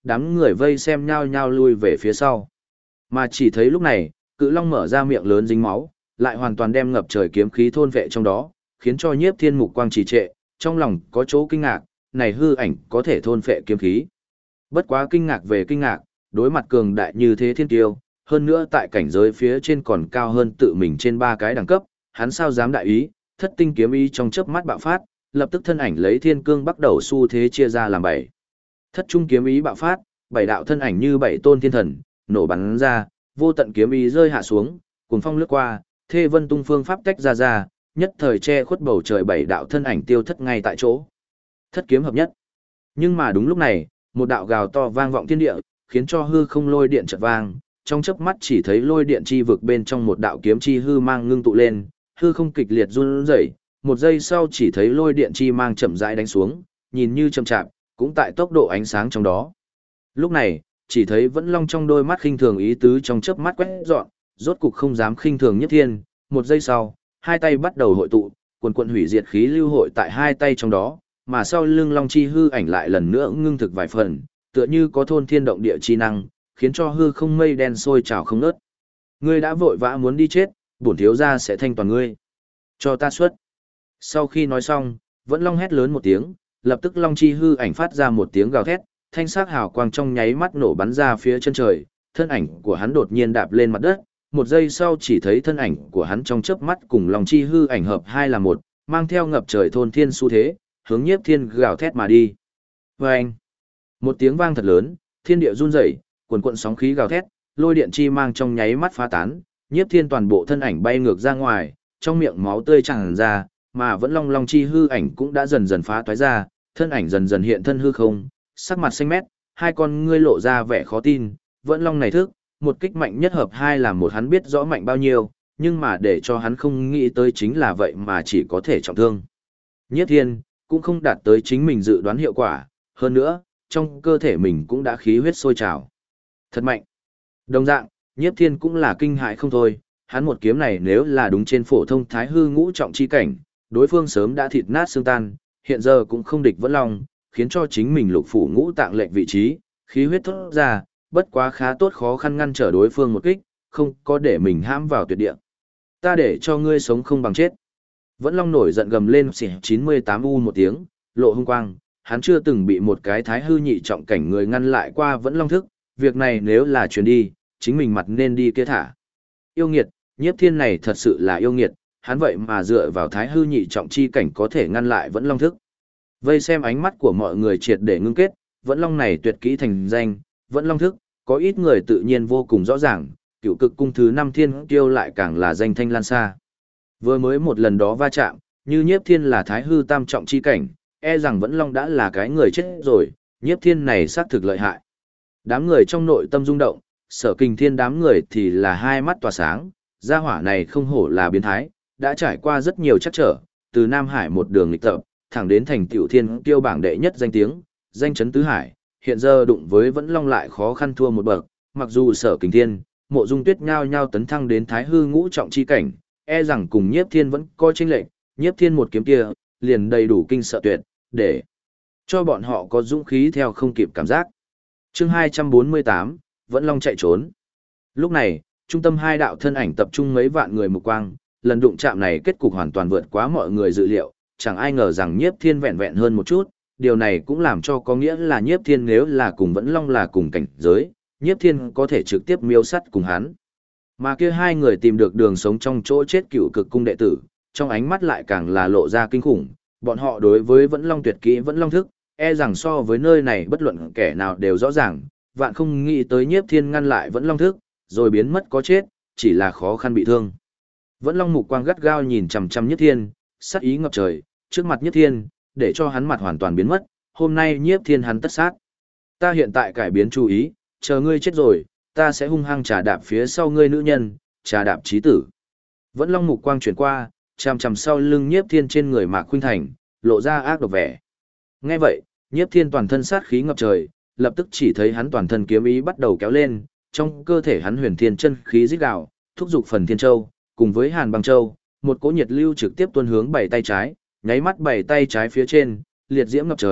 đám người vây xem nhao nhao lui về phía sau. Mà chỉ thấy lúc này, Cự Long mở ra miệng lớn dính máu, lại hoàn toàn đem ngập trời kiếm khí thôn vệ trong đó, khiến cho Nhiếp Thiên mục quang trì trệ, trong lòng có chỗ kinh ngạc, này hư ảnh có thể thôn phệ kiếm khí. Bất quá kinh ngạc về kinh ngạc, đối mặt cường đại như thế thiên tiêu, hơn nữa tại cảnh giới phía trên còn cao hơn tự mình trên 3 cái đẳng cấp, hắn sao dám đại ý, thất tinh kiếm ý trong chớp mắt bạo phát, lập tức thân ảnh lấy thiên cương bắt đầu xu thế chia ra làm 7. Thất trung kiếm ý bạo phát, 7 đạo thân ảnh như 7 tôn thiên thần, nổ bắn ra, vô tận kiếm ý rơi hạ xuống, cuồng phong lướt qua, thê vân tung phương pháp tách ra, nhất thời che khuất bầu trời 7 đạo thân ảnh tiêu thất ngay tại chỗ. Thất kiếm hợp nhất. Nhưng mà đúng lúc này, một đạo gào to vang vọng thiên địa, khiến cho hư không lôi điện chợt vang, trong chớp mắt chỉ thấy lôi điện chi vực bên trong một đạo kiếm chi hư mang ngưng tụ lên, hư không kịch liệt run rẩy, một giây sau chỉ thấy lôi điện chi mang chậm rãi đánh xuống, nhìn như chậm chạp, cũng tại tốc độ ánh sáng trong đó. Lúc này, chỉ thấy Vẫn Long trong đôi mắt khinh thường ý tứ trong chớp mắt quét dọn, rốt cục không dám khinh thường Nhất Thiên, một giây sau, hai tay bắt đầu hội tụ, quần quần hủy diệt khí lưu hội tại hai tay trong đó, mà sau lưng Long chi hư ảnh lại lần nữa ngưng thực vài phần, tựa như có thôn thiên động địa chi năng, khiến cho hư không mây đen sôi trào không ngớt. Ngươi đã vội vã muốn đi chết, bổn thiếu gia sẽ thanh toàn ngươi. Cho ta xuất. Sau khi nói xong, Vẫn Long hét lớn một tiếng, lập tức Long chi hư ảnh phát ra một tiếng gào thét, thanh sắc hào quang trong nháy mắt nổ bắn ra phía chân trời, thân ảnh của hắn đột nhiên đạp lên mặt đất, một giây sau chỉ thấy thân ảnh của hắn trong chớp mắt cùng Long chi hư ảnh hợp hai là một, mang theo ngập trời thôn thiên xu thế, hướng Nhiếp Thiên gào thét mà đi. Vâng! Một tiếng vang thật lớn, thiên địa run rẩy, cuồn cuộn sóng khí gào thét, lôi điện chi mang trong nháy mắt phá tán, Nhiếp Thiên toàn bộ thân ảnh bay ngược ra ngoài, trong miệng máu tươi tràn ra, mà Vẫn Long chi hư ảnh cũng đã dần dần phá toái ra, thân ảnh dần dần hiện thân hư không, sắc mặt xanh mét, hai con ngươi lộ ra vẻ khó tin, Vẫn Long này thức, một kích mạnh nhất hợp hai là một hắn biết rõ mạnh bao nhiêu, nhưng mà để cho hắn không nghĩ tới chính là vậy mà chỉ có thể trọng thương. Nhiếp Thiên cũng không đạt tới chính mình dự đoán hiệu quả, hơn nữa, trong cơ thể mình cũng đã khí huyết sôi trào. Thật mạnh. Đồng dạng, Nhiếp Thiên cũng là kinh hại không thôi, hắn một kiếm này nếu là đúng trên phổ thông thái hư ngũ trọng chi cảnh, đối phương sớm đã thịt nát xương tan, hiện giờ cũng không địch Vẫn Long, khiến cho chính mình lục phủ ngũ tạng lệch vị trí, khí huyết thốt ra, bất quá khá tốt khó khăn ngăn trở đối phương một kích, không có để mình hãm vào tuyệt địa. Ta để cho ngươi sống không bằng chết. Vẫn Long nổi giận gầm lên xỉ 98U một tiếng, lộ hung quang, hắn chưa từng bị một cái thái hư nhị trọng cảnh người ngăn lại qua Vẫn Long thức, việc này nếu là truyền đi, chính mình mặt nên đi kia thả. Yêu nghiệt, Nhiếp Thiên này thật sự là yêu nghiệt, hắn vậy mà dựa vào thái hư nhị trọng chi cảnh có thể ngăn lại Vẫn Long thức. Vây xem ánh mắt của mọi người triệt để ngưng kết, Vẫn Long này tuyệt kỹ thành danh, Vẫn Long thức, có ít người tự nhiên vô cùng rõ ràng, Cựu Cực cung thứ 5 thiên kiêu lại càng là danh thanh lan xa. Vừa mới một lần đó va chạm, như Nhiếp Thiên là thái hư tam trọng chi cảnh, e rằng Vẫn Long đã là cái người chết rồi, Nhiếp Thiên này xác thực lợi hại. Đám người trong nội tâm rung động, Sở Kình Thiên đám người thì là hai mắt tỏa sáng, gia hỏa này không hổ là biến thái, đã trải qua rất nhiều trắc trở, từ Nam Hải một đường lịch tập, thẳng đến thành tiểu thiên kiêu bảng đệ nhất danh tiếng, danh chấn tứ hải, hiện giờ đụng với Vẫn Long lại khó khăn thua một bậc, mặc dù Sở Kình Thiên, Mộ Dung Tuyết nhao nhao tấn thăng đến thái hư ngũ trọng chi cảnh, e rằng cùng Nhiếp Thiên vẫn coi chênh lệch, Nhiếp Thiên một kiếm kia, liền đầy đủ kinh sợ tuyệt, để cho bọn họ có dũng khí theo không kịp cảm giác. Chương 248, Vẫn Long chạy trốn. Lúc này, trung tâm hai đạo thân ảnh tập trung mấy vạn người mục quang, lần đụng chạm này kết cục hoàn toàn vượt quá mọi người dự liệu, chẳng ai ngờ rằng Nhiếp Thiên vẹn vẹn hơn một chút, điều này cũng làm cho có nghĩa là Nhiếp Thiên nếu là cùng Vẫn Long là cùng cảnh giới, Nhiếp Thiên có thể trực tiếp miêu sắt cùng hắn. Mà kia hai người tìm được đường sống trong chỗ chết Cựu Cực cung đệ tử, trong ánh mắt lại càng là lộ ra kinh khủng, bọn họ đối với Vẫn Long tuyệt kỹ Vẫn Long thức, e rằng so với nơi này bất luận kẻ nào đều rõ ràng, vạn không nghĩ tới Nhiếp Thiên ngăn lại Vẫn Long thức, rồi biến mất có chết, chỉ là khó khăn bị thương. Vẫn Long mục quang gắt gao nhìn chằm chằm Nhiếp Thiên, sát ý ngập trời, trước mặt Nhiếp Thiên, để cho hắn mặt hoàn toàn biến mất, hôm nay Nhiếp Thiên hắn tất sát. Ta hiện tại cải biến chú ý, chờ ngươi chết rồi, ta sẽ hung hăng trà đạp phía sau ngươi nữ nhân, trà đạp chí tử. Vẫn Long mục quang chuyển qua, chằm chằm sau lưng Nhiếp Thiên trên người Mạc Khuynh Thành, lộ ra ác độc vẻ. Nghe vậy, Nhiếp Thiên toàn thân sát khí ngập trời, lập tức chỉ thấy hắn toàn thân kiếm ý bắt đầu kéo lên, trong cơ thể hắn huyền thiên chân khí rít gào, thúc giục phần thiên châu, cùng với Hàn Băng Châu, một cỗ nhiệt lưu trực tiếp tuôn hướng bảy tay trái, nháy mắt bảy tay trái phía trên, liệt diễm ngập trời,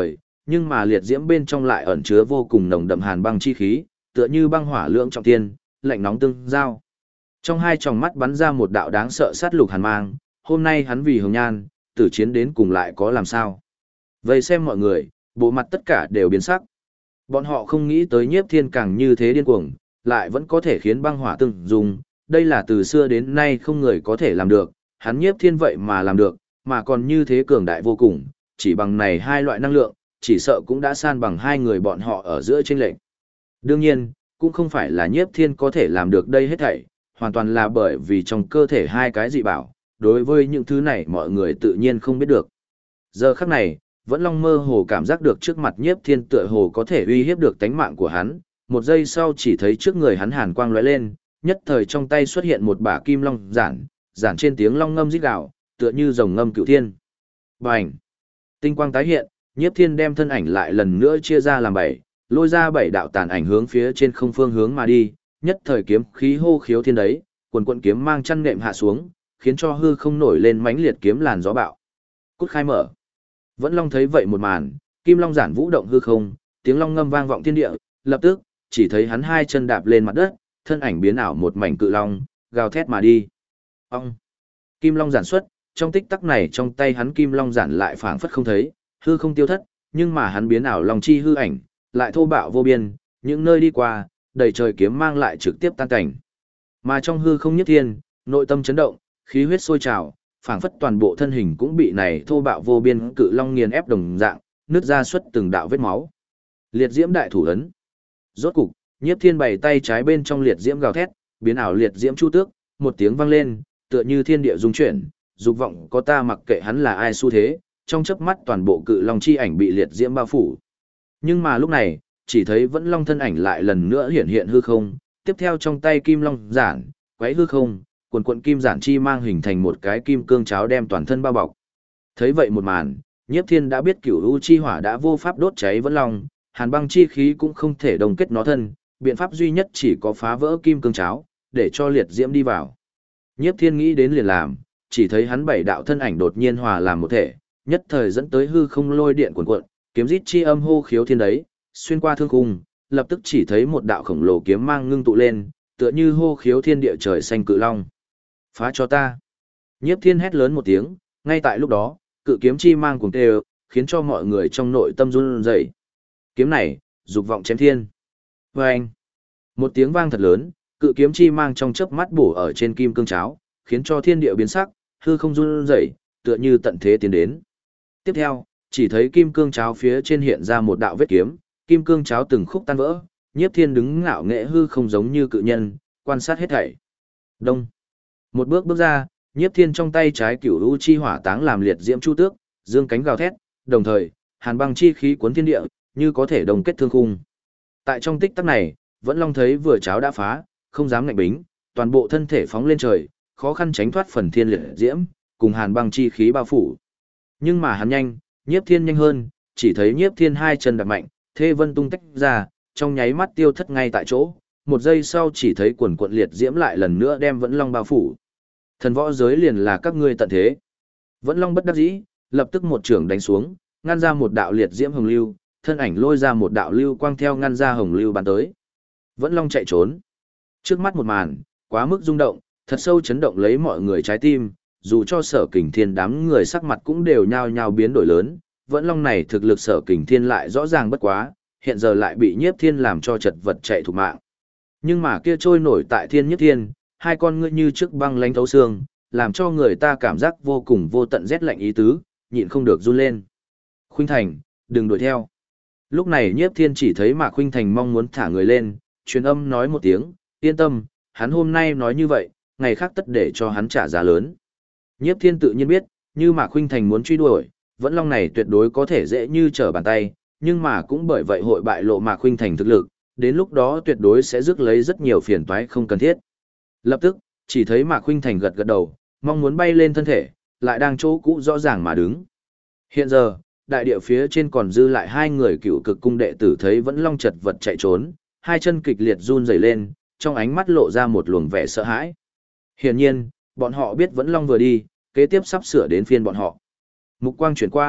nhưng mà liệt diễm bên trong lại ẩn chứa vô cùng nồng đậm hàn băng chi khí, tựa như băng hỏa lưỡng trọng thiên, lạnh nóng tương giao. Trong hai tròng mắt bắn ra một đạo đáng sợ sát lục hàn mang, hôm nay hắn vì Hồng Nhan, tử chiến đến cùng lại có làm sao. Vậy xem mọi người, bộ mặt tất cả đều biến sắc. Bọn họ không nghĩ tới Nhiếp Thiên càng như thế điên cuồng, lại vẫn có thể khiến băng hỏa tương dùng, đây là từ xưa đến nay không người có thể làm được, hắn Nhiếp Thiên vậy mà làm được, mà còn như thế cường đại vô cùng, chỉ bằng này hai loại năng lượng, chỉ sợ cũng đã san bằng hai người bọn họ ở giữa chênh lệch. Đương nhiên, cũng không phải là Nhiếp Thiên có thể làm được đây hết thảy, hoàn toàn là bởi vì trong cơ thể hai cái dị bảo, đối với những thứ này mọi người tự nhiên không biết được. Giờ khắc này, Vẫn Long mơ hồ cảm giác được trước mặt Nhiếp Thiên tựa hồ có thể uy hiếp được tánh mạng của hắn, một giây sau chỉ thấy trước người hắn hàn quang lóe lên, nhất thời trong tay xuất hiện một bả kim long giản trên tiếng long ngâm rít gào, tựa như rồng ngâm cửu thiên. Bành! Tinh quang tái hiện, Nhiếp Thiên đem thân ảnh lại lần nữa chia ra làm bảy, lôi ra bảy đạo tàn ảnh hướng phía trên không phương hướng mà đi, nhất thời kiếm khí hô khiếu thiên đấy, quần quận kiếm mang chăn nệm hạ xuống, khiến cho hư không nổi lên mãnh liệt kiếm làn gió bạo. Cút khai mở. Vẫn Long thấy vậy một màn, kim long giản vũ động hư không, tiếng long ngâm vang vọng thiên địa, lập tức, chỉ thấy hắn hai chân đạp lên mặt đất, thân ảnh biến ảo một mảnh cự long, gào thét mà đi. Ông! Kim long giản xuất, trong tích tắc này trong tay hắn kim long giản lại phảng phất không thấy, hư không tiêu thất, nhưng mà hắn biến ảo long chi hư ảnh, lại thô bạo vô biên, những nơi đi qua, đầy trời kiếm mang lại trực tiếp tan cảnh. Mà trong hư không Nhiếp Thiên, nội tâm chấn động, khí huyết sôi trào, phảng phất toàn bộ thân hình cũng bị này thô bạo vô biên cự long nghiền ép đồng dạng, nứt ra xuất từng đạo vết máu. Liệt diễm đại thủ ấn. Rốt cục, Nhiếp Thiên bày tay trái bên trong liệt diễm gào thét, biến ảo liệt diễm chu tước, một tiếng vang lên, tựa như thiên địa rung chuyển, dục vọng có ta mặc kệ hắn là ai xu thế, trong chớp mắt toàn bộ cự long chi ảnh bị liệt diễm bao phủ. Nhưng mà lúc này, chỉ thấy Vẫn Long thân ảnh lại lần nữa hiện hiện hư không, tiếp theo trong tay kim long giản, quấy hư không, quần quận kim giản chi mang hình thành một cái kim cương cháo đem toàn thân bao bọc. Thấy vậy một màn, Nhiếp Thiên đã biết cửu u chi hỏa đã vô pháp đốt cháy Vẫn Long, hàn băng chi khí cũng không thể đồng kết nó thân, biện pháp duy nhất chỉ có phá vỡ kim cương cháo, để cho liệt diễm đi vào. Nhiếp Thiên nghĩ đến liền làm, chỉ thấy hắn bảy đạo thân ảnh đột nhiên hòa làm một thể, nhất thời dẫn tới hư không lôi điện cuồn cuộn, kiếm rít chi âm hô khiếu thiên đấy, xuyên qua thương khung, lập tức chỉ thấy một đạo khổng lồ kiếm mang ngưng tụ lên, tựa như hô khiếu thiên địa trời xanh cự long. Phá cho ta! Nhiếp Thiên hét lớn một tiếng, ngay tại lúc đó, cự kiếm chi mang cuồng tê, khiến cho mọi người trong nội tâm run rẩy. Kiếm này, dục vọng chém thiên. Vâng! Một tiếng vang thật lớn, cự kiếm chi mang trong chớp mắt bổ ở trên kim cương cháo, khiến cho thiên địa biến sắc, hư không run rẩy, tựa như tận thế tiến đến. Tiếp theo, chỉ thấy kim cương cháo phía trên hiện ra một đạo vết kiếm, kim cương cháo từng khúc tan vỡ, Nhiếp Thiên đứng ngạo nghệ hư không giống như cự nhân, quan sát hết thảy. Đông. Một bước bước ra, Nhiếp Thiên trong tay trái cửu u chi hỏa táng làm liệt diễm chu tước, dương cánh gào thét, đồng thời, hàn băng chi khí cuốn thiên địa, như có thể đồng kết thương khung. Tại trong tích tắc này, Vẫn Long thấy vừa cháo đã phá, không dám ngạnh bính, toàn bộ thân thể phóng lên trời, khó khăn tránh thoát phần thiên liệt diễm, cùng hàn băng chi khí bao phủ. Nhưng mà hắn nhanh, Nhiếp Thiên nhanh hơn, chỉ thấy Nhiếp Thiên hai chân đạp mạnh, thê vân tung tách ra, trong nháy mắt tiêu thất ngay tại chỗ, một giây sau chỉ thấy quần quận liệt diễm lại lần nữa đem Vẫn Long bao phủ. Thần võ giới liền là các ngươi tận thế. Vẫn Long bất đắc dĩ, lập tức một chưởng đánh xuống, ngăn ra một đạo liệt diễm hồng lưu, thân ảnh lôi ra một đạo lưu quang theo ngăn ra hồng lưu bắn tới. Vẫn Long chạy trốn. Trước mắt một màn, quá mức rung động, thật sâu chấn động lấy mọi người trái tim, dù cho Sở Kình Thiên đám người sắc mặt cũng đều nhao nhao biến đổi lớn, Vẫn Long này thực lực Sở Kình Thiên lại rõ ràng bất quá, hiện giờ lại bị Nhiếp Thiên làm cho chật vật chạy thục mạng. Nhưng mà kia trôi nổi tại Thiên Nhiếp Thiên, hai con ngươi như trước băng lánh thấu xương, làm cho người ta cảm giác vô cùng vô tận rét lạnh ý tứ, nhịn không được run lên. Khuynh Thành, đừng đuổi theo. Lúc này Nhiếp Thiên chỉ thấy Mạc Khuynh Thành mong muốn thả người lên, truyền âm nói một tiếng, yên tâm, hắn hôm nay nói như vậy, ngày khác tất để cho hắn trả giá lớn. Nhiếp Thiên tự nhiên biết, như Mạc Khuynh Thành muốn truy đuổi, Vẫn Long này tuyệt đối có thể dễ như trở bàn tay, nhưng mà cũng bởi vậy hội bại lộ Mạc Khuynh Thành thực lực, đến lúc đó tuyệt đối sẽ rước lấy rất nhiều phiền toái không cần thiết. Lập tức, chỉ thấy Mạc Khuynh Thành gật gật đầu, mong muốn bay lên thân thể, lại đang chỗ cũ rõ ràng mà đứng. Hiện giờ, đại địa phía trên còn dư lại hai người cựu cực cung đệ tử thấy Vẫn Long chật vật chạy trốn, hai chân kịch liệt run rẩy lên, trong ánh mắt lộ ra một luồng vẻ sợ hãi. Hiển nhiên, bọn họ biết Vẫn Long vừa đi, kế tiếp sắp sửa đến phiên bọn họ. Mục quang chuyển qua,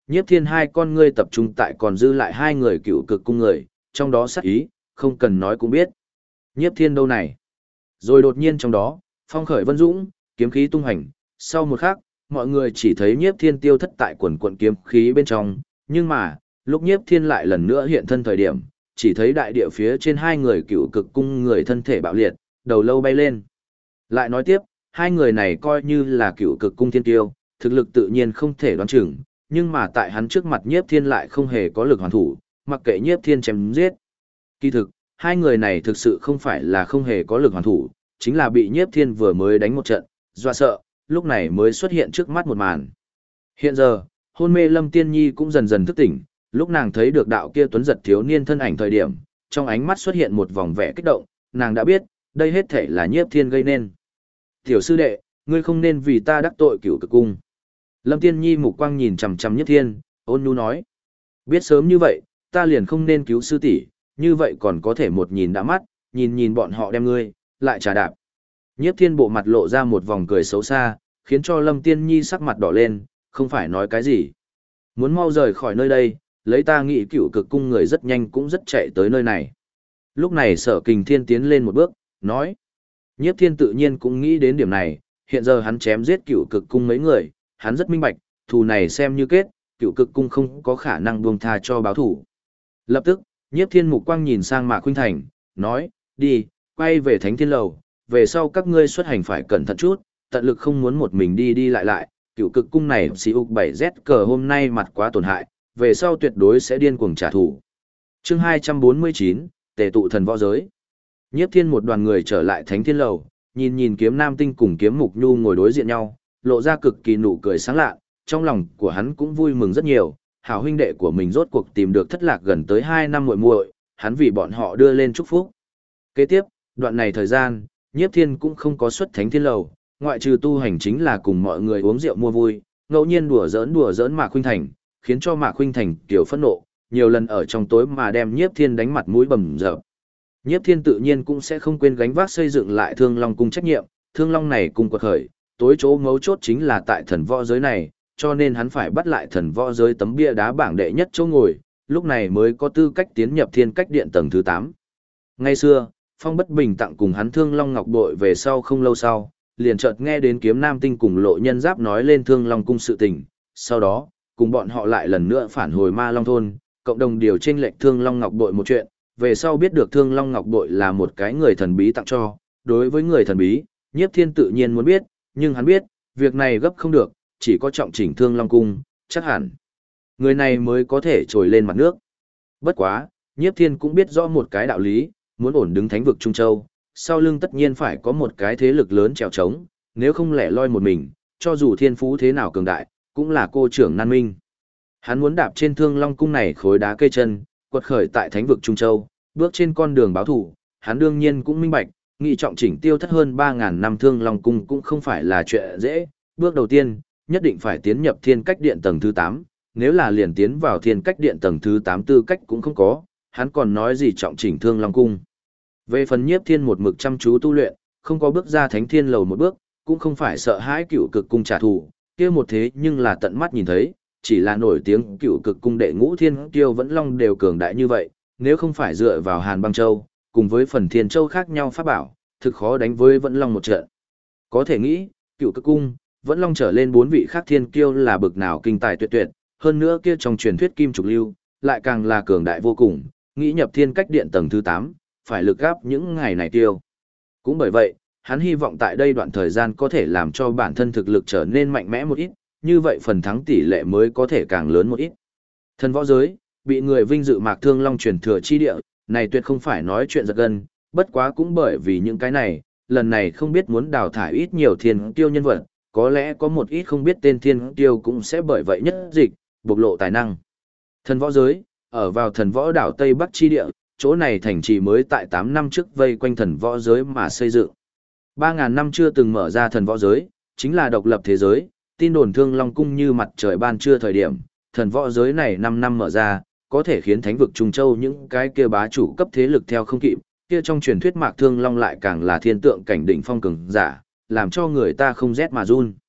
Nhiếp Thiên hai con ngươi tập trung tại còn dư lại hai người cựu cực cung người, trong đó sát ý, không cần nói cũng biết. Nhiếp Thiên đâu này? Rồi đột nhiên trong đó, phong khởi vân dũng, kiếm khí tung hành, sau một khắc, mọi người chỉ thấy Nhiếp Thiên tiêu thất tại quần quần kiếm khí bên trong, nhưng mà, lúc Nhiếp Thiên lại lần nữa hiện thân thời điểm, chỉ thấy đại địa phía trên hai người cựu cực cung người thân thể bạo liệt, đầu lâu bay lên. Lại nói tiếp, hai người này coi như là cựu cực cung thiên tiêu, thực lực tự nhiên không thể đoán chừng, nhưng mà tại hắn trước mặt Nhiếp Thiên lại không hề có lực hoàn thủ, mặc kệ Nhiếp Thiên chém giết. Kỳ thực, hai người này thực sự không phải là không hề có lực hoàn thủ, chính là bị Nhiếp Thiên vừa mới đánh một trận, dọa sợ, lúc này mới xuất hiện trước mắt một màn. Hiện giờ, hôn mê Lâm Tiên Nhi cũng dần dần thức tỉnh, lúc nàng thấy được đạo kia tuấn giật thiếu niên thân ảnh thời điểm, trong ánh mắt xuất hiện một vòng vẻ kích động, nàng đã biết, đây hết thể là Nhiếp Thiên gây nên. Tiểu sư đệ, ngươi không nên vì ta đắc tội cửu cực cung. Lâm Tiên Nhi mục quang nhìn chằm chằm Nhiếp Thiên, ôn nhu nói. Biết sớm như vậy, ta liền không nên cứu sư tỷ, như vậy còn có thể một nhìn đã mắt, nhìn nhìn bọn họ đem ngươi, lại trà đạp. Nhiếp Thiên bộ mặt lộ ra một vòng cười xấu xa, khiến cho Lâm Tiên Nhi sắc mặt đỏ lên, không phải nói cái gì. Muốn mau rời khỏi nơi đây, lấy ta nghĩ cửu cực cung người rất nhanh cũng rất chạy tới nơi này. Lúc này Sở Kình Thiên tiến lên một bước, nói. Nhiếp Thiên tự nhiên cũng nghĩ đến điểm này, hiện giờ hắn chém giết cửu cực cung mấy người, hắn rất minh bạch, thù này xem như kết, cửu cực cung không có khả năng buông tha cho báo thủ. Lập tức, Nhiếp Thiên mục quang nhìn sang Mạc Khuynh Thành, nói, đi, quay về Thánh Thiên Lầu, về sau các ngươi xuất hành phải cẩn thận chút, tận lực không muốn một mình đi đi lại lại, cửu cực cung này xì ục 7Z cờ hôm nay mặt quá tổn hại, về sau tuyệt đối sẽ điên cuồng trả thù. Chương 249, Tề tụ thần võ giới. Nhiếp Thiên một đoàn người trở lại Thánh Thiên Lầu, nhìn nhìn Kiếm Nam Tinh cùng Kiếm Mục Nhu ngồi đối diện nhau, lộ ra cực kỳ nụ cười sáng lạ, trong lòng của hắn cũng vui mừng rất nhiều, hảo huynh đệ của mình rốt cuộc tìm được thất lạc gần tới 2 năm muội muội, hắn vì bọn họ đưa lên chúc phúc. Kế tiếp, đoạn này thời gian, Nhiếp Thiên cũng không có xuất Thánh Thiên Lầu, ngoại trừ tu hành chính là cùng mọi người uống rượu mua vui, ngẫu nhiên đùa giỡn Mạc Khuynh Thành, khiến cho Mạc Khuynh Thành kiểu phẫn nộ, nhiều lần ở trong tối mà đem Nhiếp Thiên đánh mặt mũi bầm dập. Nhiếp Thiên tự nhiên cũng sẽ không quên gánh vác xây dựng lại Thương Long cung trách nhiệm, Thương Long này cung quật khởi, tối chỗ mấu chốt chính là tại thần võ giới này, cho nên hắn phải bắt lại thần võ giới tấm bia đá bảng đệ nhất chỗ ngồi, lúc này mới có tư cách tiến nhập Thiên Cách Điện tầng thứ 8. Ngày xưa, Phong Bất Bình tặng cùng hắn Thương Long Ngọc bội về sau không lâu sau, liền chợt nghe đến Kiếm Nam Tinh cùng Lộ Nhân Giáp nói lên Thương Long cung sự tình, sau đó, cùng bọn họ lại lần nữa phản hồi Ma Long thôn, cộng đồng điều chênh lệch Thương Long Ngọc bội một chuyện, về sau biết được Thương Long Ngọc bội là một cái người thần bí tặng cho, đối với người thần bí, Nhiếp Thiên tự nhiên muốn biết, nhưng hắn biết, việc này gấp không được, chỉ có trọng chỉnh Thương Long cung, chắc hẳn người này mới có thể trồi lên mặt nước. Bất quá, Nhiếp Thiên cũng biết rõ một cái đạo lý, muốn ổn đứng thánh vực Trung Châu, sau lưng tất nhiên phải có một cái thế lực lớn trèo trống, nếu không lẻ loi một mình, cho dù thiên phú thế nào cường đại, cũng là cô trưởng nan minh. Hắn muốn đạp trên Thương Long cung này khối đá cây chân, quật khởi tại thánh vực Trung Châu, bước trên con đường báo thủ, hắn đương nhiên cũng minh bạch, nghị trọng chỉnh tiêu thất hơn 3.000 năm Thương Long cung cũng không phải là chuyện dễ. Bước đầu tiên, nhất định phải tiến nhập Thiên Cách Điện tầng thứ 8, nếu là liền tiến vào Thiên Cách Điện tầng thứ 8 tư cách cũng không có, hắn còn nói gì trọng chỉnh Thương Long cung. Về phần Nhiếp Thiên một mực chăm chú tu luyện, không có bước ra Thánh Thiên Lầu một bước, cũng không phải sợ hãi cựu cực cung trả thù, kia một thế nhưng là tận mắt nhìn thấy, chỉ là nổi tiếng cựu cực cung đệ ngũ thiên kiêu vẫn long đều cường đại như vậy, nếu không phải dựa vào Hàn Băng Châu, cùng với phần Thiên Châu khác nhau pháp bảo, thực khó đánh với vẫn long một trận. Có thể nghĩ, cựu cực cung, vẫn long trở lên 4 vị khác thiên kiêu là bực nào kinh tài tuyệt tuyệt, hơn nữa kia trong truyền thuyết kim trục lưu, lại càng là cường đại vô cùng, nghĩ nhập Thiên Cách Điện tầng thứ 8, phải lực gáp những ngày này tiêu. Cũng bởi vậy, hắn hy vọng tại đây đoạn thời gian có thể làm cho bản thân thực lực trở nên mạnh mẽ một ít, như vậy phần thắng tỷ lệ mới có thể càng lớn một ít. Thần võ giới, bị người vinh dự Mạc Thương Long truyền thừa chi địa, này tuyệt không phải nói chuyện giật gân, bất quá cũng bởi vì những cái này, lần này không biết muốn đào thải ít nhiều thiên tiêu nhân vật, có lẽ có một ít không biết tên thiên tiêu cũng sẽ bởi vậy nhất dịch, bộc lộ tài năng. Thần võ giới, ở vào thần võ đảo Tây Bắc chi địa, chỗ này thành trì mới tại 8 năm trước vây quanh thần võ giới mà xây dựng. 3.000 năm chưa từng mở ra thần võ giới, chính là độc lập thế giới, tin đồn Thương Long cung như mặt trời ban trưa thời điểm, thần võ giới này 5 năm mở ra, có thể khiến thánh vực Trung Châu những cái kia bá chủ cấp thế lực theo không kịp, kia trong truyền thuyết Mạc Thương Long lại càng là thiên tượng cảnh đỉnh phong cường giả, làm cho người ta không rét mà run.